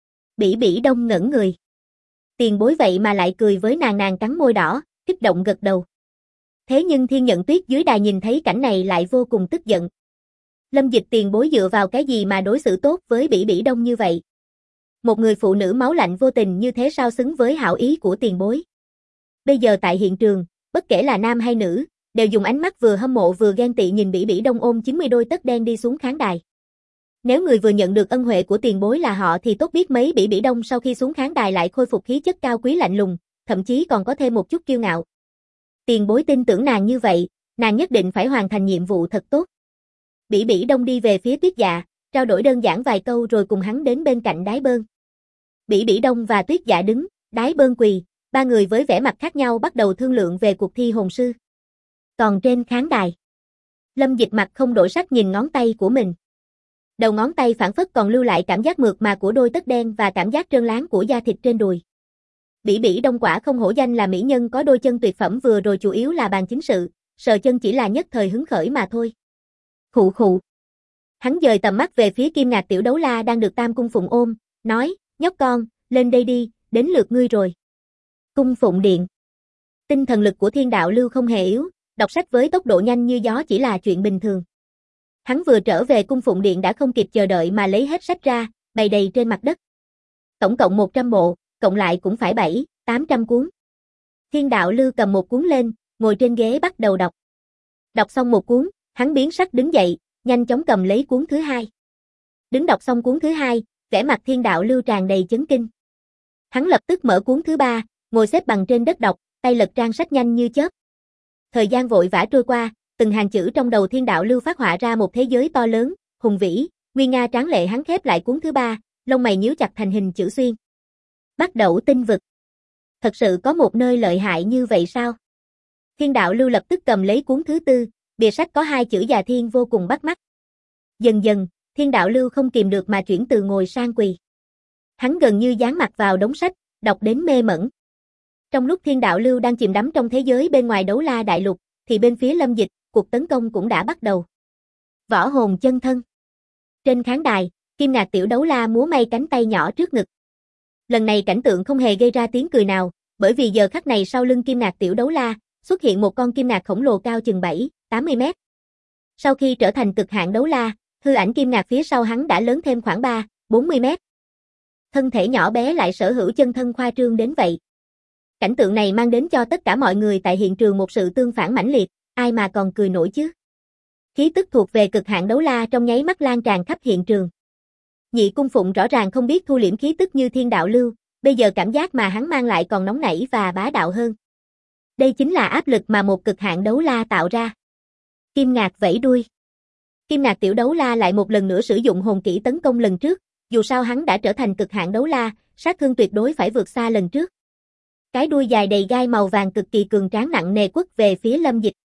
Bỉ Bỉ Đông ngẩn người. Tiền bối vậy mà lại cười với nàng. Nàng cắn môi đỏ, kích động gật đầu. Thế nhưng Thiên Nhận Tuyết dưới đài nhìn thấy cảnh này lại vô cùng tức giận. Lâm Dịch tiền bối dựa vào cái gì mà đối xử tốt với Bỉ Bỉ Đông như vậy? Một người phụ nữ máu lạnh vô tình như thế sao xứng với hảo ý của tiền bối? Bây giờ tại hiện trường, bất kể là nam hay nữ, đều dùng ánh mắt vừa hâm mộ vừa ghen tị nhìn Bỉ Bỉ Đông ôm 90 đôi tất đen đi xuống khán đài. Nếu người vừa nhận được ân huệ của tiền bối là họ thì tốt biết mấy. Bỉ Bỉ Đông sau khi xuống khán đài lại khôi phục khí chất cao quý lạnh lùng, thậm chí còn có thêm một chút kiêu ngạo. Tiền bối tin tưởng nàng như vậy, nàng nhất định phải hoàn thành nhiệm vụ thật tốt. Bỉ Bỉ Đông đi về phía Tuyết Dạ, trao đổi đơn giản vài câu rồi cùng hắn đến bên cạnh Đái Bơn. Bỉ Bỉ Đông và Tuyết Dạ đứng, Đái Bơn quỳ, ba người với vẻ mặt khác nhau bắt đầu thương lượng về cuộc thi hồn sư. Còn trên khán đài, Lâm Dịch mặt không đổi sắc nhìn ngón tay của mình. Đầu ngón tay phảng phất còn lưu lại cảm giác mượt mà của đôi tất đen và cảm giác trơn láng của da thịt trên đùi. Bỉ Bỉ Đông quả không hổ danh là mỹ nhân có đôi chân tuyệt phẩm, vừa rồi chủ yếu là bàn chính sự, sờ chân chỉ là nhất thời hứng khởi mà thôi. Khụ khụ. Hắn dời tầm mắt về phía Kim Ngạc Tiểu Đấu La đang được Tam Cung Phụng ôm, nói, nhóc con, lên đây đi, đến lượt ngươi rồi. Cung Phụng Điện. Tinh thần lực của Thiên Đạo Lưu không hề yếu, đọc sách với tốc độ nhanh như gió chỉ là chuyện bình thường. Hắn vừa trở về Cung Phụng Điện đã không kịp chờ đợi mà lấy hết sách ra, bày đầy trên mặt đất. Tổng cộng 100 bộ, cộng lại cũng phải 700-800 cuốn. Thiên Đạo Lưu cầm một cuốn lên, ngồi trên ghế bắt đầu đọc. Đọc xong một cuốn, hắn biến sắc đứng dậy, nhanh chóng cầm lấy cuốn thứ hai. Đứng đọc xong cuốn thứ hai, vẻ mặt Thiên Đạo Lưu tràn đầy chấn kinh. Hắn lập tức mở cuốn thứ ba, ngồi xếp bằng trên đất đọc, tay lật trang sách nhanh như chớp. Thời gian vội vã trôi qua, từng hàng chữ trong đầu Thiên Đạo Lưu phát họa ra một thế giới to lớn, hùng vĩ, nguy nga tráng lệ. Hắn khép lại cuốn thứ ba, lông mày nhíu chặt thành hình chữ xuyên. Bắt đầu tinh vực. Thật sự có một nơi lợi hại như vậy sao? Thiên Đạo Lưu lập tức cầm lấy cuốn thứ tư, bìa sách có hai chữ Già Thiên vô cùng bắt mắt. Dần dần, Thiên Đạo Lưu không kìm được mà chuyển từ ngồi sang quỳ. Hắn gần như dán mặt vào đống sách, đọc đến mê mẩn. Trong lúc Thiên Đạo Lưu đang chìm đắm trong thế giới bên ngoài Đấu La Đại Lục, thì bên phía Lâm Dịch, cuộc tấn công cũng đã bắt đầu. Võ hồn chân thân. Trên khán đài, Kim Ngạc Tiểu Đấu La múa may cánh tay nhỏ trước ngực. Lần này cảnh tượng không hề gây ra tiếng cười nào, bởi vì giờ khắc này sau lưng Kim Ngạc Tiểu Đấu La, xuất hiện một con kim ngạc khổng lồ cao chừng 7-80 mét. Sau khi trở thành cực hạn đấu la, hư ảnh kim ngạc phía sau hắn đã lớn thêm khoảng 3-40 mét. Thân thể nhỏ bé lại sở hữu chân thân khoa trương đến vậy. Cảnh tượng này mang đến cho tất cả mọi người tại hiện trường một sự tương phản mãnh liệt, ai mà còn cười nổi chứ. Khí tức thuộc về cực hạn đấu la trong nháy mắt lan tràn khắp hiện trường. Nhị Cung Phụng rõ ràng không biết thu liễm khí tức như thiên đạo lưu, bây giờ cảm giác mà hắn mang lại còn nóng nảy và bá đạo hơn. Đây chính là áp lực mà một cực hạn đấu la tạo ra. Kim ngạc vẫy đuôi. Kim ngạc tiểu đấu la lại một lần nữa sử dụng hồn kỹ tấn công lần trước, dù sao hắn đã trở thành cực hạn đấu la, sát thương tuyệt đối phải vượt xa lần trước. Cái đuôi dài đầy gai màu vàng cực kỳ cường tráng nặng nề quất về phía Lâm Dịch.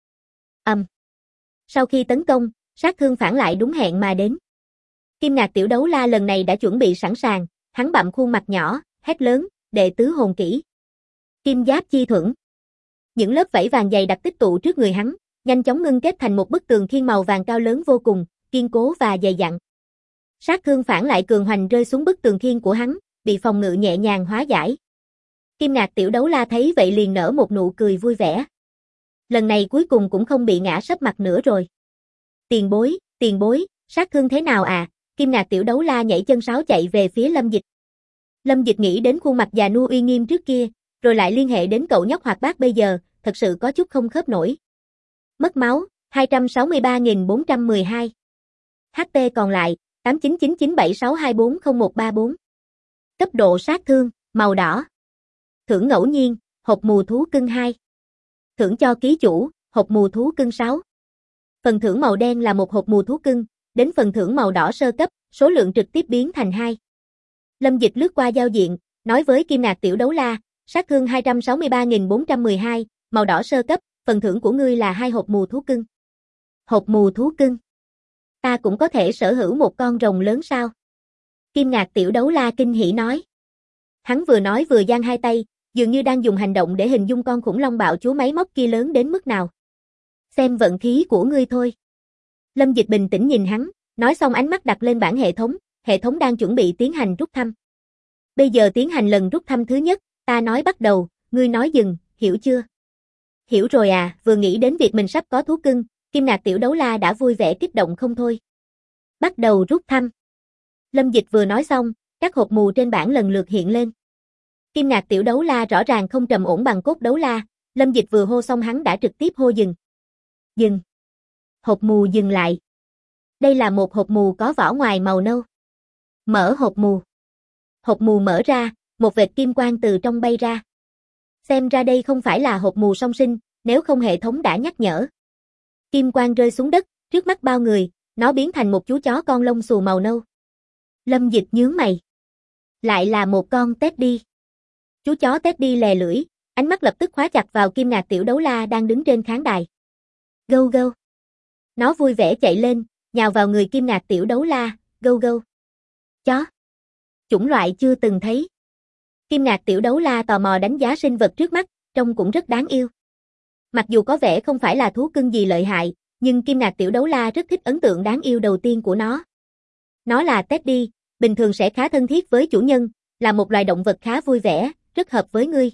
Sau khi tấn công, sát thương phản lại đúng hẹn mà đến. Kim ngạc tiểu đấu la lần này đã chuẩn bị sẵn sàng, hắn bặm khuôn mặt nhỏ, hét lớn, đệ tứ hồn kỹ. Kim giáp chi thuẫn. Những lớp vảy vàng dày đặc tích tụ trước người hắn, nhanh chóng ngưng kết thành một bức tường khiên màu vàng cao lớn vô cùng, kiên cố và dày dặn. Sát thương phản lại cường hoành rơi xuống bức tường khiên của hắn, bị phòng ngự nhẹ nhàng hóa giải. Kim ngạc tiểu đấu la thấy vậy liền nở một nụ cười vui vẻ. Lần này cuối cùng cũng không bị ngã sấp mặt nữa rồi. Tiền bối, sát thương thế nào à? Kim ngạc tiểu đấu la nhảy chân sáo chạy về phía Lâm Dịch. Lâm Dịch nghĩ đến khuôn mặt già nua uy nghiêm trước kia, rồi lại liên hệ đến cậu nhóc hoạt bát bây giờ, thật sự có chút không khớp nổi. Mất máu, 263.412. HP còn lại, 899976240134. Cấp độ sát thương, màu đỏ. Thưởng ngẫu nhiên, hộp mù thú cưng 2. Thưởng cho ký chủ, hộp mù thú cưng 6. Phần thưởng màu đen là một hộp mù thú cưng, đến phần thưởng màu đỏ sơ cấp, số lượng trực tiếp biến thành 2. Lâm Dịch lướt qua giao diện, nói với Kim ngạc tiểu đấu la, sát thương 263.412, màu đỏ sơ cấp, phần thưởng của ngươi là 2 hộp mù thú cưng. Hộp mù thú cưng? Ta cũng có thể sở hữu một con rồng lớn sao? Kim ngạc tiểu đấu la kinh hỉ nói. Hắn vừa nói vừa giang hai tay, dường như đang dùng hành động để hình dung con khủng long bạo chúa máy móc kia lớn đến mức nào. Xem vận khí của ngươi thôi. Lâm Dịch bình tĩnh nhìn hắn, nói xong ánh mắt đặt lên bảng hệ thống đang chuẩn bị tiến hành rút thăm. Bây giờ tiến hành lần rút thăm thứ nhất, ta nói bắt đầu, ngươi nói dừng, hiểu chưa? Hiểu rồi à, vừa nghĩ đến việc mình sắp có thú cưng, Kim ngạc tiểu đấu la đã vui vẻ kích động không thôi. Bắt đầu rút thăm. Lâm Dịch vừa nói xong, các hộp mù trên bảng lần lượt hiện lên. Kim ngạc tiểu đấu la rõ ràng không trầm ổn bằng cốt đấu la, Lâm Dịch vừa hô xong hắn đã trực tiếp hô dừng. Dừng. Hộp mù dừng lại. Đây là một hộp mù có vỏ ngoài màu nâu. Mở hộp mù. Hộp mù mở ra, một vệt kim quang từ trong bay ra. Xem ra đây không phải là hộp mù song sinh, nếu không hệ thống đã nhắc nhở. Kim quang rơi xuống đất, trước mắt bao người, nó biến thành một chú chó con lông xù màu nâu. Lâm Dịch nhướng mày. Lại là một con Teddy. Chú chó Teddy lè lưỡi, ánh mắt lập tức khóa chặt vào Kim ngạc tiểu đấu la đang đứng trên khán đài. Gâu gâu. Nó vui vẻ chạy lên, nhào vào người Kim ngạc tiểu đấu la, gâu gâu. Chó. Chủng loại chưa từng thấy. Kim ngạc tiểu đấu la tò mò đánh giá sinh vật trước mắt, trông cũng rất đáng yêu. Mặc dù có vẻ không phải là thú cưng gì lợi hại, nhưng Kim ngạc tiểu đấu la rất thích ấn tượng đáng yêu đầu tiên của nó. Nó là Teddy, bình thường sẽ khá thân thiết với chủ nhân, là một loài động vật khá vui vẻ, rất hợp với ngươi.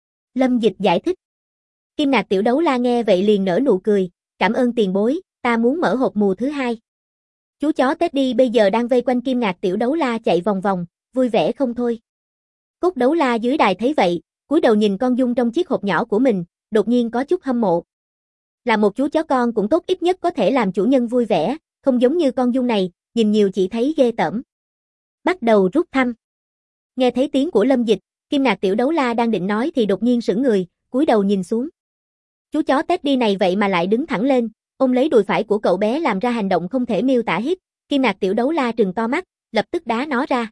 Lâm Dịch giải thích. Kim ngạc tiểu đấu la nghe vậy liền nở nụ cười, cảm ơn tiền bối, ta muốn mở hộp mù thứ 2. Chú chó Teddy bây giờ đang vây quanh Kim ngạc tiểu đấu la chạy vòng vòng, vui vẻ không thôi. Cốt đấu la dưới đài thấy vậy, cúi đầu nhìn con giun trong chiếc hộp nhỏ của mình, đột nhiên có chút hâm mộ. Là một chú chó con cũng tốt, ít nhất có thể làm chủ nhân vui vẻ, không giống như con giun này, nhìn nhiều chỉ thấy ghê tởm. Bắt đầu rút thăm. Nghe thấy tiếng của Lâm Dịch, Kim ngạc tiểu đấu la đang định nói thì đột nhiên sững người, cúi đầu nhìn xuống. Chú chó Teddy này vậy mà lại đứng thẳng lên, ôm lấy đùi phải của cậu bé làm ra hành động không thể miêu tả hết. Kim ngạc tiểu đấu la trừng to mắt, lập tức đá nó ra.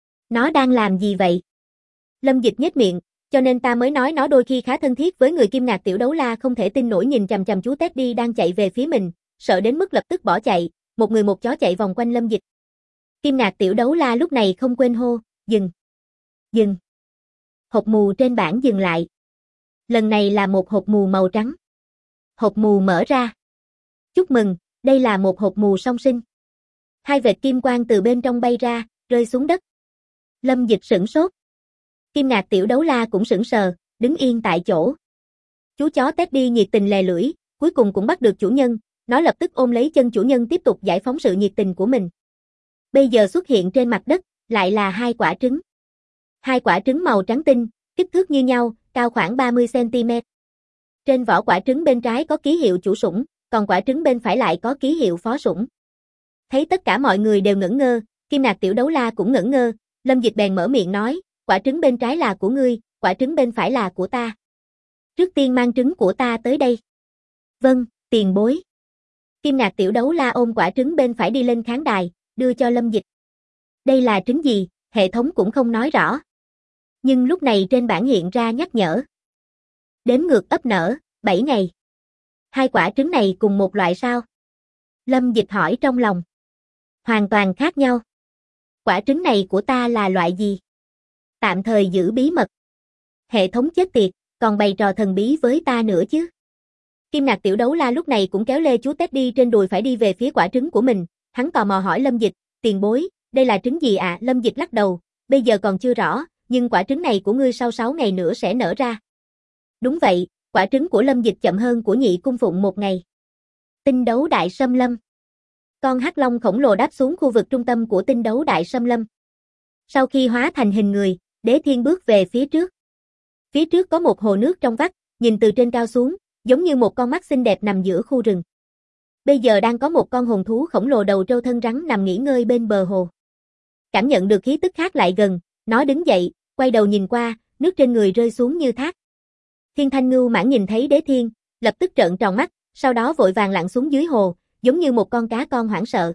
Nó đang làm gì vậy? Lâm Dịch nhếch miệng, cho nên ta mới nói nó đôi khi khá thân thiết với người. Kim ngạc tiểu đấu la không thể tin nổi nhìn chằm chằm chú Teddy đang chạy về phía mình, sợ đến mức lập tức bỏ chạy, một người một chó chạy vòng quanh Lâm Dịch. Kim ngạc tiểu đấu la lúc này không quên hô, dừng. Dừng. Hộp mù trên bảng dừng lại. Lần này là một hộp mù màu trắng. Hộp mù mở ra. Chúc mừng, đây là một hộp mù song sinh. 2 vệt kim quang từ bên trong bay ra, rơi xuống đất. Lâm Dịch sửng sốt. Kim ngạc tiểu đấu la cũng sững sờ, đứng yên tại chỗ. Chú chó Teddy nhiệt tình lè lưỡi, cuối cùng cũng bắt được chủ nhân, nó lập tức ôm lấy chân chủ nhân tiếp tục giải phóng sự nhiệt tình của mình. Bây giờ xuất hiện trên mặt đất, lại là hai quả trứng. Hai quả trứng màu trắng tinh, kích thước như nhau, cao khoảng 30 cm. Trên vỏ quả trứng bên trái có ký hiệu chủ sủng, còn quả trứng bên phải lại có ký hiệu phó sủng. Thấy tất cả mọi người đều ngẩn ngơ, Kim Nạc Tiểu Đấu La cũng ngẩn ngơ, Lâm Dịch bèn mở miệng nói, quả trứng bên trái là của ngươi, quả trứng bên phải là của ta. Trước tiên mang trứng của ta tới đây. Vâng, tiền bối. Kim Nạc Tiểu Đấu La ôm quả trứng bên phải đi lên khán đài, đưa cho Lâm Dịch. Đây là trứng gì, hệ thống cũng không nói rõ. Nhưng lúc này trên bảng hiện ra nhắc nhở. Đếm ngược ấp nở, 7 ngày. Hai quả trứng này cùng một loại sao? Lâm Dịch hỏi trong lòng. Hoàn toàn khác nhau. Quả trứng này của ta là loại gì? Tạm thời giữ bí mật. Hệ thống chết tiệt, còn bày trò thần bí với ta nữa chứ. Kim Nạc Tiểu Đấu La lúc này cũng kéo lê chú Teddy trên đùi phải đi về phía quả trứng của mình. Hắn tò mò hỏi Lâm Dịch, tiền bối, đây là trứng gì ạ? Lâm Dịch lắc đầu, bây giờ còn chưa rõ, nhưng quả trứng này của ngươi sau 6 ngày nữa sẽ nở ra. Đúng vậy, quả trứng của Lâm Dịch chậm hơn của Nhị Cung Phụng 1 ngày. Tinh đấu đại xâm lâm. Con hắc long khổng lồ đáp xuống khu vực trung tâm của tinh đấu đại xâm lâm. Sau khi hóa thành hình người, Đế Thiên bước về phía trước. Phía trước có một hồ nước trong vắt, nhìn từ trên cao xuống, giống như một con mắt xinh đẹp nằm giữa khu rừng. Bây giờ đang có một con hồn thú khổng lồ đầu trâu thân rắn nằm nghỉ ngơi bên bờ hồ. Cảm nhận được khí tức khác lại gần, nó đứng dậy, quay đầu nhìn qua, nước trên người rơi xuống như thác. Thiên Thanh Ngưu Mãn nhìn thấy Đế Thiên, lập tức trợn tròn mắt, sau đó vội vàng lặn xuống dưới hồ, giống như một con cá con hoảng sợ.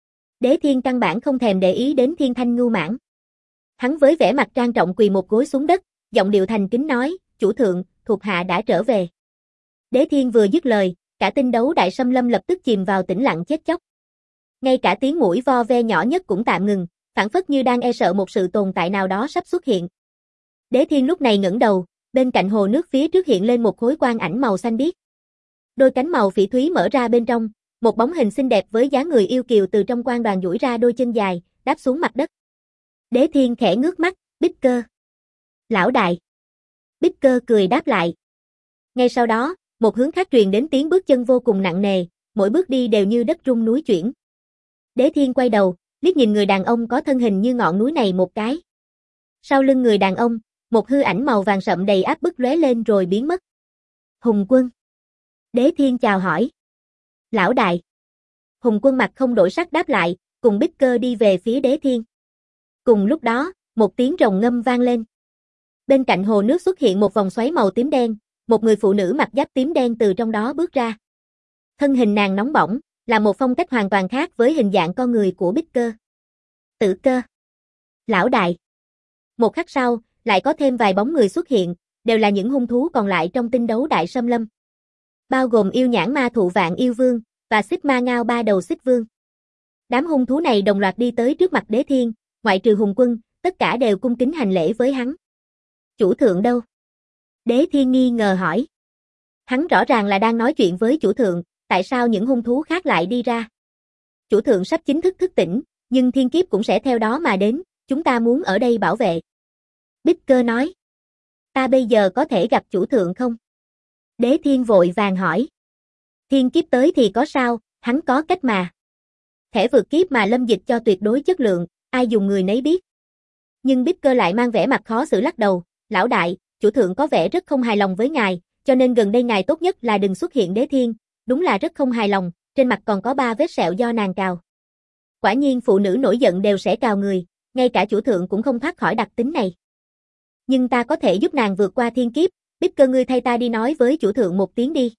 Đế Thiên căn bản không thèm để ý đến Thiên Thanh Ngưu Mãn. Hắn với vẻ mặt trang trọng quỳ một gối xuống đất, giọng điệu thành kính nói, chủ thượng, thuộc hạ đã trở về. Đế Thiên vừa dứt lời, cả tinh đấu đại xâm lâm lập tức chìm vào tĩnh lặng chết chóc. Ngay cả tiếng mũi vo ve nhỏ nhất cũng tạm ngừng, phảng phất như đang e sợ một sự tồn tại nào đó sắp xuất hiện. Đế Thiên lúc này ngẩng đầu, bên cạnh hồ nước phía trước hiện lên một khối quang ảnh màu xanh biếc. Đôi cánh màu phỉ thúy mở ra bên trong, một bóng hình xinh đẹp với dáng người yêu kiều từ trong quang đoàn duỗi ra đôi chân dài, đáp xuống mặt đất. Đế Thiên khẽ ngước mắt, Bích Cơ. Lão đại. Bích Cơ cười đáp lại. Ngay sau đó, một hướng khác truyền đến tiếng bước chân vô cùng nặng nề, mỗi bước đi đều như đất rung núi chuyển. Đế Thiên quay đầu, liếc nhìn người đàn ông có thân hình như ngọn núi này một cái. Sau lưng người đàn ông, một hư ảnh màu vàng sậm đầy áp bức lóe lên rồi biến mất. Hùng Quân. Đế Thiên chào hỏi. Lão đại. Hùng Quân mặt không đổi sắc đáp lại, cùng Bích Cơ đi về phía Đế Thiên. Cùng lúc đó, một tiếng rồng ngâm vang lên. Bên cạnh hồ nước xuất hiện một vòng xoáy màu tím đen, một người phụ nữ mặc giáp tím đen từ trong đó bước ra. Thân hình nàng nóng bỏng, là một phong cách hoàn toàn khác với hình dạng con người của Bích Cơ. Tử Cơ. Lão đại. Một khắc sau, lại có thêm vài bóng người xuất hiện, đều là những hung thú còn lại trong tinh đấu đại xâm lâm. Bao gồm yêu nhãn ma thụ Vạn Yêu Vương, và xích ma ngao ba đầu xích vương. Đám hung thú này đồng loạt đi tới trước mặt Đế Thiên, ngoại trừ Hùng Quân, tất cả đều cung kính hành lễ với hắn. Chủ thượng đâu? Đế Thiên nghi ngờ hỏi. Hắn rõ ràng là đang nói chuyện với chủ thượng, tại sao những hung thú khác lại đi ra? Chủ thượng sắp chính thức thức tỉnh, nhưng thiên kiếp cũng sẽ theo đó mà đến, chúng ta muốn ở đây bảo vệ. Bích Cơ nói. Ta bây giờ có thể gặp chủ thượng không? Đế Thiên vội vàng hỏi. Thiên kiếp tới thì có sao, hắn có cách mà. Thẻ vượt kiếp mà Lâm Dịch cho tuyệt đối chất lượng, ai dùng người nấy biết. Nhưng Bích Cơ lại mang vẻ mặt khó xử lắc đầu, lão đại, chủ thượng có vẻ rất không hài lòng với ngài, cho nên gần đây ngài tốt nhất là đừng xuất hiện. Đế Thiên, đúng là rất không hài lòng, trên mặt còn có 3 vết sẹo do nàng cào. Quả nhiên phụ nữ nổi giận đều sẽ cào người, ngay cả chủ thượng cũng không thoát khỏi đặc tính này. Nhưng ta có thể giúp nàng vượt qua thiên kiếp, Bích Cơ ngươi thay ta đi nói với chủ thượng một tiếng đi.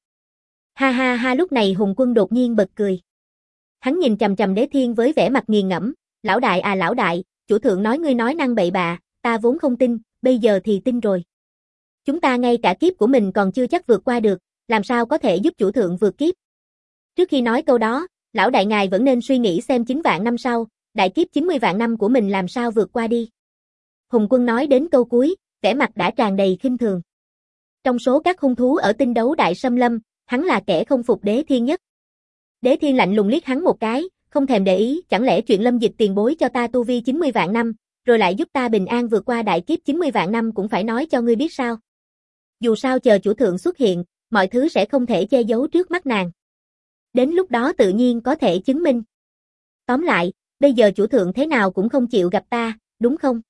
Ha ha ha, lúc này Hùng Quân đột nhiên bật cười. Hắn nhìn chằm chằm Đế Thiên với vẻ mặt nghiền ngẫm, lão đại à lão đại, chủ thượng nói ngươi nói năng bậy bạ, ta vốn không tin, bây giờ thì tin rồi. Chúng ta ngay cả kiếp của mình còn chưa chắc vượt qua được, làm sao có thể giúp chủ thượng vượt kiếp. Trước khi nói câu đó, lão đại ngài vẫn nên suy nghĩ xem 9 vạn năm sau, đại kiếp 90 vạn năm của mình làm sao vượt qua đi. Hùng Quân nói đến câu cuối, vẻ mặt đã tràn đầy khinh thường. Trong số các hung thú ở tinh đấu đại xâm lâm, hắn là kẻ không phục Đế Thiên nhất. Đế Thiên lạnh lùng liếc hắn một cái, không thèm để ý, chẳng lẽ chuyện Lâm Dịch tiền bối cho ta tu vi 90 vạn năm, rồi lại giúp ta bình an vượt qua đại kiếp 90 vạn năm cũng phải nói cho ngươi biết sao? Dù sao chờ chủ thượng xuất hiện, mọi thứ sẽ không thể che giấu trước mắt nàng. Đến lúc đó tự nhiên có thể chứng minh. Tóm lại, bây giờ chủ thượng thế nào cũng không chịu gặp ta, đúng không?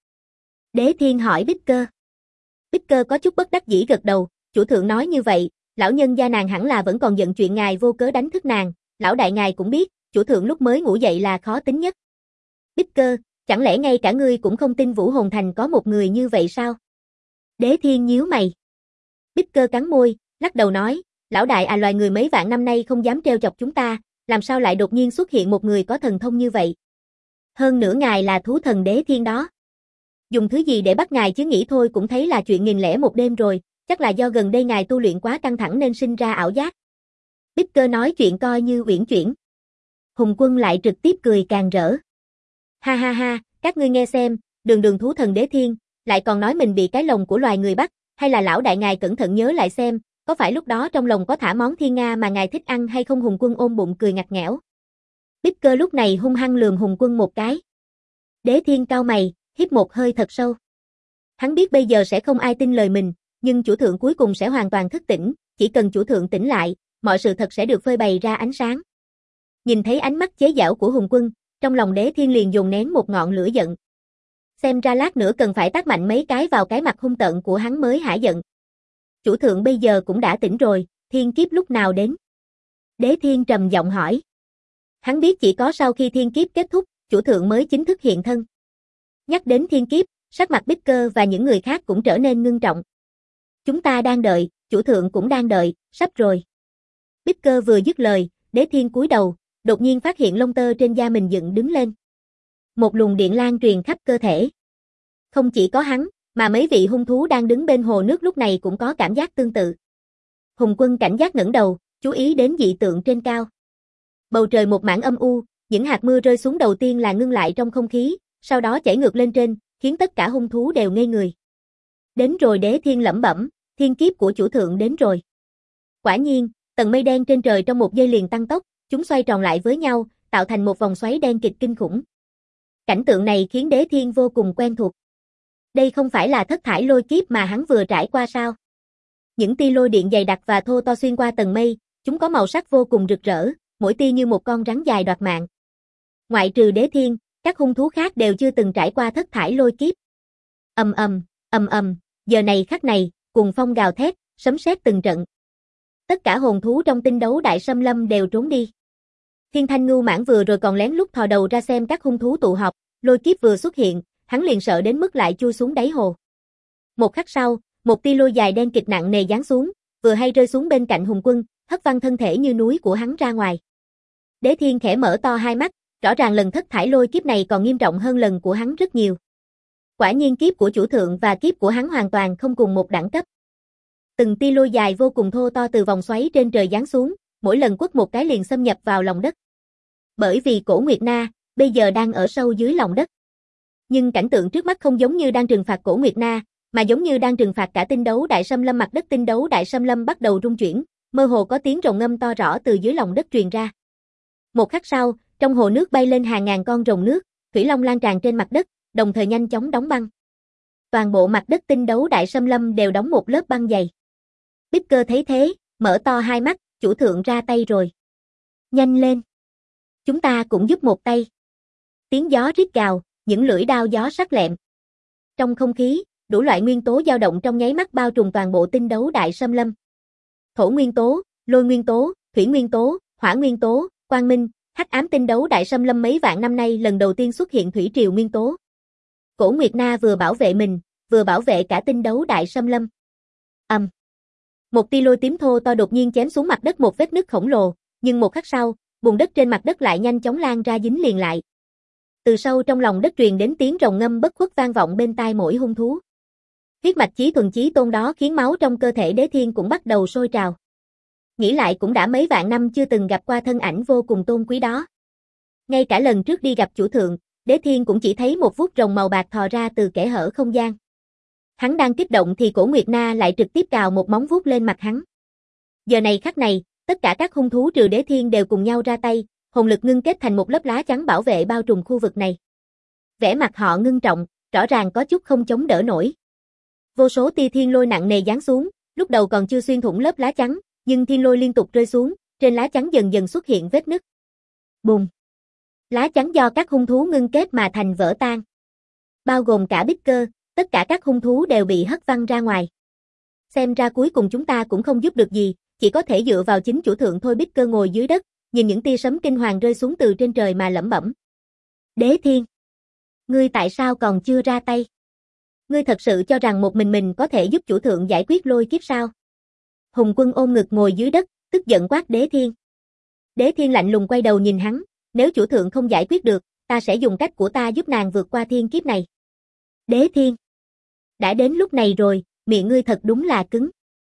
Đế Thiên hỏi Bích Cơ. Bích Cơ có chút bất đắc dĩ gật đầu, chủ thượng nói như vậy, lão nhân gia nàng hẳn là vẫn còn giận chuyện ngài vô cớ đánh thức nàng, lão đại ngài cũng biết, chủ thượng lúc mới ngủ dậy là khó tính nhất. Bích Cơ, chẳng lẽ ngay cả ngươi cũng không tin Vũ Hồn Thành có một người như vậy sao? Đế Thiên nhíu mày. Bích Cơ cắn môi, lắc đầu nói, lão đại loài người mấy vạn năm nay không dám trêu chọc chúng ta, làm sao lại đột nhiên xuất hiện một người có thần thông như vậy? Hơn nữa ngài là thú thần Đế Thiên đó. Dùng thứ gì để bắt ngài chứ nghĩ thôi cũng thấy là chuyện 1001 đêm rồi, chắc là do gần đây ngài tu luyện quá căng thẳng nên sinh ra ảo giác. Bích Cơ nói chuyện coi như uyển chuyển. Hùng Quân lại trực tiếp cười càng rỡ. Ha ha ha, các ngươi nghe xem, đường thú thần Đế Thiên, lại còn nói mình bị cái lồng của loài người bắt, hay là lão đại ngài cẩn thận nhớ lại xem, có phải lúc đó trong lồng có thả món thiên nga mà ngài thích ăn hay không? Hùng Quân ôm bụng cười ngặt nghẽo. Bích Cơ lúc này hung hăng lườm Hùng Quân một cái. Đế Thiên cau mày, hít một hơi thật sâu. Hắn biết bây giờ sẽ không ai tin lời mình, nhưng chủ thượng cuối cùng sẽ hoàn toàn thức tỉnh, chỉ cần chủ thượng tỉnh lại, mọi sự thật sẽ được phơi bày ra ánh sáng. Nhìn thấy ánh mắt chế giễu của Hùng Quân, trong lòng Đế Thiên liền dồn nén một ngọn lửa giận. Xem ra lát nữa cần phải tát mạnh mấy cái vào cái mặt hung tợn của hắn mới hả giận. Chủ thượng bây giờ cũng đã tỉnh rồi, thiên kiếp lúc nào đến? Đế Thiên trầm giọng hỏi. Hắn biết chỉ có sau khi thiên kiếp kết thúc, chủ thượng mới chính thức hiện thân. Nhắc đến thiên kiếp, sắc mặt Bích Cơ và những người khác cũng trở nên ngưng trọng. Chúng ta đang đợi, chủ thượng cũng đang đợi, sắp rồi. Bích Cơ vừa dứt lời, Đế Thiên cúi đầu, đột nhiên phát hiện lông tơ trên da mình dựng đứng lên. Một luồng điện lan truyền khắp cơ thể. Không chỉ có hắn, mà mấy vị hung thú đang đứng bên hồ nước lúc này cũng có cảm giác tương tự. Hùng Quân cảnh giác ngẩng đầu, chú ý đến dị tượng trên cao. Bầu trời một mảng âm u, những hạt mưa rơi xuống đầu tiên là ngưng lại trong không khí, sau đó chảy ngược lên trên, khiến tất cả hung thú đều ngây người. Đến rồi, Đế Thiên lẩm bẩm, thiên kiếp của chủ thượng đến rồi. Quả nhiên, tầng mây đen trên trời trong một giây liền tăng tốc, chúng xoay tròn lại với nhau, tạo thành một vòng xoáy đen kịt kinh khủng. Cảnh tượng này khiến Đế Thiên vô cùng quen thuộc. Đây không phải là thất thải lôi kiếp mà hắn vừa trải qua sao? Những tia lôi điện dày đặc và thô to xuyên qua tầng mây, chúng có màu sắc vô cùng rực rỡ, mỗi tia như một con rắn dài đoạt mạng. Ngoại trừ Đế Thiên, các hung thú khác đều chưa từng trải qua thất thải lôi kiếp. Ầm ầm, giờ này khắc này, cuồng phong gào thét, sấm sét từng trận. Tất cả hồn thú trong tinh đấu đại xâm lâm đều trốn đi. Thiên Thanh Ngưu Mãng vừa rồi còn lén lút thò đầu ra xem các hung thú tụ họp, lôi kiếp vừa xuất hiện, hắn liền sợ đến mức lại chui xuống đáy hồ. Một khắc sau, một tia lôi dài đen kịt nặng nề giáng xuống, vừa hay rơi xuống bên cạnh Hùng Quân, hất văng thân thể như núi của hắn ra ngoài. Đế Thiên khẽ mở to hai mắt, rõ ràng lần thất thải lôi kiếp này còn nghiêm trọng hơn lần của hắn rất nhiều. Quả nhiên kiếp của chủ thượng và kiếp của hắn hoàn toàn không cùng một đẳng cấp. Từng tia lôi dài vô cùng thô to từ vòng xoáy trên trời giáng xuống, mỗi lần quất một cái liền xâm nhập vào lòng đất. Bởi vì Cổ Nguyệt Na bây giờ đang ở sâu dưới lòng đất. Nhưng cảnh tượng trước mắt không giống như đang trừng phạt Cổ Nguyệt Na, mà giống như đang trừng phạt cả tinh đấu đại xâm lâm. Mặt đất tinh đấu đại xâm lâm bắt đầu rung chuyển, mơ hồ có tiếng rồng ngâm to rõ từ dưới lòng đất truyền ra. Một khắc sau, trong hồ nước bay lên hàng ngàn con rồng nước, thủy long lan tràn trên mặt đất, đồng thời nhanh chóng đóng băng. Toàn bộ mặt đất tinh đấu đại xâm lâm đều đóng một lớp băng dày. Bích Cơ thấy thế, mở to hai mắt, chủ thượng ra tay rồi. Nhanh lên. Chúng ta cũng giúp một tay. Tiếng gió rít gào, những lưỡi đao gió sắc lẹm. Trong không khí, đủ loại nguyên tố dao động trong nháy mắt bao trùm toàn bộ tinh đấu đại xâm lâm. Thổ nguyên tố, lôi nguyên tố, thủy nguyên tố, hỏa nguyên tố, quang minh, hắc ám. Tinh đấu đại xâm lâm mấy vạn năm nay lần đầu tiên xuất hiện thủy triều nguyên tố. Cổ Nguyệt Na vừa bảo vệ mình, vừa bảo vệ cả tinh đấu đại xâm lâm. Một tia lôi tím thô to đột nhiên chém xuống mặt đất một vết nứt khổng lồ, nhưng một khắc sau, bùn đất trên mặt đất lại nhanh chóng lan ra dính liền lại. Từ sâu trong lòng đất truyền đến tiếng rồng ngâm bất khuất vang vọng bên tai mỗi hung thú. Huyết mạch chí thuần chí tôn đó khiến máu trong cơ thể Đế Thiên cũng bắt đầu sôi trào. Nghĩ lại cũng đã mấy vạn năm chưa từng gặp qua thân ảnh vô cùng tôn quý đó. Ngay cả lần trước đi gặp chủ thượng, Đế Thiên cũng chỉ thấy một vuốt rồng màu bạc thò ra từ kẽ hở không gian. Hắn đang kích động thì Cổ Nguyệt Na lại trực tiếp cào một móng vuốt lên mặt hắn. Giờ này khắc này, tất cả các hung thú trừ Đế Thiên đều cùng nhau ra tay, hồn lực ngưng kết thành một lớp lá chắn bảo vệ bao trùm khu vực này. Vẻ mặt họ ngưng trọng, rõ ràng có chút không chống đỡ nổi. Vô số tia thiên lôi nặng nề giáng xuống, lúc đầu còn chưa xuyên thủng lớp lá chắn, Nhưng thiên lôi liên tục rơi xuống, trên lá chắn dần dần xuất hiện vết nứt. Bùng! Lá chắn do các hung thú ngưng kết mà thành vỡ tan. Bao gồm cả Bích Cơ, tất cả các hung thú đều bị hất văng ra ngoài. Xem ra cuối cùng chúng ta cũng không giúp được gì, chỉ có thể dựa vào chính chủ thượng thôi. Bích Cơ ngồi dưới đất, nhìn những tia sấm kinh hoàng rơi xuống từ trên trời mà lẩm bẩm. Đế Thiên! Ngươi tại sao còn chưa ra tay? Ngươi thật sự cho rằng một mình có thể giúp chủ thượng giải quyết lôi kiếp sao? Hùng Quân ôm ngực ngồi dưới đất, tức giận quát Đế Thiên. Đế Thiên lạnh lùng quay đầu nhìn hắn, nếu chủ thượng không giải quyết được, ta sẽ dùng cách của ta giúp nàng vượt qua thiên kiếp này. Đế Thiên! Đã đến lúc này rồi, miệng ngươi thật đúng là cứng.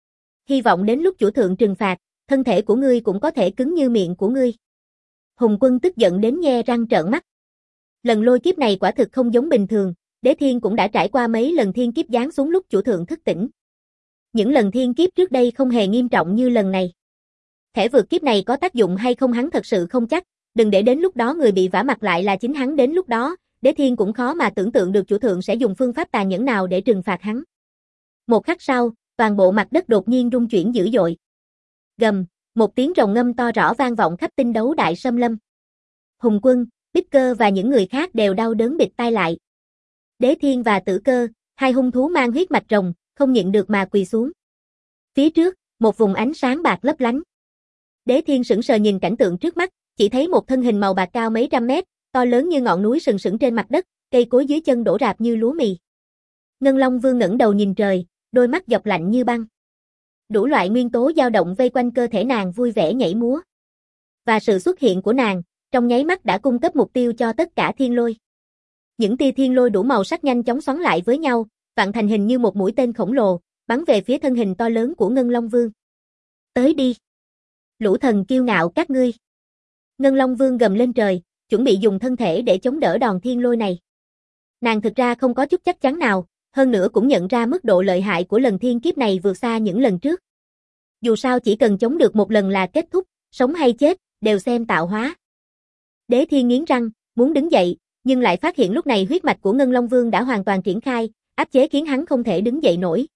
Hy vọng đến lúc chủ thượng trừng phạt, thân thể của ngươi cũng có thể cứng như miệng của ngươi. Hùng Quân tức giận đến nhe răng trợn mắt. Lần lôi kiếp này quả thực không giống bình thường, Đế Thiên cũng đã trải qua mấy lần thiên kiếp giáng xuống lúc chủ thượng thức tỉnh. Những lần thiên kiếp trước đây không hề nghiêm trọng như lần này. Thẻ vượt kiếp này có tác dụng hay không hắn thật sự không chắc, đừng để đến lúc đó người bị vả mặt lại là chính hắn. Đến lúc đó, Đế Thiên cũng khó mà tưởng tượng được chủ thượng sẽ dùng phương pháp tàn nhẫn nào để trừng phạt hắn. Một khắc sau, toàn bộ mặt đất đột nhiên rung chuyển dữ dội. Gầm, một tiếng rồng ngâm to rõ vang vọng khắp tinh đấu đại xâm lâm. Hùng Quân, Bích Cơ và những người khác đều đau đớn bịt tai lại. Đế Thiên và Tử Cơ, hai hung thú mang huyết mạch rồng, không nhịn được mà quỳ xuống. Phía trước, một vùng ánh sáng bạc lấp lánh. Đế Thiên sững sờ nhìn cảnh tượng trước mắt, chỉ thấy một thân hình màu bạc cao mấy trăm mét, to lớn như ngọn núi sừng sững trên mặt đất, cây cối dưới chân đổ rạp như lúa mì. Ngân Long Vương ngẩng đầu nhìn trời, đôi mắt dọc lạnh như băng. Đủ loại nguyên tố dao động vây quanh cơ thể nàng vui vẻ nhảy múa. Và sự xuất hiện của nàng, trong nháy mắt đã cung cấp mục tiêu cho tất cả thiên lôi. Những tia thiên lôi đủ màu sắc nhanh chóng xoắn lại với nhau, vặn thành hình như một mũi tên khổng lồ, bắn về phía thân hình to lớn của Ngân Long Vương. Tới đi! Lũ thần kiêu ngạo các ngươi! Ngân Long Vương gầm lên trời, chuẩn bị dùng thân thể để chống đỡ đòn thiên lôi này. Nàng thực ra không có chút chắc chắn nào, hơn nữa cũng nhận ra mức độ lợi hại của lần thiên kiếp này vượt xa những lần trước. Dù sao chỉ cần chống được một lần là kết thúc, sống hay chết, đều xem tạo hóa. Đế Thiên nghiến răng, muốn đứng dậy, nhưng lại phát hiện lúc này huyết mạch của Ngân Long Vương đã hoàn toàn triển khai, áp chế khiến hắn không thể đứng dậy nổi.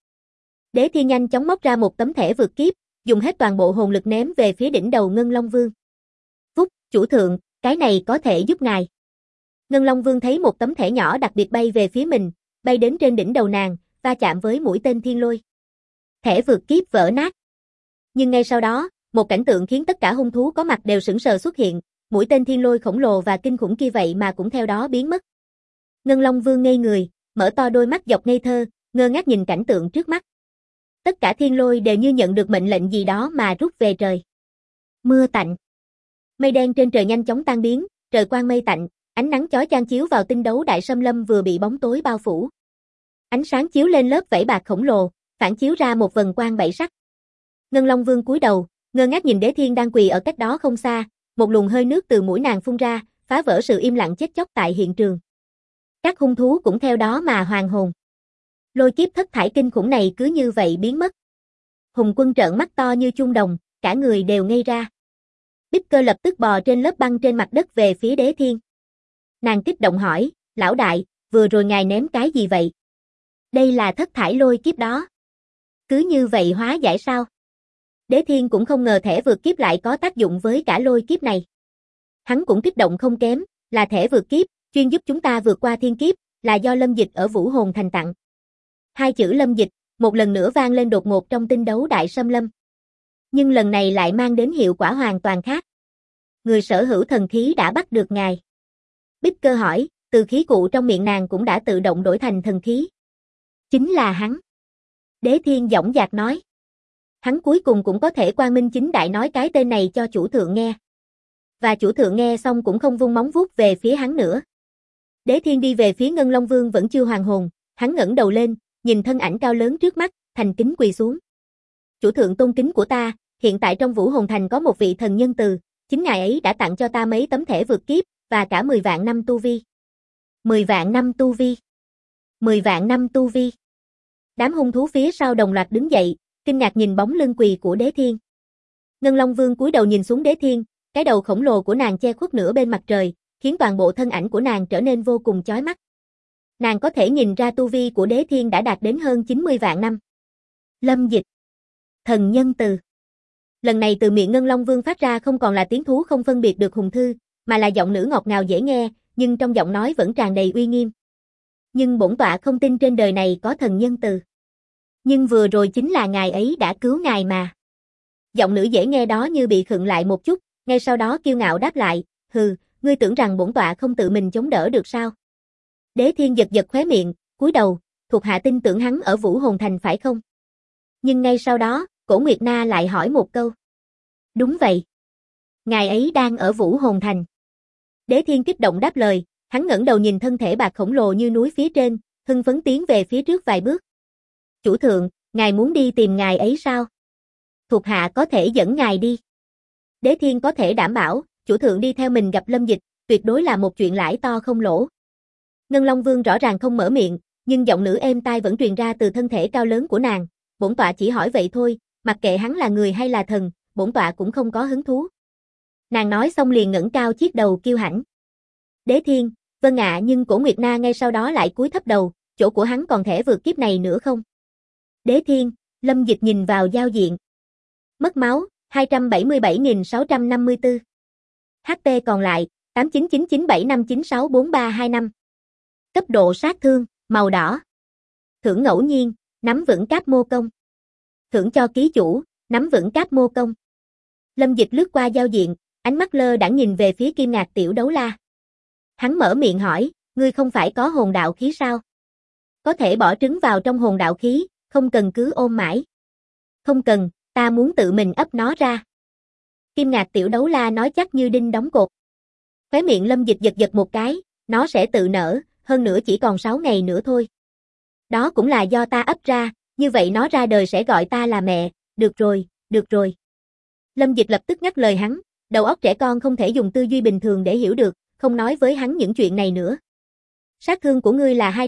Đế Thiên nhanh chóng móc ra một tấm thẻ vượt kiếp, dùng hết toàn bộ hồn lực ném về phía đỉnh đầu Ngân Long Vương. Phúc, chủ thượng, cái này có thể giúp ngài. Ngân Long Vương thấy một tấm thẻ nhỏ đặc biệt bay về phía mình, bay đến trên đỉnh đầu nàng, va chạm với mũi tên thiên lôi. Thẻ vượt kiếp vỡ nát. Nhưng ngay sau đó, một cảnh tượng khiến tất cả hung thú có mặt đều sững sờ xuất hiện, mũi tên thiên lôi khổng lồ và kinh khủng kia vậy mà cũng theo đó biến mất. Ngân Long Vương ngây người, mở to đôi mắt dọc ngây thơ, ngơ ngác nhìn cảnh tượng trước mắt. Tất cả thiên lôi đều như nhận được mệnh lệnh gì đó mà rút về trời. Mưa tạnh. Mây đen trên trời nhanh chóng tan biến, trời quang mây tạnh, ánh nắng chói chang chiếu vào tinh đấu đại xâm lâm vừa bị bóng tối bao phủ. Ánh sáng chiếu lên lớp vảy bạc khổng lồ, phản chiếu ra một vầng quang bảy sắc. Ngân Long Vương cúi đầu, ngơ ngác nhìn Đế Thiên đang quỳ ở cách đó không xa, một luồng hơi nước từ mũi nàng phun ra, phá vỡ sự im lặng chết chóc tại hiện trường. Các hung thú cũng theo đó mà hoàn hồn. Lôi kiếp thất thải kinh khủng này cứ như vậy biến mất. Hùng Quân trợn mắt to như chuông đồng, cả người đều ngây ra. Bích Cơ lập tức bò trên lớp băng trên mặt đất về phía Đế Thiên. Nàng kích động hỏi, lão đại, vừa rồi ngài ném cái gì vậy? Đây là thất thải lôi kiếp đó. Cứ như vậy hóa giải sao? Đế Thiên cũng không ngờ thẻ vượt kiếp lại có tác dụng với cả lôi kiếp này. Hắn cũng kích động không kém, là thẻ vượt kiếp, chuyên giúp chúng ta vượt qua thiên kiếp, là do Lâm Dịch ở Vũ Hồn Thành tặng. Hai chữ Lâm Dịch, một lần nữa vang lên đột ngột trong tinh đấu đại xâm lâm. Nhưng lần này lại mang đến hiệu quả hoàn toàn khác. Người sở hữu thần khí đã bắt được ngài. Bích Cơ hỏi, từ khí cụ trong miệng nàng cũng đã tự động đổi thành thần khí. Chính là hắn. Đế Thiên dõng dạc nói. Hắn cuối cùng cũng có thể quang minh chính đại nói cái tên này cho chủ thượng nghe. Và chủ thượng nghe xong cũng không vung móng vuốt về phía hắn nữa. Đế Thiên đi về phía Ngân Long Vương vẫn chưa hoàn hồn, hắn ngẩng đầu lên, nhìn thân ảnh cao lớn trước mắt, thành kính quỳ xuống. Chủ thượng tôn kính của ta, hiện tại trong Vũ Hồn Thành có một vị thần nhân từ, chính ngài ấy đã tặng cho ta mấy tấm thẻ vượt kiếp, và cả 10 vạn năm tu vi. 10 vạn năm tu vi. 10 vạn năm tu vi. Đám hung thú phía sau đồng loạt đứng dậy, kinh ngạc nhìn bóng lưng quỳ của Đế Thiên. Ngân Long Vương cúi đầu nhìn xuống Đế Thiên, cái đầu khổng lồ của nàng che khuất nửa bên mặt trời, khiến toàn bộ thân ảnh của nàng trở nên vô cùng chói mắt. Nàng có thể nhìn ra tu vi của Đế Thiên đã đạt đến hơn 90 vạn năm. Lâm Dịch. Thần nhân từ. Lần này từ miệng Ngân Long Vương phát ra không còn là tiếng thú không phân biệt được hùng thư, mà là giọng nữ ngọt ngào dễ nghe, nhưng trong giọng nói vẫn tràn đầy uy nghiêm. Nhưng bổn tọa không tin trên đời này có thần nhân từ. Nhưng vừa rồi chính là ngài ấy đã cứu ngài mà. Giọng nữ dễ nghe đó như bị khựng lại một chút, ngay sau đó kiêu ngạo đáp lại, hừ, ngươi tưởng rằng bổn tọa không tự mình chống đỡ được sao? Đế Thiên giật giật khóe miệng, cúi đầu, thuộc hạ tin tưởng hắn ở Vũ Hồn Thành phải không? Nhưng ngay sau đó, Cổ Nguyệt Na lại hỏi một câu. Đúng vậy. Ngài ấy đang ở Vũ Hồn Thành. Đế Thiên kích động đáp lời, hắn ngẩng đầu nhìn thân thể bạc khổng lồ như núi phía trên, hưng phấn tiến về phía trước vài bước. Chủ thượng, ngài muốn đi tìm ngài ấy sao? Thuộc hạ có thể dẫn ngài đi. Đế Thiên có thể đảm bảo, chủ thượng đi theo mình gặp Lâm Dịch, tuyệt đối là một chuyện lãi to không lỗ. Ngân Long Vương rõ ràng không mở miệng, nhưng giọng nữ êm tai vẫn truyền ra từ thân thể cao lớn của nàng. Bổn tọa chỉ hỏi vậy thôi, mặc kệ hắn là người hay là thần, bổn tọa cũng không có hứng thú. Nàng nói xong liền ngẩng cao chiếc đầu kiêu hãnh. Đế Thiên, vâng ạ, nhưng Cổ Nguyệt Na ngay sau đó lại cúi thấp đầu, chỗ của hắn còn thể vượt kiếp này nữa không? Đế Thiên, Lâm Dịch nhìn vào giao diện. Mất máu, 277.654. HP còn lại, 899975964325. Cấp độ sát thương, màu đỏ. Thưởng ngẫu nhiên, nắm vững cáp mô công. Thưởng cho ký chủ, nắm vững cáp mô công. Lâm Dịch lướt qua giao diện, ánh mắt lơ đãng nhìn về phía Kim Ngạc Tiểu Đấu La. Hắn mở miệng hỏi, ngươi không phải có hồn đạo khí sao? Có thể bỏ trứng vào trong hồn đạo khí, không cần cứ ôm mãi. Không cần, ta muốn tự mình ấp nó ra. Kim Ngạc Tiểu Đấu La nói chắc như đinh đóng cột. Khóe miệng Lâm Dịch giật giật một cái, nó sẽ tự nở, hơn nữa chỉ còn 6 ngày nữa thôi. Đó cũng là do ta ấp ra, như vậy nó ra đời sẽ gọi ta là mẹ, được rồi, được rồi. Lâm Dịch lập tức ngắt lời hắn, đầu óc trẻ con không thể dùng tư duy bình thường để hiểu được, không nói với hắn những chuyện này nữa. Sát thương của ngươi là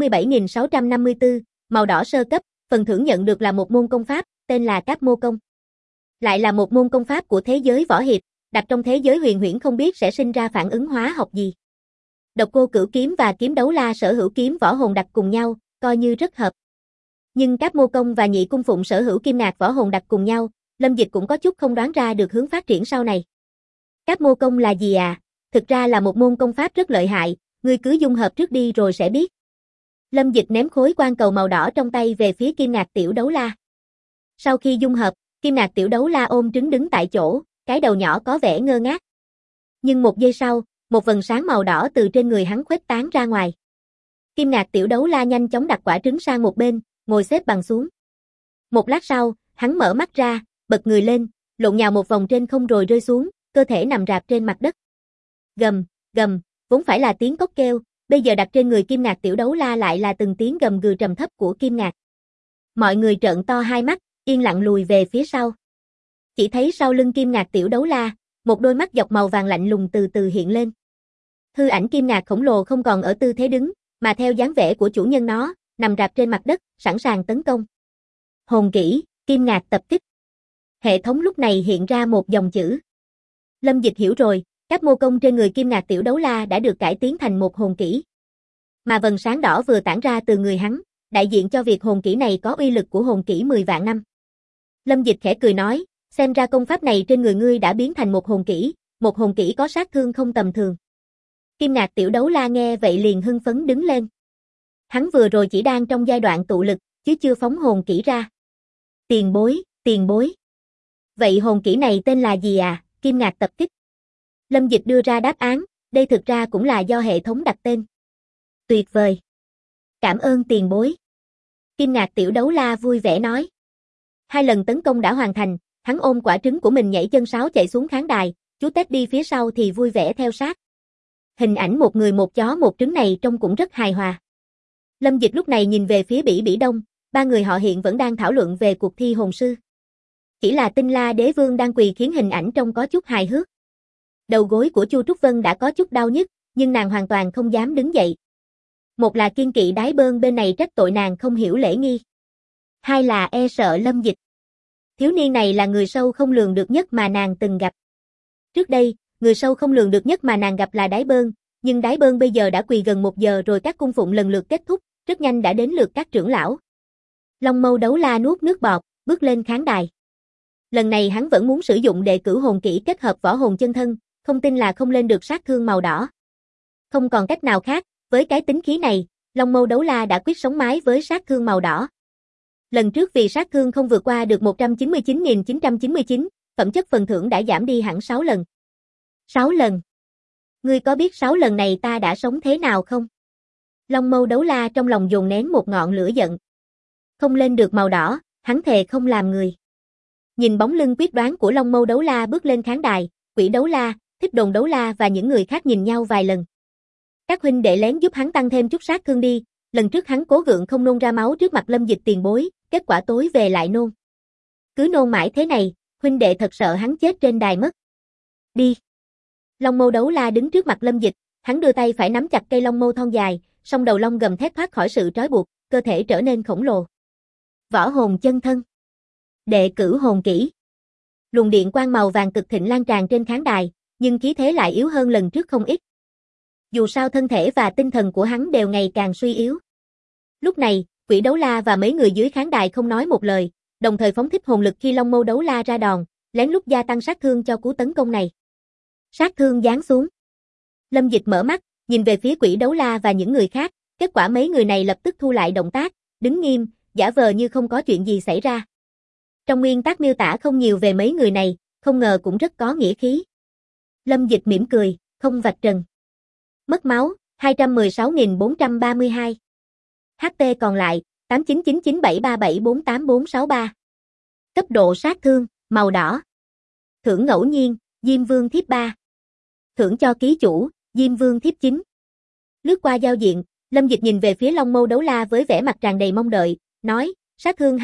277.654, màu đỏ sơ cấp, phần thưởng nhận được là một môn công pháp, tên là Cáp Mô Công. Lại là một môn công pháp của thế giới võ hiệp, đặt trong thế giới huyền huyễn không biết sẽ sinh ra phản ứng hóa học gì. Độc Cô Cửu Kiếm và Kiếm Đấu La sở hữu kiếm võ hồn đặt cùng nhau, coi như rất hợp. Nhưng Cáp Mô Công và Nhị Cung Phụng sở hữu kim ngạc võ hồn đặt cùng nhau, Lâm Dịch cũng có chút không đoán ra được hướng phát triển sau này. Cáp Mô Công là gì à? Thực ra là một môn công pháp rất lợi hại, ngươi cứ dung hợp trước đi rồi sẽ biết. Lâm Dịch ném khối quan cầu màu đỏ trong tay về phía Kim Ngạc Tiểu Đấu La. Sau khi dung hợp, Kim Ngạc Tiểu Đấu La ôm trứng đứng tại chỗ, cái đầu nhỏ có vẻ ngơ ngác. Nhưng một giây sau, một vầng sáng màu đỏ từ trên người hắn khuếch tán ra ngoài. Kim Ngạc Tiểu Đấu La nhanh chóng đặt quả trứng sang một bên, ngồi xếp bằng xuống. Một lát sau, hắn mở mắt ra, bật người lên, lộn nhào một vòng trên không rồi rơi xuống, cơ thể nằm rạp trên mặt đất. Gầm, gầm, vốn phải là tiếng cốc kêu, bây giờ đặt trên người Kim Ngạc Tiểu Đấu La lại là từng tiếng gầm gừ trầm thấp của Kim Ngạc. Mọi người trợn to hai mắt, yên lặng lùi về phía sau. Chỉ thấy sau lưng Kim Ngạc Tiểu Đấu La, một đôi mắt dọc màu vàng lạnh lùng từ từ hiện lên. Hư ảnh Kim Ngạc khổng lồ không còn ở tư thế đứng, mà theo dáng vẻ của chủ nhân nó, nằm rạp trên mặt đất, sẵn sàng tấn công. Hồn kỹ, Kim Ngạc tập kích. Hệ thống lúc này hiện ra một dòng chữ. Lâm Dịch hiểu rồi, các mô công trên người Kim Ngạc Tiểu Đấu La đã được cải tiến thành một hồn kỹ. Mà vầng sáng đỏ vừa tản ra từ người hắn, đại diện cho việc hồn kỹ này có uy lực của hồn kỹ 10 vạn năm. Lâm Dịch khẽ cười nói, xem ra công pháp này trên người ngươi đã biến thành một hồn kỹ có sát thương không tầm thường. Kim Ngạc Tiểu Đấu La nghe vậy liền hưng phấn đứng lên. Hắn vừa rồi chỉ đang trong giai đoạn tụ lực, chứ chưa phóng hồn kỹ ra. Tiền bối, tiền bối. Vậy hồn kỹ này tên là gì à? Kim Ngạc tập kích. Lâm Dịch đưa ra đáp án, đây thực ra cũng là do hệ thống đặt tên. Tuyệt vời. Cảm ơn tiền bối. Kim Ngạc Tiểu Đấu La vui vẻ nói. 2 lần tấn công đã hoàn thành, hắn ôm quả trứng của mình nhảy chân sáo chạy xuống khán đài, chú Tết đi phía sau thì vui vẻ theo sát. Hình ảnh một người một chó một trứng này trông cũng rất hài hòa. Lâm Dịch lúc này nhìn về phía Bỉ Bỉ Đông, 3 người họ hiện vẫn đang thảo luận về cuộc thi hồn sư. Chỉ là Tinh La Đế Vương đang quỳ khiến hình ảnh trông có chút hài hước. Đầu gối của Chu Trúc Vân đã có chút đau nhức, nhưng nàng hoàn toàn không dám đứng dậy. Một là kiên kỵ Đái Bơn bên này trách tội nàng không hiểu lễ nghi. 2 là e sợ Lâm Dịch. Thiếu niên này là người sâu không lường được nhất mà nàng từng gặp. Trước đây, người sâu không lường được nhất mà nàng gặp là Đái Bơn, nhưng Đái Bơn bây giờ đã quỳ gần 1 giờ rồi các cung phụng lần lượt kết thúc, rất nhanh đã đến lượt các trưởng lão. Long Mâu Đấu La nuốt nước bọt, bước lên khán đài. Lần này hắn vẫn muốn sử dụng đệ cửu hồn kỹ kết hợp võ hồn chân thân, không tin là không lên được sát thương màu đỏ. Không còn cách nào khác, với cái tính khí này, Long Mâu Đấu La đã quyết sống mái với sát thương màu đỏ. Lần trước vì sát thương không vượt qua được 199.999, phẩm chất phần thưởng đã giảm đi hẳn 6 lần. 6 lần. Ngươi có biết 6 lần này ta đã sống thế nào không? Long Mâu Đấu La trong lòng dồn nén một ngọn lửa giận. Không lên được màu đỏ, hắn thề không làm người. Nhìn bóng lưng quyết đoán của Long Mâu Đấu La bước lên khán đài, Quỷ Đấu La, Thích Đồn Đấu La và những người khác nhìn nhau vài lần. Các huynh đệ lén giúp hắn tăng thêm chút sát thương đi, lần trước hắn cố gượng không nôn ra máu trước mặt Lâm Dịch tiền bối, kết quả tối về lại nôn. Cứ nôn mãi thế này, huynh đệ thật sợ hắn chết trên đài mất. Đi. Long Mâu Đấu La đứng trước mặt Lâm Dịch, hắn đưa tay phải nắm chặt cây long mâu thon dài, song đầu long gầm thét thoát khỏi sự trói buộc, cơ thể trở nên khổng lồ. Võ hồn chân thân. Đệ cửu hồn kỹ. Luồng điện quang màu vàng cực thịnh lan tràn trên khán đài, nhưng khí thế lại yếu hơn lần trước không ít. Dù sao thân thể và tinh thần của hắn đều ngày càng suy yếu. Lúc này, Quỷ Đấu La và mấy người dưới khán đài không nói một lời, đồng thời phóng thích hồn lực khi Long Mâu Đấu La ra đòn, lén lút gia tăng sát thương cho cú tấn công này. Sát thương giáng xuống. Lâm Dịch mở mắt, nhìn về phía Quỷ Đấu La và những người khác, kết quả mấy người này lập tức thu lại động tác, đứng nghiêm, giả vờ như không có chuyện gì xảy ra. Trong nguyên tác miêu tả không nhiều về mấy người này, không ngờ cũng rất có nghĩa khí. Lâm Dịch mỉm cười, không vạch trần. Mất máu, 216.432. HP còn lại, 899973748463. Cấp độ sát thương, màu đỏ. Thưởng ngẫu nhiên, Diêm Vương thiếp 3. Thưởng cho ký chủ, Diêm Vương thiếp 9. Lướt qua giao diện, Lâm Dịch nhìn về phía Long Mâu Đấu La với vẻ mặt tràn đầy mong đợi, nói, sát thương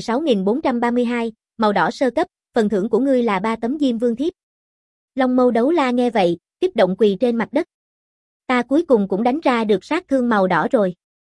216.432, màu đỏ sơ cấp, phần thưởng của ngươi là 3 tấm Diêm Vương thiếp. Long Mâu Đấu La nghe vậy, kích động quỳ trên mặt đất. Ta cuối cùng cũng đánh ra được sát thương màu đỏ rồi.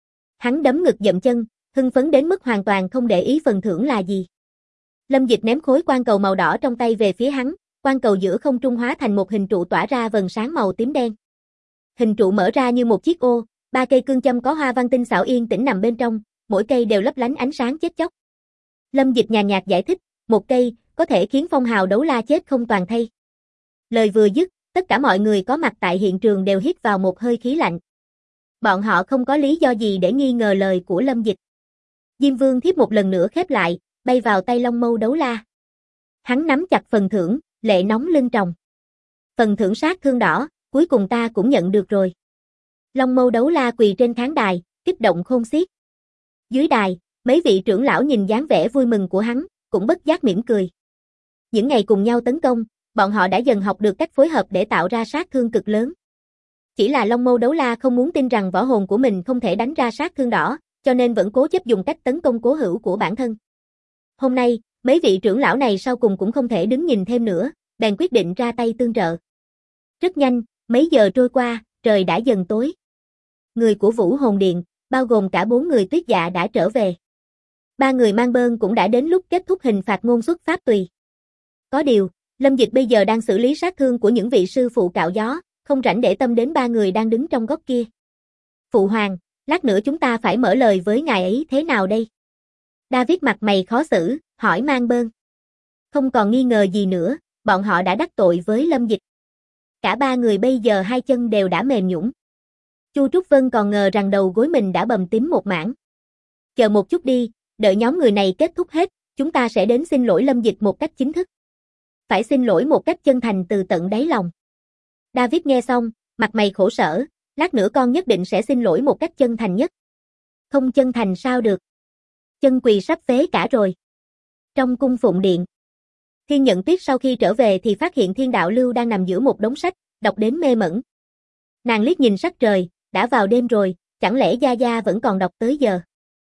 Hắn đấm ngực dậm chân, hưng phấn đến mức hoàn toàn không để ý phần thưởng là gì. Lâm Dịch ném khối quan cầu màu đỏ trong tay về phía hắn, quan cầu giữa không trung hóa thành một hình trụ tỏa ra vầng sáng màu tím đen. Hình trụ mở ra như một chiếc ô, 3 cây cương châm có hoa văn tinh xảo yên tĩnh nằm bên trong, mỗi cây đều lấp lánh ánh sáng chết chóc. Lâm Dịch nhàn nhạt giải thích, một cây có thể khiến phong hào Đấu La chết không toàn thây. Lời vừa dứt, tất cả mọi người có mặt tại hiện trường đều hít vào một hơi khí lạnh. Bọn họ không có lý do gì để nghi ngờ lời của Lâm Dịch. Diêm Vương thiếp một lần nữa khép lại, bay vào tay Long Mâu Đấu La. Hắn nắm chặt phần thưởng, lệ nóng lưng tròng. Phần thưởng sát thương đỏ, cuối cùng ta cũng nhận được rồi. Long Mâu Đấu La quỳ trên khán đài, kích động khôn xiết. Dưới đài, mấy vị trưởng lão nhìn dáng vẻ vui mừng của hắn, cũng bất giác mỉm cười. Những ngày cùng nhau tấn công, bọn họ đã dần học được cách phối hợp để tạo ra sát thương cực lớn. Chỉ là Long Mâu Đấu La không muốn tin rằng võ hồn của mình không thể đánh ra sát thương đỏ, cho nên vẫn cố chấp dùng cách tấn công cố hữu của bản thân. Hôm nay, mấy vị trưởng lão này sau cùng cũng không thể đứng nhìn thêm nữa, bèn quyết định ra tay tương trợ. Rất nhanh, mấy giờ trôi qua, trời đã dần tối. Người của Vũ Hồn Điện, bao gồm cả 4 người Tuyết Dạ đã trở về. 3 người mang bơn cũng đã đến lúc kết thúc hình phạt ngôn xuất pháp tùy. Có điều, Lâm Dịch bây giờ đang xử lý sát thương của những vị sư phụ cạo gió, không rảnh để tâm đến 3 người đang đứng trong góc kia. Phụ hoàng, lát nữa chúng ta phải mở lời với ngài ấy thế nào đây? David mặt mày khó xử, hỏi mang bơn. Không còn nghi ngờ gì nữa, bọn họ đã đắc tội với Lâm Dịch. Cả 3 người bây giờ hai chân đều đã mềm nhũn. Chu Trúc Vân còn ngờ rằng đầu gối mình đã bầm tím một mảng. Chờ một chút đi, đợi nhóm người này kết thúc hết, chúng ta sẽ đến xin lỗi Lâm Dịch một cách chính thức. Phải xin lỗi một cách chân thành từ tận đáy lòng. David nghe xong, mặt mày khổ sở, lát nữa con nhất định sẽ xin lỗi một cách chân thành nhất. Không chân thành sao được? Chân quỳ sắp phế cả rồi. Trong cung phụng điện, Thiên Nhận Tuyết sau khi trở về thì phát hiện Thiên Đạo Lưu đang nằm giữa một đống sách, đọc đến mê mẩn. Nàng liếc nhìn sắc trời, đã vào đêm rồi, chẳng lẽ Gia Gia vẫn còn đọc tới giờ?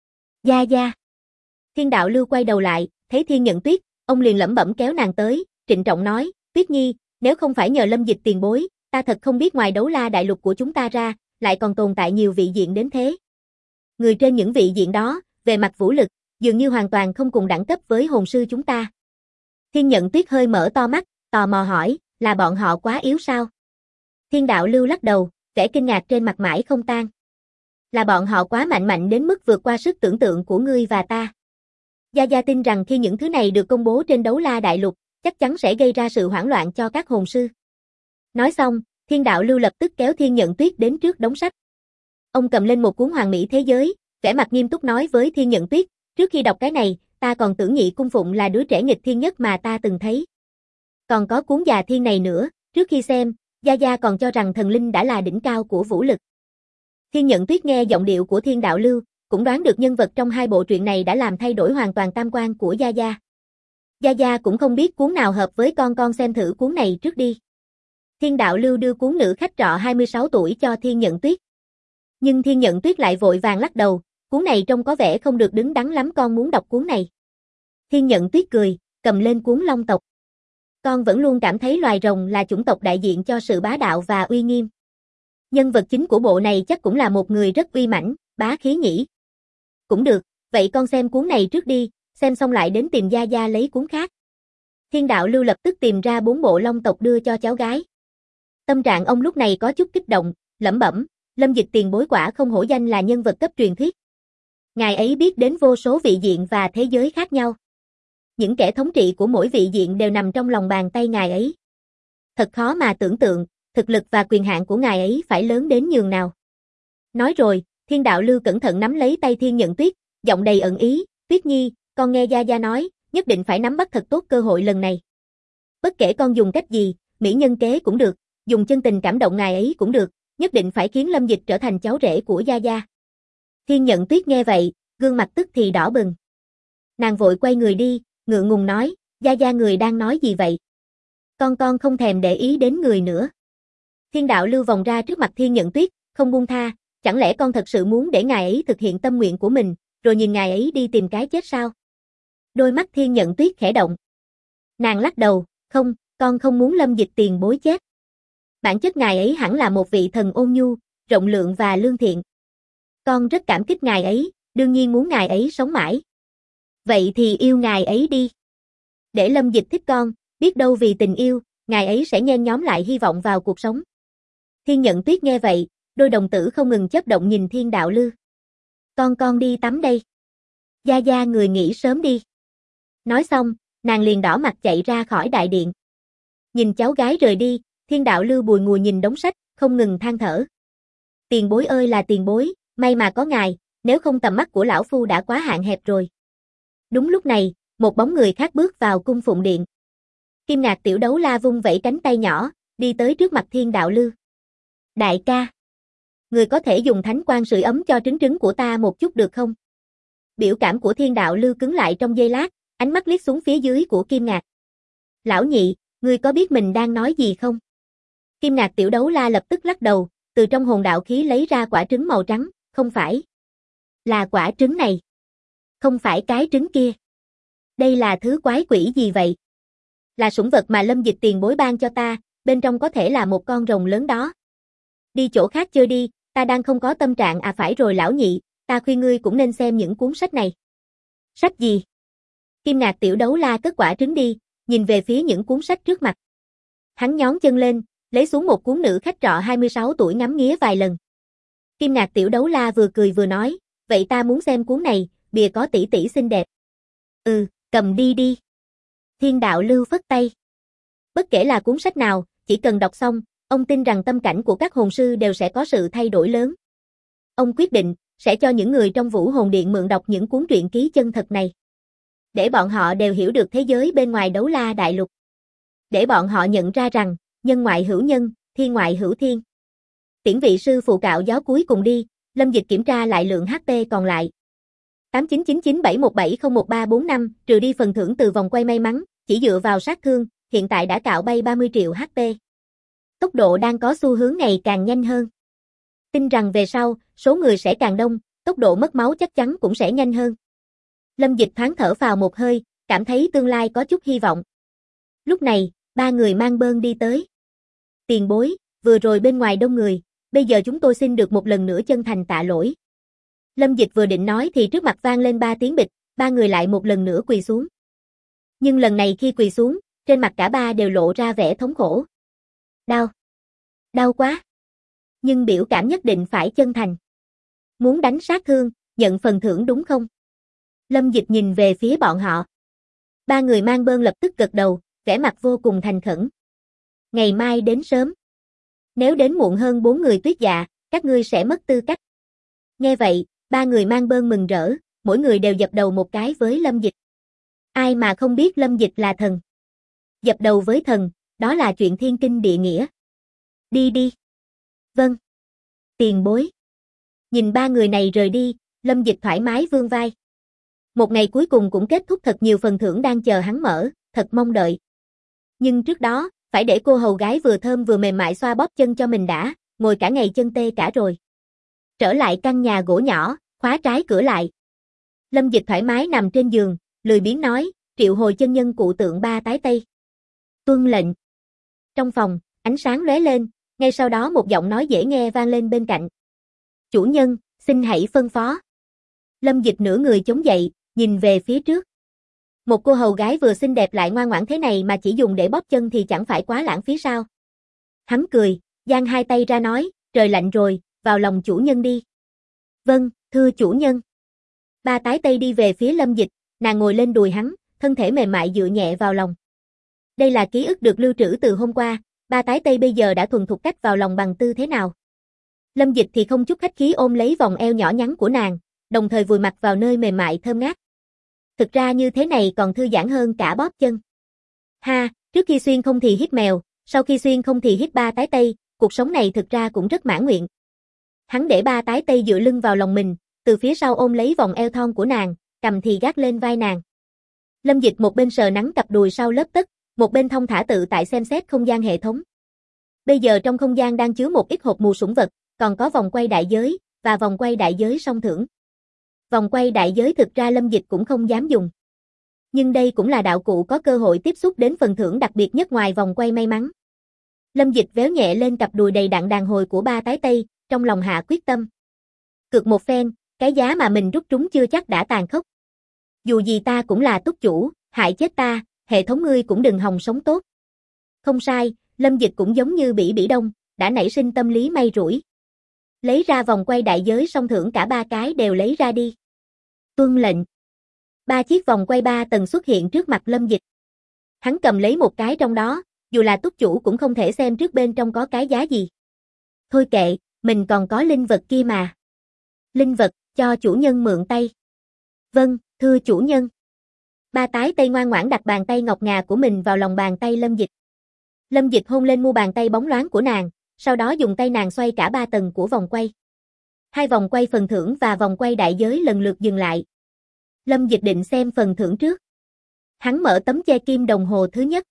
Gia Gia. Thiên Đạo Lưu quay đầu lại, thấy Thiên Nhận Tuyết, ông liền lẩm bẩm kéo nàng tới, trịnh trọng nói, Tuyết Nhi, nếu không phải nhờ Lâm Dịch tiền bối, ta thật không biết ngoài Đấu La đại lục của chúng ta ra, lại còn tồn tại nhiều vị diện đến thế. Người trên những vị diện đó, về mặt vũ lực, dường như hoàn toàn không cùng đẳng cấp với hồn sư chúng ta. Thiên Nhận Tuyết hơi mở to mắt, tò mò hỏi, là bọn họ quá yếu sao? Thiên Đạo Lưu lắc đầu, vẻ kinh ngạc trên mặt mãi không tan. Là bọn họ quá mạnh đến mức vượt qua sức tưởng tượng của ngươi và ta. Gia Gia tin rằng khi những thứ này được công bố trên Đấu La Đại Lục, chắc chắn sẽ gây ra sự hoảng loạn cho các hồn sư. Nói xong, Thiên Đạo Lưu lập tức kéo Thiên Nhận Tuyết đến trước đống sách. Ông cầm lên một cuốn Hoàn Mỹ Thế Giới, vẻ mặt nghiêm túc nói với Thiên Nhận Tuyết, trước khi đọc cái này, ta còn tưởng Nhị Cung Phụng là đứa trẻ nghịch thiên nhất mà ta từng thấy. Còn có cuốn Già Thiên này nữa, trước khi xem, Gia Gia còn cho rằng thần linh đã là đỉnh cao của vũ lực. Thiên Nhận Tuyết nghe giọng điệu của Thiên Đạo Lưu, cũng đoán được nhân vật trong hai bộ truyện này đã làm thay đổi hoàn toàn tam quan của Gia Gia. Gia Gia cũng không biết cuốn nào hợp với con xem thử cuốn này trước đi. Thiên Đạo Lưu đưa cuốn Nữ Khách Trọ 26 tuổi cho Thiên Nhận Tuyết. Nhưng Thiên Nhận Tuyết lại vội vàng lắc đầu, cuốn này trông có vẻ không được đứng đắn lắm, con muốn đọc cuốn này. Thiên Nhận Tuyết cười, cầm lên cuốn Long tộc. Con vẫn luôn cảm thấy loài rồng là chủng tộc đại diện cho sự bá đạo và uy nghiêm. Nhân vật chính của bộ này chắc cũng là một người rất uy mãnh, bá khí nhỉ. Cũng được, vậy con xem cuốn này trước đi, xem xong lại đến tìm Gia Gia lấy cuốn khác. Thiên Đạo Lưu lập tức tìm ra 4 bộ Long tộc đưa cho cháu gái. Tâm trạng ông lúc này có chút kích động, lẩm bẩm, Lâm Dịch tiền bối quả không hổ danh là nhân vật cấp truyền thuyết. Ngài ấy biết đến vô số vị diện và thế giới khác nhau. Những kẻ thống trị của mỗi vị diện đều nằm trong lòng bàn tay ngài ấy. Thật khó mà tưởng tượng, thực lực và quyền hạn của ngài ấy phải lớn đến nhường nào. Nói rồi, Thiên Đạo Lưu cẩn thận nắm lấy tay Thiên Nhận Tuyết, giọng đầy ẩn ý, Tuyết Nhi, con nghe Gia Gia nói, nhất định phải nắm bắt thật tốt cơ hội lần này. Bất kể con dùng cách gì, mỹ nhân kế cũng được, dùng chân tình cảm động ngài ấy cũng được, nhất định phải khiến Lâm Dịch trở thành cháu rể của Gia Gia. Thiên Nhận Tuyết nghe vậy, gương mặt tức thì đỏ bừng. Nàng vội quay người đi, ngượng ngùng nói, Gia Gia người đang nói gì vậy? Con không thèm để ý đến người nữa. Thiên Đạo Lưu vòng ra trước mặt Thiên Nhận Tuyết, không buông tha, chẳng lẽ con thật sự muốn để ngài ấy thực hiện tâm nguyện của mình, rồi nhìn ngài ấy đi tìm cái chết sao? Đôi mắt Thiên Nhận Tuyết khẽ động. Nàng lắc đầu, không, con không muốn Lâm Dịch tiền bối chết. Bản chất ngài ấy hẳn là một vị thần ôn nhu, rộng lượng và lương thiện. Con rất cảm kích ngài ấy, đương nhiên muốn ngài ấy sống mãi. Vậy thì yêu ngài ấy đi. Để Lâm Dịch thích con, biết đâu vì tình yêu, ngài ấy sẽ nhen nhóm lại hy vọng vào cuộc sống. Thiên Nhận Tuyết nghe vậy, đôi đồng tử không ngừng chớp động nhìn Thiên Đạo Lưu. Con đi tắm đây. Gia Gia người nghỉ sớm đi. Nói xong, nàng liền đỏ mặt chạy ra khỏi đại điện. Nhìn cháu gái rời đi, Thiên Đạo Lưu bùi ngùi nhìn đống sách, không ngừng than thở. Tiền bối ơi là tiền bối, may mà có ngài, nếu không tầm mắt của lão phu đã quá hạn hẹp rồi. Đúng lúc này, một bóng người khác bước vào cung phụng điện. Kim Ngạc Tiểu Đấu La vung vẩy cánh tay nhỏ, đi tới trước mặt Thiên Đạo Lưu. Đại ca, người có thể dùng thánh quang sưởi ấm cho trứng trứng của ta một chút được không? Biểu cảm của Thiên Đạo Lưu cứng lại trong giây lát, ánh mắt liếc xuống phía dưới của Kim Ngạc. Lão nhị, ngươi có biết mình đang nói gì không? Kim Ngạc Tiểu Đấu La lập tức lắc đầu, từ trong hồn đạo khí lấy ra quả trứng màu trắng, không phải. Là quả trứng này. Không phải cái trứng kia. Đây là thứ quái quỷ gì vậy? Là sủng vật mà Lâm Dịch tiền bối ban cho ta, bên trong có thể là một con rồng lớn đó. Đi chỗ khác chơi đi, ta đang không có tâm trạng à phải rồi lão nhị, ta khuyên ngươi cũng nên xem những cuốn sách này. Sách gì? Kim Ngạc Tiểu Đấu La cất quả trứng đi, nhìn về phía những cuốn sách trước mặt. Hắn nhón chân lên, lấy xuống một cuốn Nữ Khách Trọ 26 tuổi ngắm nghía vài lần. Kim Ngạc Tiểu Đấu La vừa cười vừa nói, vậy ta muốn xem cuốn này, bìa có tỷ tỷ xinh đẹp. Cầm đi đi. Thiên Đạo Lưu phất tay. Bất kể là cuốn sách nào, chỉ cần đọc xong, ông tin rằng tâm cảnh của các hồn sư đều sẽ có sự thay đổi lớn. Ông quyết định, sẽ cho những người trong Vũ Hồn Điện mượn đọc những cuốn truyện ký chân thật này. Để bọn họ đều hiểu được thế giới bên ngoài Đấu La Đại Lục. Để bọn họ nhận ra rằng, nhân ngoại hữu nhân, thiên ngoại hữu thiên. Tiễn vị sư phụ cạo gió cuối cùng đi, Lâm Dịch kiểm tra lại lượng HP còn lại. 899971701345, trừ đi phần thưởng từ vòng quay may mắn, chỉ dựa vào sát thương, hiện tại đã cạo bay 30 triệu HP. Tốc độ đang có xu hướng ngày càng nhanh hơn. Tin rằng về sau, số người sẽ càng đông, tốc độ mất máu chắc chắn cũng sẽ nhanh hơn. Lâm Dịch thoáng thở phào một hơi, cảm thấy tương lai có chút hy vọng. Lúc này, ba người mang bơn đi tới. Tiền bối, vừa rồi bên ngoài đông người, bây giờ chúng tôi xin được một lần nữa chân thành tạ lỗi. Lâm Dịch vừa định nói thì trước mặt vang lên 3 tiếng bịch, ba người lại một lần nữa quỳ xuống. Nhưng lần này khi quỳ xuống, trên mặt cả ba đều lộ ra vẻ thống khổ. Đau. Đau quá. Nhưng biểu cảm nhất định phải chân thành. Muốn đánh sát thương, nhận phần thưởng đúng không? Lâm Dịch nhìn về phía bọn họ. Ba người mang bơn lập tức gật đầu, vẻ mặt vô cùng thành khẩn. Ngày mai đến sớm. Nếu đến muộn hơn 4 người Tuyết Dạ, các ngươi sẽ mất tư cách. Nghe vậy, ba người mang bơn mừng rỡ, mỗi người đều dập đầu một cái với Lâm Dịch. Ai mà không biết Lâm Dịch là thần. Dập đầu với thần, đó là chuyện thiên kinh địa nghĩa. Đi đi. Vâng. Tiền bối. Nhìn ba người này rời đi, Lâm Dịch thoải mái vươn vai. Một ngày cuối cùng cũng kết thúc, thật nhiều phần thưởng đang chờ hắn mở, thật mong đợi. Nhưng trước đó, phải để cô hầu gái vừa thơm vừa mềm mại xoa bóp chân cho mình đã, ngồi cả ngày chân tê cả rồi. Trở lại căn nhà gỗ nhỏ, khóa trái cửa lại. Lâm Dịch thoải mái nằm trên giường, lười biếng nói, triệu hồi chân nhân cụ tượng ba tái tây. Tuân lệnh. Trong phòng, ánh sáng lóe lên, ngay sau đó một giọng nói dễ nghe vang lên bên cạnh. Chủ nhân, xin hãy phân phó. Lâm Dịch nửa người chống dậy, nhìn về phía trước. Một cô hầu gái vừa xinh đẹp lại ngoan ngoãn thế này mà chỉ dùng để bóp chân thì chẳng phải quá lãng phí sao? Hắn cười, giang hai tay ra nói, trời lạnh rồi, vào lòng chủ nhân đi. Vâng, thưa chủ nhân. Ba tái tây đi về phía Lâm Dịch, nàng ngồi lên đùi hắn, thân thể mềm mại dựa nhẹ vào lòng. Đây là ký ức được lưu trữ từ hôm qua, ba tái tây bây giờ đã thuần thục cách vào lòng bằng tư thế nào. Lâm Dịch thì không chút khách khí ôm lấy vòng eo nhỏ nhắn của nàng, đồng thời vùi mặt vào nơi mềm mại thơm ngát. Thực ra như thế này còn thư giãn hơn cả bóp chân. Ha, trước khi xuyên không thì hít mèo, sau khi xuyên không thì hít ba tái tây, cuộc sống này thực ra cũng rất mãn nguyện. Hắn để ba tái tây dựa lưng vào lòng mình, từ phía sau ôm lấy vòng eo thon của nàng, cầm thì gác lên vai nàng. Lâm Dịch một bên sờ nắn cặp đùi sau lớp tất, một bên thong thả tự tại xem xét không gian hệ thống. Bây giờ trong không gian đang chứa một ít hộp mù sủng vật, còn có vòng quay đại giới, và vòng quay đại giới song thưởng. Vòng quay đại giới thực ra Lâm Dịch cũng không dám dùng. Nhưng đây cũng là đạo cụ có cơ hội tiếp xúc đến phần thưởng đặc biệt nhất ngoài vòng quay may mắn. Lâm Dịch véo nhẹ lên cặp đùi đầy đặn đàn hồi của ba tái tây, trong lòng hạ quyết tâm. Cược một phen, cái giá mà mình rút trúng chưa chắc đã tàn khốc. Dù gì ta cũng là túc chủ, hại chết ta, hệ thống ngươi cũng đừng hòng sống tốt. Không sai, Lâm Dịch cũng giống như Bỉ Bỉ Đông, đã nảy sinh tâm lý may rủi. Lấy ra vòng quay đại giới song thưởng cả ba cái đều lấy ra đi. Tuân lệnh. Ba chiếc vòng quay 3 tầng xuất hiện trước mặt Lâm Dịch. Hắn cầm lấy một cái trong đó, dù là túc chủ cũng không thể xem trước bên trong có cái giá gì. Thôi kệ, mình còn có linh vật kia mà. Linh vật, cho chủ nhân mượn tay. Vâng, thưa chủ nhân. Ba tái tây ngoan ngoãn đặt bàn tay ngọc ngà của mình vào lòng bàn tay Lâm Dịch. Lâm Dịch hôn lên mu bàn tay bóng loáng của nàng, sau đó dùng tay nàng xoay cả 3 tầng của vòng quay. Hai vòng quay phần thưởng và vòng quay đại giới lần lượt dừng lại. Lâm Dịch định xem phần thưởng trước. Hắn mở tấm che kim đồng hồ thứ nhất.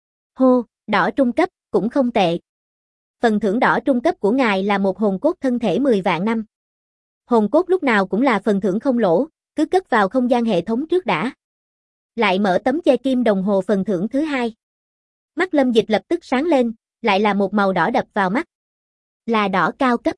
Hô, đỏ trung cấp, cũng không tệ. Phần thưởng đỏ trung cấp của ngài là một hồn cốt thân thể 10 vạn năm. Hồn cốt lúc nào cũng là phần thưởng không lỗ, cứ cất vào không gian hệ thống trước đã. Lại mở tấm che kim đồng hồ phần thưởng thứ hai. Mắt Lâm Dịch lập tức sáng lên, lại là một màu đỏ đập vào mắt. Là đỏ cao cấp.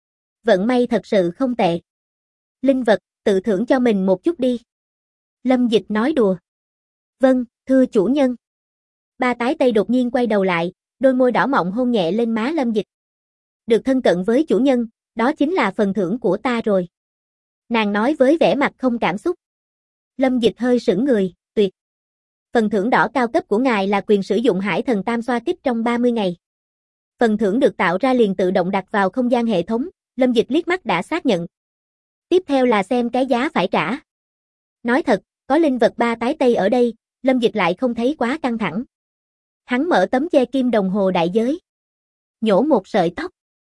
Vận may thật sự không tệ. Linh vật, tự thưởng cho mình một chút đi. Lâm Dịch nói đùa. Vâng, thưa chủ nhân. Ba tái tây đột nhiên quay đầu lại, đôi môi đỏ mọng hôn nhẹ lên má Lâm Dịch. Được thân cận với chủ nhân, đó chính là phần thưởng của ta rồi. Nàng nói với vẻ mặt không cảm xúc. Lâm Dịch hơi sững người, tuyệt. Phần thưởng đỏ cao cấp của ngài là quyền sử dụng Hải Thần Tam xoa kích trong 30 ngày. Phần thưởng được tạo ra liền tự động đặt vào không gian hệ thống, Lâm Dịch liếc mắt đã xác nhận. Tiếp theo là xem cái giá phải trả. Nói thật, có linh vật ba tái tây ở đây, Lâm Dịch lại không thấy quá căng thẳng. Hắn mở tấm che kim đồng hồ đại giới. Nhổ một sợi tóc.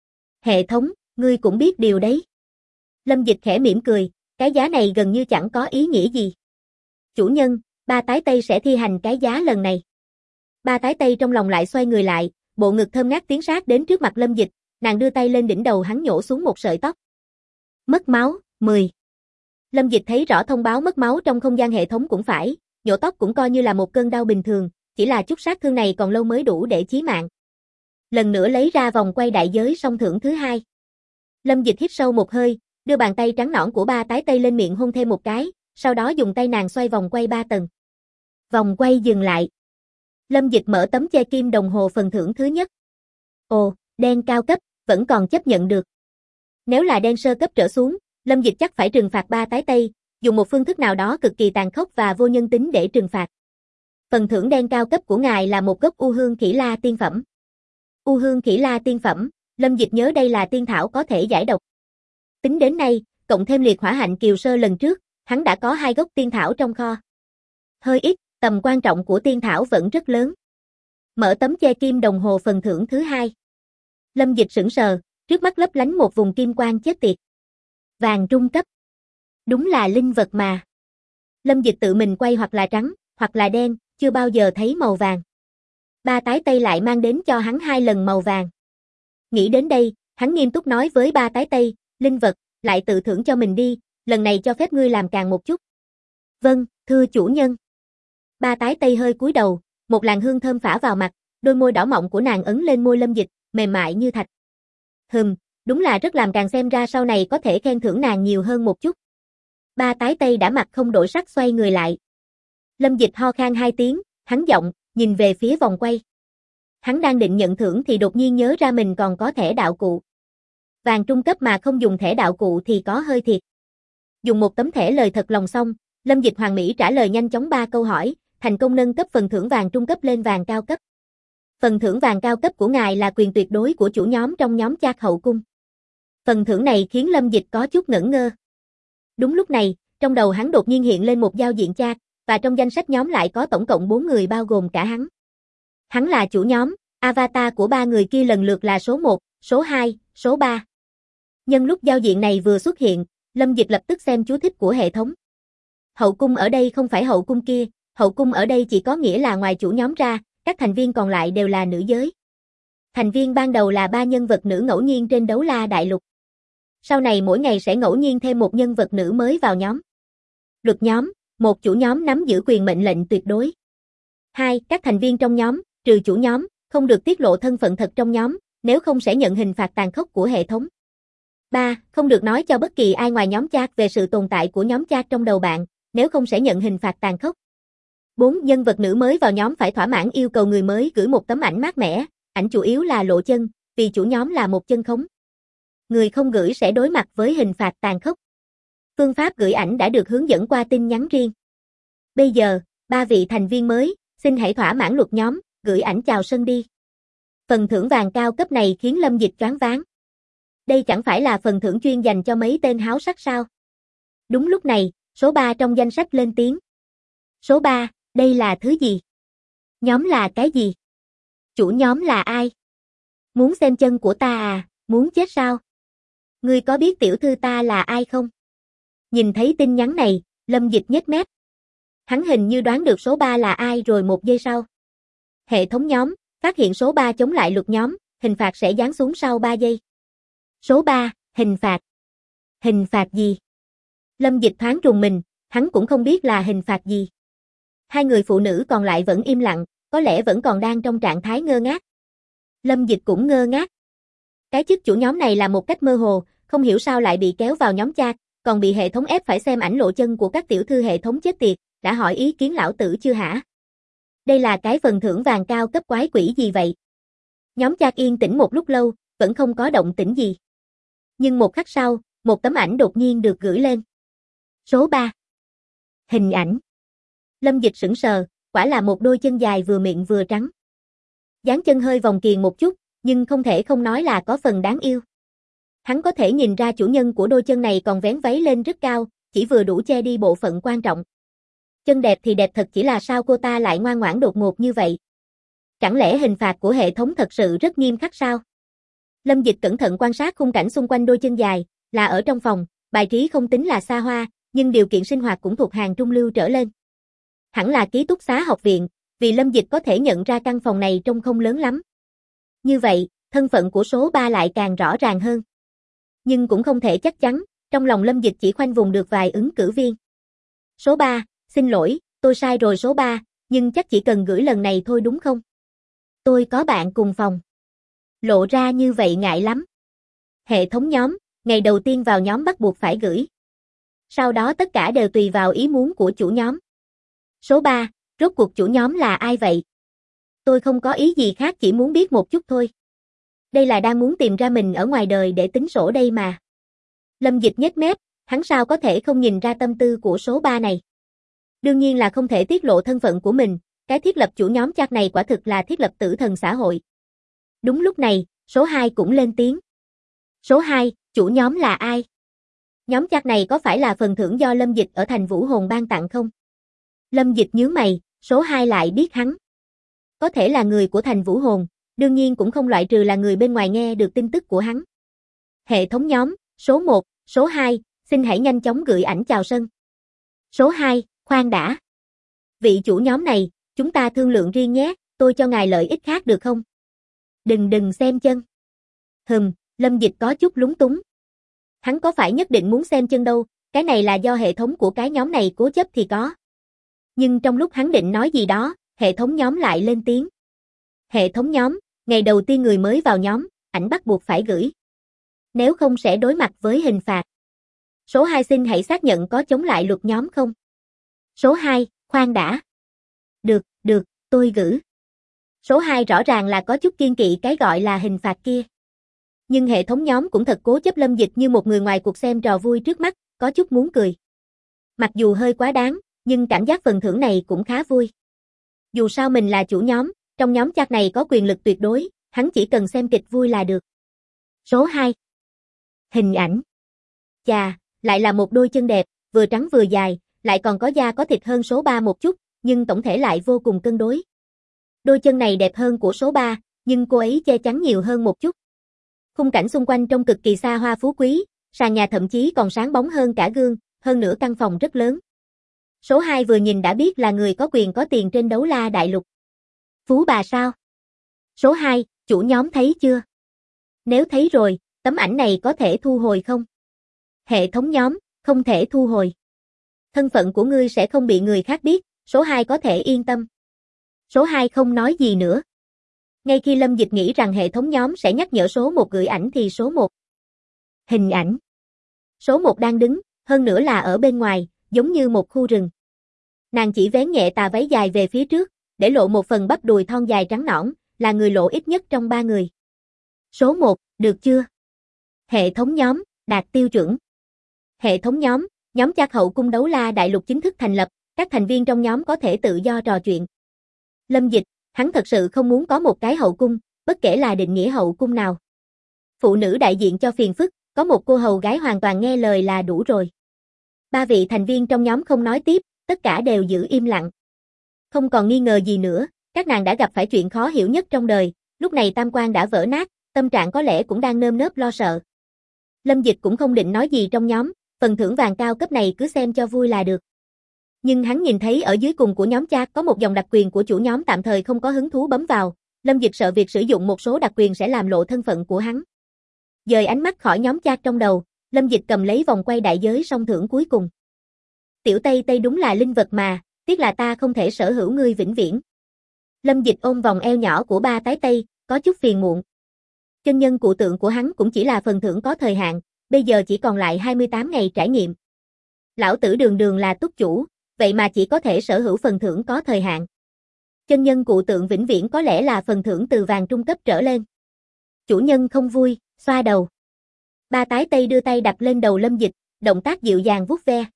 Hệ thống, ngươi cũng biết điều đấy. Lâm Dịch khẽ mỉm cười, cái giá này gần như chẳng có ý nghĩa gì. Chủ nhân, ba tái tây sẽ thi hành cái giá lần này. Ba tái tây trong lòng lại xoay người lại, bộ ngực thơm ngát tiến sát đến trước mặt Lâm Dịch, nàng đưa tay lên đỉnh đầu hắn nhổ xuống một sợi tóc. Mất máu, 10. Lâm Dịch thấy rõ thông báo mất máu trong không gian hệ thống cũng phải, nhổ tóc cũng coi như là một cơn đau bình thường, chỉ là chút sát thương này còn lâu mới đủ để chí mạng. Lần nữa lấy ra vòng quay đại giới song thưởng thứ hai. Lâm Dịch hít sâu một hơi, đưa bàn tay trắng nõn của ba tái tây lên miệng hôn thêm một cái, sau đó dùng tay nàng xoay vòng quay 3 tầng. Vòng quay dừng lại. Lâm Dịch mở tấm che kim đồng hồ phần thưởng thứ nhất. Ồ, đen cao cấp, vẫn còn chấp nhận được. Nếu là đen sơ cấp trở xuống, Lâm Dịch chắc phải trừng phạt ba tái tây, dùng một phương thức nào đó cực kỳ tàn khốc và vô nhân tính để trừng phạt. Phần thưởng đen cao cấp của ngài là một gốc u hương khỉ la tiên phẩm. U hương khỉ la tiên phẩm, Lâm Dịch nhớ đây là tiên thảo có thể giải độc. Tính đến nay, cộng thêm liệt hỏa hạnh kiều sơ lần trước, hắn đã có 2 gốc tiên thảo trong kho. Hơi ít, tầm quan trọng của tiên thảo vẫn rất lớn. Mở tấm che kim đồng hồ phần thưởng thứ 2. Lâm Dịch sững sờ, trước mắt lấp lánh một vùng kim quang chết tiệt. Vàng trung cấp. Đúng là linh vật mà. Lâm Dịch tự mình quay hoặc là trắng, hoặc là đen, chưa bao giờ thấy màu vàng. Ba tái tây lại mang đến cho hắn 2 lần màu vàng. Nghĩ đến đây, hắn nghiêm túc nói với ba tái tây, linh vật, lại tự thưởng cho mình đi, lần này cho phép ngươi làm càng một chút. Vâng, thưa chủ nhân. Ba tái tây hơi cúi đầu, một làn hương thơm phả vào mặt, đôi môi đỏ mọng của nàng ấn lên môi Lâm Dịch, mềm mại như thạch. Đúng là rất làm càng xem ra sau này có thể khen thưởng nàng nhiều hơn một chút. Ba tái tây đã mặt không đổi sắc xoay người lại. Lâm Dịch ho khan 2 tiếng, hắn giọng, nhìn về phía vòng quay. Hắn đang định nhận thưởng thì đột nhiên nhớ ra mình còn có thẻ đạo cụ. Vàng trung cấp mà không dùng thẻ đạo cụ thì có hơi thiệt. Dùng một tấm thẻ lời thật lòng xong, Lâm Dịch hoàn mỹ trả lời nhanh chóng 3 câu hỏi, thành công nâng cấp phần thưởng vàng trung cấp lên vàng cao cấp. Phần thưởng vàng cao cấp của ngài là quyền tuyệt đối của chủ nhóm trong nhóm chat hậu cung. Phần thưởng này khiến Lâm Dịch có chút ngẩn ngơ. Đúng lúc này, trong đầu hắn đột nhiên hiện lên một giao diện chat, và trong danh sách nhóm lại có tổng cộng 4 người bao gồm cả hắn. Hắn là chủ nhóm, avatar của 3 người kia lần lượt là số 1, số 2, số 3. Nhân lúc giao diện này vừa xuất hiện, Lâm Dịch lập tức xem chú thích của hệ thống. Hậu cung ở đây không phải hậu cung kia, hậu cung ở đây chỉ có nghĩa là ngoài chủ nhóm ra, các thành viên còn lại đều là nữ giới. Thành viên ban đầu là 3 nhân vật nữ ngẫu nhiên trên Đấu La Đại Lục. Sau này mỗi ngày sẽ ngẫu nhiên thêm một nhân vật nữ mới vào nhóm. Luật nhóm, 1. Chủ nhóm nắm giữ quyền mệnh lệnh tuyệt đối. 2. Các thành viên trong nhóm, trừ chủ nhóm, không được tiết lộ thân phận thật trong nhóm, nếu không sẽ nhận hình phạt tàn khốc của hệ thống. 3. Không được nói cho bất kỳ ai ngoài nhóm chat về sự tồn tại của nhóm chat trong đầu bạn, nếu không sẽ nhận hình phạt tàn khốc. 4. Nhân vật nữ mới vào nhóm phải thỏa mãn yêu cầu người mới gửi một tấm ảnh mát mẻ, ảnh chủ yếu là lộ chân, vì chủ nhóm là một chân khống. Người không gửi sẽ đối mặt với hình phạt tàn khốc. Phương pháp gửi ảnh đã được hướng dẫn qua tin nhắn riêng. Bây giờ, 3 vị thành viên mới, xin hãy thỏa mãn luật nhóm, gửi ảnh chào sân đi. Phần thưởng vàng cao cấp này khiến Lâm Dịch choáng váng. Đây chẳng phải là phần thưởng chuyên dành cho mấy tên háo sắc sao? Đúng lúc này, số 3 trong danh sách lên tiếng. Số 3, đây là thứ gì? Nhóm là cái gì? Chủ nhóm là ai? Muốn xem chân của ta à, muốn chết sao? Ngươi có biết tiểu thư ta là ai không? Nhìn thấy tin nhắn này, Lâm Dịch nhếch mép. Hắn hình như đoán được số 3 là ai rồi một giây sau. Hệ thống nhóm, phát hiện số 3 chống lại luật nhóm, hình phạt sẽ giáng xuống sau 3 giây. Số 3, hình phạt. Hình phạt gì? Lâm Dịch thoáng rùng mình, hắn cũng không biết là hình phạt gì. 2 người phụ nữ còn lại vẫn im lặng, có lẽ vẫn còn đang trong trạng thái ngơ ngác. Lâm Dịch cũng ngơ ngác. Cái chức chủ nhóm này là một cách mơ hồ, không hiểu sao lại bị kéo vào nhóm chat, còn bị hệ thống ép phải xem ảnh lộ chân của các tiểu thư hệ thống chết tiệt, đã hỏi ý kiến lão tử chưa hả? Đây là cái phần thưởng vàng cao cấp quái quỷ gì vậy? Nhóm chat yên tĩnh một lúc lâu, vẫn không có động tĩnh gì. Nhưng một khắc sau, một tấm ảnh đột nhiên được gửi lên. Số 3. Hình ảnh. Lâm Dịch sững sờ, quả là một đôi chân dài vừa mịn vừa trắng. Dáng chân hơi vòng kiềng một chút, nhưng không thể không nói là có phần đáng yêu. Hắn có thể nhìn ra chủ nhân của đôi chân này còn vén váy lên rất cao, chỉ vừa đủ che đi bộ phận quan trọng. Chân đẹp thì đẹp thật, chỉ là sao cô ta lại ngoan ngoãn đột ngột như vậy? Chẳng lẽ hình phạt của hệ thống thật sự rất nghiêm khắc sao? Lâm Dịch cẩn thận quan sát khung cảnh xung quanh đôi chân dài, là ở trong phòng, bài trí không tính là xa hoa, nhưng điều kiện sinh hoạt cũng thuộc hàng trung lưu trở lên. Hẳn là ký túc xá học viện, vì Lâm Dịch có thể nhận ra căn phòng này trông không lớn lắm. Như vậy, thân phận của số 3 lại càng rõ ràng hơn. Nhưng cũng không thể chắc chắn, trong lòng Lâm Dịch chỉ khoanh vùng được vài ứng cử viên. Số 3, xin lỗi, tôi sai rồi số 3, nhưng chắc chỉ cần gửi lần này thôi đúng không? Tôi có bạn cùng phòng. Lộ ra như vậy ngại lắm. Hệ thống nhóm, ngày đầu tiên vào nhóm bắt buộc phải gửi. Sau đó tất cả đều tùy vào ý muốn của chủ nhóm. Số 3, rốt cuộc chủ nhóm là ai vậy? Tôi không có ý gì khác, chỉ muốn biết một chút thôi. Đây là đang muốn tìm ra mình ở ngoài đời để tính sổ đây mà. Lâm Dịch nhếch mép, Hắn sao có thể không nhìn ra tâm tư của số 3 này. Đương nhiên là không thể tiết lộ thân phận của mình, cái thiết lập chủ nhóm chat này quả thực là thiết lập tử thần xã hội. Đúng lúc này, số 2 cũng lên tiếng. Số 2, chủ nhóm là ai? Nhóm chat này có phải là phần thưởng do Lâm Dịch ở thành Vũ Hồn ban tặng không? Lâm Dịch nhướng mày, số 2 lại biết hắn. Có thể là người của thành Vũ Hồn, đương nhiên cũng không loại trừ là người bên ngoài nghe được tin tức của hắn. Hệ thống nhóm, số 1, số 2, xin hãy nhanh chóng gửi ảnh chào sân. Số 2, khoan đã. Vị chủ nhóm này, chúng ta thương lượng riêng nhé, tôi cho ngài lợi ích khác được không? Đừng xem chân. Lâm Dịch có chút lúng túng. Hắn có phải nhất định muốn xem chân đâu, cái này là do hệ thống của cái nhóm này cố chấp thì có. Nhưng trong lúc hắn định nói gì đó, hệ thống nhóm lại lên tiếng. Hệ thống nhóm, ngày đầu tiên người mới vào nhóm, ảnh bắt buộc phải gửi. Nếu không sẽ đối mặt với hình phạt. Số 2 xin hãy xác nhận có chống lại luật nhóm không? Số 2, khoan đã. Được, tôi gửi. Số 2 rõ ràng là có chút kiên kỵ cái gọi là hình phạt kia. Nhưng hệ thống nhóm cũng thật cố chấp Lâm Dịch như một người ngoài cuộc xem trò vui trước mắt, có chút muốn cười. Mặc dù hơi quá đáng, nhưng cảm giác phần thưởng này cũng khá vui. Dù sao mình là chủ nhóm, trong nhóm chat này có quyền lực tuyệt đối, hắn chỉ cần xem kịch vui là được. Số 2. Hình ảnh. Chà, lại là một đôi chân đẹp, vừa trắng vừa dài, lại còn có da có thịt hơn số 3 một chút, nhưng tổng thể lại vô cùng cân đối. Đôi chân này đẹp hơn của số 3, nhưng cô ấy che chắn nhiều hơn một chút. Khung cảnh xung quanh trông cực kỳ xa hoa phú quý, sàn nhà thậm chí còn sáng bóng hơn cả gương, hơn nữa căn phòng rất lớn. Số 2 vừa nhìn đã biết là người có quyền có tiền trên đấu la đại lục. Phú bà sao? Số 2, chủ nhóm thấy chưa? Nếu thấy rồi, tấm ảnh này có thể thu hồi không? Hệ thống nhóm, không thể thu hồi. Thân phận của ngươi sẽ không bị người khác biết, số 2 có thể yên tâm. Số 2 không nói gì nữa. Ngay khi Lâm Dịch nghĩ rằng hệ thống nhóm sẽ nhắc nhở số 1 gửi ảnh thì số 1. Hình ảnh. Số 1 đang đứng, hơn nữa là ở bên ngoài, giống như một khu rừng. Nàng chỉ vén nhẹ tà váy dài về phía trước, để lộ một phần bắp đùi thon dài trắng nõn, là người lộ ít nhất trong 3 người. Số 1, được chưa? Hệ thống nhóm, đạt tiêu chuẩn. Hệ thống nhóm chat hậu cung đấu la đại lục chính thức thành lập, các thành viên trong nhóm có thể tự do trò chuyện. Lâm Dịch, hắn thật sự không muốn có một cái hậu cung, bất kể là định nghĩa hậu cung nào. Phụ nữ đại diện cho phiền phức, có một cô hầu gái hoàn toàn nghe lời là đủ rồi. 3 vị thành viên trong nhóm không nói tiếp, tất cả đều giữ im lặng. Không còn nghi ngờ gì nữa, các nàng đã gặp phải chuyện khó hiểu nhất trong đời, lúc này tam quan đã vỡ nát, tâm trạng có lẽ cũng đang nơm nớp lo sợ. Lâm Dịch cũng không định nói gì trong nhóm, phần thưởng vàng cao cấp này cứ xem cho vui là được. Nhưng hắn nhìn thấy ở dưới cùng của nhóm chat có một dòng đặc quyền của chủ nhóm tạm thời không có hứng thú bấm vào, Lâm Dịch sợ việc sử dụng một số đặc quyền sẽ làm lộ thân phận của hắn. Dời ánh mắt khỏi nhóm chat trong đầu, Lâm Dịch cầm lấy vòng quay đại giới song thưởng cuối cùng. Tiểu Tây Tây đúng là linh vật mà, tiếc là ta không thể sở hữu ngươi vĩnh viễn. Lâm Dịch ôm vòng eo nhỏ của ba tái Tây, có chút phiền muộn. Chân nhân cụ tượng của hắn cũng chỉ là phần thưởng có thời hạn, bây giờ chỉ còn lại 28 ngày trải nghiệm. Lão tử đường đường là túc chủ, vậy mà chỉ có thể sở hữu phần thưởng có thời hạn. Chân nhân cụ tượng vĩnh viễn có lẽ là phần thưởng từ vàng trung cấp trở lên. Chủ nhân không vui, xoa đầu. Ba tái Tây đưa tay đặt lên đầu Lâm Dịch, động tác dịu dàng vuốt ve.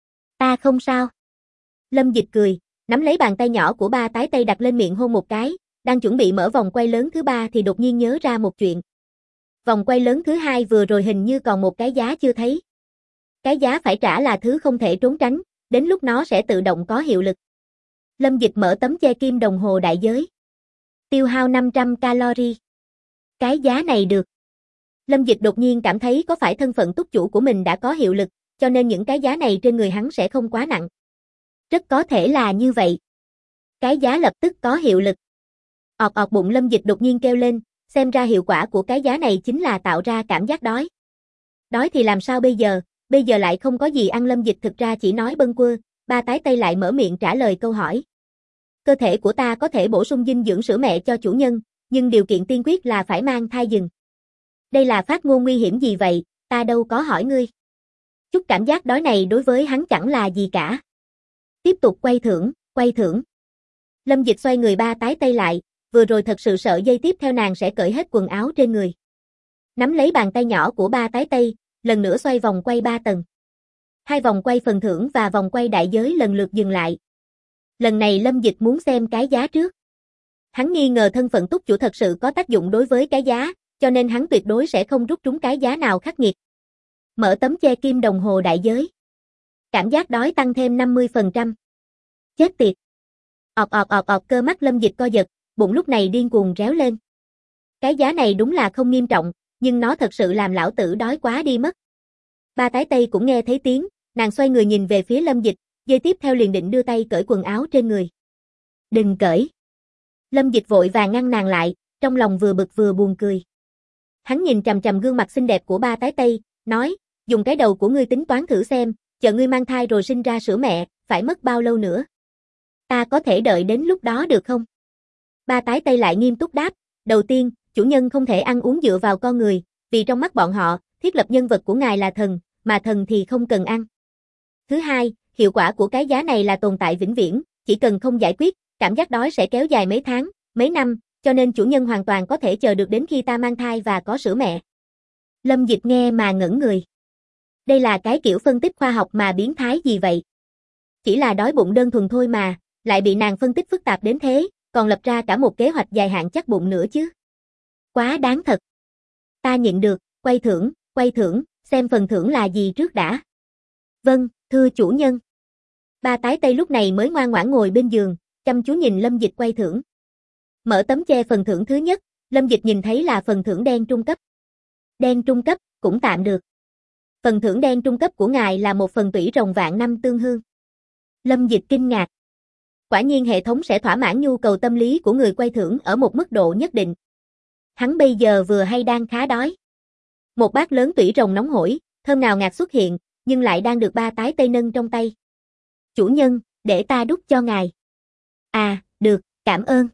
Ta không sao. Lâm Dịch cười, nắm lấy bàn tay nhỏ của ba tái Tây đặt lên miệng hôn một cái, đang chuẩn bị mở vòng quay lớn thứ 3 thì đột nhiên nhớ ra một chuyện. Vòng quay lớn thứ 2 vừa rồi hình như còn một cái giá chưa thấy. Cái giá phải trả là thứ không thể trốn tránh, đến lúc nó sẽ tự động có hiệu lực. Lâm Dịch mở tấm che kim đồng hồ đại giới. Tiêu hao 500 calorie. Cái giá này được. Lâm Dịch đột nhiên cảm thấy có phải thân phận túc chủ của mình đã có hiệu lực, cho nên những cái giá này trên người hắn sẽ không quá nặng. Rất có thể là như vậy. Cái giá lập tức có hiệu lực. Ọt ọt bụng Lâm Dịch đột nhiên kêu lên, xem ra hiệu quả của cái giá này chính là tạo ra cảm giác đói. Đói thì làm sao bây giờ lại không có gì ăn. Lâm Dịch thực ra chỉ nói bâng quơ, ba tái Tây lại mở miệng trả lời câu hỏi. Cơ thể của ta có thể bổ sung dinh dưỡng sữa mẹ cho chủ nhân, nhưng điều kiện tiên quyết là phải mang thai rừng. Đây là phát ngôn nguy hiểm gì vậy, ta đâu có hỏi ngươi. Chút cảm giác đói này đối với hắn chẳng là gì cả. Tiếp tục quay thưởng. Lâm Dịch xoay người ba tái Tây lại, vừa rồi thật sự sợ giây tiếp theo nàng sẽ cởi hết quần áo trên người. Nắm lấy bàn tay nhỏ của ba tái Tây, lần nữa xoay vòng quay 3 tầng. Hai vòng quay phần thưởng và vòng quay đại giới lần lượt dừng lại. Lần này Lâm Dịch muốn xem cái giá trước. Hắn nghi ngờ thân phận túc chủ thật sự có tác dụng đối với cái giá, cho nên hắn tuyệt đối sẽ không rút trúng cái giá nào khắc nghiệt. Mở tấm che kim đồng hồ đại giới. Cảm giác đói tăng thêm 50%. Chết tiệt. Cơ mắt Lâm Dịch co giật, bụng lúc này điên cuồng réo lên. Cái giá này đúng là không nghiêm trọng, nhưng nó thật sự làm lão tử đói quá đi mất. Ba tái tây cũng nghe thấy tiếng, nàng xoay người nhìn về phía Lâm Dịch, giây tiếp theo liền định đưa tay cởi quần áo trên người. Đừng cởi. Lâm Dịch vội vàng ngăn nàng lại, trong lòng vừa bực vừa buồn cười. Hắn nhìn chằm chằm gương mặt xinh đẹp của ba tái tây, nói, dùng cái đầu của ngươi tính toán thử xem, chờ ngươi mang thai rồi sinh ra sữa mẹ, phải mất bao lâu nữa? Ta có thể đợi đến lúc đó được không? Ba tái tây lại nghiêm túc đáp, đầu tiên, chủ nhân không thể ăn uống dựa vào con người, vì trong mắt bọn họ, thiết lập nhân vật của ngài là thần, mà thần thì không cần ăn. Thứ hai, hiệu quả của cái giá này là tồn tại vĩnh viễn, chỉ cần không giải quyết, cảm giác đói sẽ kéo dài mấy tháng, mấy năm, cho nên chủ nhân hoàn toàn có thể chờ được đến khi ta mang thai và có sữa mẹ. Lâm Dịch nghe mà ngẩn người. Đây là cái kiểu phân tích khoa học mà biến thái gì vậy? Chỉ là đói bụng đơn thuần thôi mà, lại bị nàng phân tích phức tạp đến thế, còn lập ra cả một kế hoạch dài hạn chắc bụng nữa chứ. Quá đáng thật. Ta nhịn được, quay thưởng, xem phần thưởng là gì trước đã. Vâng, thưa chủ nhân. Ba tái tây lúc này mới ngoan ngoãn ngồi bên giường, chăm chú nhìn Lâm Dịch quay thưởng. Mở tấm che phần thưởng thứ nhất, Lâm Dịch nhìn thấy là phần thưởng đen trung cấp. Đen trung cấp, cũng tạm được. Phần thưởng đen trung cấp của ngài là một phần tủy rồng vạn năm tương hương. Lâm Dịch kinh ngạc. Quả nhiên hệ thống sẽ thỏa mãn nhu cầu tâm lý của người quay thưởng ở một mức độ nhất định. Hắn bây giờ vừa hay đang khá đói. Một bát lớn tủy rồng nóng hổi, thơm nào ngạt xuất hiện, nhưng lại đang được ba tái tây nâng trong tay. Chủ nhân, để ta đút cho ngài. À, được, cảm ơn.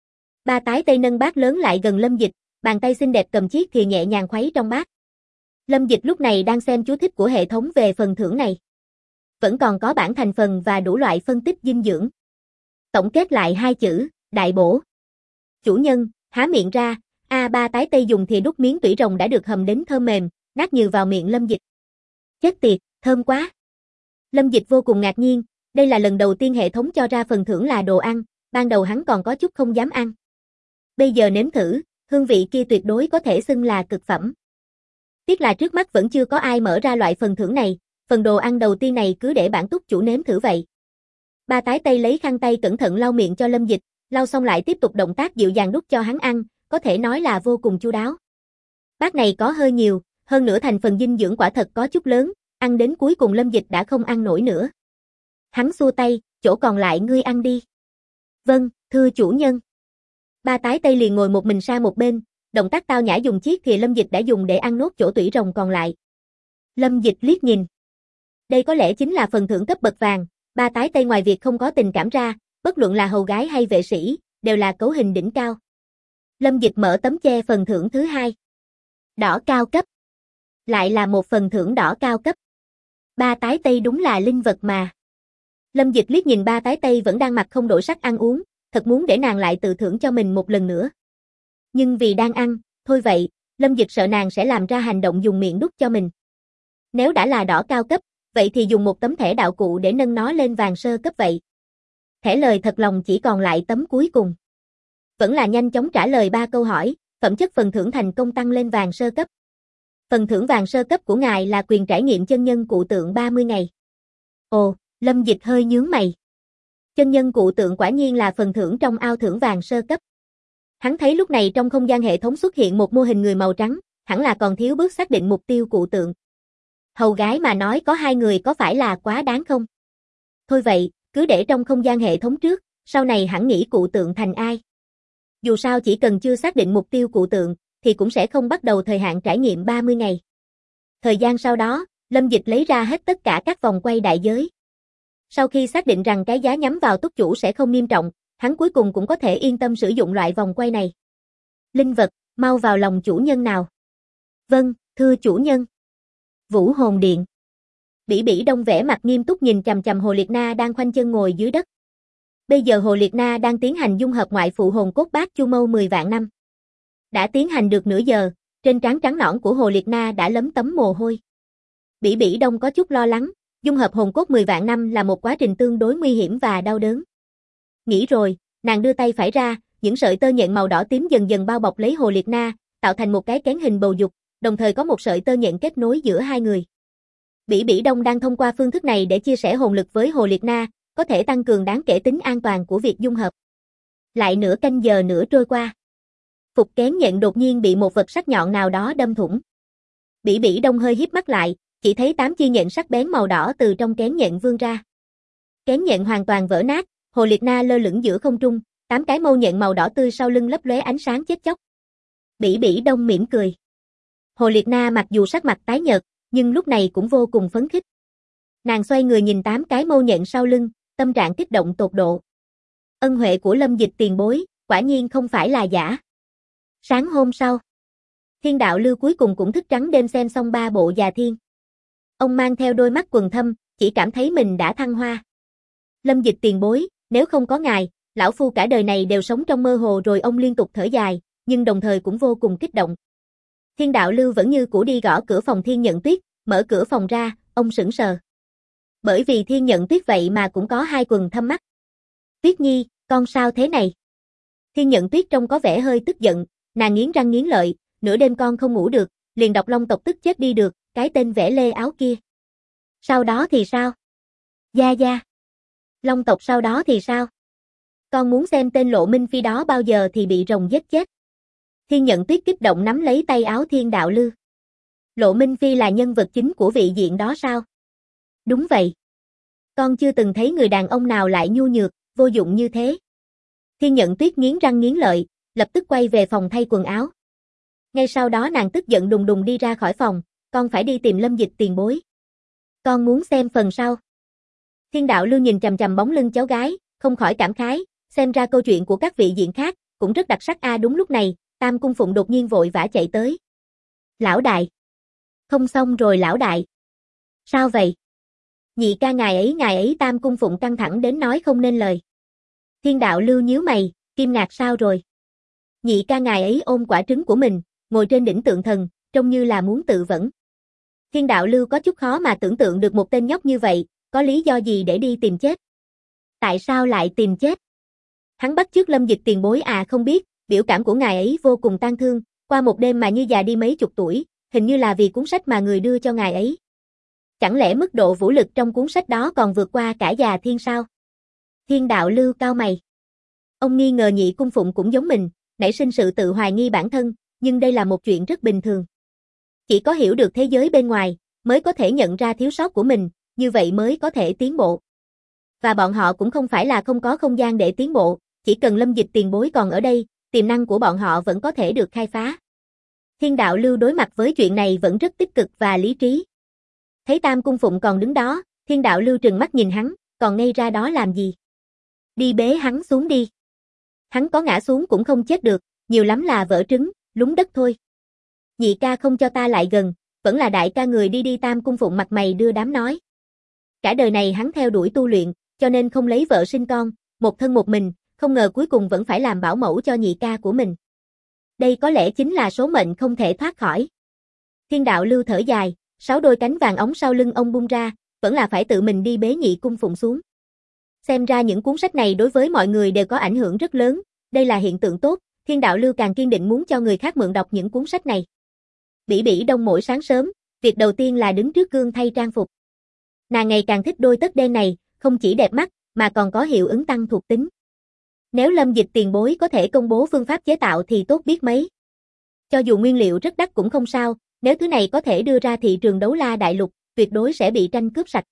Ba tái tây nâng bát lớn lại gần Lâm Dịch, bàn tay xinh đẹp cầm chiếc thìa nhẹ nhàng khuấy trong bát. Lâm Dịch lúc này đang xem chú thích của hệ thống về phần thưởng này. Vẫn còn có bảng thành phần và đủ loại phân tích dinh dưỡng. Tổng kết lại hai chữ, đại bổ. Chủ nhân, há miệng ra, ba tái tây dùng thìa đút miếng tủy rồng đã được hầm đến thơm mềm, nát nhừ vào miệng Lâm Dịch. Chết tiệt, thơm quá. Lâm Dịch vô cùng ngạc nhiên, đây là lần đầu tiên hệ thống cho ra phần thưởng là đồ ăn, ban đầu hắn còn có chút không dám ăn. Bây giờ nếm thử, hương vị kia tuyệt đối có thể xưng là cực phẩm. Tiếc là trước mắt vẫn chưa có ai mở ra loại phần thưởng này, phần đồ ăn đầu tiên này cứ để bản túc chủ nếm thử vậy. Ba tái tây lấy khăn tay cẩn thận lau miệng cho Lâm Dịch, lau xong lại tiếp tục động tác dịu dàng đút cho hắn ăn, có thể nói là vô cùng chu đáo. Bát này có hơi nhiều, hơn nữa thành phần dinh dưỡng quả thật có chút lớn, ăn đến cuối cùng Lâm Dịch đã không ăn nổi nữa. Hắn xua tay, chỗ còn lại ngươi ăn đi. Vâng, thưa chủ nhân. Ba tái tây liền ngồi một mình sang một bên, động tác tao nhã dùng chiếc thìa Lâm Dịch đã dùng để ăn nốt chỗ tủy rồng còn lại. Lâm Dịch liếc nhìn. Đây có lẽ chính là phần thưởng cấp bậc vàng, ba tái tây ngoài việc không có tình cảm ra, bất luận là hầu gái hay vệ sĩ, đều là cấu hình đỉnh cao. Lâm Dịch mở tấm che phần thưởng thứ hai. Đỏ cao cấp. Lại là một phần thưởng đỏ cao cấp. Ba tái tây đúng là linh vật mà. Lâm Dịch liếc nhìn ba tái tây vẫn đang mặt không đổi sắc ăn uống, thật muốn để nàng lại tự thưởng cho mình một lần nữa. Nhưng vì đang ăn, thôi vậy, Lâm Dịch sợ nàng sẽ làm ra hành động dùng miệng đút cho mình. Nếu đã là đỏ cao cấp, vậy thì dùng một tấm thẻ đạo cụ để nâng nó lên vàng sơ cấp vậy. Thẻ lời thật lòng chỉ còn lại tấm cuối cùng. Vẫn là nhanh chóng trả lời 3 câu hỏi, phẩm chất phần thưởng thành công tăng lên vàng sơ cấp. Phần thưởng vàng sơ cấp của ngài là quyền trải nghiệm chân nhân cụ tượng 30 ngày. Ồ, Lâm Dịch hơi nhướng mày. Chân nhân cụ tượng quả nhiên là phần thưởng trong ao thưởng vàng sơ cấp. Hắn thấy lúc này trong không gian hệ thống xuất hiện một mô hình người màu trắng, hẳn là còn thiếu bước xác định mục tiêu cụ tượng. Hầu gái mà nói có 2 người có phải là quá đáng không? Thôi vậy, cứ để trong không gian hệ thống trước, sau này hẳn nghĩ cụ tượng thành ai. Dù sao chỉ cần chưa xác định mục tiêu cụ tượng, thì cũng sẽ không bắt đầu thời hạn trải nghiệm 30 ngày. Thời gian sau đó, Lâm Dịch lấy ra hết tất cả các vòng quay đại giới. Sau khi xác định rằng cái giá nhắm vào túc chủ sẽ không nghiêm trọng, hắn cuối cùng cũng có thể yên tâm sử dụng loại vòng quay này. Linh vật, mau vào lòng chủ nhân nào. Vâng, thưa chủ nhân. Vũ hồn điện. Bỉ Bỉ Đông vẻ mặt nghiêm túc nhìn chằm chằm Hồ Liệt Na đang khoanh chân ngồi dưới đất. Bây giờ Hồ Liệt Na đang tiến hành dung hợp ngoại phụ hồn cốt bát chu mâu 10 vạn năm. Đã tiến hành được nửa giờ, trên trán trắng nõn của Hồ Liệt Na đã lấm tấm mồ hôi. Bỉ Bỉ Đông có chút lo lắng, Dung hợp hồn cốt 10 vạn năm là một quá trình tương đối nguy hiểm và đau đớn. Nghĩ rồi, nàng đưa tay phải ra, những sợi tơ nhện màu đỏ tím dần dần bao bọc lấy Hồ Liệt Na, tạo thành một cái kén hình bầu dục, đồng thời có một sợi tơ nhện kết nối giữa hai người. Bỉ Bỉ Đông đang thông qua phương thức này để chia sẻ hồn lực với Hồ Liệt Na, có thể tăng cường đáng kể tính an toàn của việc dung hợp. Lại nửa canh giờ nữa trôi qua. Phục kén nhện đột nhiên bị một vật sắc nhọn nào đó đâm thủng. Bỉ Bỉ Đông hơi híp mắt lại, chỉ thấy 8 chi nhện sắc bén màu đỏ từ trong kén nhện vươn ra. Kén nhện hoàn toàn vỡ nát, Hồ Liệt Na lơ lửng giữa không trung, 8 cái mâu nhện màu đỏ tươi sau lưng lấp lóe ánh sáng chết chóc. Bỉ Bỉ Đông mỉm cười. Hồ Liệt Na mặc dù sắc mặt tái nhợt, nhưng lúc này cũng vô cùng phấn khích. Nàng xoay người nhìn 8 cái mâu nhện sau lưng, tâm trạng kích động tột độ. Ân huệ của Lâm Dịch tiền bối, quả nhiên không phải là giả. Sáng hôm sau, Thiên Đạo Lưu cuối cùng cũng thức trắng đêm xem xong 3 bộ Già Thiên. Ông mang theo đôi mắt quầng thâm, chỉ cảm thấy mình đã thăng hoa. Lâm Dịch tiền bối, nếu không có ngài, lão phu cả đời này đều sống trong mơ hồ. Rồi ông liên tục thở dài, nhưng đồng thời cũng vô cùng kích động. Thiên Đạo Lưu vẫn như cũ đi gõ cửa phòng Thiên Nhận Tuyết, mở cửa phòng ra, ông sững sờ. Bởi vì Thiên Nhận Tuyết vậy mà cũng có hai quầng thâm mắt. Tuyết Nhi, con sao thế này? Thiên Nhận Tuyết trông có vẻ hơi tức giận, nàng nghiến răng nghiến lợi, nửa đêm con không ngủ được, liền đọc Long tộc tức chết đi được, cái tên vẽ lê áo kia. Sau đó thì sao? Gia Gia. Long tộc sau đó thì sao? Con muốn xem tên Lộ Minh Phi đó bao giờ thì bị rồng giết chết. Thiên Nhận Tuyết kích động nắm lấy tay áo Thiên Đạo Lưu. Lộ Minh Phi là nhân vật chính của vị diện đó sao? Đúng vậy. Con chưa từng thấy người đàn ông nào lại nhu nhược, vô dụng như thế. Thiên Nhận Tuyết nghiến răng nghiến lợi, lập tức quay về phòng thay quần áo. Ngay sau đó nàng tức giận đùng đùng đi ra khỏi phòng, con phải đi tìm Lâm Dịch tiền bối. Con muốn xem phần sau. Thiên Đạo Lưu nhìn chằm chằm bóng lưng cháu gái, không khỏi cảm khái, xem ra câu chuyện của các vị diện khác cũng rất đặc sắc a. Đúng lúc này, Tam Cung Phụng đột nhiên vội vã chạy tới. Lão đại. Không xong rồi lão đại. Sao vậy? Nhị ca ngài ấy. Tam Cung Phụng căng thẳng đến nói không nên lời. Thiên Đạo Lưu nhíu mày, Kim Ngạc sao rồi? Nhị ca ngài ấy ôm quả trứng của mình, ngồi trên đỉnh tượng thần, trông như là muốn tự vẫn. Thiên Đạo Lưu có chút khó mà tưởng tượng được một tên nhóc như vậy, có lý do gì để đi tìm chết? Tại sao lại tìm chết? Hắn bắt chước Lâm Dịch tiền bối à? Không biết, biểu cảm của ngài ấy vô cùng tang thương, qua một đêm mà như già đi mấy chục tuổi, hình như là vì cuốn sách mà người đưa cho ngài ấy. Chẳng lẽ mức độ vũ lực trong cuốn sách đó còn vượt qua cả Già Thiên sao? Thiên Đạo Lưu cau mày. Ông nghi ngờ Nhị Cung Phụng cũng giống mình, nảy sinh sự tự hoài nghi bản thân, nhưng đây là một chuyện rất bình thường. Chỉ có hiểu được thế giới bên ngoài, mới có thể nhận ra thiếu sót của mình, như vậy mới có thể tiến bộ. Và bọn họ cũng không phải là không có không gian để tiến bộ, chỉ cần Lâm Dịch tiền bối còn ở đây, tiềm năng của bọn họ vẫn có thể được khai phá. Thiên Đạo Lưu đối mặt với chuyện này vẫn rất tích cực và lý trí. Thấy Tam Cung Phụng còn đứng đó, Thiên Đạo Lưu trừng mắt nhìn hắn, còn ngây ra đó làm gì? Đi bế hắn xuống đi. Hắn có ngã xuống cũng không chết được, nhiều lắm là vỡ trứng, lún đất thôi. Nhị ca không cho ta lại gần, vẫn là đại ca người đi. Tam Cung Phụng mặt mày đưa đám nói. Cả đời này hắn theo đuổi tu luyện, cho nên không lấy vợ sinh con, một thân một mình, không ngờ cuối cùng vẫn phải làm bảo mẫu cho nhị ca của mình. Đây có lẽ chính là số mệnh không thể thoát khỏi. Thiên Đạo Lưu thở dài, 6 đôi cánh vàng óng sau lưng ông bung ra, vẫn là phải tự mình đi bế Nhị Cung Phụng xuống. Xem ra những cuốn sách này đối với mọi người đều có ảnh hưởng rất lớn, đây là hiện tượng tốt, Thiên Đạo Lưu càng kiên định muốn cho người khác mượn đọc những cuốn sách này. Bỉ Bỉ Đông mỗi sáng sớm, việc đầu tiên là đứng trước gương thay trang phục. Nàng ngày càng thích đôi tất đen này, không chỉ đẹp mắt, mà còn có hiệu ứng tăng thuộc tính. Nếu Lâm Dịch tiền bối có thể công bố phương pháp chế tạo thì tốt biết mấy. Cho dù nguyên liệu rất đắt cũng không sao, nếu thứ này có thể đưa ra thị trường đấu la đại lục, tuyệt đối sẽ bị tranh cướp sạch.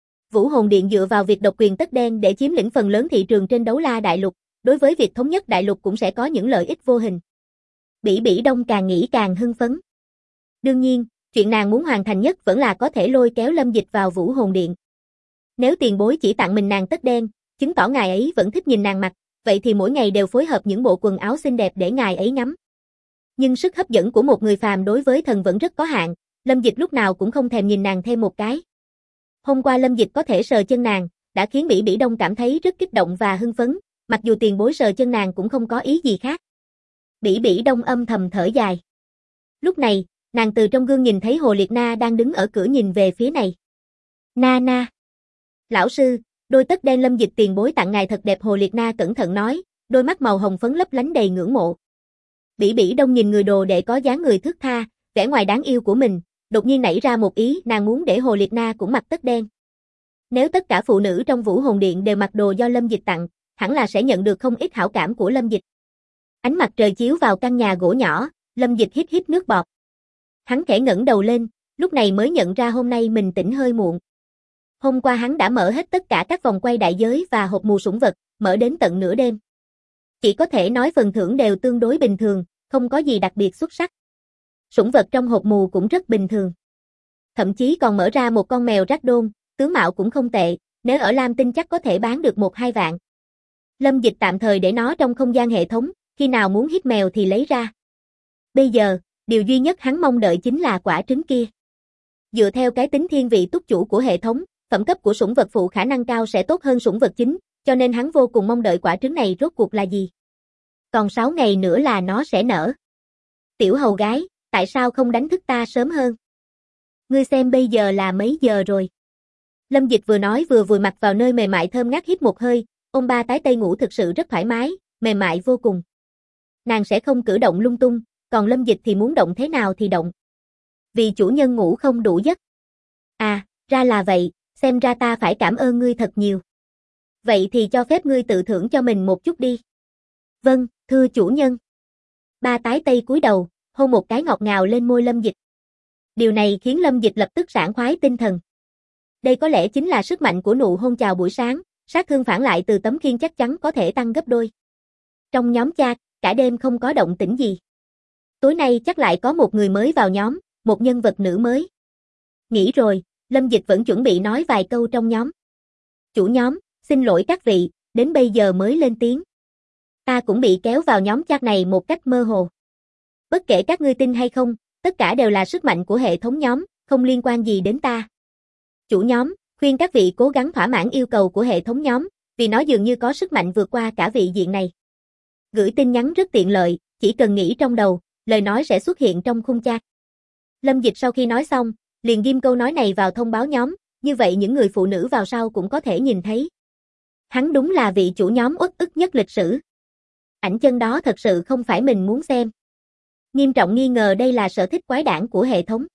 Vũ Hồn Điện dựa vào việc độc quyền tất đen để chiếm lĩnh phần lớn thị trường trên đấu la đại lục, đối với việc thống nhất đại lục cũng sẽ có những lợi ích vô hình. Bỉ Bỉ Đông càng nghĩ càng hưng phấn. Đương nhiên, chuyện nàng muốn hoàn thành nhất vẫn là có thể lôi kéo Lâm Dịch vào Vũ Hồn Điện. Nếu tiền bối chỉ tặng mình nàng tất đen, chứng tỏ ngài ấy vẫn thích nhìn nàng mặc, vậy thì mỗi ngày đều phối hợp những bộ quần áo xinh đẹp để ngài ấy ngắm. Nhưng sức hấp dẫn của một người phàm đối với thần vẫn rất có hạn, Lâm Dịch lúc nào cũng không thèm nhìn nàng thêm một cái. Hôm qua Lâm Dịch có thể sờ chân nàng, đã khiến Bỉ Bỉ Đông cảm thấy rất kích động và hưng phấn, mặc dù tiền bối sờ chân nàng cũng không có ý gì khác. Bỉ Bỉ Đông âm thầm thở dài. Lúc này, nàng từ trong gương nhìn thấy Hồ Liệt Na đang đứng ở cửa nhìn về phía này. Na na. Lão sư, đôi tất đen Lâm Dịch tiền bối tặng ngài thật đẹp, Hồ Liệt Na cẩn thận nói, đôi mắt màu hồng phấn lấp lánh đầy ngưỡng mộ. Bỉ Bỉ Đông nhìn người đồ đệ có dáng người thướt tha, vẻ ngoài đáng yêu của mình, đột nhiên nảy ra một ý, nàng muốn để Hồ Liệt Na cũng mặc tất đen. Nếu tất cả phụ nữ trong Vũ Hồn Điện đều mặc đồ do Lâm Dịch tặng, hẳn là sẽ nhận được không ít hảo cảm của Lâm Dịch. Ánh mặt trời chiếu vào căn nhà gỗ nhỏ, Lâm Dịch hít hít nước bọt. Hắn khẽ ngẩng đầu lên, lúc này mới nhận ra hôm nay mình tỉnh hơi muộn. Hôm qua hắn đã mở hết tất cả các vòng quay đại giới và hộp mù sủng vật, mở đến tận nửa đêm. Chỉ có thể nói phần thưởng đều tương đối bình thường, không có gì đặc biệt xuất sắc. Sủng vật trong hộp mù cũng rất bình thường. Thậm chí còn mở ra một con mèo ragdoll, tướng mạo cũng không tệ, nếu ở Lam Tinh chắc có thể bán được 1-2 vạn. Lâm Dịch tạm thời để nó trong không gian hệ thống, khi nào muốn hít mèo thì lấy ra. Bây giờ, điều duy nhất hắn mong đợi chính là quả trứng kia. Dựa theo cái tính thiên vị túc chủ của hệ thống, phẩm cấp của sủng vật phụ khả năng cao sẽ tốt hơn sủng vật chính, cho nên hắn vô cùng mong đợi quả trứng này rốt cuộc là gì. Còn 6 ngày nữa là nó sẽ nở. Tiểu hầu gái, tại sao không đánh thức ta sớm hơn? Ngươi xem bây giờ là mấy giờ rồi? Lâm Dịch vừa nói vừa vùi mặt vào nơi mềm mại thơm ngát, hít một hơi, ôm ba tái tây ngủ thực sự rất thoải mái, mềm mại vô cùng. Nàng sẽ không cử động lung tung, còn Lâm Dịch thì muốn động thế nào thì động. Vì chủ nhân ngủ không đủ giấc. À, ra là vậy, xem ra ta phải cảm ơn ngươi thật nhiều. Vậy thì cho phép ngươi tự thưởng cho mình một chút đi. Vâng, thưa chủ nhân. Ba tái tây cúi đầu, hôn một cái ngọt ngào lên môi Lâm Dịch. Điều này khiến Lâm Dịch lập tức sảng khoái tinh thần. Đây có lẽ chính là sức mạnh của nụ hôn chào buổi sáng, sát thương phản lại từ tấm khiên chắc chắn có thể tăng gấp đôi. Trong nhóm chat, cả đêm không có động tĩnh gì. Tối nay chắc lại có một người mới vào nhóm, một nhân vật nữ mới. Nghĩ rồi, Lâm Dịch vẫn chuẩn bị nói vài câu trong nhóm. Chủ nhóm, xin lỗi các vị, đến bây giờ mới lên tiếng. Ta cũng bị kéo vào nhóm chat này một cách mơ hồ. Bất kể các ngươi tin hay không, tất cả đều là sức mạnh của hệ thống nhóm, không liên quan gì đến ta. Chủ nhóm, khuyên các vị cố gắng thỏa mãn yêu cầu của hệ thống nhóm, vì nó dường như có sức mạnh vượt qua cả vị diện này. Gửi tin nhắn rất tiện lợi, chỉ cần nghĩ trong đầu, lời nói sẽ xuất hiện trong khung chat. Lâm Dịch sau khi nói xong, liền ghim câu nói này vào thông báo nhóm, như vậy những người phụ nữ vào sau cũng có thể nhìn thấy. Hắn đúng là vị chủ nhóm uất ức nhất lịch sử. Ảnh chân đó thật sự không phải mình muốn xem. Nghiêm trọng nghi ngờ đây là sở thích quái đản của hệ thống.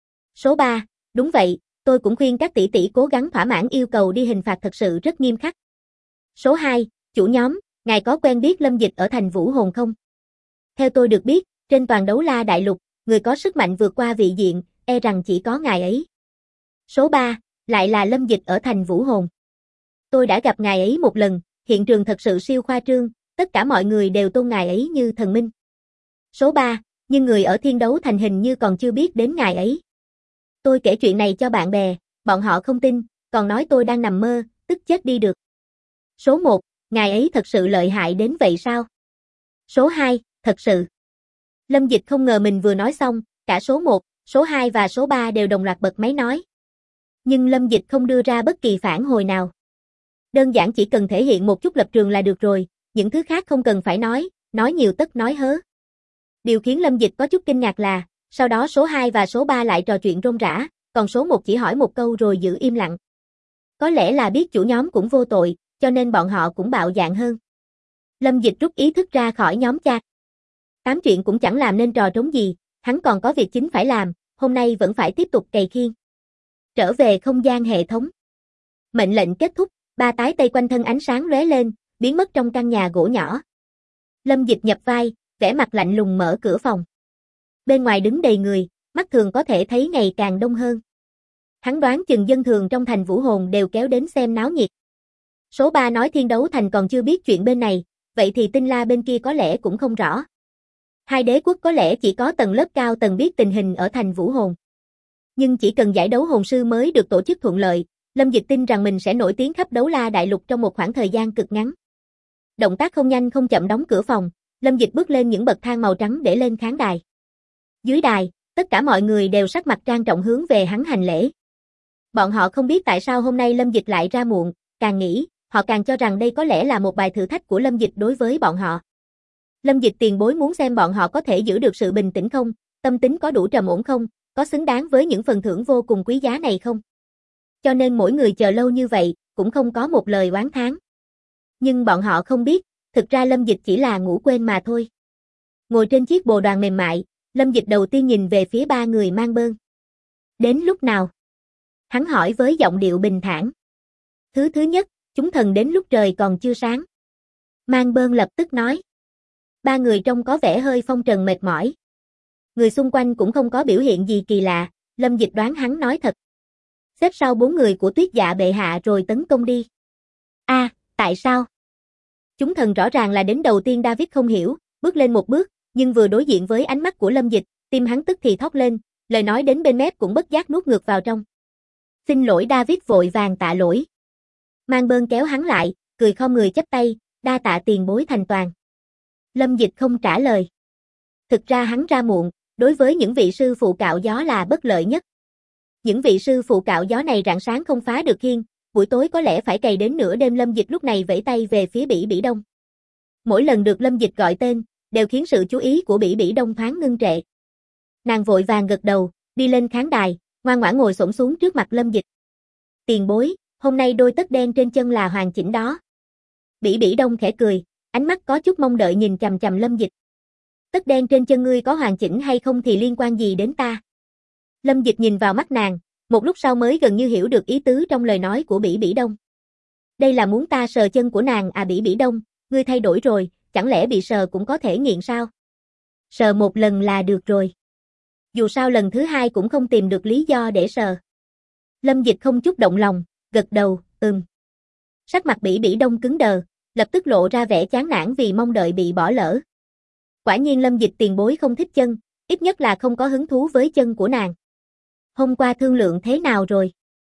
Số 3, đúng vậy, tôi cũng khuyên các tỷ tỷ cố gắng thỏa mãn yêu cầu đi, hình phạt thật sự rất nghiêm khắc. Số 2, chủ nhóm, ngài có quen biết Lâm Dịch ở thành Vũ Hồn không? Theo tôi được biết, trên toàn Đấu La Đại Lục, người có sức mạnh vượt qua vị diện, e rằng chỉ có ngài ấy. Số 3, lại là Lâm Dịch ở thành Vũ Hồn. Tôi đã gặp ngài ấy một lần, hiện trường thật sự siêu khoa trương, tất cả mọi người đều tôn ngài ấy như thần minh. Số 3, nhưng người ở Thiên Đấu Thành hình như còn chưa biết đến ngài ấy. Tôi kể chuyện này cho bạn bè, bọn họ không tin, còn nói tôi đang nằm mơ, tức chết đi được. Số 1, ngài ấy thật sự lợi hại đến vậy sao? Số 2, thật sự. Lâm Dịch không ngờ mình vừa nói xong, cả số 1, số 2 và số 3 đều đồng loạt bật máy nói. Nhưng Lâm Dịch không đưa ra bất kỳ phản hồi nào. Đơn giản chỉ cần thể hiện một chút lập trường là được rồi, những thứ khác không cần phải nói nhiều tất nói hớ. Điều khiến Lâm Dịch có chút kinh ngạc là, sau đó số 2 và số 3 lại trò chuyện rôm rả, còn số 1 chỉ hỏi một câu rồi giữ im lặng. Có lẽ là biết chủ nhóm cũng vô tội, cho nên bọn họ cũng bạo dạn hơn. Lâm Dịch rút ý thức ra khỏi nhóm chat. Tám chuyện cũng chẳng làm nên trò trống gì, hắn còn có việc chính phải làm, hôm nay vẫn phải tiếp tục cày khiên. Trở về không gian hệ thống. Mệnh lệnh kết thúc, ba tái tây quanh thân ánh sáng lóe lên, biến mất trong căn nhà gỗ nhỏ. Lâm Dịch nhập vai, vẻ mặt lạnh lùng mở cửa phòng. Bên ngoài đứng đầy người, mắt thường có thể thấy ngày càng đông hơn. Hắn đoán chừng dân thường trong thành Vũ Hồn đều kéo đến xem náo nhiệt. Số 3 nói Thiên Đấu Thành còn chưa biết chuyện bên này, vậy thì Tinh La bên kia có lẽ cũng không rõ. Hai đế quốc có lẽ chỉ có tầng lớp cao tầng biết tình hình ở thành Vũ Hồn. Nhưng chỉ cần giải đấu hồn sư mới được tổ chức thuận lợi, Lâm Dịch tin rằng mình sẽ nổi tiếng khắp Đấu La Đại Lục trong một khoảng thời gian cực ngắn. Động tác không nhanh không chậm đóng cửa phòng, Lâm Dịch bước lên những bậc thang màu trắng để lên khán đài. Dưới đài, tất cả mọi người đều sắc mặt trang trọng hướng về hắn hành lễ. Bọn họ không biết tại sao hôm nay Lâm Dịch lại ra muộn, càng nghĩ, họ càng cho rằng đây có lẽ là một bài thử thách của Lâm Dịch đối với bọn họ. Lâm Dịch tiền bối muốn xem bọn họ có thể giữ được sự bình tĩnh không, tâm tính có đủ trầm ổn không, có xứng đáng với những phần thưởng vô cùng quý giá này không. Cho nên mỗi người chờ lâu như vậy, cũng không có một lời oán thán. Nhưng bọn họ không biết, thực ra Lâm Dịch chỉ là ngủ quên mà thôi. Ngồi trên chiếc bồ đoàn mềm mại, Lâm Dịch đầu tiên nhìn về phía ba người mang bơn. Đến lúc nào? Hắn hỏi với giọng điệu bình thản. Thứ nhất, chúng thần đến lúc trời còn chưa sáng. Mang bơn lập tức nói. Ba người trông có vẻ hơi phong trần mệt mỏi. Người xung quanh cũng không có biểu hiện gì kỳ lạ, Lâm Dịch đoán hắn nói thật. Xếp sau 4 người của Tuyết Dạ bệ hạ rồi tấn công đi. Tại sao? Chúng thần rõ ràng là đến đầu tiên David không hiểu, bước lên một bước, nhưng vừa đối diện với ánh mắt của Lâm Dịch, tim hắn tức thì thót lên, lời nói đến bên mép cũng bất giác nuốt ngược vào trong. Xin lỗi David vội vàng tạ lỗi. Mang bơn kéo hắn lại, cười khom người chắp tay, đa tạ tiền bối thành toàn. Lâm Dịch không trả lời. Thực ra hắn ra muộn, đối với những vị sư phụ cạo gió là bất lợi nhất. Những vị sư phụ cạo gió này rạng sáng không phá được khiên, buổi tối có lẽ phải cày đến nửa đêm. Lâm Dịch lúc này vẫy tay về phía Bỉ Bỉ Đông. Mỗi lần được Lâm Dịch gọi tên, đều khiến sự chú ý của Bỉ Bỉ Đông thoáng ngưng trệ. Nàng vội vàng gật đầu, đi lên khán đài, ngoan ngoãn ngồi xổm xuống trước mặt Lâm Dịch. Tiền bối, hôm nay đôi tất đen trên chân là hoàn chỉnh đó. Bỉ Bỉ Đông khẽ cười, ánh mắt có chút mong đợi nhìn chằm chằm Lâm Dịch. Tất đen trên chân ngươi có hoàn chỉnh hay không thì liên quan gì đến ta? Lâm Dịch nhìn vào mắt nàng, một lúc sau mới gần như hiểu được ý tứ trong lời nói của Bỉ Bỉ Đông. Đây là muốn ta sờ chân của nàng à? Bỉ Bỉ Đông, ngươi thay đổi rồi, chẳng lẽ bị sờ cũng có thể nghiện sao? Sờ một lần là được rồi. Dù sao lần thứ hai cũng không tìm được lý do để sờ. Lâm Dịch không chút động lòng, gật đầu, Sắc mặt Bỉ Bỉ Đông cứng đờ, lập tức lộ ra vẻ chán nản vì mong đợi bị bỏ lỡ. Quả nhiên Lâm Dịch tiền bối không thích chân, ít nhất là không có hứng thú với chân của nàng. Hôm qua thương lượng thế nào rồi?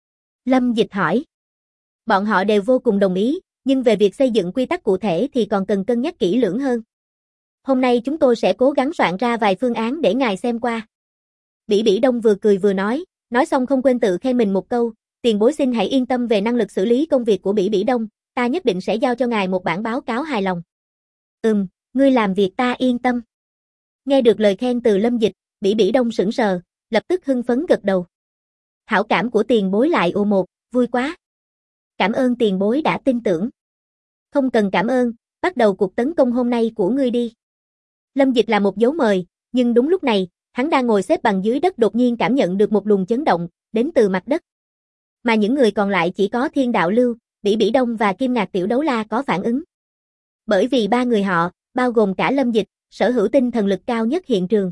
Lâm Dịch hỏi. Bọn họ đều vô cùng đồng ý, nhưng về việc xây dựng quy tắc cụ thể thì còn cần cân nhắc kỹ lưỡng hơn. Hôm nay chúng tôi sẽ cố gắng soạn ra vài phương án để ngài xem qua. Bỉ Bỉ Đông vừa cười vừa nói xong không quên tự khen mình một câu, tiền bối xin hãy yên tâm về năng lực xử lý công việc của Bỉ Bỉ Đông, ta nhất định sẽ giao cho ngài một bản báo cáo hài lòng. Ngươi làm việc ta yên tâm. Nghe được lời khen từ Lâm Dịch, Bỉ Bỉ Đông sững sờ, lập tức hưng phấn gật đầu. Hảo cảm của tiền bối lại ồ một, vui quá. Cảm ơn tiền bối đã tin tưởng. Không cần cảm ơn, bắt đầu cuộc tấn công hôm nay của ngươi đi. Lâm Dịch là một dấu mời, nhưng đúng lúc này, hắn đang ngồi xếp bằng dưới đất đột nhiên cảm nhận được một luồng chấn động, đến từ mặt đất. Mà những người còn lại chỉ có Thiên Đạo Lưu, Bỉ Bỉ Đông và Kim Ngạc Tiểu Đấu La có phản ứng. Bởi vì ba người họ, bao gồm cả Lâm Dịch, sở hữu tinh thần lực cao nhất hiện trường.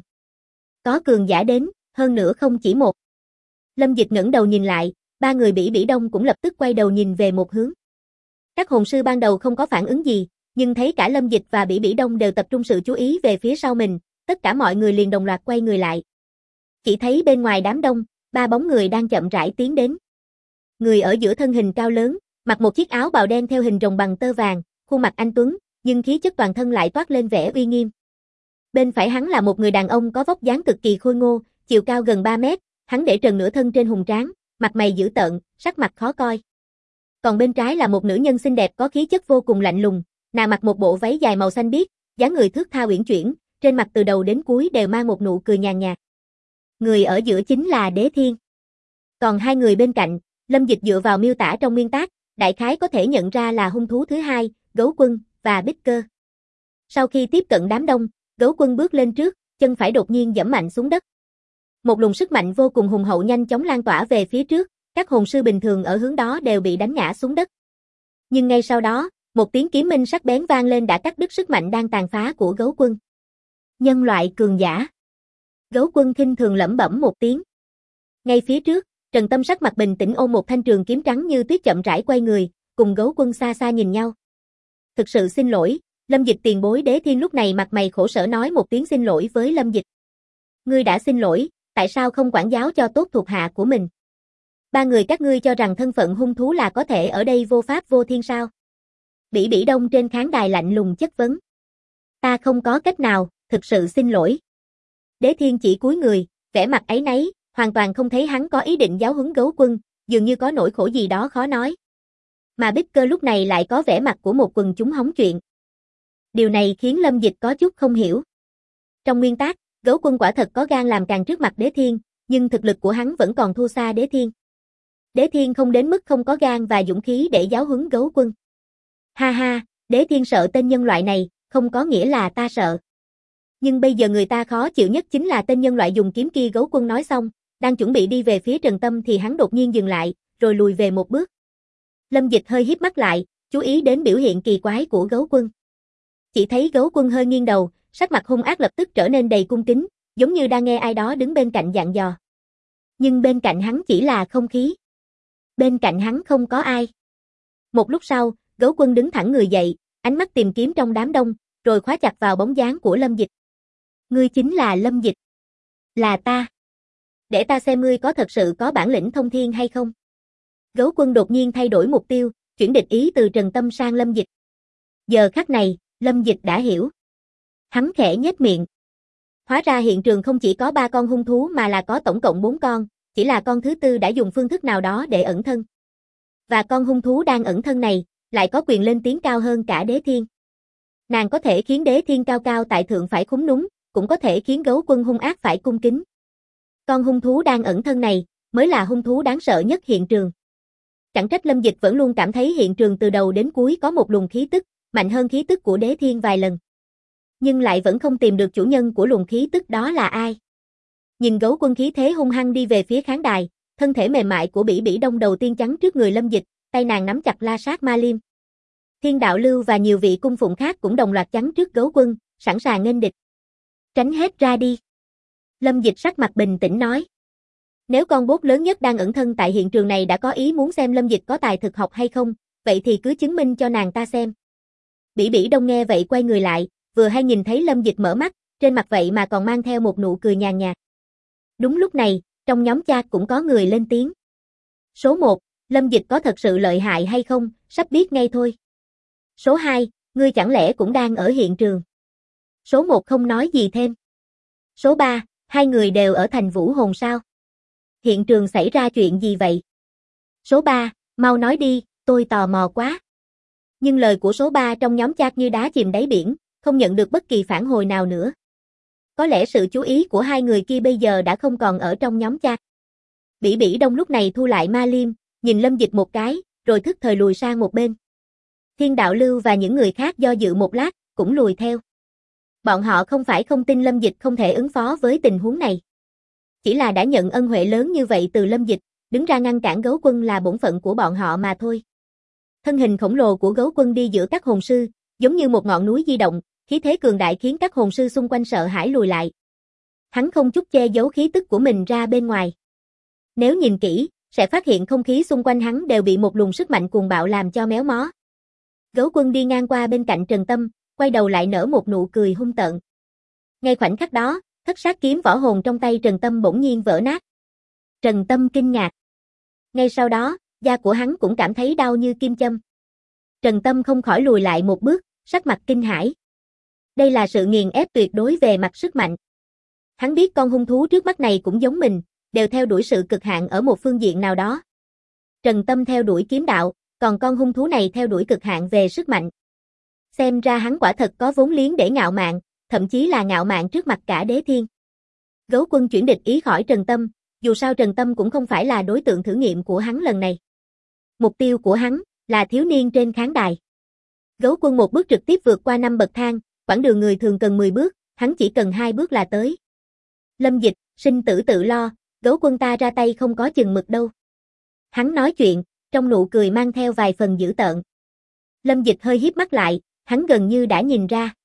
Có cường giả đến, hơn nữa không chỉ một. Lâm Dịch ngẩng đầu nhìn lại, ba người Bỉ Bỉ Đông cũng lập tức quay đầu nhìn về một hướng. Các hồn sư ban đầu không có phản ứng gì, nhưng thấy cả Lâm Dịch và Bỉ Bỉ Đông đều tập trung sự chú ý về phía sau mình, tất cả mọi người liền đồng loạt quay người lại. Chỉ thấy bên ngoài đám đông, ba bóng người đang chậm rãi tiến đến. Người ở giữa thân hình cao lớn, mặc một chiếc áo bào đen theo hình rồng bằng tơ vàng, khuôn mặt anh tuấn, nhưng khí chất toàn thân lại toát lên vẻ uy nghiêm. Bên phải hắn là một người đàn ông có vóc dáng cực kỳ khôi ngô, chiều cao gần 3 mét, hắn để trần nửa thân trên hùng tráng, mặt mày dữ tợn, sắc mặt khó coi. Còn bên trái là một nữ nhân xinh đẹp có khí chất vô cùng lạnh lùng, nàng mặc một bộ váy dài màu xanh biếc, dáng người thướt tha uyển chuyển, trên mặt từ đầu đến cuối đều mang một nụ cười nhàn nhạt. Người ở giữa chính là Đế Thiên. Còn hai người bên cạnh, Lâm Dịch dựa vào miêu tả trong nguyên tác, đại khái có thể nhận ra là hung thú thứ hai, Gấu Quân và Bích Cơ. Sau khi tiếp cận đám đông, Gấu Quân bước lên trước, chân phải đột nhiên giẫm mạnh xuống đất. Một luồng sức mạnh vô cùng hùng hậu nhanh chóng lan tỏa về phía trước, các hồn sư bình thường ở hướng đó đều bị đánh ngã xuống đất. Nhưng ngay sau đó, một tiếng kiếm minh sắc bén vang lên đã cắt đứt sức mạnh đang tàn phá của Gấu Quân. Nhân loại cường giả. Gấu Quân khinh thường lẩm bẩm một tiếng. Ngay phía trước, Trần Tâm sắc mặt bình tĩnh ôm một thanh trường kiếm trắng như tuyết chậm rãi quay người, cùng Gấu Quân xa xa nhìn nhau. Thực sự xin lỗi, Lâm Dịch tiền bối. Đế Thiên lúc này mặt mày khổ sở nói một tiếng xin lỗi với Lâm Dịch. Ngươi đã xin lỗi, tại sao không quản giáo cho tốt thuộc hạ của mình? Ba người các ngươi cho rằng thân phận hung thú là có thể ở đây vô pháp vô thiên sao? Bỉ Bỉ Đông trên khán đài lạnh lùng chất vấn. Ta không có cách nào, thực sự xin lỗi. Đế Thiên chỉ cúi người, vẻ mặt áy náy, hoàn toàn không thấy hắn có ý định giáo huấn Gấu Quân, dường như có nỗi khổ gì đó khó nói. Mà Bích Cơ lúc này lại có vẻ mặt của một quần chúng hóng chuyện. Điều này khiến Lâm Dịch có chút không hiểu. Trong nguyên tác, Gấu Quân quả thật có gan làm càn trước mặt Đế Thiên, nhưng thực lực của hắn vẫn còn thua xa Đế Thiên. Đế Thiên không đến mức không có gan và dũng khí để giáo huấn Gấu Quân. Ha ha, Đế Thiên sợ tên nhân loại này, không có nghĩa là ta sợ. Nhưng bây giờ người ta khó chịu nhất chính là tên nhân loại dùng kiếm kia. Gấu Quân nói xong, đang chuẩn bị đi về phía Trần Tâm thì hắn đột nhiên dừng lại, rồi lùi về một bước. Lâm Dịch hơi híp mắt lại, chú ý đến biểu hiện kỳ quái của Gấu Quân. Chỉ thấy Gấu Quân hơi nghiêng đầu, sắc mặt hung ác lập tức trở nên đầy cung kính, giống như đang nghe ai đó đứng bên cạnh dặn dò. Nhưng bên cạnh hắn chỉ là không khí. Bên cạnh hắn không có ai. Một lúc sau, Gấu Quân đứng thẳng người dậy, ánh mắt tìm kiếm trong đám đông, rồi khóa chặt vào bóng dáng của Lâm Dịch. Ngươi chính là Lâm Dịch. Là ta. Để ta xem ngươi có thật sự có bản lĩnh thông thiên hay không. Gấu Quân đột nhiên thay đổi mục tiêu, chuyển địch ý từ Trần Tâm sang Lâm Dịch. Giờ khắc này, Lâm Dịch đã hiểu. Hắn khẽ nhếch miệng. Hóa ra hiện trường không chỉ có 3 con hung thú mà là có tổng cộng 4 con, chỉ là con thứ tư đã dùng phương thức nào đó để ẩn thân. Và con hung thú đang ẩn thân này, lại có quyền lên tiếng cao hơn cả Đế Thiên. Nàng có thể khiến Đế Thiên cao cao tại thượng phải khúm núm, cũng có thể khiến Gấu Quân hung ác phải cung kính. Con hung thú đang ẩn thân này, mới là hung thú đáng sợ nhất hiện trường. Chẳng trách Lâm Dịch vẫn luôn cảm thấy hiện trường từ đầu đến cuối có một luồng khí tức, mạnh hơn khí tức của Đế Thiên vài lần. Nhưng lại vẫn không tìm được chủ nhân của luồng khí tức đó là ai. Nhìn Gấu Quân khí thế hung hăng đi về phía khán đài, thân thể mềm mại của Bỉ Bỉ Đông đầu tiên chắn trước người Lâm Dịch, tay nàng nắm chặt la sát ma liêm. Thiên Đạo Lưu và nhiều vị cung phụng khác cũng đồng loạt chắn trước Gấu Quân, sẵn sàng nghênh địch. Tránh hết ra đi. Lâm Dịch sắc mặt bình tĩnh nói. Nếu con bốt lớn nhất đang ẩn thân tại hiện trường này đã có ý muốn xem Lâm Dịch có tài thực học hay không, vậy thì cứ chứng minh cho nàng ta xem. Bỉ Bỉ Đông nghe vậy quay người lại, vừa hay nhìn thấy Lâm Dịch mở mắt, trên mặt vậy mà còn mang theo một nụ cười nhàn nhạt. Đúng lúc này, trong nhóm chat cũng có người lên tiếng. Số 1, Lâm Dịch có thật sự lợi hại hay không, sắp biết ngay thôi. Số 2, ngươi chẳng lẽ cũng đang ở hiện trường. Số 1 không nói gì thêm. Số 3, hai người đều ở thành Vũ Hồn sao? Hiện trường xảy ra chuyện gì vậy? Số 3, mau nói đi, tôi tò mò quá. Nhưng lời của số 3 trong nhóm chat như đá chìm đáy biển, không nhận được bất kỳ phản hồi nào nữa. Có lẽ sự chú ý của hai người kia bây giờ đã không còn ở trong nhóm chat. Bỉ Bỉ Đông lúc này thu lại ma liêm, nhìn Lâm Dịch một cái, rồi thức thời lùi sang một bên. Thiên Đạo Lưu và những người khác do dự một lát, cũng lùi theo. Bọn họ không phải không tin Lâm Dịch không thể ứng phó với tình huống này. Chỉ là đã nhận ân huệ lớn như vậy từ Lâm Dịch, đứng ra ngăn cản Gấu Quân là bổn phận của bọn họ mà thôi. Thân hình khổng lồ của Gấu Quân đi giữa các hồn sư, giống như một ngọn núi di động, khí thế cường đại khiến các hồn sư xung quanh sợ hãi lùi lại. Hắn không chút che giấu khí tức của mình ra bên ngoài. Nếu nhìn kỹ, sẽ phát hiện không khí xung quanh hắn đều bị một luồng sức mạnh cuồng bạo làm cho méo mó. Gấu Quân đi ngang qua bên cạnh Trần Tâm, quay đầu lại nở một nụ cười hung tợn. Ngay khoảnh khắc đó, thất sát kiếm võ hồn trong tay Trần Tâm bỗng nhiên vỡ nát. Trần Tâm kinh ngạc. Ngay sau đó, da của hắn cũng cảm thấy đau như kim châm. Trần Tâm không khỏi lùi lại một bước, sắc mặt kinh hãi. Đây là sự nghiền ép tuyệt đối về mặt sức mạnh. Hắn biết con hung thú trước mắt này cũng giống mình, đều theo đuổi sự cực hạn ở một phương diện nào đó. Trần Tâm theo đuổi kiếm đạo, còn con hung thú này theo đuổi cực hạn về sức mạnh. Xem ra hắn quả thật có vốn liếng để ngạo mạn, thậm chí là ngạo mạn trước mặt cả Đế Thiên. Gấu Quân chuyển địch ý khỏi Trần Tâm, dù sao Trần Tâm cũng không phải là đối tượng thử nghiệm của hắn lần này. Mục tiêu của hắn là thiếu niên trên khán đài. Gấu Quân một bước trực tiếp vượt qua 5 bậc thang, quãng đường người thường cần 10 bước, hắn chỉ cần 2 bước là tới. Lâm Dịch, sinh tử tự lo, Gấu Quân ta ra tay không có chừng mực đâu. Hắn nói chuyện, trong nụ cười mang theo vài phần dữ tợn. Lâm Dịch hơi híp mắt lại, hắn gần như đã nhìn ra.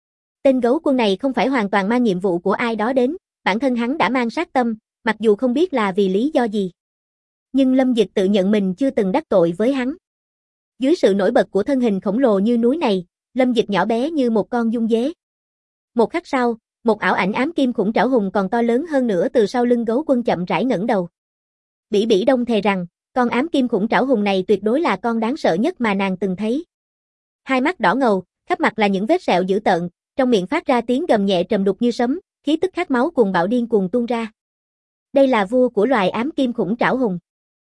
Tên Gấu Quân này không phải hoàn toàn mang nhiệm vụ của ai đó đến, bản thân hắn đã mang sát tâm, mặc dù không biết là vì lý do gì. Nhưng Lâm Dịch tự nhận mình chưa từng đắc tội với hắn. Dưới sự nổi bật của thân hình khổng lồ như núi này, Lâm Dịch nhỏ bé như một con dung dế. Một khắc sau, một ảo ảnh ám kim khủng trảo hùng còn to lớn hơn nữa từ sau lưng Gấu Quân chậm rãi ngẩng đầu. Bỉ Bỉ Đông thề rằng, con ám kim khủng trảo hùng này tuyệt đối là con đáng sợ nhất mà nàng từng thấy. Hai mắt đỏ ngầu, khắp mặt là những vết sẹo dữ tợn, trong miệng phát ra tiếng gầm nhẹ trầm đục như sấm, khí tức khát máu cuồng bạo điên cuồng tuôn ra. Đây là vua của loài ám kim khủng trảo hùng.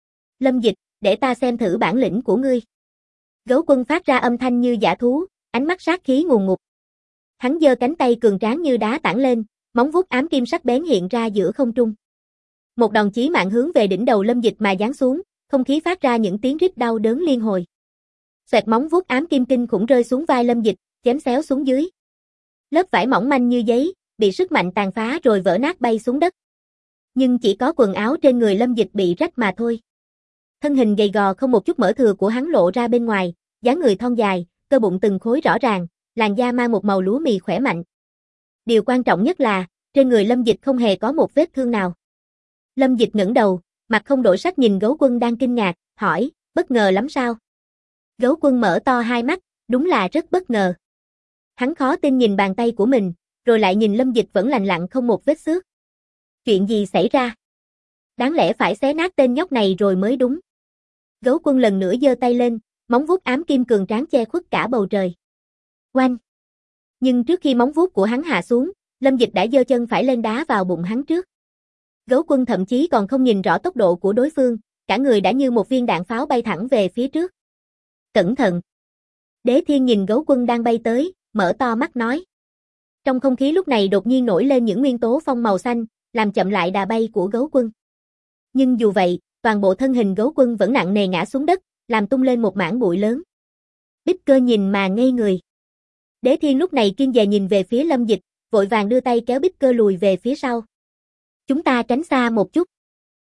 Lâm Dịch, để ta xem thử bản lĩnh của ngươi. Gấu Quân phát ra âm thanh như dã thú, ánh mắt sát khí ngùn ngụt. Hắn giơ cánh tay cường tráng như đá tảng lên, móng vuốt ám kim sắc bén hiện ra giữa không trung. Một đòn chí mạng hướng về đỉnh đầu Lâm Dịch mà giáng xuống, không khí phát ra những tiếng rít đau đớn liên hồi. Xoẹt, móng vuốt ám kim kinh khủng rơi xuống vai Lâm Dịch, chém xéo xuống dưới. Lớp vải mỏng manh như giấy, bị sức mạnh tàn phá rồi vỡ nát bay xuống đất. Nhưng chỉ có quần áo trên người Lâm Dịch bị rách mà thôi. Thân hình gầy gò không một chút mỡ thừa của hắn lộ ra bên ngoài, dáng người thon dài, cơ bụng từng khối rõ ràng, làn da mang một màu lúa mì khỏe mạnh. Điều quan trọng nhất là, trên người Lâm Dịch không hề có một vết thương nào. Lâm Dịch ngẩng đầu, mặt không đổi sắc nhìn Gấu Quân đang kinh ngạc, hỏi, bất ngờ lắm sao? Gấu Quân mở to hai mắt, đúng là rất bất ngờ. Hắn khó tin nhìn bàn tay của mình, rồi lại nhìn Lâm Dịch vẫn lành lặn không một vết xước. Chuyện gì xảy ra? Đáng lẽ phải xé nát tên nhóc này rồi mới đúng. Gấu Quân lần nữa giơ tay lên, móng vuốt ám kim cường tráng che khuất cả bầu trời. Oanh! Nhưng trước khi móng vuốt của hắn hạ xuống, Lâm Dịch đã giơ chân phải lên đá vào bụng hắn trước. Gấu Quân thậm chí còn không nhìn rõ tốc độ của đối phương, cả người đã như một viên đạn pháo bay thẳng về phía trước. Cẩn thận! Đế Thiên nhìn Gấu Quân đang bay tới, mở to mắt nói. Trong không khí lúc này đột nhiên nổi lên những nguyên tố phong màu xanh, làm chậm lại đà bay của Gấu Quân. Nhưng dù vậy, toàn bộ thân hình Gấu Quân vẫn nặng nề ngã xuống đất, làm tung lên một mảng bụi lớn. Bích Cơ nhìn mà ngây người. Đế Thiên lúc này kiên dè nhìn về phía Lâm Dịch, vội vàng đưa tay kéo Bích Cơ lùi về phía sau. Chúng ta tránh xa một chút.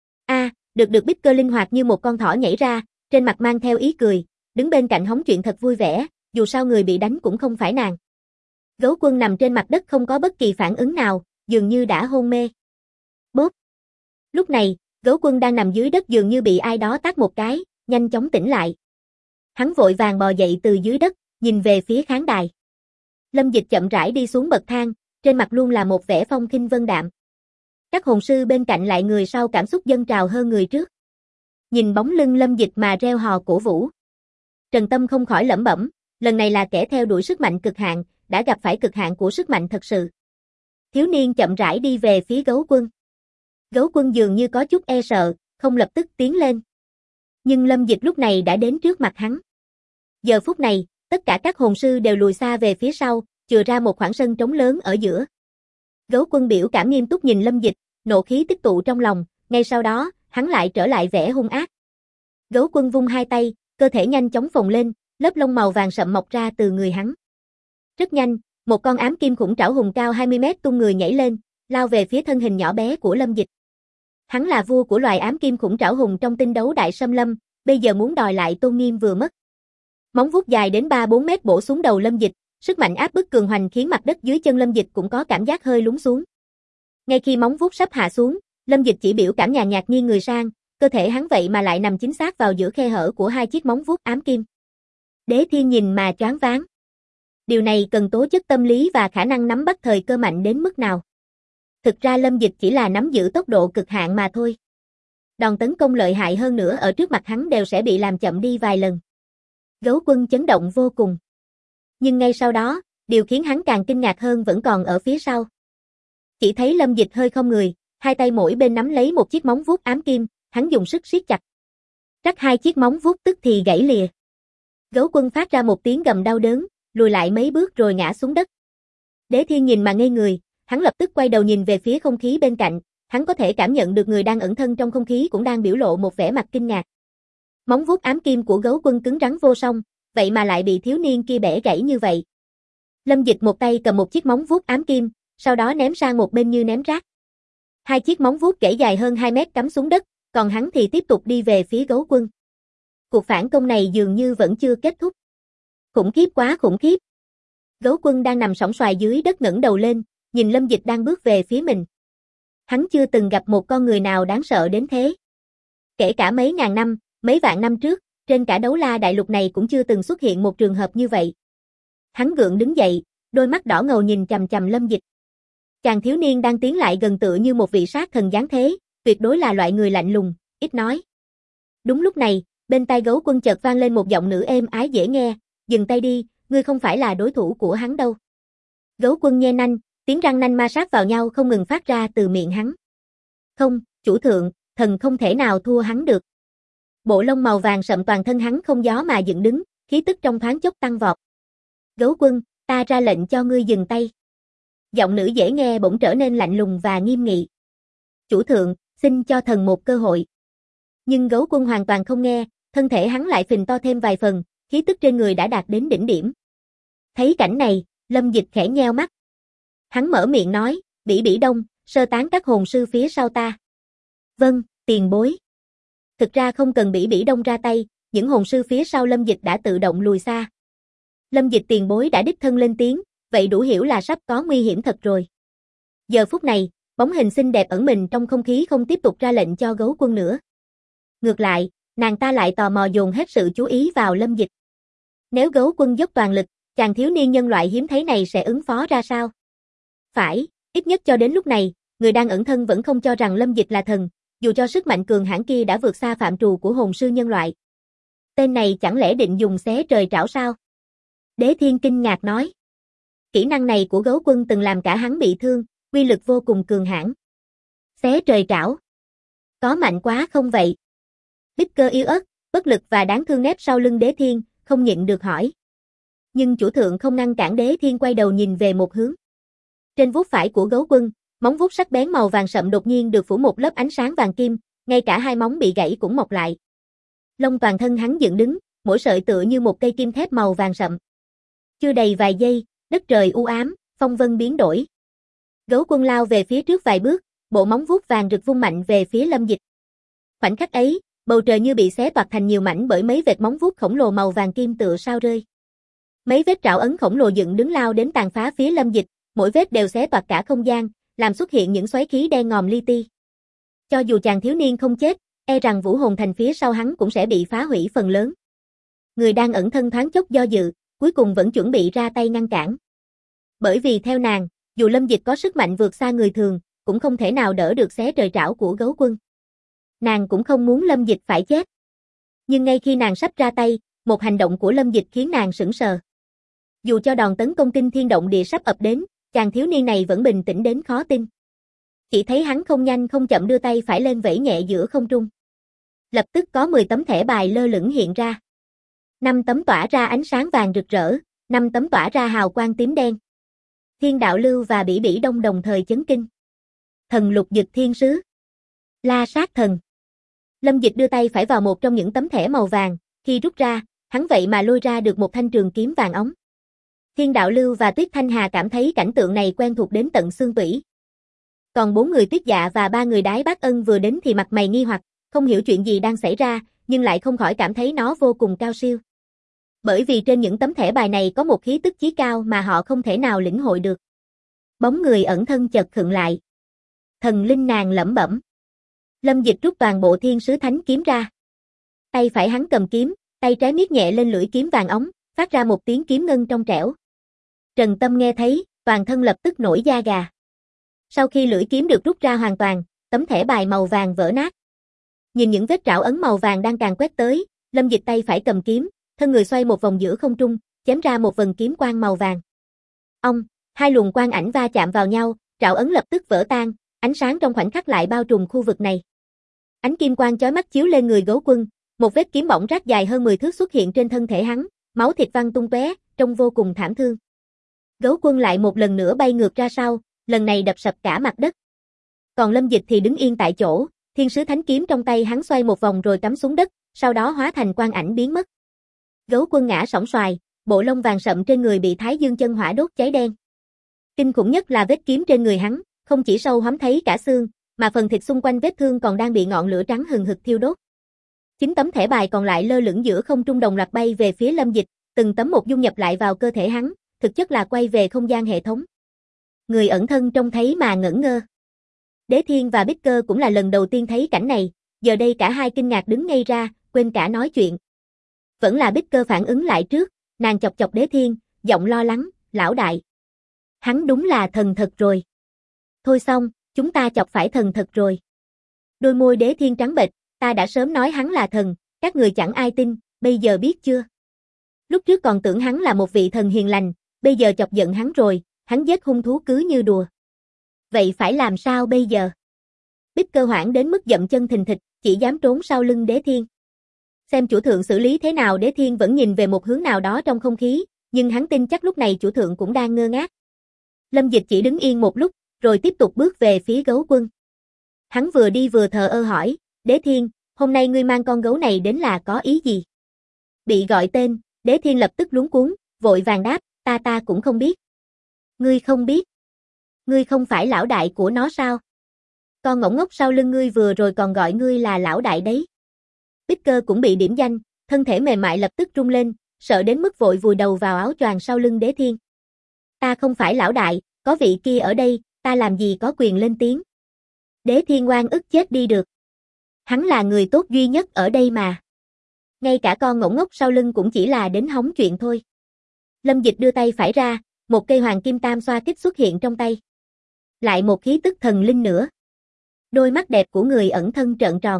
Được Bích Cơ linh hoạt như một con thỏ nhảy ra, trên mặt mang theo ý cười, đứng bên cạnh hóng chuyện thật vui vẻ, dù sao người bị đánh cũng không phải nàng. Gấu Quân nằm trên mặt đất không có bất kỳ phản ứng nào, dường như đã hôn mê. Bốp. Lúc này, Gấu Quân đang nằm dưới đất dường như bị ai đó tát một cái, nhanh chóng tỉnh lại. Hắn vội vàng bò dậy từ dưới đất, nhìn về phía khán đài. Lâm Dịch chậm rãi đi xuống bậc thang, trên mặt luôn là một vẻ phong khinh vân đạm. Các hồn sư bên cạnh lại người sau cảm xúc dâng trào hơn người trước. Nhìn bóng lưng Lâm Dịch mà reo hò cổ vũ. Trần Tâm không khỏi lẩm bẩm, lần này là kẻ theo đuổi sức mạnh cực hạn, đã gặp phải cực hạn của sức mạnh thật sự. Thiếu niên chậm rãi đi về phía Gấu Quân. Gấu Quân dường như có chút e sợ, không lập tức tiến lên. Nhưng Lâm Dịch lúc này đã đến trước mặt hắn. Giờ phút này, tất cả các hồn sư đều lùi xa về phía sau, chừa ra một khoảng sân trống lớn ở giữa. Gấu Quân biểu cảm nghiêm túc nhìn Lâm Dịch, nộ khí tích tụ trong lòng, ngay sau đó, hắn lại trở lại vẻ hung ác. Gấu Quân vung hai tay, cơ thể nhanh chóng phồng lên, lớp lông màu vàng sậm mọc ra từ người hắn. Rất nhanh, một con ám kim khủng trảo hùng cao 20 mét tung người nhảy lên, lao về phía thân hình nhỏ bé của Lâm Dịch. Hắn là vua của loài ám kim khủng trảo hùng trong tinh đấu đại xâm lâm, bây giờ muốn đòi lại tôn nghiêm vừa mất. Móng vuốt dài đến 3-4 mét bổ xuống đầu Lâm Dịch, sức mạnh áp bức cường hoành khiến mặt đất dưới chân Lâm Dịch cũng có cảm giác hơi lún xuống. Ngay khi móng vuốt sắp hạ xuống, Lâm Dịch chỉ biểu cảm nhàn nhạt nghiêng người sang, cơ thể hắn vậy mà lại nằm chính xác vào giữa khe hở của hai chiếc móng vuốt ám kim. Đế Thiên nhìn mà choáng váng. Điều này cần tố chất tâm lý và khả năng nắm bắt thời cơ mạnh đến mức nào. Thực ra Lâm Dịch chỉ là nắm giữ tốc độ cực hạn mà thôi. Đòn tấn công lợi hại hơn nữa ở trước mặt hắn đều sẽ bị làm chậm đi vài lần. Gấu Quân chấn động vô cùng. Nhưng ngay sau đó, điều khiến hắn càng kinh ngạc hơn vẫn còn ở phía sau. Chỉ thấy Lâm Dịch hơi khom người, hai tay mỗi bên nắm lấy một chiếc móng vuốt ám kim, hắn dùng sức siết chặt. Rắc hai chiếc móng vuốt tức thì gãy lìa. Gấu Quân phát ra một tiếng gầm đau đớn, lùi lại mấy bước rồi ngã xuống đất. Đế Thiên nhìn mà ngây người, hắn lập tức quay đầu nhìn về phía không khí bên cạnh, hắn có thể cảm nhận được người đang ẩn thân trong không khí cũng đang biểu lộ một vẻ mặt kinh ngạc. Móng vuốt ám kim của Gấu Quân cứng rắn vô song, vậy mà lại bị thiếu niên kia bẻ gãy như vậy. Lâm Dịch một tay cầm một chiếc móng vuốt ám kim, sau đó ném sang một bên như ném rác. Hai chiếc móng vuốt gãy dài hơn 2 mét cắm xuống đất, còn hắn thì tiếp tục đi về phía Gấu Quân. Cuộc phản công này dường như vẫn chưa kết thúc. Khủng khiếp quá khủng khiếp. Gấu Quân đang nằm sõng soài dưới đất ngẩng đầu lên, nhìn Lâm Dịch đang bước về phía mình. Hắn chưa từng gặp một con người nào đáng sợ đến thế. Kể cả mấy ngàn năm, mấy vạn năm trước, trên cả đấu la đại lục này cũng chưa từng xuất hiện một trường hợp như vậy. Hắn gượng đứng dậy, đôi mắt đỏ ngầu nhìn chằm chằm Lâm Dịch. Chàng thiếu niên đang tiến lại gần tựa như một vị sát thần giáng thế, tuyệt đối là loại người lạnh lùng, ít nói. Đúng lúc này, bên tai Gấu Quân chợt vang lên một giọng nữ êm ái dễ nghe, dừng tay đi, ngươi không phải là đối thủ của hắn đâu. Gấu Quân nhe nanh, tiếng răng nanh ma sát vào nhau không ngừng phát ra từ miệng hắn. Không, chủ thượng, thần không thể nào thua hắn được. Bộ lông màu vàng sậm toàn thân hắn không gió mà dựng đứng, khí tức trong thoáng chốc tăng vọt. Gấu Quân, ta ra lệnh cho ngươi dừng tay. Giọng nữ dễ nghe bỗng trở nên lạnh lùng và nghiêm nghị. Chủ thượng, xin cho thần một cơ hội. Nhưng Gấu Quân hoàn toàn không nghe, thân thể hắn lại phình to thêm vài phần, khí tức trên người đã đạt đến đỉnh điểm. Thấy cảnh này, Lâm Dịch khẽ nheo mắt. Hắn mở miệng nói, Bỉ Bỉ Đông, sơ tán các hồn sư phía sau ta. Vâng, tiền bối. Thực ra không cần Bỉ Bỉ Đông ra tay, những hồn sư phía sau Lâm Dịch đã tự động lùi xa. Lâm Dịch tiền bối đã đích thân lên tiếng, vậy đủ hiểu là sắp có nguy hiểm thật rồi. Giờ phút này, bóng hình xinh đẹp ẩn mình trong không khí không tiếp tục ra lệnh cho Gấu Quân nữa. Ngược lại, nàng ta lại tò mò dồn hết sự chú ý vào Lâm Dịch. Nếu Gấu Quân dốc toàn lực, chàng thiếu niên nhân loại hiếm thấy này sẽ ứng phó ra sao? Phải, ít nhất cho đến lúc này, người đang ẩn thân vẫn không cho rằng Lâm Dịch là thần, dù cho sức mạnh cường hãn kia đã vượt xa phạm trù của hồn sư nhân loại. Tên này chẳng lẽ định dùng xé trời trảo sao? Đế Thiên kinh ngạc nói. Kỹ năng này của Gấu Quân từng làm cả hắn bị thương, uy lực vô cùng cường hãn. Xé trời trảo. Có mạnh quá không vậy? Bích Cơ yếu ớt, bất lực và đáng thương nép sau lưng Đế Thiên, không nhịn được hỏi. Nhưng chủ thượng không ngăn cản Đế Thiên quay đầu nhìn về một hướng. Trên vuốt phải của Gấu Quân, móng vuốt sắc bén màu vàng sậm đột nhiên được phủ một lớp ánh sáng vàng kim, ngay cả hai móng bị gãy cũng mọc lại. Lông toàn thân hắn dựng đứng, mỗi sợi tựa như một cây kim thép màu vàng sậm. Chưa đầy vài giây, đất trời u ám, phong vân biến đổi. Gấu Quân lao về phía trước vài bước, bộ móng vuốt vàng rực vung mạnh về phía Lâm Dịch. Khoảnh khắc ấy, bầu trời như bị xé toạc thành nhiều mảnh bởi mấy vệt móng vuốt khổng lồ màu vàng kim tựa sao rơi. Mấy vết trảo ấn khổng lồ dựng đứng lao đến tàn phá phía Lâm Dịch, mỗi vết đều xé toạc cả không gian, làm xuất hiện những xoáy khí đen ngòm li ti. Cho dù chàng thiếu niên không chết, e rằng Vũ Hồn Thành phía sau hắn cũng sẽ bị phá hủy phần lớn. Người đang ẩn thân thoáng chốc do dự, cuối cùng vẫn chuẩn bị ra tay ngăn cản. Bởi vì theo nàng, dù Lâm Dịch có sức mạnh vượt xa người thường, cũng không thể nào đỡ được xé trời trảo của Gấu Quân. Nàng cũng không muốn Lâm Dịch phải chết. Nhưng ngay khi nàng sắp ra tay, một hành động của Lâm Dịch khiến nàng sững sờ. Dù cho đòn tấn công kinh thiên động địa sắp ập đến, chàng thiếu niên này vẫn bình tĩnh đến khó tin. Chỉ thấy hắn không nhanh không chậm đưa tay phải lên vẫy nhẹ giữa không trung. Lập tức có 10 tấm thẻ bài lơ lửng hiện ra. 5 tấm tỏa ra ánh sáng vàng rực rỡ, 5 tấm tỏa ra hào quang tím đen. Thiên Đạo Lưu và Bỉ Bỉ Đông đồng thời chấn kinh. Thần Lục Dực Thiên Sứ, La Sát Thần. Lâm Dịch đưa tay phải vào một trong những tấm thẻ màu vàng, khi rút ra, hắn vậy mà lôi ra được một thanh trường kiếm vàng óng. Thiên Đạo Lưu và Tuyết Thanh Hà cảm thấy cảnh tượng này quen thuộc đến tận xương tủy. Còn 4 người Tuyết Dạ và 3 người Đái Bác Ân vừa đến thì mặt mày nghi hoặc, không hiểu chuyện gì đang xảy ra, nhưng lại không khỏi cảm thấy nó vô cùng cao siêu. Bởi vì trên những tấm thẻ bài này có một khí tức chí cao mà họ không thể nào lĩnh hội được. Bóng người ẩn thân chợt khựng lại. Thần linh nàng lẩm bẩm. Lâm Dịch rút toàn bộ Thiên Sứ Thánh kiếm ra. Tay phải hắn cầm kiếm, tay trái miết nhẹ lên lưỡi kiếm vàng óng, phát ra một tiếng kiếm ngân trong trẻo. Trần Tâm nghe thấy, toàn thân lập tức nổi da gà. Sau khi lưỡi kiếm được rút ra hoàn toàn, tấm thẻ bài màu vàng vỡ nát. Nhìn những vết trảo ấn màu vàng đang càng quét tới, Lâm Dịch tay phải cầm kiếm, thân người xoay một vòng giữa không trung, chém ra một vần kiếm quang màu vàng. Hai luồng quang ảnh va chạm vào nhau, trảo ấn lập tức vỡ tan, ánh sáng trong khoảnh khắc lại bao trùm khu vực này. Ánh kim quang chói mắt chiếu lên người Gấu Quân, một vết kiếm bỏng rát dài hơn 10 thước xuất hiện trên thân thể hắn, máu thịt văng tung tóe, trông vô cùng thảm thương. Gấu Quân lại một lần nữa bay ngược ra sau, lần này đập sập cả mặt đất. Còn Lâm Dịch thì đứng yên tại chỗ, Thiên Sứ Thánh kiếm trong tay hắn xoay một vòng rồi cắm xuống đất, sau đó hóa thành quang ảnh biến mất. Gấu Quân ngã sóng xoài, bộ lông vàng sậm trên người bị Thái Dương chân hỏa đốt cháy đen. Kinh khủng nhất là vết kiếm trên người hắn, không chỉ sâu hóm thấy cả xương, mà phần thịt xung quanh vết thương còn đang bị ngọn lửa trắng hừng hực thiêu đốt. 9 tấm thẻ bài còn lại lơ lửng giữa không trung đồng loạt bay về phía Lâm Dịch, từng tấm một dung nhập lại vào cơ thể hắn, thực chất là quay về không gian hệ thống. Người ẩn thân trông thấy mà ngẩn ngơ. Đế Thiên và Bích Cơ cũng là lần đầu tiên thấy cảnh này, giờ đây cả hai kinh ngạc đứng ngây ra, quên cả nói chuyện. Vẫn là Bích Cơ phản ứng lại trước, nàng chọc chọc Đế Thiên, giọng lo lắng, lão đại. Hắn đúng là thần thật rồi. Thôi xong, chúng ta chọc phải thần thật rồi. Đôi môi Đế Thiên trắng bệch, ta đã sớm nói hắn là thần, các người chẳng ai tin, bây giờ biết chưa? Lúc trước còn tưởng hắn là một vị thần hiền lành, bây giờ chọc giận hắn rồi, hắn giết hung thú cứ như đùa. Vậy phải làm sao bây giờ? Bích Cơ hoảng đến mức dậm chân thình thịch, chỉ dám trốn sau lưng Đế Thiên. Xem chủ thượng xử lý thế nào. Đế Thiên vẫn nhìn về một hướng nào đó trong không khí, nhưng hắn tin chắc lúc này chủ thượng cũng đang ngơ ngác. Lâm Dịch chỉ đứng yên một lúc, rồi tiếp tục bước về phía Gấu Quân. Hắn vừa đi vừa thờ ơ hỏi, Đế Thiên, hôm nay ngươi mang con gấu này đến là có ý gì? Bị gọi tên, Đế Thiên lập tức luống cuống, vội vàng đáp, ta cũng không biết. Ngươi không biết? Ngươi không phải lão đại của nó sao? Con ngỗng ngốc sau lưng ngươi vừa rồi còn gọi ngươi là lão đại đấy. Bích Cơ cũng bị điểm danh, thân thể mềm mại lập tức rung lên, sợ đến mức vội vùi đầu vào áo choàng sau lưng Đế Thiên. Ta không phải lão đại, có vị kia ở đây, ta làm gì có quyền lên tiếng. Đế Thiên oan ức chết đi được. Hắn là người tốt duy nhất ở đây mà. Ngay cả con ngỗng ngốc sau lưng cũng chỉ là đến hóng chuyện thôi. Lâm Dịch đưa tay phải ra, một cây hoàng kim tam xoa kích xuất hiện trong tay. Lại một khí tức thần linh nữa. Đôi mắt đẹp của người ẩn thân trợn tròn.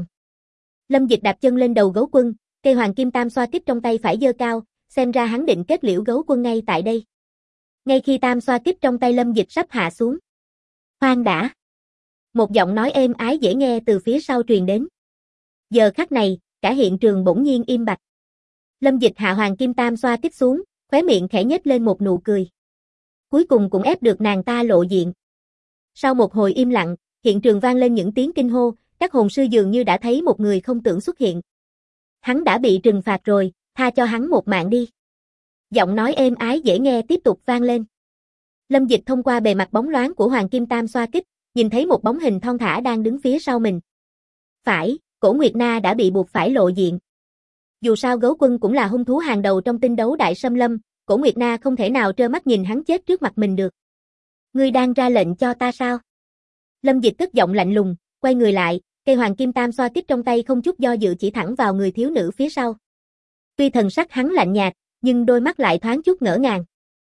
Lâm Dịch đạp chân lên đầu gấu quân, cây hoàng kim tam xoa kích trong tay phải giơ cao, xem ra hắn định kết liễu gấu quân ngay tại đây. Ngay khi tam xoa kích trong tay Lâm Dịch sắp hạ xuống. Khoan đã. Một giọng nói êm ái dễ nghe từ phía sau truyền đến. Giờ khắc này, cả hiện trường bỗng nhiên im bặt. Lâm Dịch hạ hoàng kim tam xoa kích xuống, khóe miệng khẽ nhếch lên một nụ cười. Cuối cùng cũng ép được nàng ta lộ diện. Sau một hồi im lặng, hiện trường vang lên những tiếng kinh hô, các hồn sư dường như đã thấy một người không tưởng xuất hiện. Hắn đã bị trừng phạt rồi, tha cho hắn một mạng đi. Giọng nói êm ái dễ nghe tiếp tục vang lên. Lâm Dịch thông qua bề mặt bóng loáng của hoàng kim tam xoa kích, nhìn thấy một bóng hình thon thả đang đứng phía sau mình. Phải, Cổ Nguyệt Na đã bị buộc phải lộ diện. Dù sao gấu quân cũng là hung thú hàng đầu trong tinh đấu đại xâm lâm, Cổ Nguyệt Na không thể nào trơ mắt nhìn hắn chết trước mặt mình được. Ngươi đang ra lệnh cho ta sao? Lâm Dịch cất giọng lạnh lùng, quay người lại, cây hoàng kim tam xoa kích trong tay không chút do dự chỉ thẳng vào người thiếu nữ phía sau. Tuy thần sắc hắn lạnh nhạt, nhưng đôi mắt lại thoáng chút ngỡ ngàng.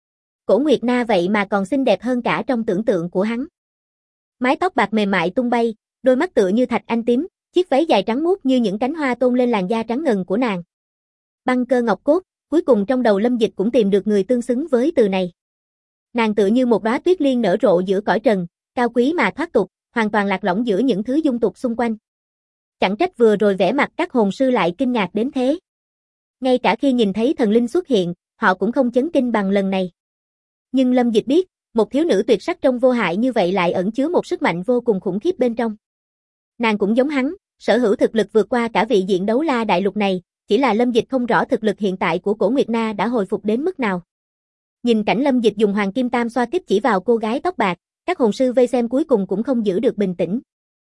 Cổ Nguyệt Na vậy mà còn xinh đẹp hơn cả trong tưởng tượng của hắn. Mái tóc bạc mềm mại tung bay, đôi mắt tựa như thạch anh tím, chiếc váy dài trắng muốt như những cánh hoa tôn lên làn da trắng ngần của nàng. Băng cơ ngọc cốt, cuối cùng trong đầu Lâm Dịch cũng tìm được người tương xứng với từ này. Nàng tựa như một đóa tuyết liên nở rộ giữa cõi trần, cao quý mà thoát tục, hoàn toàn lạc lõng giữa những thứ dung tục xung quanh. Chẳng trách vừa rồi vẻ mặt các hồn sư lại kinh ngạc đến thế. Ngay cả khi nhìn thấy thần linh xuất hiện, họ cũng không chấn kinh bằng lần này. Nhưng Lâm Dịch biết, một thiếu nữ tuyệt sắc trông vô hại như vậy lại ẩn chứa một sức mạnh vô cùng khủng khiếp bên trong. Nàng cũng giống hắn, sở hữu thực lực vượt qua cả vị diện đấu la đại lục này, chỉ là Lâm Dịch không rõ thực lực hiện tại của Cổ Nguyệt Na đã hồi phục đến mức nào. Nhìn cảnh Lâm Dịch dùng hoàng kim tam xoa kích chỉ vào cô gái tóc bạc, các hồn sư vây xem cuối cùng cũng không giữ được bình tĩnh.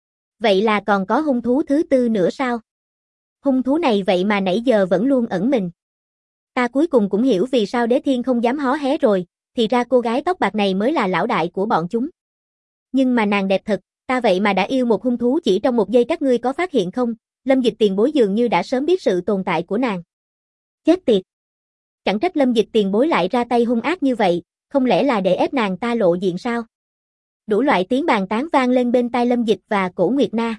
Vậy là còn có hung thú thứ tư nữa sao? Hung thú này vậy mà nãy giờ vẫn luôn ẩn mình. Ta cuối cùng cũng hiểu vì sao Đế Thiên không dám hó hé rồi, thì ra cô gái tóc bạc này mới là lão đại của bọn chúng. Nhưng mà nàng đẹp thật, ta vậy mà đã yêu một hung thú chỉ trong một giây, các ngươi có phát hiện không? Lâm Dịch tiền bối dường như đã sớm biết sự tồn tại của nàng. Chết tiệt! Chẳng trách Lâm Dịch tiền bối lại ra tay hung ác như vậy, không lẽ là để ép nàng ta lộ diện sao? Đủ loại tiếng bàn tán vang lên bên tai Lâm Dịch và Cổ Nguyệt Na.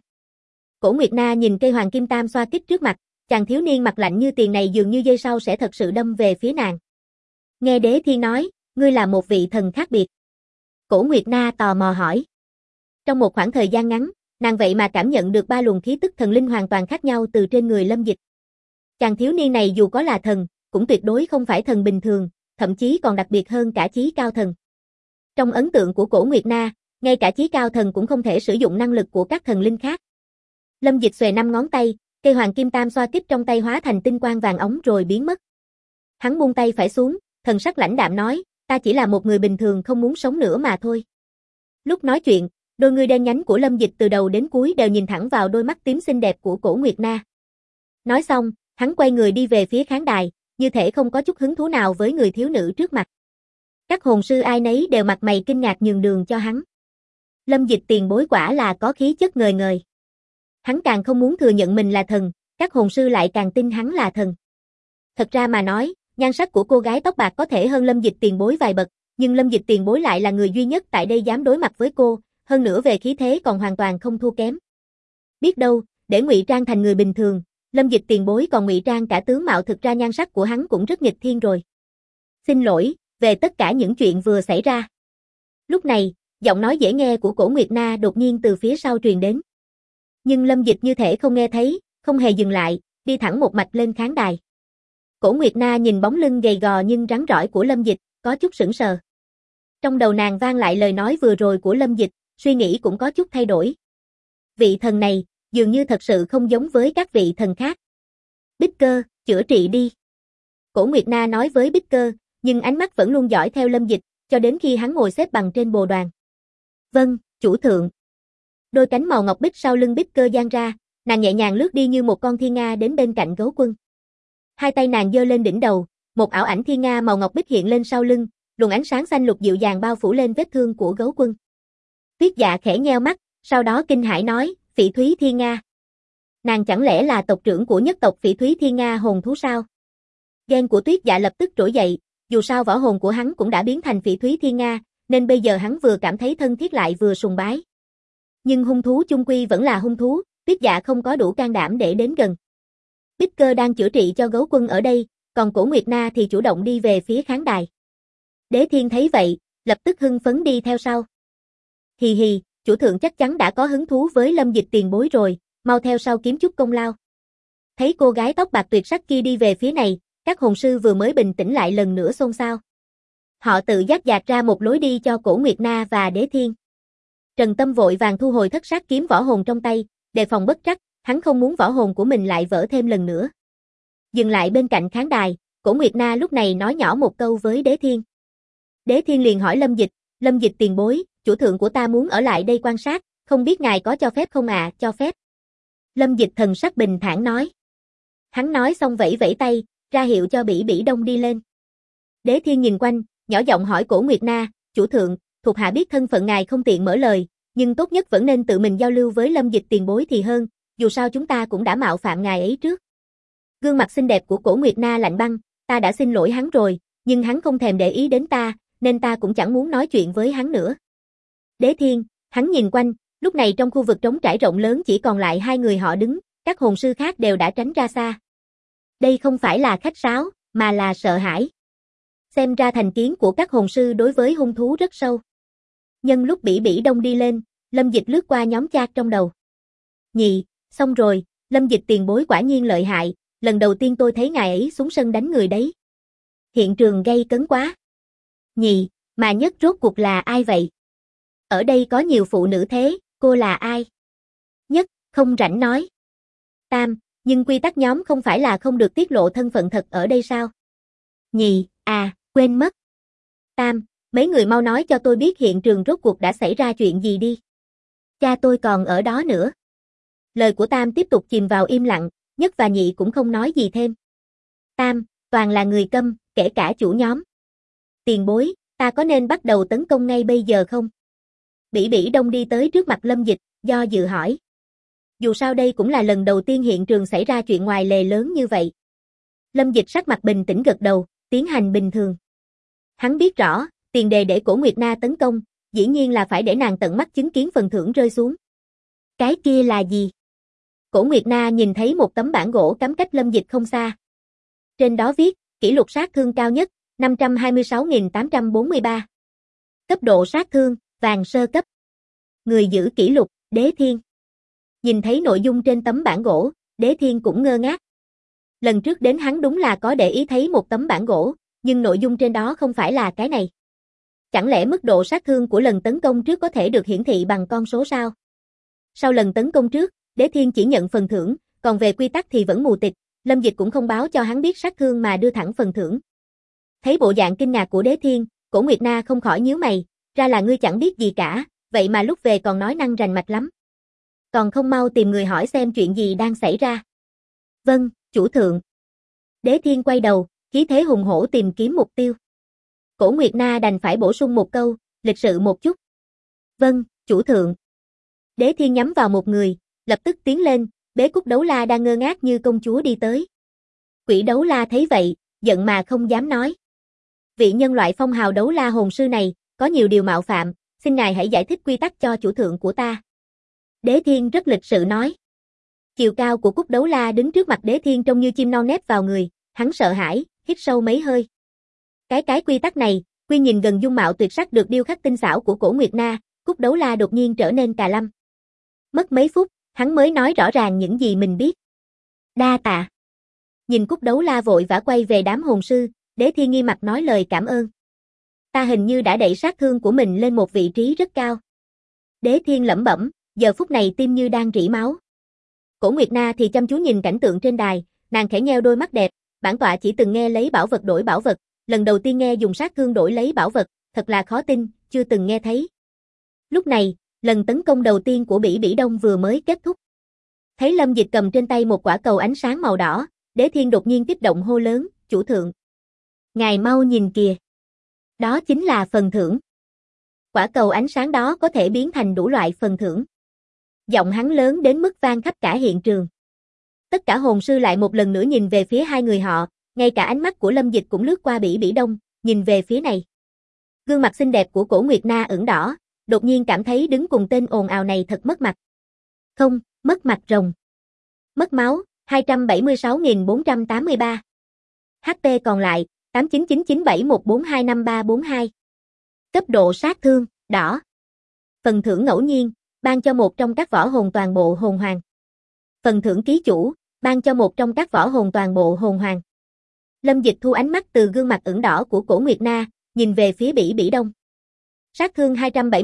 Cổ Nguyệt Na nhìn cây hoàng kim tam xoa kích trước mặt, chàng thiếu niên mặt lạnh như tiền này dường như giây sau sẽ thật sự đâm về phía nàng. Nghe Đế Thiên nói, ngươi là một vị thần khác biệt. Cổ Nguyệt Na tò mò hỏi. Trong một khoảng thời gian ngắn, nàng vậy mà cảm nhận được ba luồng khí tức thần linh hoàn toàn khác nhau từ trên người Lâm Dịch. Chàng thiếu niên này dù có là thần, cũng tuyệt đối không phải thần bình thường, thậm chí còn đặc biệt hơn cả chí cao thần. Trong ấn tượng của Cổ Nguyệt Na, ngay cả chí cao thần cũng không thể sử dụng năng lực của các thần linh khác. Lâm Dịch xuề 5 ngón tay, cây hoàng kim tam xoa kích trong tay hóa thành tinh quang vàng óng rồi biến mất. Hắn buông tay phải xuống, thần sắc lãnh đạm nói, ta chỉ là một người bình thường không muốn sống nữa mà thôi. Lúc nói chuyện, đôi ngươi đen nhánh của Lâm Dịch từ đầu đến cuối đều nhìn thẳng vào đôi mắt tím xinh đẹp của Cổ Nguyệt Na. Nói xong, hắn quay người đi về phía khán đài, như thể không có chút hứng thú nào với người thiếu nữ trước mặt. Các hồn sư ai nấy đều mặt mày kinh ngạc nhường đường cho hắn. Lâm Dịch tiền bối quả là có khí chất ngời ngời. Hắn càng không muốn thừa nhận mình là thần, các hồn sư lại càng tin hắn là thần. Thật ra mà nói, nhan sắc của cô gái tóc bạc có thể hơn Lâm Dịch tiền bối vài bậc, nhưng Lâm Dịch tiền bối lại là người duy nhất tại đây dám đối mặt với cô, hơn nữa về khí thế còn hoàn toàn không thua kém. Biết đâu, để ngụy trang thành người bình thường, Lâm Dịch tiền bối còn ngụy trang cả tướng mạo, thực ra nhan sắc của hắn cũng rất nghịch thiên rồi. Xin lỗi, về tất cả những chuyện vừa xảy ra. Lúc này, giọng nói dễ nghe của Cổ Nguyệt Na đột nhiên từ phía sau truyền đến. Nhưng Lâm Dịch như thể không nghe thấy, không hề dừng lại, đi thẳng một mạch lên khán đài. Cổ Nguyệt Na nhìn bóng lưng gầy gò nhưng rắn rỏi của Lâm Dịch, có chút sững sờ. Trong đầu nàng vang lại lời nói vừa rồi của Lâm Dịch, suy nghĩ cũng có chút thay đổi. Vị thần này, Dường như thật sự không giống với các vị thần khác. Bích Cơ, chữa trị đi. Cổ Nguyệt Na nói với Bích Cơ, nhưng ánh mắt vẫn luôn dõi theo Lâm Dịch, cho đến khi hắn ngồi xếp bằng trên bồ đoàn. Vâng, chủ thượng. Đôi cánh màu ngọc bích sau lưng Bích Cơ dang ra, nàng nhẹ nhàng lướt đi như một con thiên nga đến bên cạnh Gấu Quân. Hai tay nàng giơ lên đỉnh đầu, một ảo ảnh thiên nga màu ngọc bích hiện lên sau lưng, luồng ánh sáng xanh lục dịu dàng bao phủ lên vết thương của Gấu Quân. Tuyết Dạ khẽ nheo mắt, sau đó kinh hãi nói, Phỉ Thúy Thiên Nga. Nàng chẳng lẽ là tộc trưởng của nhất tộc Phỉ Thúy Thiên Nga hồn thú sao? Ghen của Tuyết Dạ lập tức trỗi dậy, dù sao võ hồn của hắn cũng đã biến thành Phỉ Thúy Thiên Nga, nên bây giờ hắn vừa cảm thấy thân thiết lại vừa sùng bái. Nhưng hung thú chung quy vẫn là hung thú, Tuyết Dạ không có đủ can đảm để đến gần. Bích Cơ đang chữa trị cho Gấu Quân ở đây, còn Cổ Nguyệt Na thì chủ động đi về phía khán đài. Đế Thiên thấy vậy, lập tức hưng phấn đi theo sau. Hì hì, chủ thượng chắc chắn đã có hứng thú với Lâm Dịch tiền bối rồi, mau theo sau kiếm chút công lao. Thấy cô gái tóc bạc tuyệt sắc kia đi về phía này, các hồn sư vừa mới bình tĩnh lại lần nữa xôn xao. Họ tự dắt dạt ra một lối đi cho Cổ Nguyệt Na và Đế Thiên. Trần Tâm vội vàng thu hồi thất sát kiếm võ hồn trong tay, đề phòng bất trắc, hắn không muốn võ hồn của mình lại vỡ thêm lần nữa. Dừng lại bên cạnh khán đài, Cổ Nguyệt Na lúc này nói nhỏ một câu với Đế Thiên. Đế Thiên liền hỏi Lâm Dịch tiền bối, chủ thượng của ta muốn ở lại đây quan sát, không biết ngài có cho phép không ạ? Cho phép. Lâm Dịch thần sắc bình thản nói. Hắn nói xong vẫy vẫy tay, ra hiệu cho Bỉ Bỉ Đông đi lên. Đế Thiên nhìn quanh, nhỏ giọng hỏi Cổ Nguyệt Na, chủ thượng, thuộc hạ biết thân phận ngài không tiện mở lời, nhưng tốt nhất vẫn nên tự mình giao lưu với Lâm Dịch tiền bối thì hơn, dù sao chúng ta cũng đã mạo phạm ngài ấy trước. Gương mặt xinh đẹp của Cổ Nguyệt Na lạnh băng, ta đã xin lỗi hắn rồi, nhưng hắn không thèm để ý đến ta, nên ta cũng chẳng muốn nói chuyện với hắn nữa. Đế Thiên, hắn nhìn quanh, lúc này trong khu vực trống trải rộng lớn chỉ còn lại hai người họ đứng, các hồn sư khác đều đã tránh ra xa. Đây không phải là khách sáo, mà là sợ hãi. Xem ra thành kiến của các hồn sư đối với hung thú rất sâu. Nhân lúc Bỉ Bỉ Đông đi lên, Lâm Dịch lướt qua nhóm chat trong đầu. Nhị, xong rồi, Lâm Dịch tiền bối quả nhiên lợi hại, lần đầu tiên tôi thấy ngài ấy xuống sân đánh người đấy. Hiện trường gay cấn quá. Nhị, mà Nhất rốt cuộc là ai vậy? Ở đây có nhiều phụ nữ thế, cô là ai? Nhất, không rảnh nói. Tam, nhưng quy tắc nhóm không phải là không được tiết lộ thân phận thật ở đây sao? Nhị, quên mất. Tam, mấy người mau nói cho tôi biết hiện trường rốt cuộc đã xảy ra chuyện gì đi. Cha tôi còn ở đó nữa. Lời của Tam tiếp tục chìm vào im lặng, Nhất và Nhị cũng không nói gì thêm. Tam, toàn là người câm, kể cả chủ nhóm. Tiền bối, ta có nên bắt đầu tấn công ngay bây giờ không? Bỉ Bỉ Đông đi tới trước mặt Lâm Dịch, do dự hỏi. Dù sao đây cũng là lần đầu tiên hiện trường xảy ra chuyện ngoài lề lớn như vậy. Lâm Dịch sắc mặt bình tĩnh gật đầu, tiến hành bình thường. Hắn biết rõ, tiền đề để Cổ Nguyệt Na tấn công, dĩ nhiên là phải để nàng tận mắt chứng kiến phần thưởng rơi xuống. Cái kia là gì? Cổ Nguyệt Na nhìn thấy một tấm bản gỗ cắm cách Lâm Dịch không xa. Trên đó viết, kỷ lục sát thương cao nhất, 526.843. Cấp độ sát thương, vàng sơ cấp. Người giữ kỷ lục, Đế Thiên. Nhìn thấy nội dung trên tấm bản gỗ, Đế Thiên cũng ngơ ngác. Lần trước đến hắn đúng là có để ý thấy một tấm bản gỗ, nhưng nội dung trên đó không phải là cái này. Chẳng lẽ mức độ sát thương của lần tấn công trước có thể được hiển thị bằng con số sao? Sau lần tấn công trước, Đế Thiên chỉ nhận phần thưởng, còn về quy tắc thì vẫn mù tịt, Lâm Dịch cũng không báo cho hắn biết sát thương mà đưa thẳng phần thưởng. Thấy bộ dạng kinh ngạc của Đế Thiên, Cổ Nguyệt Na không khỏi nhíu mày, ra là ngươi chẳng biết gì cả, vậy mà lúc về còn nói năng rành mạch lắm. Còn không mau tìm người hỏi xem chuyện gì đang xảy ra. Vâng, chủ thượng. Đế Thiên quay đầu, khí thế hùng hổ tìm kiếm mục tiêu. Cổ Nguyệt Na đành phải bổ sung một câu, lịch sự một chút. Vâng, chủ thượng. Đế Thiên nhắm vào một người, lập tức tiến lên, bế Cúc Đấu La đang ngơ ngác như công chúa đi tới. Quỷ Đấu La thấy vậy, giận mà không dám nói. Vị nhân loại phong hào Đấu La hồn sư này, có nhiều điều mạo phạm, xin ngài hãy giải thích quy tắc cho chủ thượng của ta. Đế Thiên rất lịch sự nói. Chiều cao của Cúc Đấu La đứng trước mặt Đế Thiên trông như chim non nép vào người, hắn sợ hãi, hít sâu mấy hơi. Cái quy tắc này, quy nhìn gần dung mạo tuyệt sắc được điêu khắc tinh xảo của Cổ Nguyệt Na, Cúc Đấu La đột nhiên trở nên cà lâm. Mất mấy phút, hắn mới nói rõ ràng những gì mình biết. Đa tạ. Nhìn Cúc Đấu La vội vã quay về đám hồn sư, Đế Thiên nghi mặt nói lời cảm ơn. Ta hình như đã đẩy sát thương của mình lên một vị trí rất cao. Đế Thiên lẩm bẩm, giờ phút này tim như đang rỉ máu. Cổ Nguyệt Na thì chăm chú nhìn cảnh tượng trên đài, nàng khẽ nheo đôi mắt đẹp, bản tọa chỉ từng nghe lấy bảo vật đổi bảo vật, lần đầu tiên nghe dùng sát thương đổi lấy bảo vật, thật là khó tin, chưa từng nghe thấy. Lúc này, lần tấn công đầu tiên của Bỉ Bỉ Đông vừa mới kết thúc. Thấy Lâm Dịch cầm trên tay một quả cầu ánh sáng màu đỏ, Đế Thiên đột nhiên kích động hô lớn, chủ thượng. Ngài mau nhìn kìa. Đó chính là phần thưởng. Quả cầu ánh sáng đó có thể biến thành đủ loại phần thưởng. Giọng hắn lớn đến mức vang khắp cả hiện trường. Tất cả hồn sư lại một lần nữa nhìn về phía hai người họ, ngay cả ánh mắt của Lâm Dịch cũng lướt qua Bỉ Bỉ Đông, nhìn về phía này. Gương mặt xinh đẹp của Cổ Nguyệt Na ửng đỏ, đột nhiên cảm thấy đứng cùng tên ồn ào này thật mất mặt. Không, mất mặt rồng. Mất máu, 276.483. HP còn lại, 899971425342. Cấp độ sát thương, đỏ. Phần thưởng ngẫu nhiên, ban cho một trong các võ hồn toàn bộ hồn hoàng. Phần thưởng ký chủ, ban cho một trong các võ hồn toàn bộ hồn hoàng. Lâm Dịch thu ánh mắt từ gương mặt ửng đỏ của Cổ Nguyệt Na, nhìn về phía Bỉ Bỉ Đông. Sát thương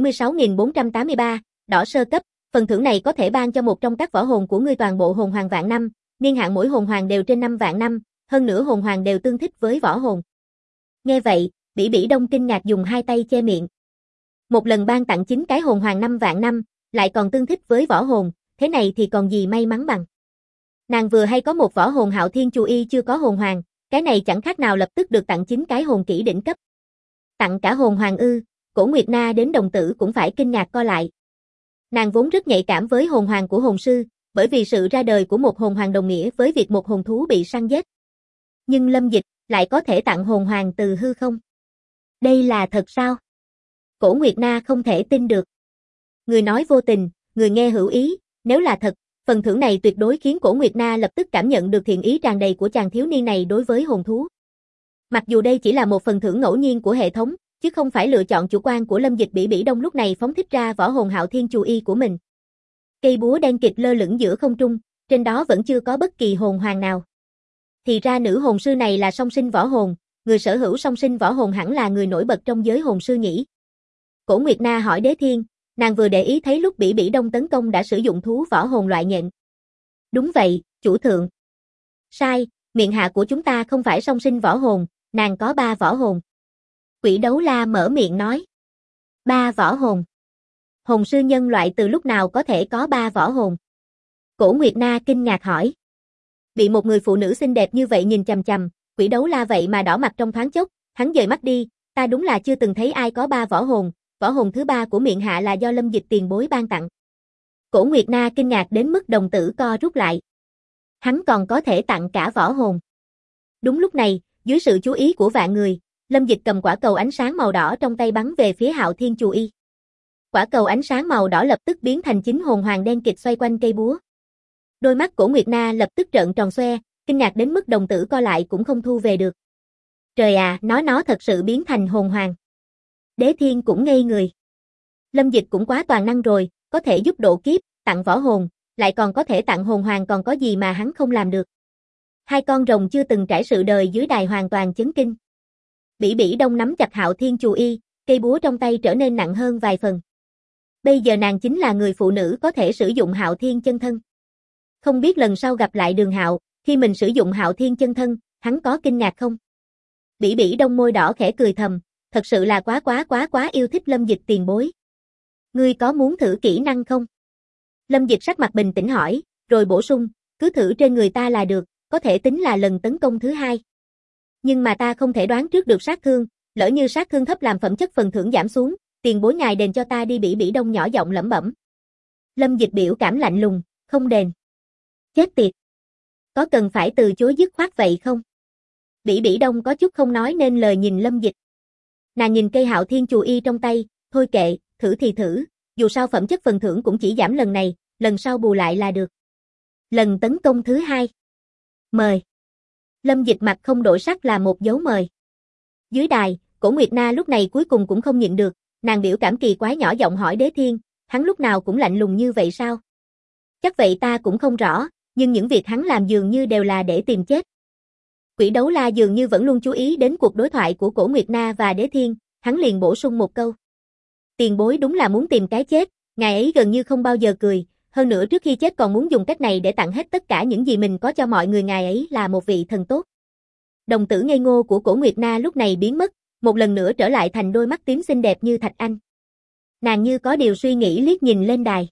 276.483, đỏ sơ cấp, phần thưởng này có thể ban cho một trong các võ hồn của ngươi toàn bộ hồn hoàng vạn năm, niên hạn mỗi hồn hoàng đều trên 5 vạn năm, hơn nữa hồn hoàng đều tương thích với võ hồn. Nghe vậy, Bỉ Bỉ Đông kinh ngạc dùng hai tay che miệng. Một lần ban tặng 9 cái hồn hoàng 5 vạn năm, lại còn tương thích với võ hồn, thế này thì còn gì may mắn bằng. Nàng vừa hay có một võ hồn Hạo Thiên Chu Y chưa có hồn hoàng, cái này chẳng khác nào lập tức được tặng 9 cái hồn kỹ đỉnh cấp. Tặng cả hồn hoàng ư? Cổ Nguyệt Na đến đồng tử cũng phải kinh ngạc co lại. Nàng vốn rất nhạy cảm với hồn hoàng của hồn sư, bởi vì sự ra đời của một hồn hoàng đồng nghĩa với việc một hồn thú bị săn giết. Nhưng Lâm Dịch lại có thể tặng hồn hoàng từ hư không? Đây là thật sao? Cổ Nguyệt Na không thể tin được. Người nói vô tình, người nghe hữu ý, nếu là thật, phần thưởng này tuyệt đối khiến Cổ Nguyệt Na lập tức cảm nhận được thiện ý tràn đầy của chàng thiếu niên này đối với hồn thú. Mặc dù đây chỉ là một phần thưởng ngẫu nhiên của hệ thống, chứ không phải lựa chọn chủ quan của Lâm Dịch. Bỉ Bỉ Đông lúc này phóng thích ra võ hồn Hạo Thiên Chu Y của mình. Cây búa đen kịt lơ lửng giữa không trung, trên đó vẫn chưa có bất kỳ hồn hoàng nào. Thì ra nữ hồn sư này là song sinh võ hồn, người sở hữu song sinh võ hồn hẳn là người nổi bật trong giới hồn sư nhỉ. Cổ Nguyệt Na hỏi Đế Thiên, nàng vừa để ý thấy lúc Bỉ Bỉ Đông tấn công đã sử dụng thú võ hồn loại nhện. Đúng vậy, chủ thượng. Sai, miệng hạ của chúng ta không phải song sinh võ hồn, nàng có 3 võ hồn. Quỷ Đấu La mở miệng nói. 3 võ hồn. Hồn sư nhân loại từ lúc nào có thể có 3 võ hồn? Cổ Nguyệt Na kinh ngạc hỏi. Bị một người phụ nữ xinh đẹp như vậy nhìn chằm chằm, Quỷ Đấu La vậy mà đỏ mặt trong thoáng chốc, hắn dời mắt đi, ta đúng là chưa từng thấy ai có 3 võ hồn thứ 3 của miệng hạ là do Lâm Dịch tiền bối ban tặng. Cổ Nguyệt Na kinh ngạc đến mức đồng tử co rút lại. Hắn còn có thể tặng cả võ hồn. Đúng lúc này, dưới sự chú ý của vạn người, Lâm Dịch cầm quả cầu ánh sáng màu đỏ trong tay bắn về phía Hạo Thiên Chu Y. Quả cầu ánh sáng màu đỏ lập tức biến thành 9 hồn hoàng đen kịt xoay quanh cây búa. Đôi mắt của Nguyệt Na lập tức trợn tròn xoe, kinh ngạc đến mức đồng tử co lại cũng không thu về được. Trời à, nó thật sự biến thành hồn hoàng. Đế Thiên cũng ngây người. Lâm Dịch cũng quá toàn năng rồi, có thể giúp độ kiếp, tặng võ hồn, lại còn có thể tặng hồn hoàng, còn có gì mà hắn không làm được. Hai con rồng chưa từng trải sự đời dưới đài hoàn toàn chấn kinh. Bỉ Bỉ Đông nắm chặt Hạo Thiên Chu Y, cây búa trong tay trở nên nặng hơn vài phần. Bây giờ nàng chính là người phụ nữ có thể sử dụng Hạo Thiên chân thân. Không biết lần sau gặp lại Đường Hạo, khi mình sử dụng Hạo Thiên chân thân, hắn có kinh ngạc không? Bỉ Bỉ Đông môi đỏ khẽ cười thầm, thật sự là quá yêu thích Lâm Dịch tiền bối. Ngươi có muốn thử kỹ năng không? Lâm Dịch sắc mặt bình tĩnh hỏi, rồi bổ sung, cứ thử trên người ta là được, có thể tính là lần tấn công thứ 2. Nhưng mà ta không thể đoán trước được sát thương, lỡ như sát thương thấp làm phẩm chất phần thưởng giảm xuống, tiền bối ngài đền cho ta đi. Bỉ Bỉ Đông nhỏ giọng lẩm bẩm. Lâm Dịch biểu cảm lạnh lùng, không đền. Chết tiệt. Có cần phải từ chối dứt khoát vậy không? Bỉ Bỉ Đông có chút không nói nên lời nhìn Lâm Dịch. Nàng nhìn cây Hạo Thiên Chu Y trong tay, thôi kệ, thử thì thử, dù sao phẩm chất phần thưởng cũng chỉ giảm lần này, lần sau bù lại là được. Lần tấn công thứ 2. Mời. Lâm Dịch mặt không đổi sắc là một dấu mời. Dưới đài, Cổ Nguyệt Na lúc này cuối cùng cũng không nhịn được, nàng biểu cảm kỳ quái nhỏ giọng hỏi Đế Thiên, hắn lúc nào cũng lạnh lùng như vậy sao? Chắc vậy ta cũng không rõ, nhưng những việc hắn làm dường như đều là để tìm chết. Quỷ Đấu La dường như vẫn luôn chú ý đến cuộc đối thoại của Cổ Nguyệt Na và Đế Thiên, hắn liền bổ sung một câu. Tiền bối đúng là muốn tìm cái chết, ngài ấy gần như không bao giờ cười, Hơn nữa trước khi chết còn muốn dùng cách này để tặng hết tất cả những gì mình có cho mọi người, ngài ấy là một vị thần tốt. Đồng tử ngây ngô của Cổ Nguyệt Na lúc này biến mất, một lần nữa trở lại thành đôi mắt tím xinh đẹp như thạch anh. Nàng như có điều suy nghĩ liếc nhìn lên đài.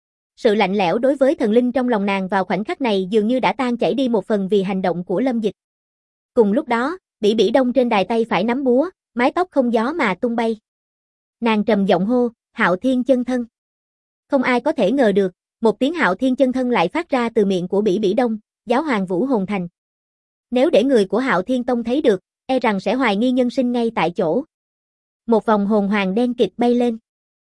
Sự lạnh lẽo đối với thần linh trong lòng nàng vào khoảnh khắc này dường như đã tan chảy đi một phần vì hành động của Lâm Dịch. Cùng lúc đó, Bỉ Bỉ Đông trên đài tay phải nắm búa, mái tóc không gió mà tung bay. Nàng trầm giọng hô, Hạo Thiên chân thân. Không ai có thể ngờ được, một tiếng Hạo Thiên chân thân lại phát ra từ miệng của Bỉ Bỉ Đông, giáo hoàng Vũ Hồn Thành. Nếu để người của Hạo Thiên Tông thấy được, e rằng sẽ hoài nghi nhân sinh ngay tại chỗ. Một vòng hồn hoàng đen kịt bay lên.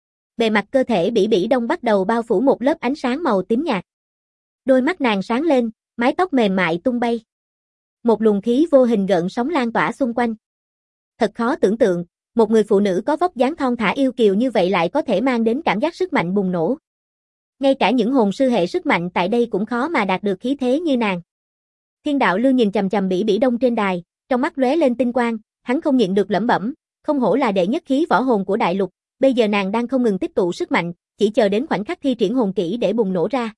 Bề mặt cơ thể Bỉ Bỉ Đông bắt đầu bao phủ một lớp ánh sáng màu tím nhạt. Đôi mắt nàng sáng lên, mái tóc mềm mại tung bay. Một luồng khí vô hình gợn sóng lan tỏa xung quanh. Thật khó tưởng tượng, một người phụ nữ có vóc dáng thon thả yêu kiều như vậy lại có thể mang đến cảm giác sức mạnh bùng nổ. Ngay cả những hồn sư hệ sức mạnh tại đây cũng khó mà đạt được khí thế như nàng. Thiên Đạo Lưu nhìn chằm chằm Bỉ Bỉ Đông trên đài, trong mắt lóe lên tinh quang, hắn không nhịn được lẩm bẩm, không hổ là đệ nhất khí võ hồn của đại lục, bây giờ nàng đang không ngừng tích tụ sức mạnh, chỉ chờ đến khoảnh khắc thi triển hồn kỹ để bùng nổ ra.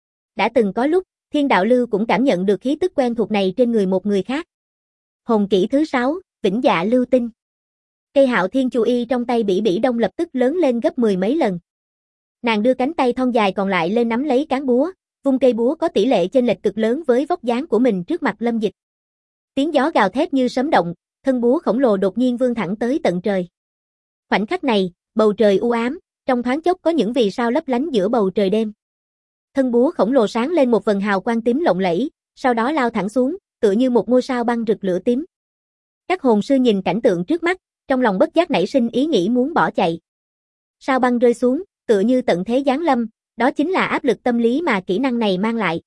Đã từng có lúc, Thiên Đạo Lưu cũng cảm nhận được khí tức quen thuộc này trên người một người khác. Hồn kỹ thứ 6, Vĩnh Dạ Lưu Tinh. Cây Hạo Thiên Chu Y trong tay Bỉ Bỉ Đông lập tức lớn lên gấp 10 mấy lần. Nàng đưa cánh tay thon dài còn lại lên nắm lấy cán búa, vung cây búa có tỷ lệ chênh lệch cực lớn với vóc dáng của mình trước mặt Lâm Dịch. Tiếng gió gào thét như sấm động, thân búa khổng lồ đột nhiên vươn thẳng tới tận trời. Khoảnh khắc này, bầu trời u ám, trong thoáng chốc có những vì sao lấp lánh giữa bầu trời đêm. Thân búa khổng lồ sáng lên một vầng hào quang tím lộng lẫy, sau đó lao thẳng xuống, tựa như một ngôi sao băng rực lửa tím. Các hồn sư nhìn cảnh tượng trước mắt, trong lòng bất giác nảy sinh ý nghĩ muốn bỏ chạy. Sao băng rơi xuống, tựa như tận thế giáng lâm, đó chính là áp lực tâm lý mà kỹ năng này mang lại.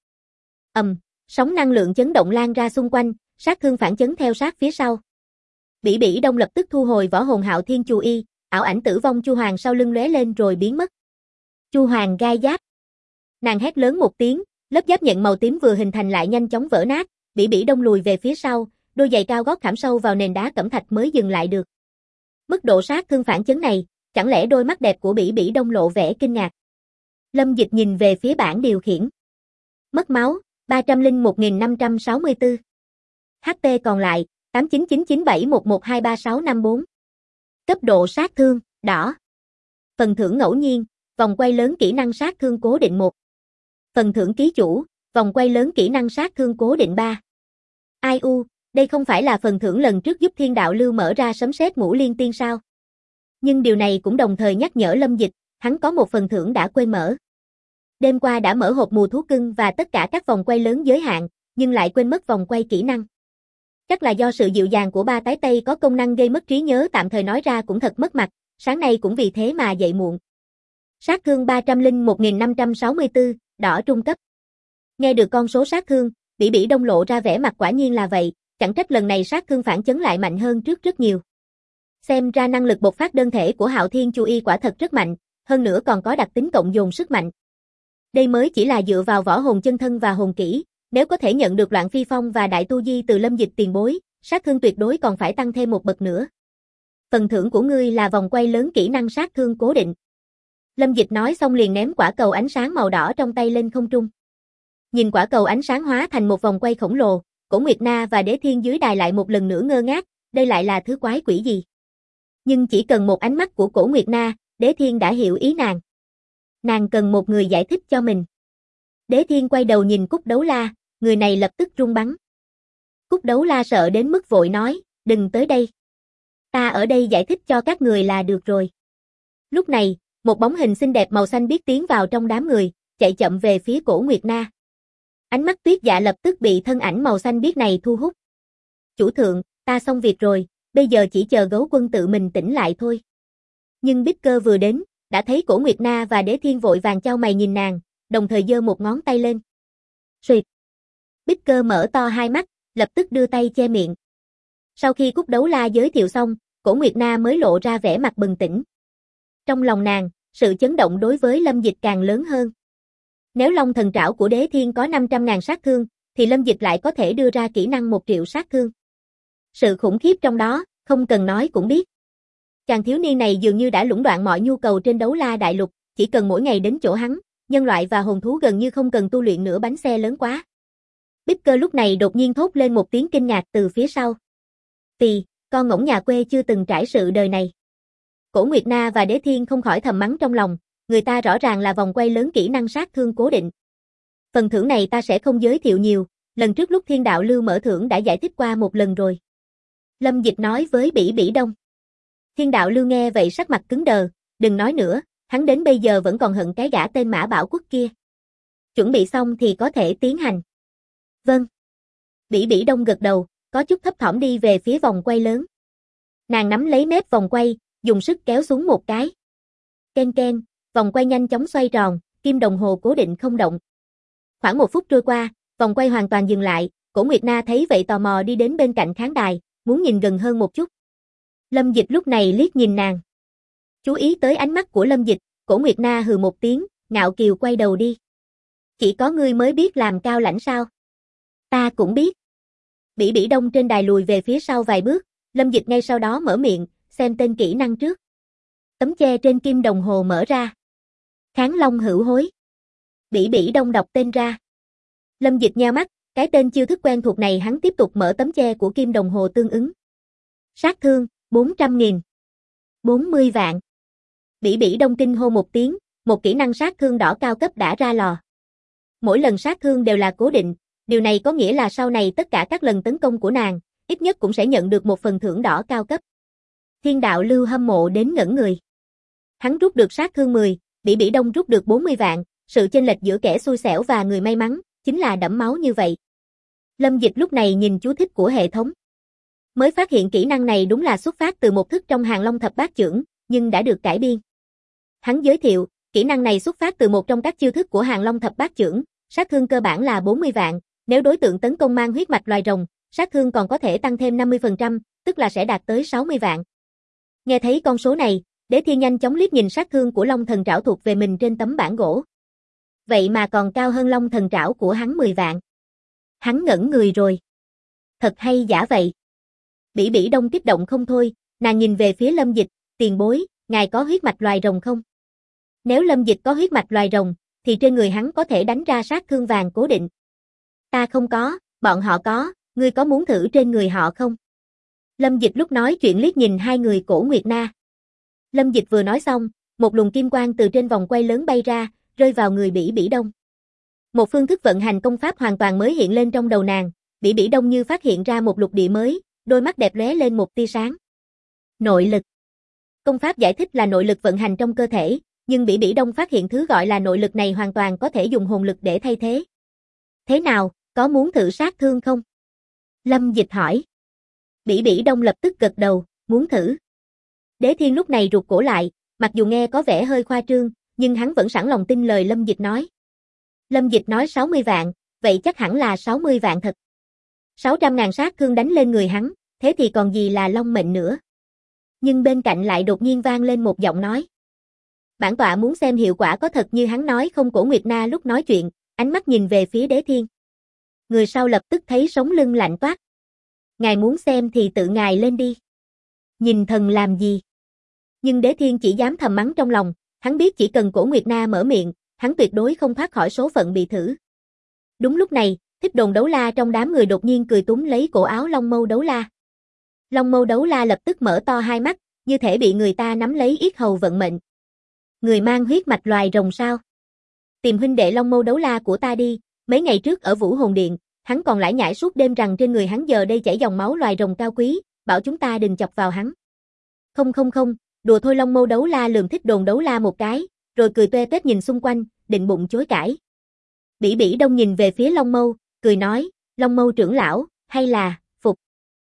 Sóng năng lượng chấn động lan ra xung quanh, sát thương phản chấn theo sát phía sau. Bỉ Bỉ Đông lập tức thu hồi võ hồn Hạo Thiên Chu Y, ảo ảnh tử vong Chu Hoàng sau lưng lóe lên rồi biến mất. Chu Hoàng gai giáp. Nàng hét lớn một tiếng, lớp giáp nhận màu tím vừa hình thành lại nhanh chóng vỡ nát, Bỉ Bỉ Đông lùi về phía sau, đôi giày cao gót khảm sâu vào nền đá cẩm thạch mới dừng lại được. Mức độ sát thương phản chấn này, chẳng lẽ đôi mắt đẹp của Bỉ Bỉ Đông lộ vẻ kinh ngạc. Lâm Dịch nhìn về phía bảng điều khiển. Mất máu, 301.564. HP còn lại, 899971123654. Cấp độ sát thương, đỏ. Phần thưởng ngẫu nhiên, vòng quay lớn kỹ năng sát thương cố định 1. Phần thưởng ký chủ, vòng quay lớn kỹ năng sát thương cố định 3. Ai u, đây không phải là phần thưởng lần trước giúp Thiên Đạo Lưu mở ra sấm sét ngũ liên tiên sao? Nhưng điều này cũng đồng thời nhắc nhở Lâm Dịch, hắn có một phần thưởng đã quên mở. Đêm qua đã mở hộp mùa thú cưng và tất cả các vòng quay lớn giới hạn, nhưng lại quên mất vòng quay kỹ năng. Chắc là do sự dịu dàng của ba tái tây có công năng gây mất trí nhớ, tạm thời nói ra cũng thật mất mặt, sáng nay cũng vì thế mà dậy muộn. Sát thương 301.564, đỏ trung cấp. Nghe được con số sát thương, Bỉ Bỉ Đông lộ ra vẻ mặt quả nhiên là vậy, chẳng trách lần này sát thương phản chấn lại mạnh hơn trước rất nhiều. Xem ra năng lực bộc phát đơn thể của Hạo Thiên Chu Y quả thật rất mạnh, hơn nữa còn có đặc tính cộng dồn sức mạnh. Đây mới chỉ là dựa vào võ hồn chân thân và hồn kỹ, nếu có thể nhận được Loạn Phi Phong và Đại Tu Di từ Lâm Dịch tiền bối, sát thương tuyệt đối còn phải tăng thêm một bậc nữa. Phần thưởng của ngươi là vòng quay lớn kỹ năng sát thương cố định. Lâm Dịch nói xong liền ném quả cầu ánh sáng màu đỏ trong tay lên không trung. Nhìn quả cầu ánh sáng hóa thành một vòng quay khổng lồ, Cổ Nguyệt Na và Đế Thiên dưới đài lại một lần nữa ngơ ngác, đây lại là thứ quái quỷ gì? Nhưng chỉ cần một ánh mắt của Cổ Nguyệt Na, Đế Thiên đã hiểu ý nàng. Nàng cần một người giải thích cho mình. Đế Thiên quay đầu nhìn Cúc Đấu La, người này lập tức run bắn. Cúc Đấu La sợ đến mức vội nói, đừng tới đây. Ta ở đây giải thích cho các người là được rồi. Lúc này, một bóng hình xinh đẹp màu xanh biếc tiến vào trong đám người, chạy chậm về phía Cổ Nguyệt Na. Ánh mắt Tuyết Dạ lập tức bị thân ảnh màu xanh biếc này thu hút. Chủ thượng, ta xong việc rồi, bây giờ chỉ chờ Gấu Quân tự mình tỉnh lại thôi. Nhưng Bích Cơ vừa đến, đã thấy Cổ Nguyệt Na và Đế Thiên vội vàng chau mày nhìn nàng, đồng thời giơ một ngón tay lên. Xuyệt. Bích Cơ mở to hai mắt, lập tức đưa tay che miệng. Sau khi Cúc Đấu La giới thiệu xong, Cổ Nguyệt Na mới lộ ra vẻ mặt bừng tỉnh. Trong lòng nàng, sự chấn động đối với Lâm Dịch càng lớn hơn. Nếu Long Thần Trảo của Đế Thiên có 500.000 sát thương, thì Lâm Dịch lại có thể đưa ra kỹ năng 1 triệu sát thương. Sự khủng khiếp trong đó, không cần nói cũng biết. Chàng thiếu niên này dường như đã lũng đoạn mọi nhu cầu trên Đấu La Đại Lục, chỉ cần mỗi ngày đến chỗ hắn, nhân loại và hồn thú gần như không cần tu luyện nữa, bánh xe lớn quá. Bicker lúc này đột nhiên thốt lên một tiếng kinh ngạc từ phía sau. Vì, con ngỗng nhà quê chưa từng trải sự đời này. Cổ Nguyệt Na và Đế Thiên không khỏi thầm mắng trong lòng, người ta rõ ràng là vòng quay lớn kỹ năng sát thương cố định. Phần thưởng này ta sẽ không giới thiệu nhiều, lần trước lúc Thiên Đạo Lưu mở thưởng đã giải thích qua một lần rồi. Lâm Dịch nói với Bỉ Bỉ Đông. Thiên Đạo Lưu nghe vậy sắc mặt cứng đờ, đừng nói nữa, hắn đến bây giờ vẫn còn hận cái gã tên Mã Bảo Quốc kia. Chuẩn bị xong thì có thể tiến hành. Vâng. Bỉ Bỉ Đông gật đầu, có chút thấp thỏm đi về phía vòng quay lớn. Nàng nắm lấy mép vòng quay, dùng sức kéo xuống một cái. Ken ken, vòng quay nhanh chóng xoay tròn, kim đồng hồ cố định không động. Khoảng 1 phút trôi qua, vòng quay hoàn toàn dừng lại, Cổ Nguyệt Na thấy vậy tò mò đi đến bên cạnh khán đài, muốn nhìn gần hơn một chút. Lâm Dịch lúc này liếc nhìn nàng. Chú ý tới ánh mắt của Lâm Dịch, Cổ Nguyệt Na hừ một tiếng, ngạo kiều quay đầu đi. Chỉ có ngươi mới biết làm cao lãnh sao? Ta cũng biết. Bỉ Bỉ Đông trên đài lùi về phía sau vài bước, Lâm Dịch ngay sau đó mở miệng, xem tên kỹ năng trước. Tấm che trên kim đồng hồ mở ra. Kháng Long Hữu Hối. Bỉ Bỉ Đông đọc tên ra. Lâm Dịch nheo mắt, cái tên chiêu thức quen thuộc này hắn tiếp tục mở tấm che của kim đồng hồ tương ứng. Sát thương, 400.000. 40 vạn. Bỉ Bỉ Đông kinh hô một tiếng, một kỹ năng sát thương đỏ cao cấp đã ra lò. Mỗi lần sát thương đều là cố định, điều này có nghĩa là sau này tất cả các lần tấn công của nàng, ít nhất cũng sẽ nhận được một phần thưởng đỏ cao cấp. Thiên Đạo Lưu hâm mộ đến ngẩn người. Hắn rút được sát thương 10, Bỉ Bỉ Đông rút được 40 vạn, sự chênh lệch giữa kẻ xui xẻo và người may mắn, chính là đẫm máu như vậy. Lâm Dịch lúc này nhìn chú thích của hệ thống. Mới phát hiện kỹ năng này đúng là xuất phát từ một thức trong Hàng Long Thập Bát Chưởng, nhưng đã được cải biên. Hắn giới thiệu, kỹ năng này xuất phát từ một trong các chiêu thức của Hàng Long Thập Bát Chưởng, sát thương cơ bản là 40 vạn, nếu đối tượng tấn công mang huyết mạch loài rồng, sát thương còn có thể tăng thêm 50%, tức là sẽ đạt tới 60 vạn. Nghe thấy con số này, Đế Thiên nhanh chóng liếc nhìn sát thương của Long Thần Trảo thuộc về mình trên tấm bảng gỗ. Vậy mà còn cao hơn Long Thần Trảo của hắn 10 vạn. Hắn ngẩn người rồi. Thật hay giả vậy? Bỉ Bỉ Đông kích động không thôi, nàng nhìn về phía Lâm Dịch, tiền bối, ngài có huyết mạch loài rồng không? Nếu Lâm Dịch có huyết mạch loài rồng, thì trên người hắn có thể đánh ra sát thương vàng cố định. Ta không có, bọn họ có, ngươi có muốn thử trên người họ không? Lâm Dịch lúc nói chuyện liếc nhìn hai người Cổ Nguyệt Na. Lâm Dịch vừa nói xong, một luồng kim quang từ trên vòng quay lớn bay ra, rơi vào người Bỉ Bỉ Đông. Một phương thức vận hành công pháp hoàn toàn mới hiện lên trong đầu nàng, Bỉ Bỉ Đông như phát hiện ra một lục địa mới, đôi mắt đẹp lóe lên một tia sáng. Nội lực. Công pháp giải thích là nội lực vận hành trong cơ thể, nhưng Bỉ Bỉ Đông phát hiện thứ gọi là nội lực này hoàn toàn có thể dùng hồn lực để thay thế. Thế nào, có muốn thử sát thương không? Lâm Dịch hỏi. Bỉ Bỉ Đông lập tức gật đầu, muốn thử. Đế Thiên lúc này rụt cổ lại, mặc dù nghe có vẻ hơi khoa trương, nhưng hắn vẫn sẵn lòng tin lời Lâm Dịch nói. Lâm Dịch nói 60 vạn, vậy chắc hẳn là 60 vạn thật. 600.000 sát thương đánh lên người hắn, thế thì còn gì là long mệnh nữa. Nhưng bên cạnh lại đột nhiên vang lên một giọng nói. Bản tọa muốn xem hiệu quả có thật như hắn nói không? Cổ Nguyệt Na lúc nói chuyện, ánh mắt nhìn về phía Đế Thiên. Người sau lập tức thấy sống lưng lạnh toát. Ngài muốn xem thì tự ngài lên đi. Nhìn thần làm gì? Nhưng Đế Thiên chỉ dám thầm mắng trong lòng, hắn biết chỉ cần Cổ Nguyệt Na mở miệng, hắn tuyệt đối không thoát khỏi số phận bị thử. Đúng lúc này, Thích Đồn Đấu La trong đám người đột nhiên cười túm lấy cổ áo Long Mâu Đấu La. Long Mâu Đấu La lập tức mở to hai mắt, như thể bị người ta nắm lấy yết hầu vận mệnh. Người mang huyết mạch loài rồng sao? Tìm huynh đệ Long Mâu Đấu La của ta đi, mấy ngày trước ở Vũ Hồn Điện, hắn còn lải nhải suốt đêm rằng trên người hắn giờ đây chảy dòng máu loài rồng cao quý, bảo chúng ta đừng chọc vào hắn. Không, đùa thôi. Long Mâu Đấu La lườm Thích Đồn Đấu La một cái, rồi cười toe toét nhìn xung quanh, định bụng chối cãi. Bỉ Bỉ Đông nhìn về phía Long Mâu, cười nói, Long Mâu trưởng lão, hay là, phục.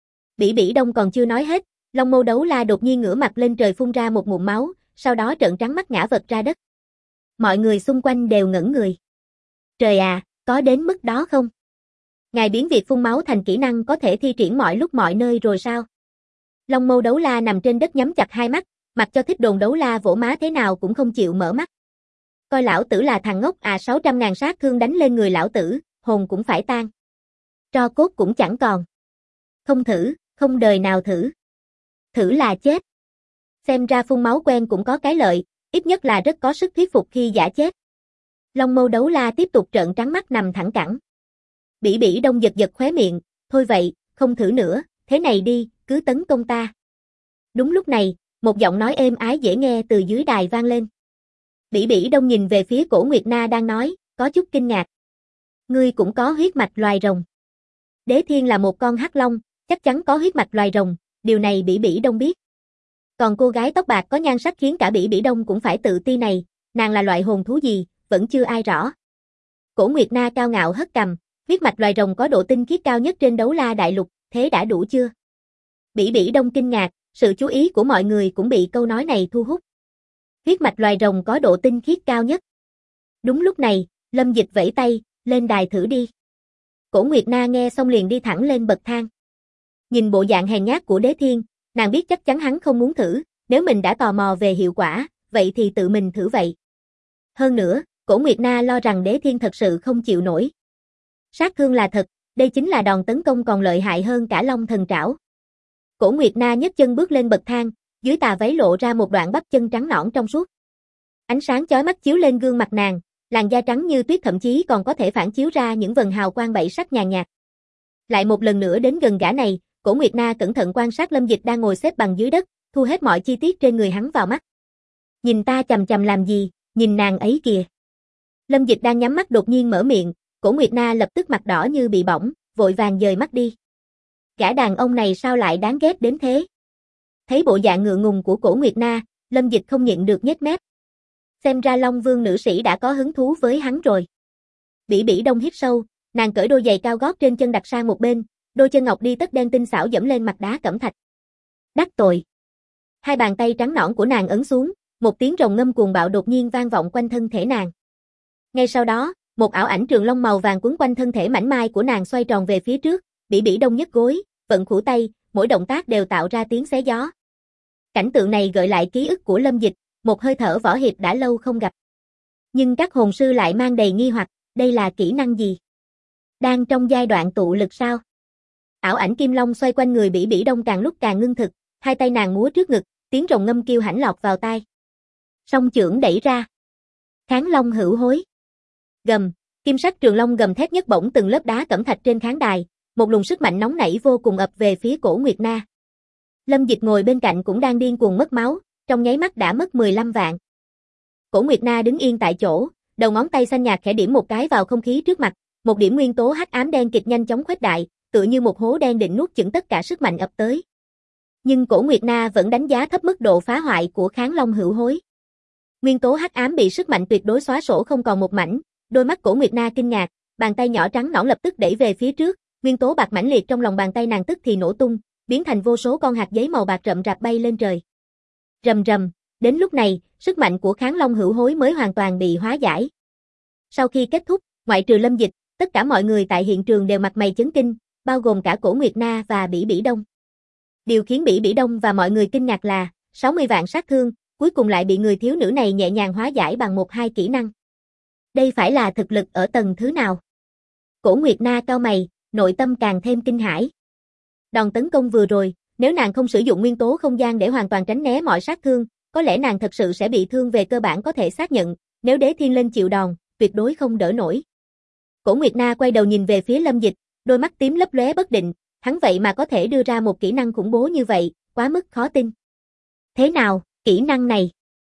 Bỉ Bỉ Đông còn chưa nói hết, Long Mâu Đấu La đột nhiên ngửa mặt lên trời phun ra một ngụm máu, sau đó trợn trắng mắt ngã vật ra đất. Mọi người xung quanh đều ngẩn người. Trời à, có đến mức đó không? Ngài biến việc phun máu thành kỹ năng có thể thi triển mọi lúc mọi nơi rồi sao? Long Mâu Đấu La nằm trên đất nhắm chặt hai mắt, mặc cho Thích Đồn Đấu La vỗ má thế nào cũng không chịu mở mắt. Coi lão tử là thằng ngốc à? 600.000 sát thương đánh lên người lão tử, hồn cũng phải tan. Tro cốt cũng chẳng còn. Không thử, không đời nào thử. Thử là chết. Xem ra phun máu quen cũng có cái lợi, ít nhất là rất có sức thuyết phục khi giả chết. Long mâu đấu la tiếp tục trợn trắng mắt nằm thẳng cẳng. Bỉ Bỉ Đông giật giật khóe miệng, thôi vậy, không thử nữa, thế này đi, cứ tấn công ta. Đúng lúc này, một giọng nói êm ái dễ nghe từ dưới đài vang lên. Bỉ Bỉ Đông nhìn về phía Cổ Nguyệt Na đang nói, có chút kinh ngạc. Ngươi cũng có huyết mạch loài rồng. Đế Thiên là một con hắc long, chắc chắn có huyết mạch loài rồng, điều này Bỉ Bỉ Đông biết. Còn cô gái tóc bạc có nhan sắc khiến cả Bỉ Bỉ Đông cũng phải tự ti này, nàng là loại hồn thú gì, vẫn chưa ai rõ. Cổ Nguyệt Na cao ngạo hất cằm, huyết mạch loài rồng có độ tinh khiết cao nhất trên đấu la đại lục, thế đã đủ chưa? Bỉ Bỉ Đông kinh ngạc, sự chú ý của mọi người cũng bị câu nói này thu hút. Huyết mạch loài rồng có độ tinh khiết cao nhất. Đúng lúc này, Lâm Dịch vẫy tay, lên đài thử đi. Cổ Nguyệt Na nghe xong liền đi thẳng lên bậc thang. Nhìn bộ dạng hèn nhát của Đế Thiên, nàng biết chắc chắn hắn không muốn thử, nếu mình đã tò mò về hiệu quả, vậy thì tự mình thử vậy. Hơn nữa, Cổ Nguyệt Na lo rằng Đế Thiên thật sự không chịu nổi. Sát thương là thật, đây chính là đòn tấn công còn lợi hại hơn cả Long Thần Trảo. Cổ Nguyệt Na nhấc chân bước lên bậc thang, dưới tà váy lộ ra một đoạn bắp chân trắng nõn trong suốt. Ánh sáng chói mắt chiếu lên gương mặt nàng, làn da trắng như tuyết thậm chí còn có thể phản chiếu ra những vần hào quang bảy sắc nhàn nhạt. Lại một lần nữa đến gần gã này, Cổ Nguyệt Na cẩn thận quan sát Lâm Dịch đang ngồi xếp bằng dưới đất, thu hết mọi chi tiết trên người hắn vào mắt. Nhìn ta chằm chằm làm gì, nhìn nàng ấy kìa. Lâm Dịch đang nhắm mắt đột nhiên mở miệng, Cổ Nguyệt Na lập tức mặt đỏ như bị bỏng, vội vàng dời mắt đi. Gã đàn ông này sao lại đáng ghét đến thế? Thấy bộ dạng ngượng ngùng của Cổ Nguyệt Na, Lâm Dịch không nhịn được nhếch mép. Xem ra Long Vương nữ sĩ đã có hứng thú với hắn rồi. Bỉ Bỉ Đông hít sâu, nàng cởi đôi giày cao gót trên chân đặt sang một bên, đôi chân ngọc đi tất đen tinh xảo dẫm lên mặt đá cẩm thạch. Đắc tội. Hai bàn tay trắng nõn của nàng ấn xuống, một tiếng rồng ngâm cuồng bạo đột nhiên vang vọng quanh thân thể nàng. Ngay sau đó, một ảo ảnh trường long màu vàng quấn quanh thân thể mảnh mai của nàng xoay tròn về phía trước, Bỉ Bỉ Đông nhấc gối, vận khuỷu tay, mỗi động tác đều tạo ra tiếng xé gió. Cảnh tượng này gợi lại ký ức của Lâm Dịch, một hơi thở võ hiệp đã lâu không gặp. Nhưng các hồn sư lại mang đầy nghi hoặc, đây là kỹ năng gì? Đang trong giai đoạn tụ lực sao? Ảo ảnh kim long xoay quanh người Bỉ Bỉ Đông càng lúc càng ngưng thực, hai tay nàng múa trước ngực, tiếng rồng ngâm kêu hãnh lọt vào tai. Song chưởng đẩy ra. Kháng long hữu hối. Gầm, kim sắc trường long gầm thét nhấc bổng từng lớp đá cẩm thạch trên khán đài, một luồng sức mạnh nóng nảy vô cùng ập về phía Cổ Nguyệt Na. Lâm Dịch ngồi bên cạnh cũng đang điên cuồng mất máu, trong nháy mắt đã mất 15 vạn. Cổ Nguyệt Na đứng yên tại chỗ, đầu ngón tay xanh nhạt khẽ điểm một cái vào không khí trước mặt, một điểm nguyên tố hắc ám đen kịt nhanh chóng khuếch đại, tựa như một hố đen định nuốt chửng tất cả sức mạnh ập tới. Nhưng Cổ Nguyệt Na vẫn đánh giá thấp mức độ phá hoại của kháng long hữu hối. Nguyên tố hắc ám bị sức mạnh tuyệt đối xóa sổ không còn một mảnh, đôi mắt Cổ Nguyệt Na kinh ngạc, bàn tay nhỏ trắng nõn lập tức đẩy về phía trước, nguyên tố bạc mãnh liệt trong lòng bàn tay nàng tức thì nổ tung, biến thành vô số con hạt giấy màu bạc rậm rạp bay lên trời. Rầm rầm, đến lúc này, sức mạnh của kháng long hữu hối mới hoàn toàn bị hóa giải. Sau khi kết thúc, ngoại trừ Lâm Dịch, tất cả mọi người tại hiện trường đều mặt mày chấn kinh, bao gồm cả Cổ Nguyệt Na và Bỉ Bỉ Đông. Điều khiến Bỉ Bỉ Đông và mọi người kinh ngạc là, 60 vạn sát thương, cuối cùng lại bị người thiếu nữ này nhẹ nhàng hóa giải bằng một hai kỹ năng. Đây phải là thực lực ở tầng thứ nào? Cổ Nguyệt Na cau mày, nội tâm càng thêm kinh hãi. Đòn tấn công vừa rồi, nếu nàng không sử dụng nguyên tố không gian để hoàn toàn tránh né mọi sát thương, có lẽ nàng thật sự sẽ bị thương về cơ bản có thể xác nhận, nếu Đế Thiên lên chịu đòn, tuyệt đối không đỡ nổi. Cổ Nguyệt Na quay đầu nhìn về phía Lâm Dịch, đôi mắt tím lấp lóe bất định, hắn vậy mà có thể đưa ra một kỹ năng khủng bố như vậy, quá mức khó tin. Thế nào, kỹ năng này?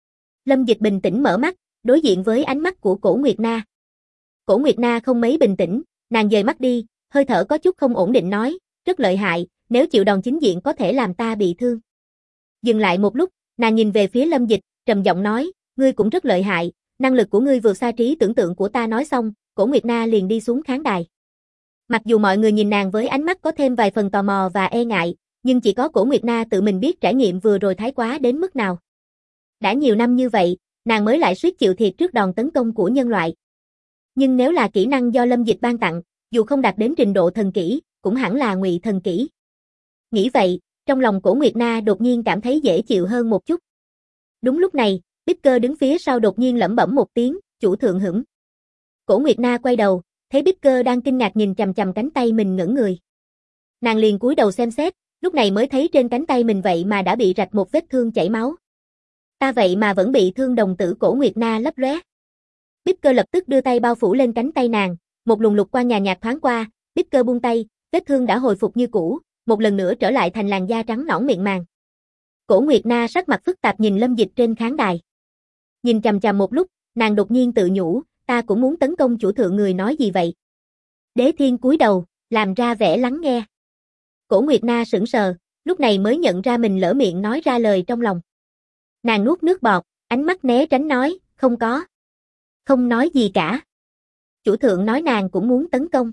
Lâm Dịch bình tĩnh mở mắt, đối diện với ánh mắt của Cổ Nguyệt Na. Cổ Nguyệt Na không mấy bình tĩnh, nàng dời mắt đi, hơi thở có chút không ổn định nói, rất lợi hại, nếu chịu đòn chính diện có thể làm ta bị thương. Dừng lại một lúc, nàng nhìn về phía Lâm Dịch, trầm giọng nói, ngươi cũng rất lợi hại, năng lực của ngươi vượt xa trí tưởng tượng của ta. Nói xong, Cổ Nguyệt Na liền đi xuống khán đài. Mặc dù mọi người nhìn nàng với ánh mắt có thêm vài phần tò mò và e ngại, nhưng chỉ có Cổ Nguyệt Na tự mình biết trải nghiệm vừa rồi thái quá đến mức nào. Đã nhiều năm như vậy, nàng mới lại suýt chịu thiệt trước đòn tấn công của nhân loại. Nhưng nếu là kỹ năng do Lâm Dịch ban tặng, dù không đạt đến trình độ thần kỹ, cũng hẳn là ngụy thần kỹ. Nghĩ vậy, trong lòng Cổ Nguyệt Na đột nhiên cảm thấy dễ chịu hơn một chút. Đúng lúc này, Bicker đứng phía sau đột nhiên lẩm bẩm một tiếng, chủ thượng hửng. Cổ Nguyệt Na quay đầu, thấy Bicker đang kinh ngạc nhìn chằm chằm cánh tay mình ngẩn người. Nàng liền cúi đầu xem xét, lúc này mới thấy trên cánh tay mình vậy mà đã bị rạch một vết thương chảy máu. Ta vậy mà vẫn bị thương, đồng tử Cổ Nguyệt Na lấp lóe. Bích Cơ lập tức đưa tay bao phủ lên cánh tay nàng, một luồng lục quang nhàn nhạt thoáng qua, Bích Cơ buông tay, vết thương đã hồi phục như cũ, một lần nữa trở lại thành làn da trắng nõn mịn màng. Cổ Nguyệt Na sắc mặt phức tạp nhìn Lâm Dịch trên khán đài. Nhìn chằm chằm một lúc, nàng đột nhiên tự nhủ, ta cũng muốn tấn công chủ thượng, người nói gì vậy? Đế Thiên cúi đầu, làm ra vẻ lắng nghe. Cổ Nguyệt Na sững sờ, lúc này mới nhận ra mình lỡ miệng nói ra lời trong lòng. Nàng nuốt nước bọt, ánh mắt né tránh nói, không có. Không nói gì cả. Chủ thượng nói nàng cũng muốn tấn công.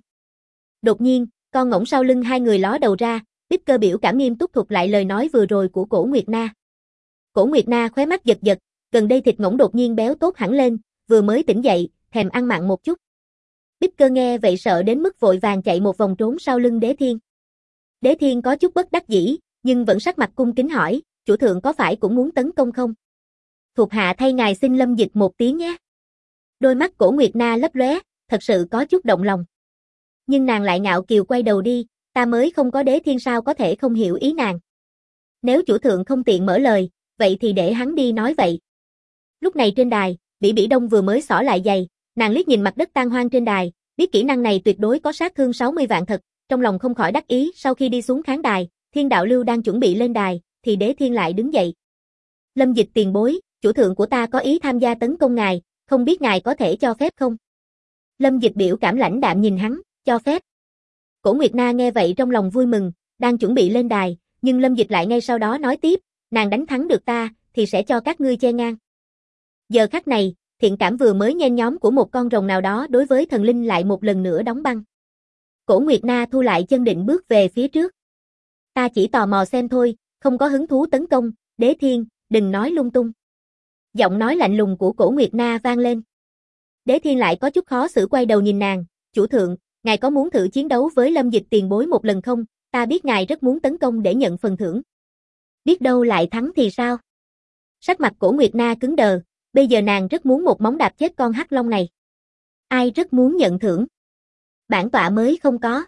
Đột nhiên, con ngỗng sau lưng hai người ló đầu ra, Bích Cơ biểu cảm nghiêm túc thuật lại lời nói vừa rồi của Cổ Nguyệt Na. Cổ Nguyệt Na khóe mắt giật giật, gần đây thịt ngỗng đột nhiên béo tốt hẳn lên, vừa mới tỉnh dậy, thèm ăn mặn một chút. Bích Cơ nghe vậy sợ đến mức vội vàng chạy một vòng trốn sau lưng Đế Thiên. Đế Thiên có chút bất đắc dĩ, nhưng vẫn sắc mặt cung kính hỏi, chủ thượng có phải cũng muốn tấn công không? Thuộc hạ thay ngài xin Lâm Dịch một tiếng nhé. Đôi mắt Cổ Nguyệt Na lấp lóe, thật sự có chút động lòng. Nhưng nàng lại ngạo kiều quay đầu đi, ta mới không có Đế Thiên sao có thể không hiểu ý nàng. Nếu chủ thượng không tiện mở lời, vậy thì để hắn đi nói vậy. Lúc này trên đài, Bỉ Bỉ Đông vừa mới xỏ lại giày, nàng liếc nhìn mặt đất tan hoang trên đài, biết kỹ năng này tuyệt đối có sát thương 60 vạn thật, trong lòng không khỏi đắc ý. Sau khi đi xuống khán đài, Thiên Đạo Lưu đang chuẩn bị lên đài, thì Đế Thiên lại đứng dậy. Lâm Dịch tiền bối, chủ thượng của ta có ý tham gia tấn công ngài, không biết ngài có thể cho phép không? Lâm Dịch biểu cảm lãnh đạm nhìn hắn, cho phép. Cổ Nguyệt Na nghe vậy trong lòng vui mừng, đang chuẩn bị lên đài, nhưng Lâm Dịch lại ngay sau đó nói tiếp, nàng đánh thắng được ta, thì sẽ cho các ngươi che ngang. Giờ khắc này, thiện cảm vừa mới nhen nhóm của một con rồng nào đó đối với thần linh lại một lần nữa đóng băng. Cổ Nguyệt Na thu lại chân định bước về phía trước. Ta chỉ tò mò xem thôi, không có hứng thú tấn công, Đế Thiên, đừng nói lung tung. Giọng nói lạnh lùng của Cổ Nguyệt Na vang lên. Đế Thiên lại có chút khó xử quay đầu nhìn nàng, chủ thượng, ngài có muốn thử chiến đấu với Lâm Dịch tiền bối một lần không? Ta biết ngài rất muốn tấn công để nhận phần thưởng. Biết đâu lại thắng thì sao? Sắc mặt Cổ Nguyệt Na cứng đờ, bây giờ nàng rất muốn một móng đạp chết con hắc long này. Ai rất muốn nhận thưởng? Bản tọa mới không có.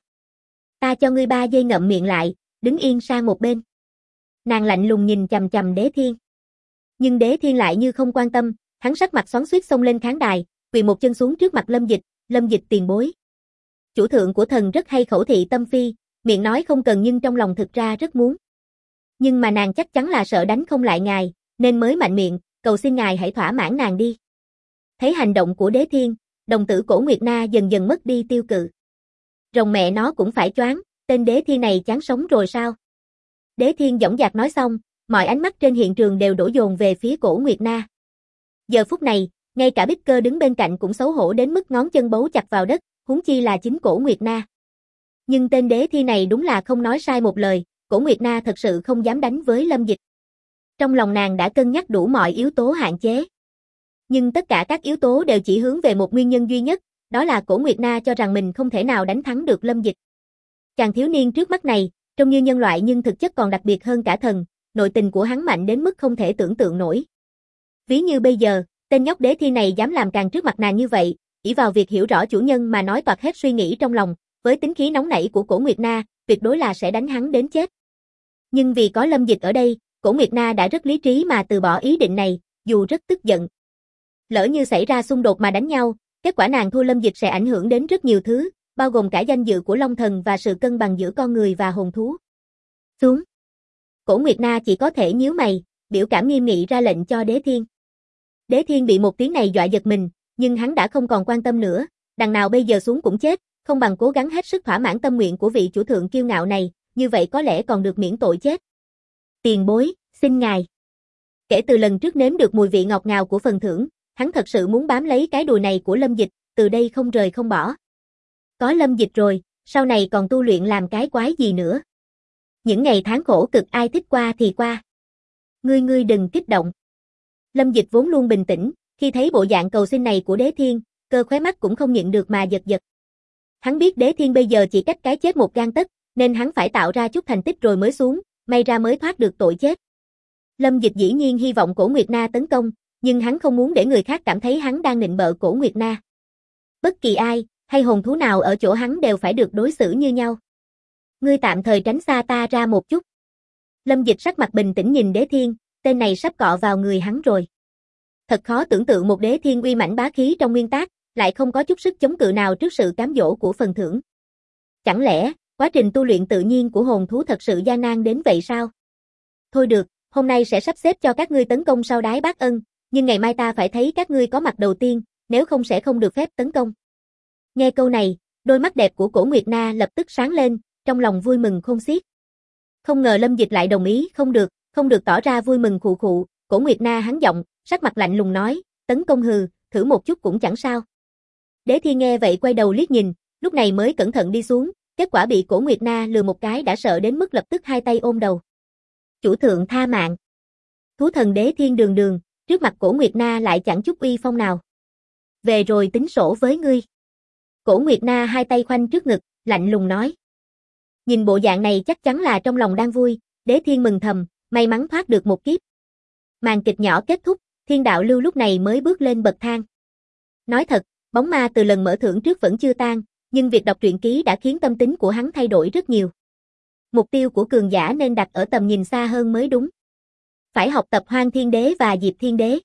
Ta cho ngươi 3 giây ngậm miệng lại, đứng yên sang một bên. Nàng lạnh lùng nhìn chằm chằm Đế Thiên. Nhưng Đế Thiên lại như không quan tâm, hắn sắc mặt xoắn xuýt xông lên khán đài, quỳ một chân xuống trước mặt Lâm Dịch tiền bối. Chủ thượng của thần rất hay khẩu thị tâm phi, miệng nói không cần nhưng trong lòng thực ra rất muốn. Nhưng mà nàng chắc chắn là sợ đánh không lại ngài, nên mới mạnh miệng, cầu xin ngài hãy thỏa mãn nàng đi. Thấy hành động của Đế Thiên, đồng tử Cổ Nguyệt Na dần dần mất đi tiêu cự. Rồng mẹ nó cũng phải choáng, tên Đế Thiên này chán sống rồi sao? Đế Thiên dõng dạc nói xong, mọi ánh mắt trên hiện trường đều đổ dồn về phía Cổ Nguyệt Na. Giờ phút này, ngay cả Bích Cơ đứng bên cạnh cũng xấu hổ đến mức ngón chân bấu chặt vào đất, huống chi là chính Cổ Nguyệt Na. Nhưng tên Đế Thiên này đúng là không nói sai một lời, Cổ Nguyệt Na thật sự không dám đánh với Lâm Dịch. Trong lòng nàng đã cân nhắc đủ mọi yếu tố hạn chế. Nhưng tất cả các yếu tố đều chỉ hướng về một nguyên nhân duy nhất, đó là Cổ Nguyệt Na cho rằng mình không thể nào đánh thắng được Lâm Dịch. Chàng thiếu niên trước mắt này, trông như nhân loại nhưng thực chất còn đặc biệt hơn cả thần, nội tình của hắn mạnh đến mức không thể tưởng tượng nổi. Ví như bây giờ, tên nhóc Đế Thiên này dám làm càn trước mặt nàng như vậy, ỷ vào việc hiểu rõ chủ nhân mà nói toạc hết suy nghĩ trong lòng, với tính khí nóng nảy của Cổ Nguyệt Na, tuyệt đối là sẽ đánh hắn đến chết. Nhưng vì có Lâm Dịch ở đây, Cổ Nguyệt Na đã rất lý trí mà từ bỏ ý định này, dù rất tức giận. Lỡ như xảy ra xung đột mà đánh nhau, kết quả nàng thua Lâm Dịch sẽ ảnh hưởng đến rất nhiều thứ, bao gồm cả danh dự của Long Thần và sự cân bằng giữa con người và hồn thú. Xuống. Cổ Nguyệt Na chỉ có thể nhíu mày, biểu cảm nghiêm nghị ra lệnh cho Đế Thiên. Đế Thiên bị một tiếng này dọa giật mình, nhưng hắn đã không còn quan tâm nữa, đằng nào bây giờ xuống cũng chết, không bằng cố gắng hết sức thỏa mãn tâm nguyện của vị chủ thượng kiêu ngạo này, như vậy có lẽ còn được miễn tội chết. Tiền bối, xin ngài. Kể từ lần trước nếm được mùi vị ngọt ngào của phần thưởng, hắn thật sự muốn bám lấy cái đùi này của Lâm Dịch, từ đây không rời không bỏ. Có Lâm Dịch rồi, sau này còn tu luyện làm cái quái gì nữa. Những ngày tháng khổ cực ai thích qua thì qua. Ngươi đừng kích động. Lâm Dịch vốn luôn bình tĩnh, khi thấy bộ dạng cầu xin này của Đế Thiên, cơ khóe mắt cũng không nhịn được mà giật giật. Hắn biết Đế Thiên bây giờ chỉ cách cái chết một gang tấc, nên hắn phải tạo ra chút thành tích rồi mới xuống, may ra mới thoát được tội chết. Lâm Dịch dĩ nhiên hy vọng Cổ Nguyệt Na tấn công, nhưng hắn không muốn để người khác cảm thấy hắn đang nịnh bợ Cổ Nguyệt Na. Bất kỳ ai, hay hồn thú nào ở chỗ hắn đều phải được đối xử như nhau. Ngươi tạm thời tránh xa ta ra một chút. Lâm Dịch sắc mặt bình tĩnh nhìn Đế Thiên, tên này sắp cọ vào người hắn rồi. Thật khó tưởng tượng một đế thiên uy mãnh bá khí trong nguyên tác, lại không có chút sức chống cự nào trước sự cám dỗ của phần thưởng. Chẳng lẽ, quá trình tu luyện tự nhiên của hồn thú thật sự gian nan đến vậy sao? Thôi được, hôm nay sẽ sắp xếp cho các ngươi tấn công sau đái bác ân, nhưng ngày mai ta phải thấy các ngươi có mặt đầu tiên, nếu không sẽ không được phép tấn công. Nghe câu này, đôi mắt đẹp của Cổ Nguyệt Na lập tức sáng lên, trong lòng vui mừng khôn xiết. Không ngờ Lâm Dịch lại đồng ý, không được tỏ ra vui mừng khụ khụ, Cổ Nguyệt Na hắn giọng, sắc mặt lạnh lùng nói, tấn công hừ, thử một chút cũng chẳng sao. Đế Thiên nghe vậy quay đầu liếc nhìn, lúc này mới cẩn thận đi xuống, kết quả bị Cổ Nguyệt Na lừa một cái đã sợ đến mức lập tức hai tay ôm đầu. Chủ thượng tha mạng. Thú thần Đế Thiên đường đường, trước mặt Cổ Nguyệt Na lại chẳng chút uy phong nào. Về rồi tính sổ với ngươi. Cổ Nguyệt Na hai tay khoanh trước ngực, lạnh lùng nói. Nhìn bộ dạng này chắc chắn là trong lòng đang vui, Đế Thiên mừng thầm, may mắn thoát được một kiếp. Màn kịch nhỏ kết thúc, Thiên Đạo Lưu lúc này mới bước lên bậc thang. Nói thật, bóng ma từ lần mở thưởng trước vẫn chưa tan, nhưng việc đọc truyện ký đã khiến tâm tính của hắn thay đổi rất nhiều. Mục tiêu của cường giả nên đặt ở tầm nhìn xa hơn mới đúng. Phải học tập Hoang Thiên Đế và Diệp Thiên Đế.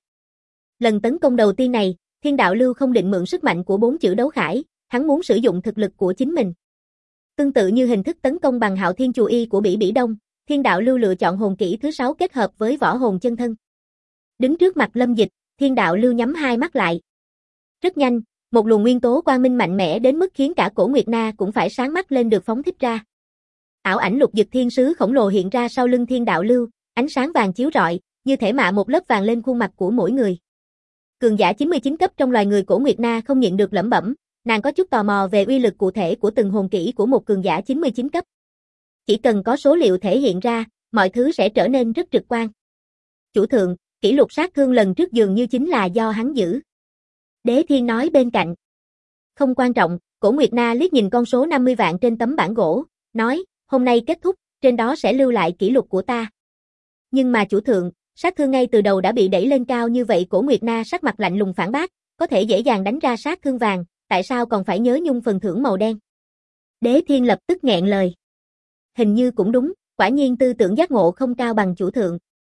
Lần tấn công đầu tiên này, Thiên Đạo Lưu không định mượn sức mạnh của 4 chữ đấu khải, hắn muốn sử dụng thực lực của chính mình. Tương tự như hình thức tấn công bằng Hạo Thiên Chù Y của Bỉ Bỉ Đông, Thiên Đạo Lưu lựa chọn hồn kỹ thứ 6 kết hợp với võ hồn chân thân. Đứng trước mặt Lâm Dịch, Thiên Đạo Lưu nhắm hai mắt lại. Rất nhanh, một luồng nguyên tố quang minh mạnh mẽ đến mức khiến cả Cổ Nguyệt Na cũng phải sáng mắt lên được phóng thích ra. Ảo ảnh Lục Dực Thiên Sứ khổng lồ hiện ra sau lưng Thiên Đạo Lưu, ánh sáng vàng chiếu rọi, như thể mạ một lớp vàng lên khuôn mặt của mỗi người. Cường giả 99 cấp trong loài người Cổ Nguyệt Na không nhịn được lẩm bẩm, nàng có chút tò mò về uy lực cụ thể của từng hồn kỹ của một cường giả 99 cấp. Chỉ cần có số liệu thể hiện ra, mọi thứ sẽ trở nên rất trực quan. Chủ thượng, kỷ lục sát thương lần trước dường như chính là do hắn giữ. Đế Thiên nói bên cạnh. Không quan trọng, Cổ Nguyệt Na liếc nhìn con số 50 vạn trên tấm bảng gỗ, nói, hôm nay kết thúc, trên đó sẽ lưu lại kỷ lục của ta. Nhưng mà chủ thượng, sát thương ngay từ đầu đã bị đẩy lên cao như vậy. Cổ Nguyệt Na sắc mặt lạnh lùng phản bác, có thể dễ dàng đánh ra sát thương vàng, tại sao còn phải nhớ nhung phần thưởng màu đen? Đế Thiên lập tức nghẹn lời. Hình như cũng đúng, quả nhiên tư tưởng giác ngộ không cao bằng chủ thượng.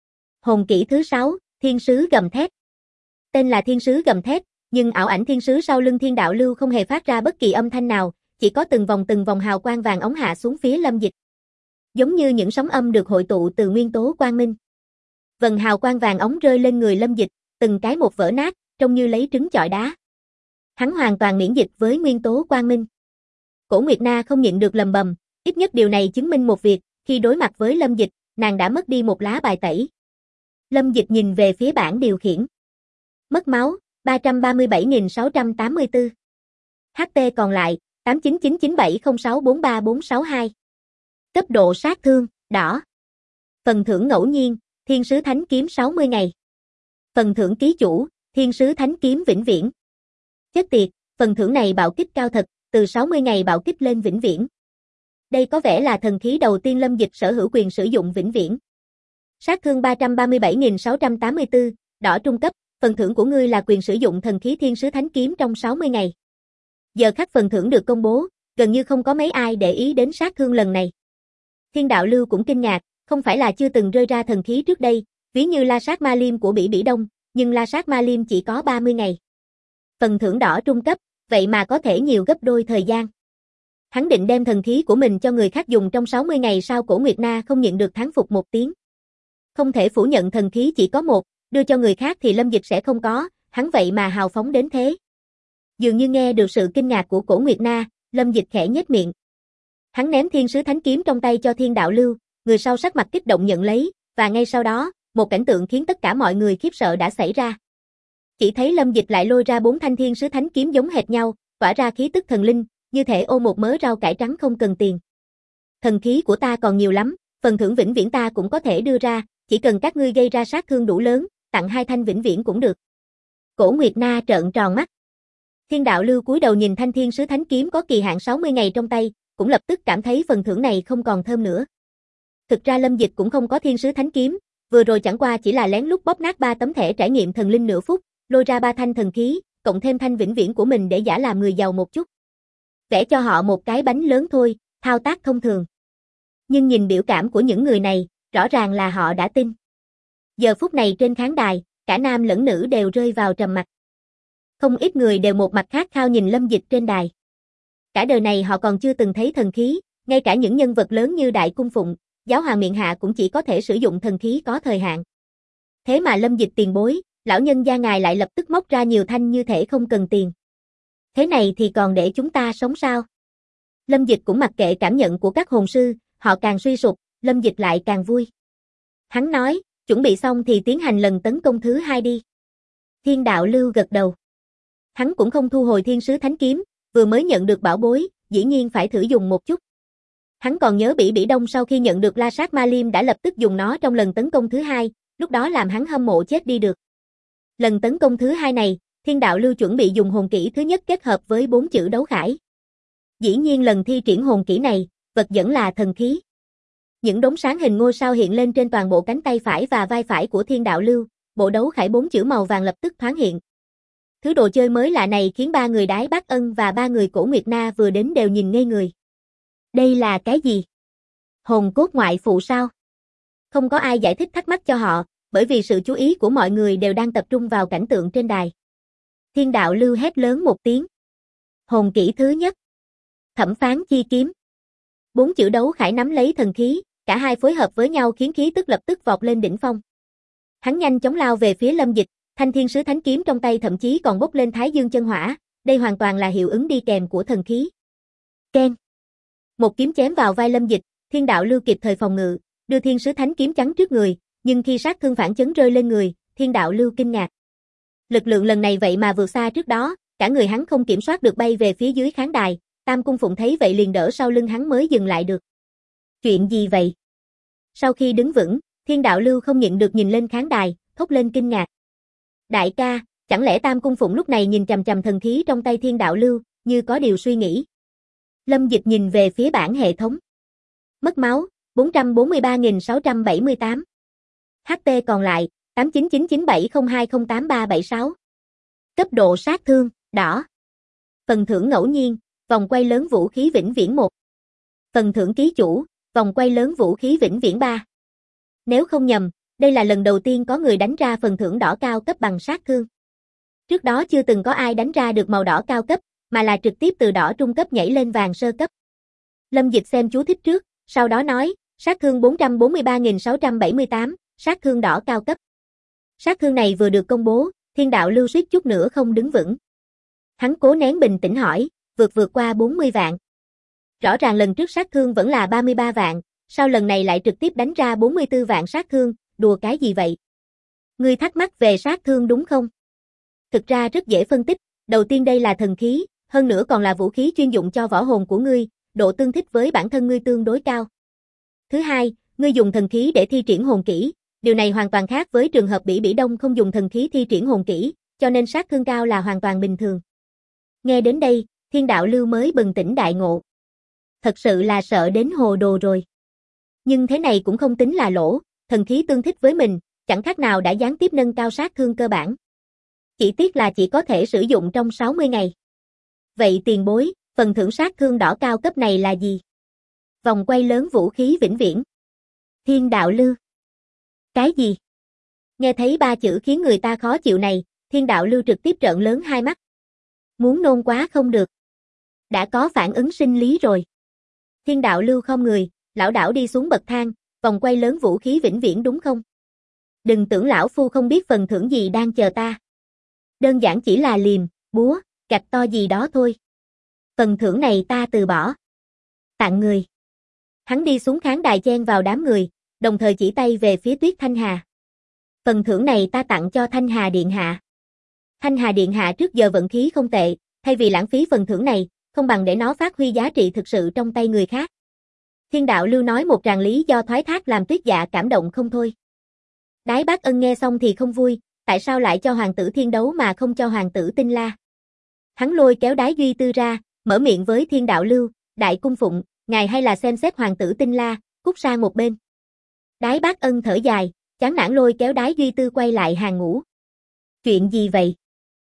Hồn kỹ thứ 6, Thiên Sứ Gầm Thét. Tên là Thiên Sứ Gầm Thét, nhưng ảo ảnh thiên sứ sau lưng Thiên Đạo Lưu không hề phát ra bất kỳ âm thanh nào, chỉ có từng vòng hào quang vàng óng hạ xuống phía Lâm Dịch. Giống như những sóng âm được hội tụ từ nguyên tố quang minh. Vầng hào quang vàng óng rơi lên người Lâm Dịch, từng cái một vỡ nát, trông như lấy trứng chọi đá. Hắn hoàn toàn miễn dịch với nguyên tố quang minh. Cổ Nguyệt Na không nhịn được lầm bầm, ít nhất điều này chứng minh một việc, khi đối mặt với Lâm Dịch, nàng đã mất đi một lá bài tẩy. Lâm Dịch nhìn về phía bảng điều khiển. Mất máu, 337.684. HP còn lại, 899970643462. Cấp độ sát thương, đỏ. Phần thưởng ngẫu nhiên, Thiên Sứ Thánh Kiếm 60 ngày. Phần thưởng ký chủ, Thiên Sứ Thánh Kiếm vĩnh viễn. Chết tiệt, phần thưởng này bạo kích cao thật, từ 60 ngày bạo kích lên vĩnh viễn. Đây có vẻ là thần khí đầu tiên Lâm Dịch sở hữu quyền sử dụng vĩnh viễn. Sát thương 337.684, đỏ trung cấp, phần thưởng của ngươi là quyền sử dụng thần khí Thiên Sứ Thánh Kiếm trong 60 ngày. Giờ khắc phần thưởng được công bố, gần như không có mấy ai để ý đến sát thương lần này. Thiên Đạo Lưu cũng kinh ngạc, không phải là chưa từng rơi ra thần khí trước đây, ví như La Sát Ma Liêm của Bỉ Bỉ Đông, nhưng La Sát Ma Liêm chỉ có 30 ngày. Phần thưởng đỏ trung cấp, vậy mà có thể nhiều gấp đôi thời gian. Hắn định đem thần khí của mình cho người khác dùng trong 60 ngày sau. Cổ Nguyệt Na không nhịn được thán phục một tiếng. Không thể phủ nhận thần khí chỉ có một, đưa cho người khác thì Lâm Dịch sẽ không có, hắn vậy mà hào phóng đến thế. Dường như nghe được sự kinh ngạc của Cổ Nguyệt Na, Lâm Dịch khẽ nhếch miệng. Hắn ném Thiên Sứ Thánh Kiếm trong tay cho Thiên Đạo Lưu, người sau sắc mặt kích động nhận lấy, và ngay sau đó, một cảnh tượng khiến tất cả mọi người khiếp sợ đã xảy ra. Chỉ thấy Lâm Dịch lại lôi ra 4 thanh Thiên Sứ Thánh Kiếm giống hệt nhau, tỏa ra khí tức thần linh, như thể ôm một mớ rau cải trắng không cần tiền. Thần khí của ta còn nhiều lắm, phần thưởng vĩnh viễn ta cũng có thể đưa ra, chỉ cần các ngươi gây ra sát thương đủ lớn, tặng 2 thanh vĩnh viễn cũng được. Cổ Nguyệt Na trợn tròn mắt. Thiên Đạo Lưu cúi đầu nhìn thanh Thiên Sứ Thánh Kiếm có kỳ hạn 60 ngày trong tay, cũng lập tức cảm thấy phần thưởng này không còn thơm nữa. Thực ra Lâm Dịch cũng không có Thiên Sứ Thánh Kiếm, vừa rồi chẳng qua chỉ là lén lút bóp nát 3 tấm thẻ trải nghiệm thần linh nửa phút, lôi ra 3 thanh thần khí, cộng thêm thanh vĩnh viễn của mình để giả làm người giàu một chút. Vẽ cho họ một cái bánh lớn thôi, thao tác thông thường. Nhưng nhìn biểu cảm của những người này, rõ ràng là họ đã tin. Giờ phút này trên khán đài, cả nam lẫn nữ đều rơi vào trầm mặc. Không ít người đều một mặt khát khao nhìn Lâm Dịch trên đài. Cả đời này họ còn chưa từng thấy thần khí, ngay cả những nhân vật lớn như Đại Cung Phụng, Giáo hoàng miện hạ cũng chỉ có thể sử dụng thần khí có thời hạn. Thế mà Lâm Dịch tiền bối, lão nhân gia ngài lại lập tức móc ra nhiều thanh như thể không cần tiền. Thế này thì còn để chúng ta sống sao? Lâm Dịch cũng mặc kệ cảm nhận của các hồn sư, họ càng suy sụp, Lâm Dịch lại càng vui. Hắn nói, chuẩn bị xong thì tiến hành lần tấn công thứ 2 đi. Thiên đạo lưu gật đầu. Hắn cũng không thu hồi thiên sứ thánh kiếm, vừa mới nhận được bảo bối, dĩ nhiên phải thử dùng một chút. Hắn còn nhớ Bỉ Bỉ Đông sau khi nhận được La Sát Ma Liêm đã lập tức dùng nó trong lần tấn công thứ 2, lúc đó làm hắn hâm mộ chết đi được. Lần tấn công thứ 2 này, Thiên đạo lưu chuẩn bị dùng hồn kỹ thứ nhất kết hợp với 4 chữ đấu khải. Dĩ nhiên lần thi triển hồn kỹ này, vật dẫn là thần khí. Những đốm sáng hình ngôi sao hiện lên trên toàn bộ cánh tay phải và vai phải của Thiên đạo lưu, bộ đấu khải 4 chữ màu vàng lập tức thoáng hiện. Thứ đồ chơi mới lạ này khiến 3 người Đái Bác Ân và 3 người Cổ Nguyệt Na vừa đến đều nhìn ngây người. Đây là cái gì? Hồn cốt ngoại phụ sao? Không có ai giải thích thắc mắc cho họ, bởi vì sự chú ý của mọi người đều đang tập trung vào cảnh tượng trên đài. Thiên đạo lưu hét lớn một tiếng. Hồn kỹ thứ nhất. Thẩm phán chi kiếm. 4 chữ đấu khải nắm lấy thần khí, cả hai phối hợp với nhau khiến khí tức lập tức vọt lên đỉnh phong. Hắn nhanh chóng lao về phía Lâm Dịch, thanh thiên sứ thánh kiếm trong tay thậm chí còn bốc lên thái dương chân hỏa, đây hoàn toàn là hiệu ứng đi kèm của thần khí. Keng. Một kiếm chém vào vai Lâm Dịch, Thiên đạo lưu kịp thời phòng ngự, đưa thiên sứ thánh kiếm chắn trước người, nhưng khi sát thương phản chấn rơi lên người, Thiên đạo lưu kinh ngạc. Lực lượng lần này vậy mà vượt xa trước đó, cả người hắn không kiểm soát được bay về phía dưới khán đài, Tam Cung Phụng thấy vậy liền đỡ sau lưng hắn mới dừng lại được. Chuyện gì vậy? Sau khi đứng vững, Thiên đạo lưu không nhịn được nhìn lên khán đài, thốt lên kinh ngạc. Đại ca, chẳng lẽ Tam Cung Phụng lúc này nhìn chằm chằm thần khí trong tay Thiên đạo lưu, như có điều suy nghĩ. Lâm Dịch nhìn về phía bảng hệ thống. Mất máu, 443.678. HP còn lại, 899970208376. Cấp độ sát thương, đỏ. Phần thưởng ngẫu nhiên, vòng quay lớn vũ khí vĩnh viễn 1. Phần thưởng ký chủ, vòng quay lớn vũ khí vĩnh viễn 3. Nếu không nhầm, đây là lần đầu tiên có người đánh ra phần thưởng đỏ cao cấp bằng sát thương. Trước đó chưa từng có ai đánh ra được màu đỏ cao cấp, mà là trực tiếp từ đỏ trung cấp nhảy lên vàng sơ cấp. Lâm Dịch xem chú thích trước, sau đó nói, sát thương 443.678, sát thương đỏ cao cấp. Sát thương này vừa được công bố, Thiên đạo lưu suýt chút nữa không đứng vững. Hắn cố nén bình tĩnh hỏi, vượt qua 40 vạn. Rõ ràng lần trước sát thương vẫn là 33 vạn, sao lần này lại trực tiếp đánh ra 44 vạn sát thương, đùa cái gì vậy? Ngươi thắc mắc về sát thương đúng không? Thực ra rất dễ phân tích, đầu tiên đây là thần khí, hơn nữa còn là vũ khí chuyên dụng cho võ hồn của ngươi, độ tương thích với bản thân ngươi tương đối cao. Thứ hai, ngươi dùng thần khí để thi triển hồn kỹ, điều này hoàn toàn khác với trường hợp Bỉ Bỉ Đông không dùng thần khí thi triển hồn kỹ, cho nên sát thương cao là hoàn toàn bình thường. Nghe đến đây, Thiên đạo lưu mới bừng tỉnh đại ngộ. Thật sự là sợ đến hồ đồ rồi. Nhưng thế này cũng không tính là lỗ, thần khí tương thích với mình, chẳng khác nào đã gián tiếp nâng cao sát thương cơ bản. Chỉ tiếc là chỉ có thể sử dụng trong 60 ngày. Vậy tiền bối, phần thưởng sát thương đỏ cao cấp này là gì? Vòng quay lớn vũ khí vĩnh viễn. Thiên đạo lưu. Cái gì? Nghe thấy 3 chữ khiến người ta khó chịu này, Thiên đạo lưu trực tiếp trợn lớn hai mắt. Muốn nôn quá không được. Đã có phản ứng sinh lý rồi. Thiên đạo lưu không người, lão đảo đi xuống bậc thang, vòng quay lớn vũ khí vĩnh viễn đúng không? Đừng tưởng lão phu không biết phần thưởng gì đang chờ ta. Đơn giản chỉ là liềm, búa, gạch to gì đó thôi. Phần thưởng này ta từ bỏ. Tặng người. Hắn đi xuống khán đài chen vào đám người, đồng thời chỉ tay về phía Tuyết Thanh Hà. Phần thưởng này ta tặng cho Thanh Hà Điện Hạ. Thanh Hà Điện Hạ trước giờ vận khí không tệ, thay vì lãng phí phần thưởng này, không bằng để nó phát huy giá trị thực sự trong tay người khác. Thiên đạo lưu nói một tràng lý do thoái thác làm Tuyết Dạ cảm động không thôi. Đái Bác Ân nghe xong thì không vui, tại sao lại cho hoàng tử Thiên Đấu mà không cho hoàng tử Tinh La? Hắn lôi kéo Đái Duy Tư ra, mở miệng với Thiên đạo lưu, Đại Cung Phụng, ngài hay là xem xét hoàng tử Tinh La, cút sang một bên. Đái Bác Ân thở dài, chán nản lôi kéo Đái Duy Tư quay lại hàng ngũ. Chuyện gì vậy?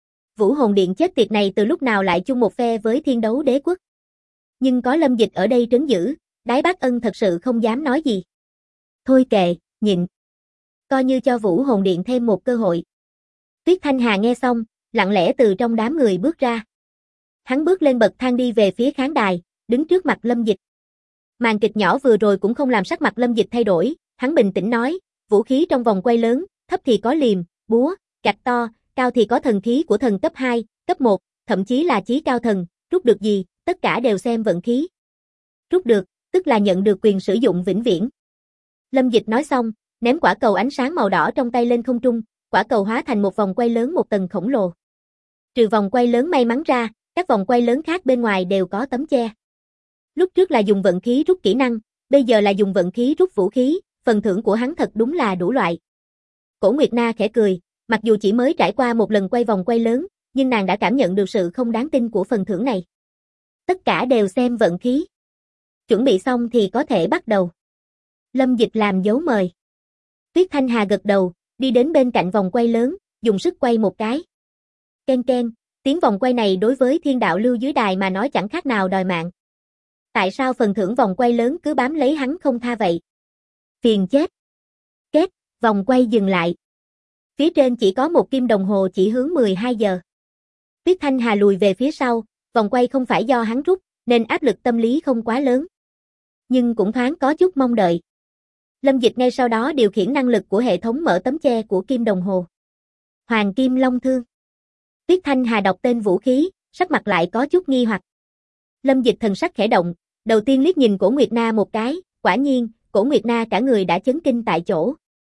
Vũ hồn điện chết tiệt này từ lúc nào lại chung một phe với Thiên Đấu Đế quốc? Nhưng có Lâm Dịch ở đây trấn giữ, Đái Bác Ân thật sự không dám nói gì. Thôi kệ, nhịn. Coi như cho Vũ hồn điện thêm một cơ hội. Tuyết Thanh Hà nghe xong, lặng lẽ từ trong đám người bước ra. Hắn bước lên bậc thang đi về phía khán đài, đứng trước mặt Lâm Dịch. Màn kịch nhỏ vừa rồi cũng không làm sắc mặt Lâm Dịch thay đổi, hắn bình tĩnh nói, vũ khí trong vòng quay lớn, thấp thì có liềm, búa, gạch to, cao thì có thần khí của thần cấp 2, cấp 1, thậm chí là chí cao thần, rút được gì, tất cả đều xem vận khí. Rút được, tức là nhận được quyền sử dụng vĩnh viễn. Lâm Dịch nói xong, ném quả cầu ánh sáng màu đỏ trong tay lên không trung, quả cầu hóa thành một vòng quay lớn một tầng khổng lồ. Trừ vòng quay lớn may mắn ra, các vòng quay lớn khác bên ngoài đều có tấm che. Lúc trước là dùng vận khí rút kỹ năng, bây giờ là dùng vận khí rút vũ khí, phần thưởng của hắn thật đúng là đủ loại. Cổ Nguyệt Na khẽ cười, mặc dù chỉ mới trải qua một lần quay vòng quay lớn, nhưng nàng đã cảm nhận được sự không đáng tin của phần thưởng này. Tất cả đều xem vận khí. Chuẩn bị xong thì có thể bắt đầu. Lâm Dịch làm dấu mời. Tuyết Thanh Hà gật đầu, đi đến bên cạnh vòng quay lớn, dùng sức quay một cái. Ken ken, tiếng vòng quay này đối với thiên đạo lưu dưới đài mà nói chẳng khác nào đòi mạng. Tại sao phần thưởng vòng quay lớn cứ bám lấy hắn không tha vậy? Phiền chết. Kết, vòng quay dừng lại. Phía trên chỉ có một kim đồng hồ chỉ hướng 12 giờ. Tuyết Thanh Hà lùi về phía sau, vòng quay không phải do hắn rút, nên áp lực tâm lý không quá lớn. Nhưng cũng thoáng có chút mong đợi. Lâm Dịch ngay sau đó điều khiển năng lực của hệ thống mở tấm che của kim đồng hồ. Hoàng Kim Long Thương. Tuyết Thanh Hà đọc tên vũ khí, sắc mặt lại có chút nghi hoặc. Lâm Dịch thần sắc khẽ động, đầu tiên liếc nhìn Cổ Nguyệt Na một cái, quả nhiên, Cổ Nguyệt Na cả người đã chấn kinh tại chỗ.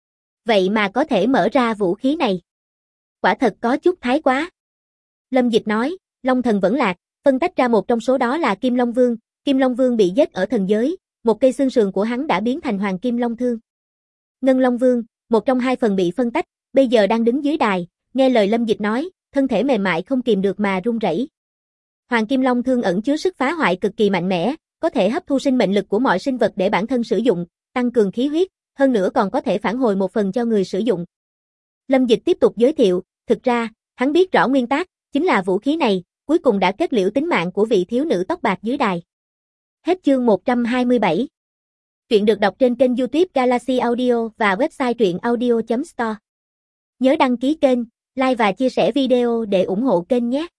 Vậy mà có thể mở ra vũ khí này. Quả thật có chút thái quá. Lâm Dịch nói, Long Thần vẫn lạc, phân tách ra một trong số đó là Kim Long Vương. Kim Long Vương bị giết ở thần giới, một cây xương sườn của hắn đã biến thành Hoàng Kim Long Thương. Ngân Long Vương, một trong hai phần bị phân tách, bây giờ đang đứng dưới đài, nghe lời Lâm Dịch nói, thân thể mềm mại không kìm được mà run rẩy. Hoàng Kim Long Thương ẩn chứa sức phá hoại cực kỳ mạnh mẽ, có thể hấp thu sinh mệnh lực của mọi sinh vật để bản thân sử dụng, tăng cường khí huyết, hơn nữa còn có thể phản hồi một phần cho người sử dụng. Lâm Dịch tiếp tục giới thiệu, thực ra, hắn biết rõ nguyên tắc, chính là vũ khí này, cuối cùng đã kết liễu tính mạng của vị thiếu nữ tóc bạc dưới đài. Hết chương 127. Truyện được đọc trên kênh YouTube Galaxy Audio và website truyệnaudio.store. Nhớ đăng ký kênh, like và chia sẻ video để ủng hộ kênh nhé.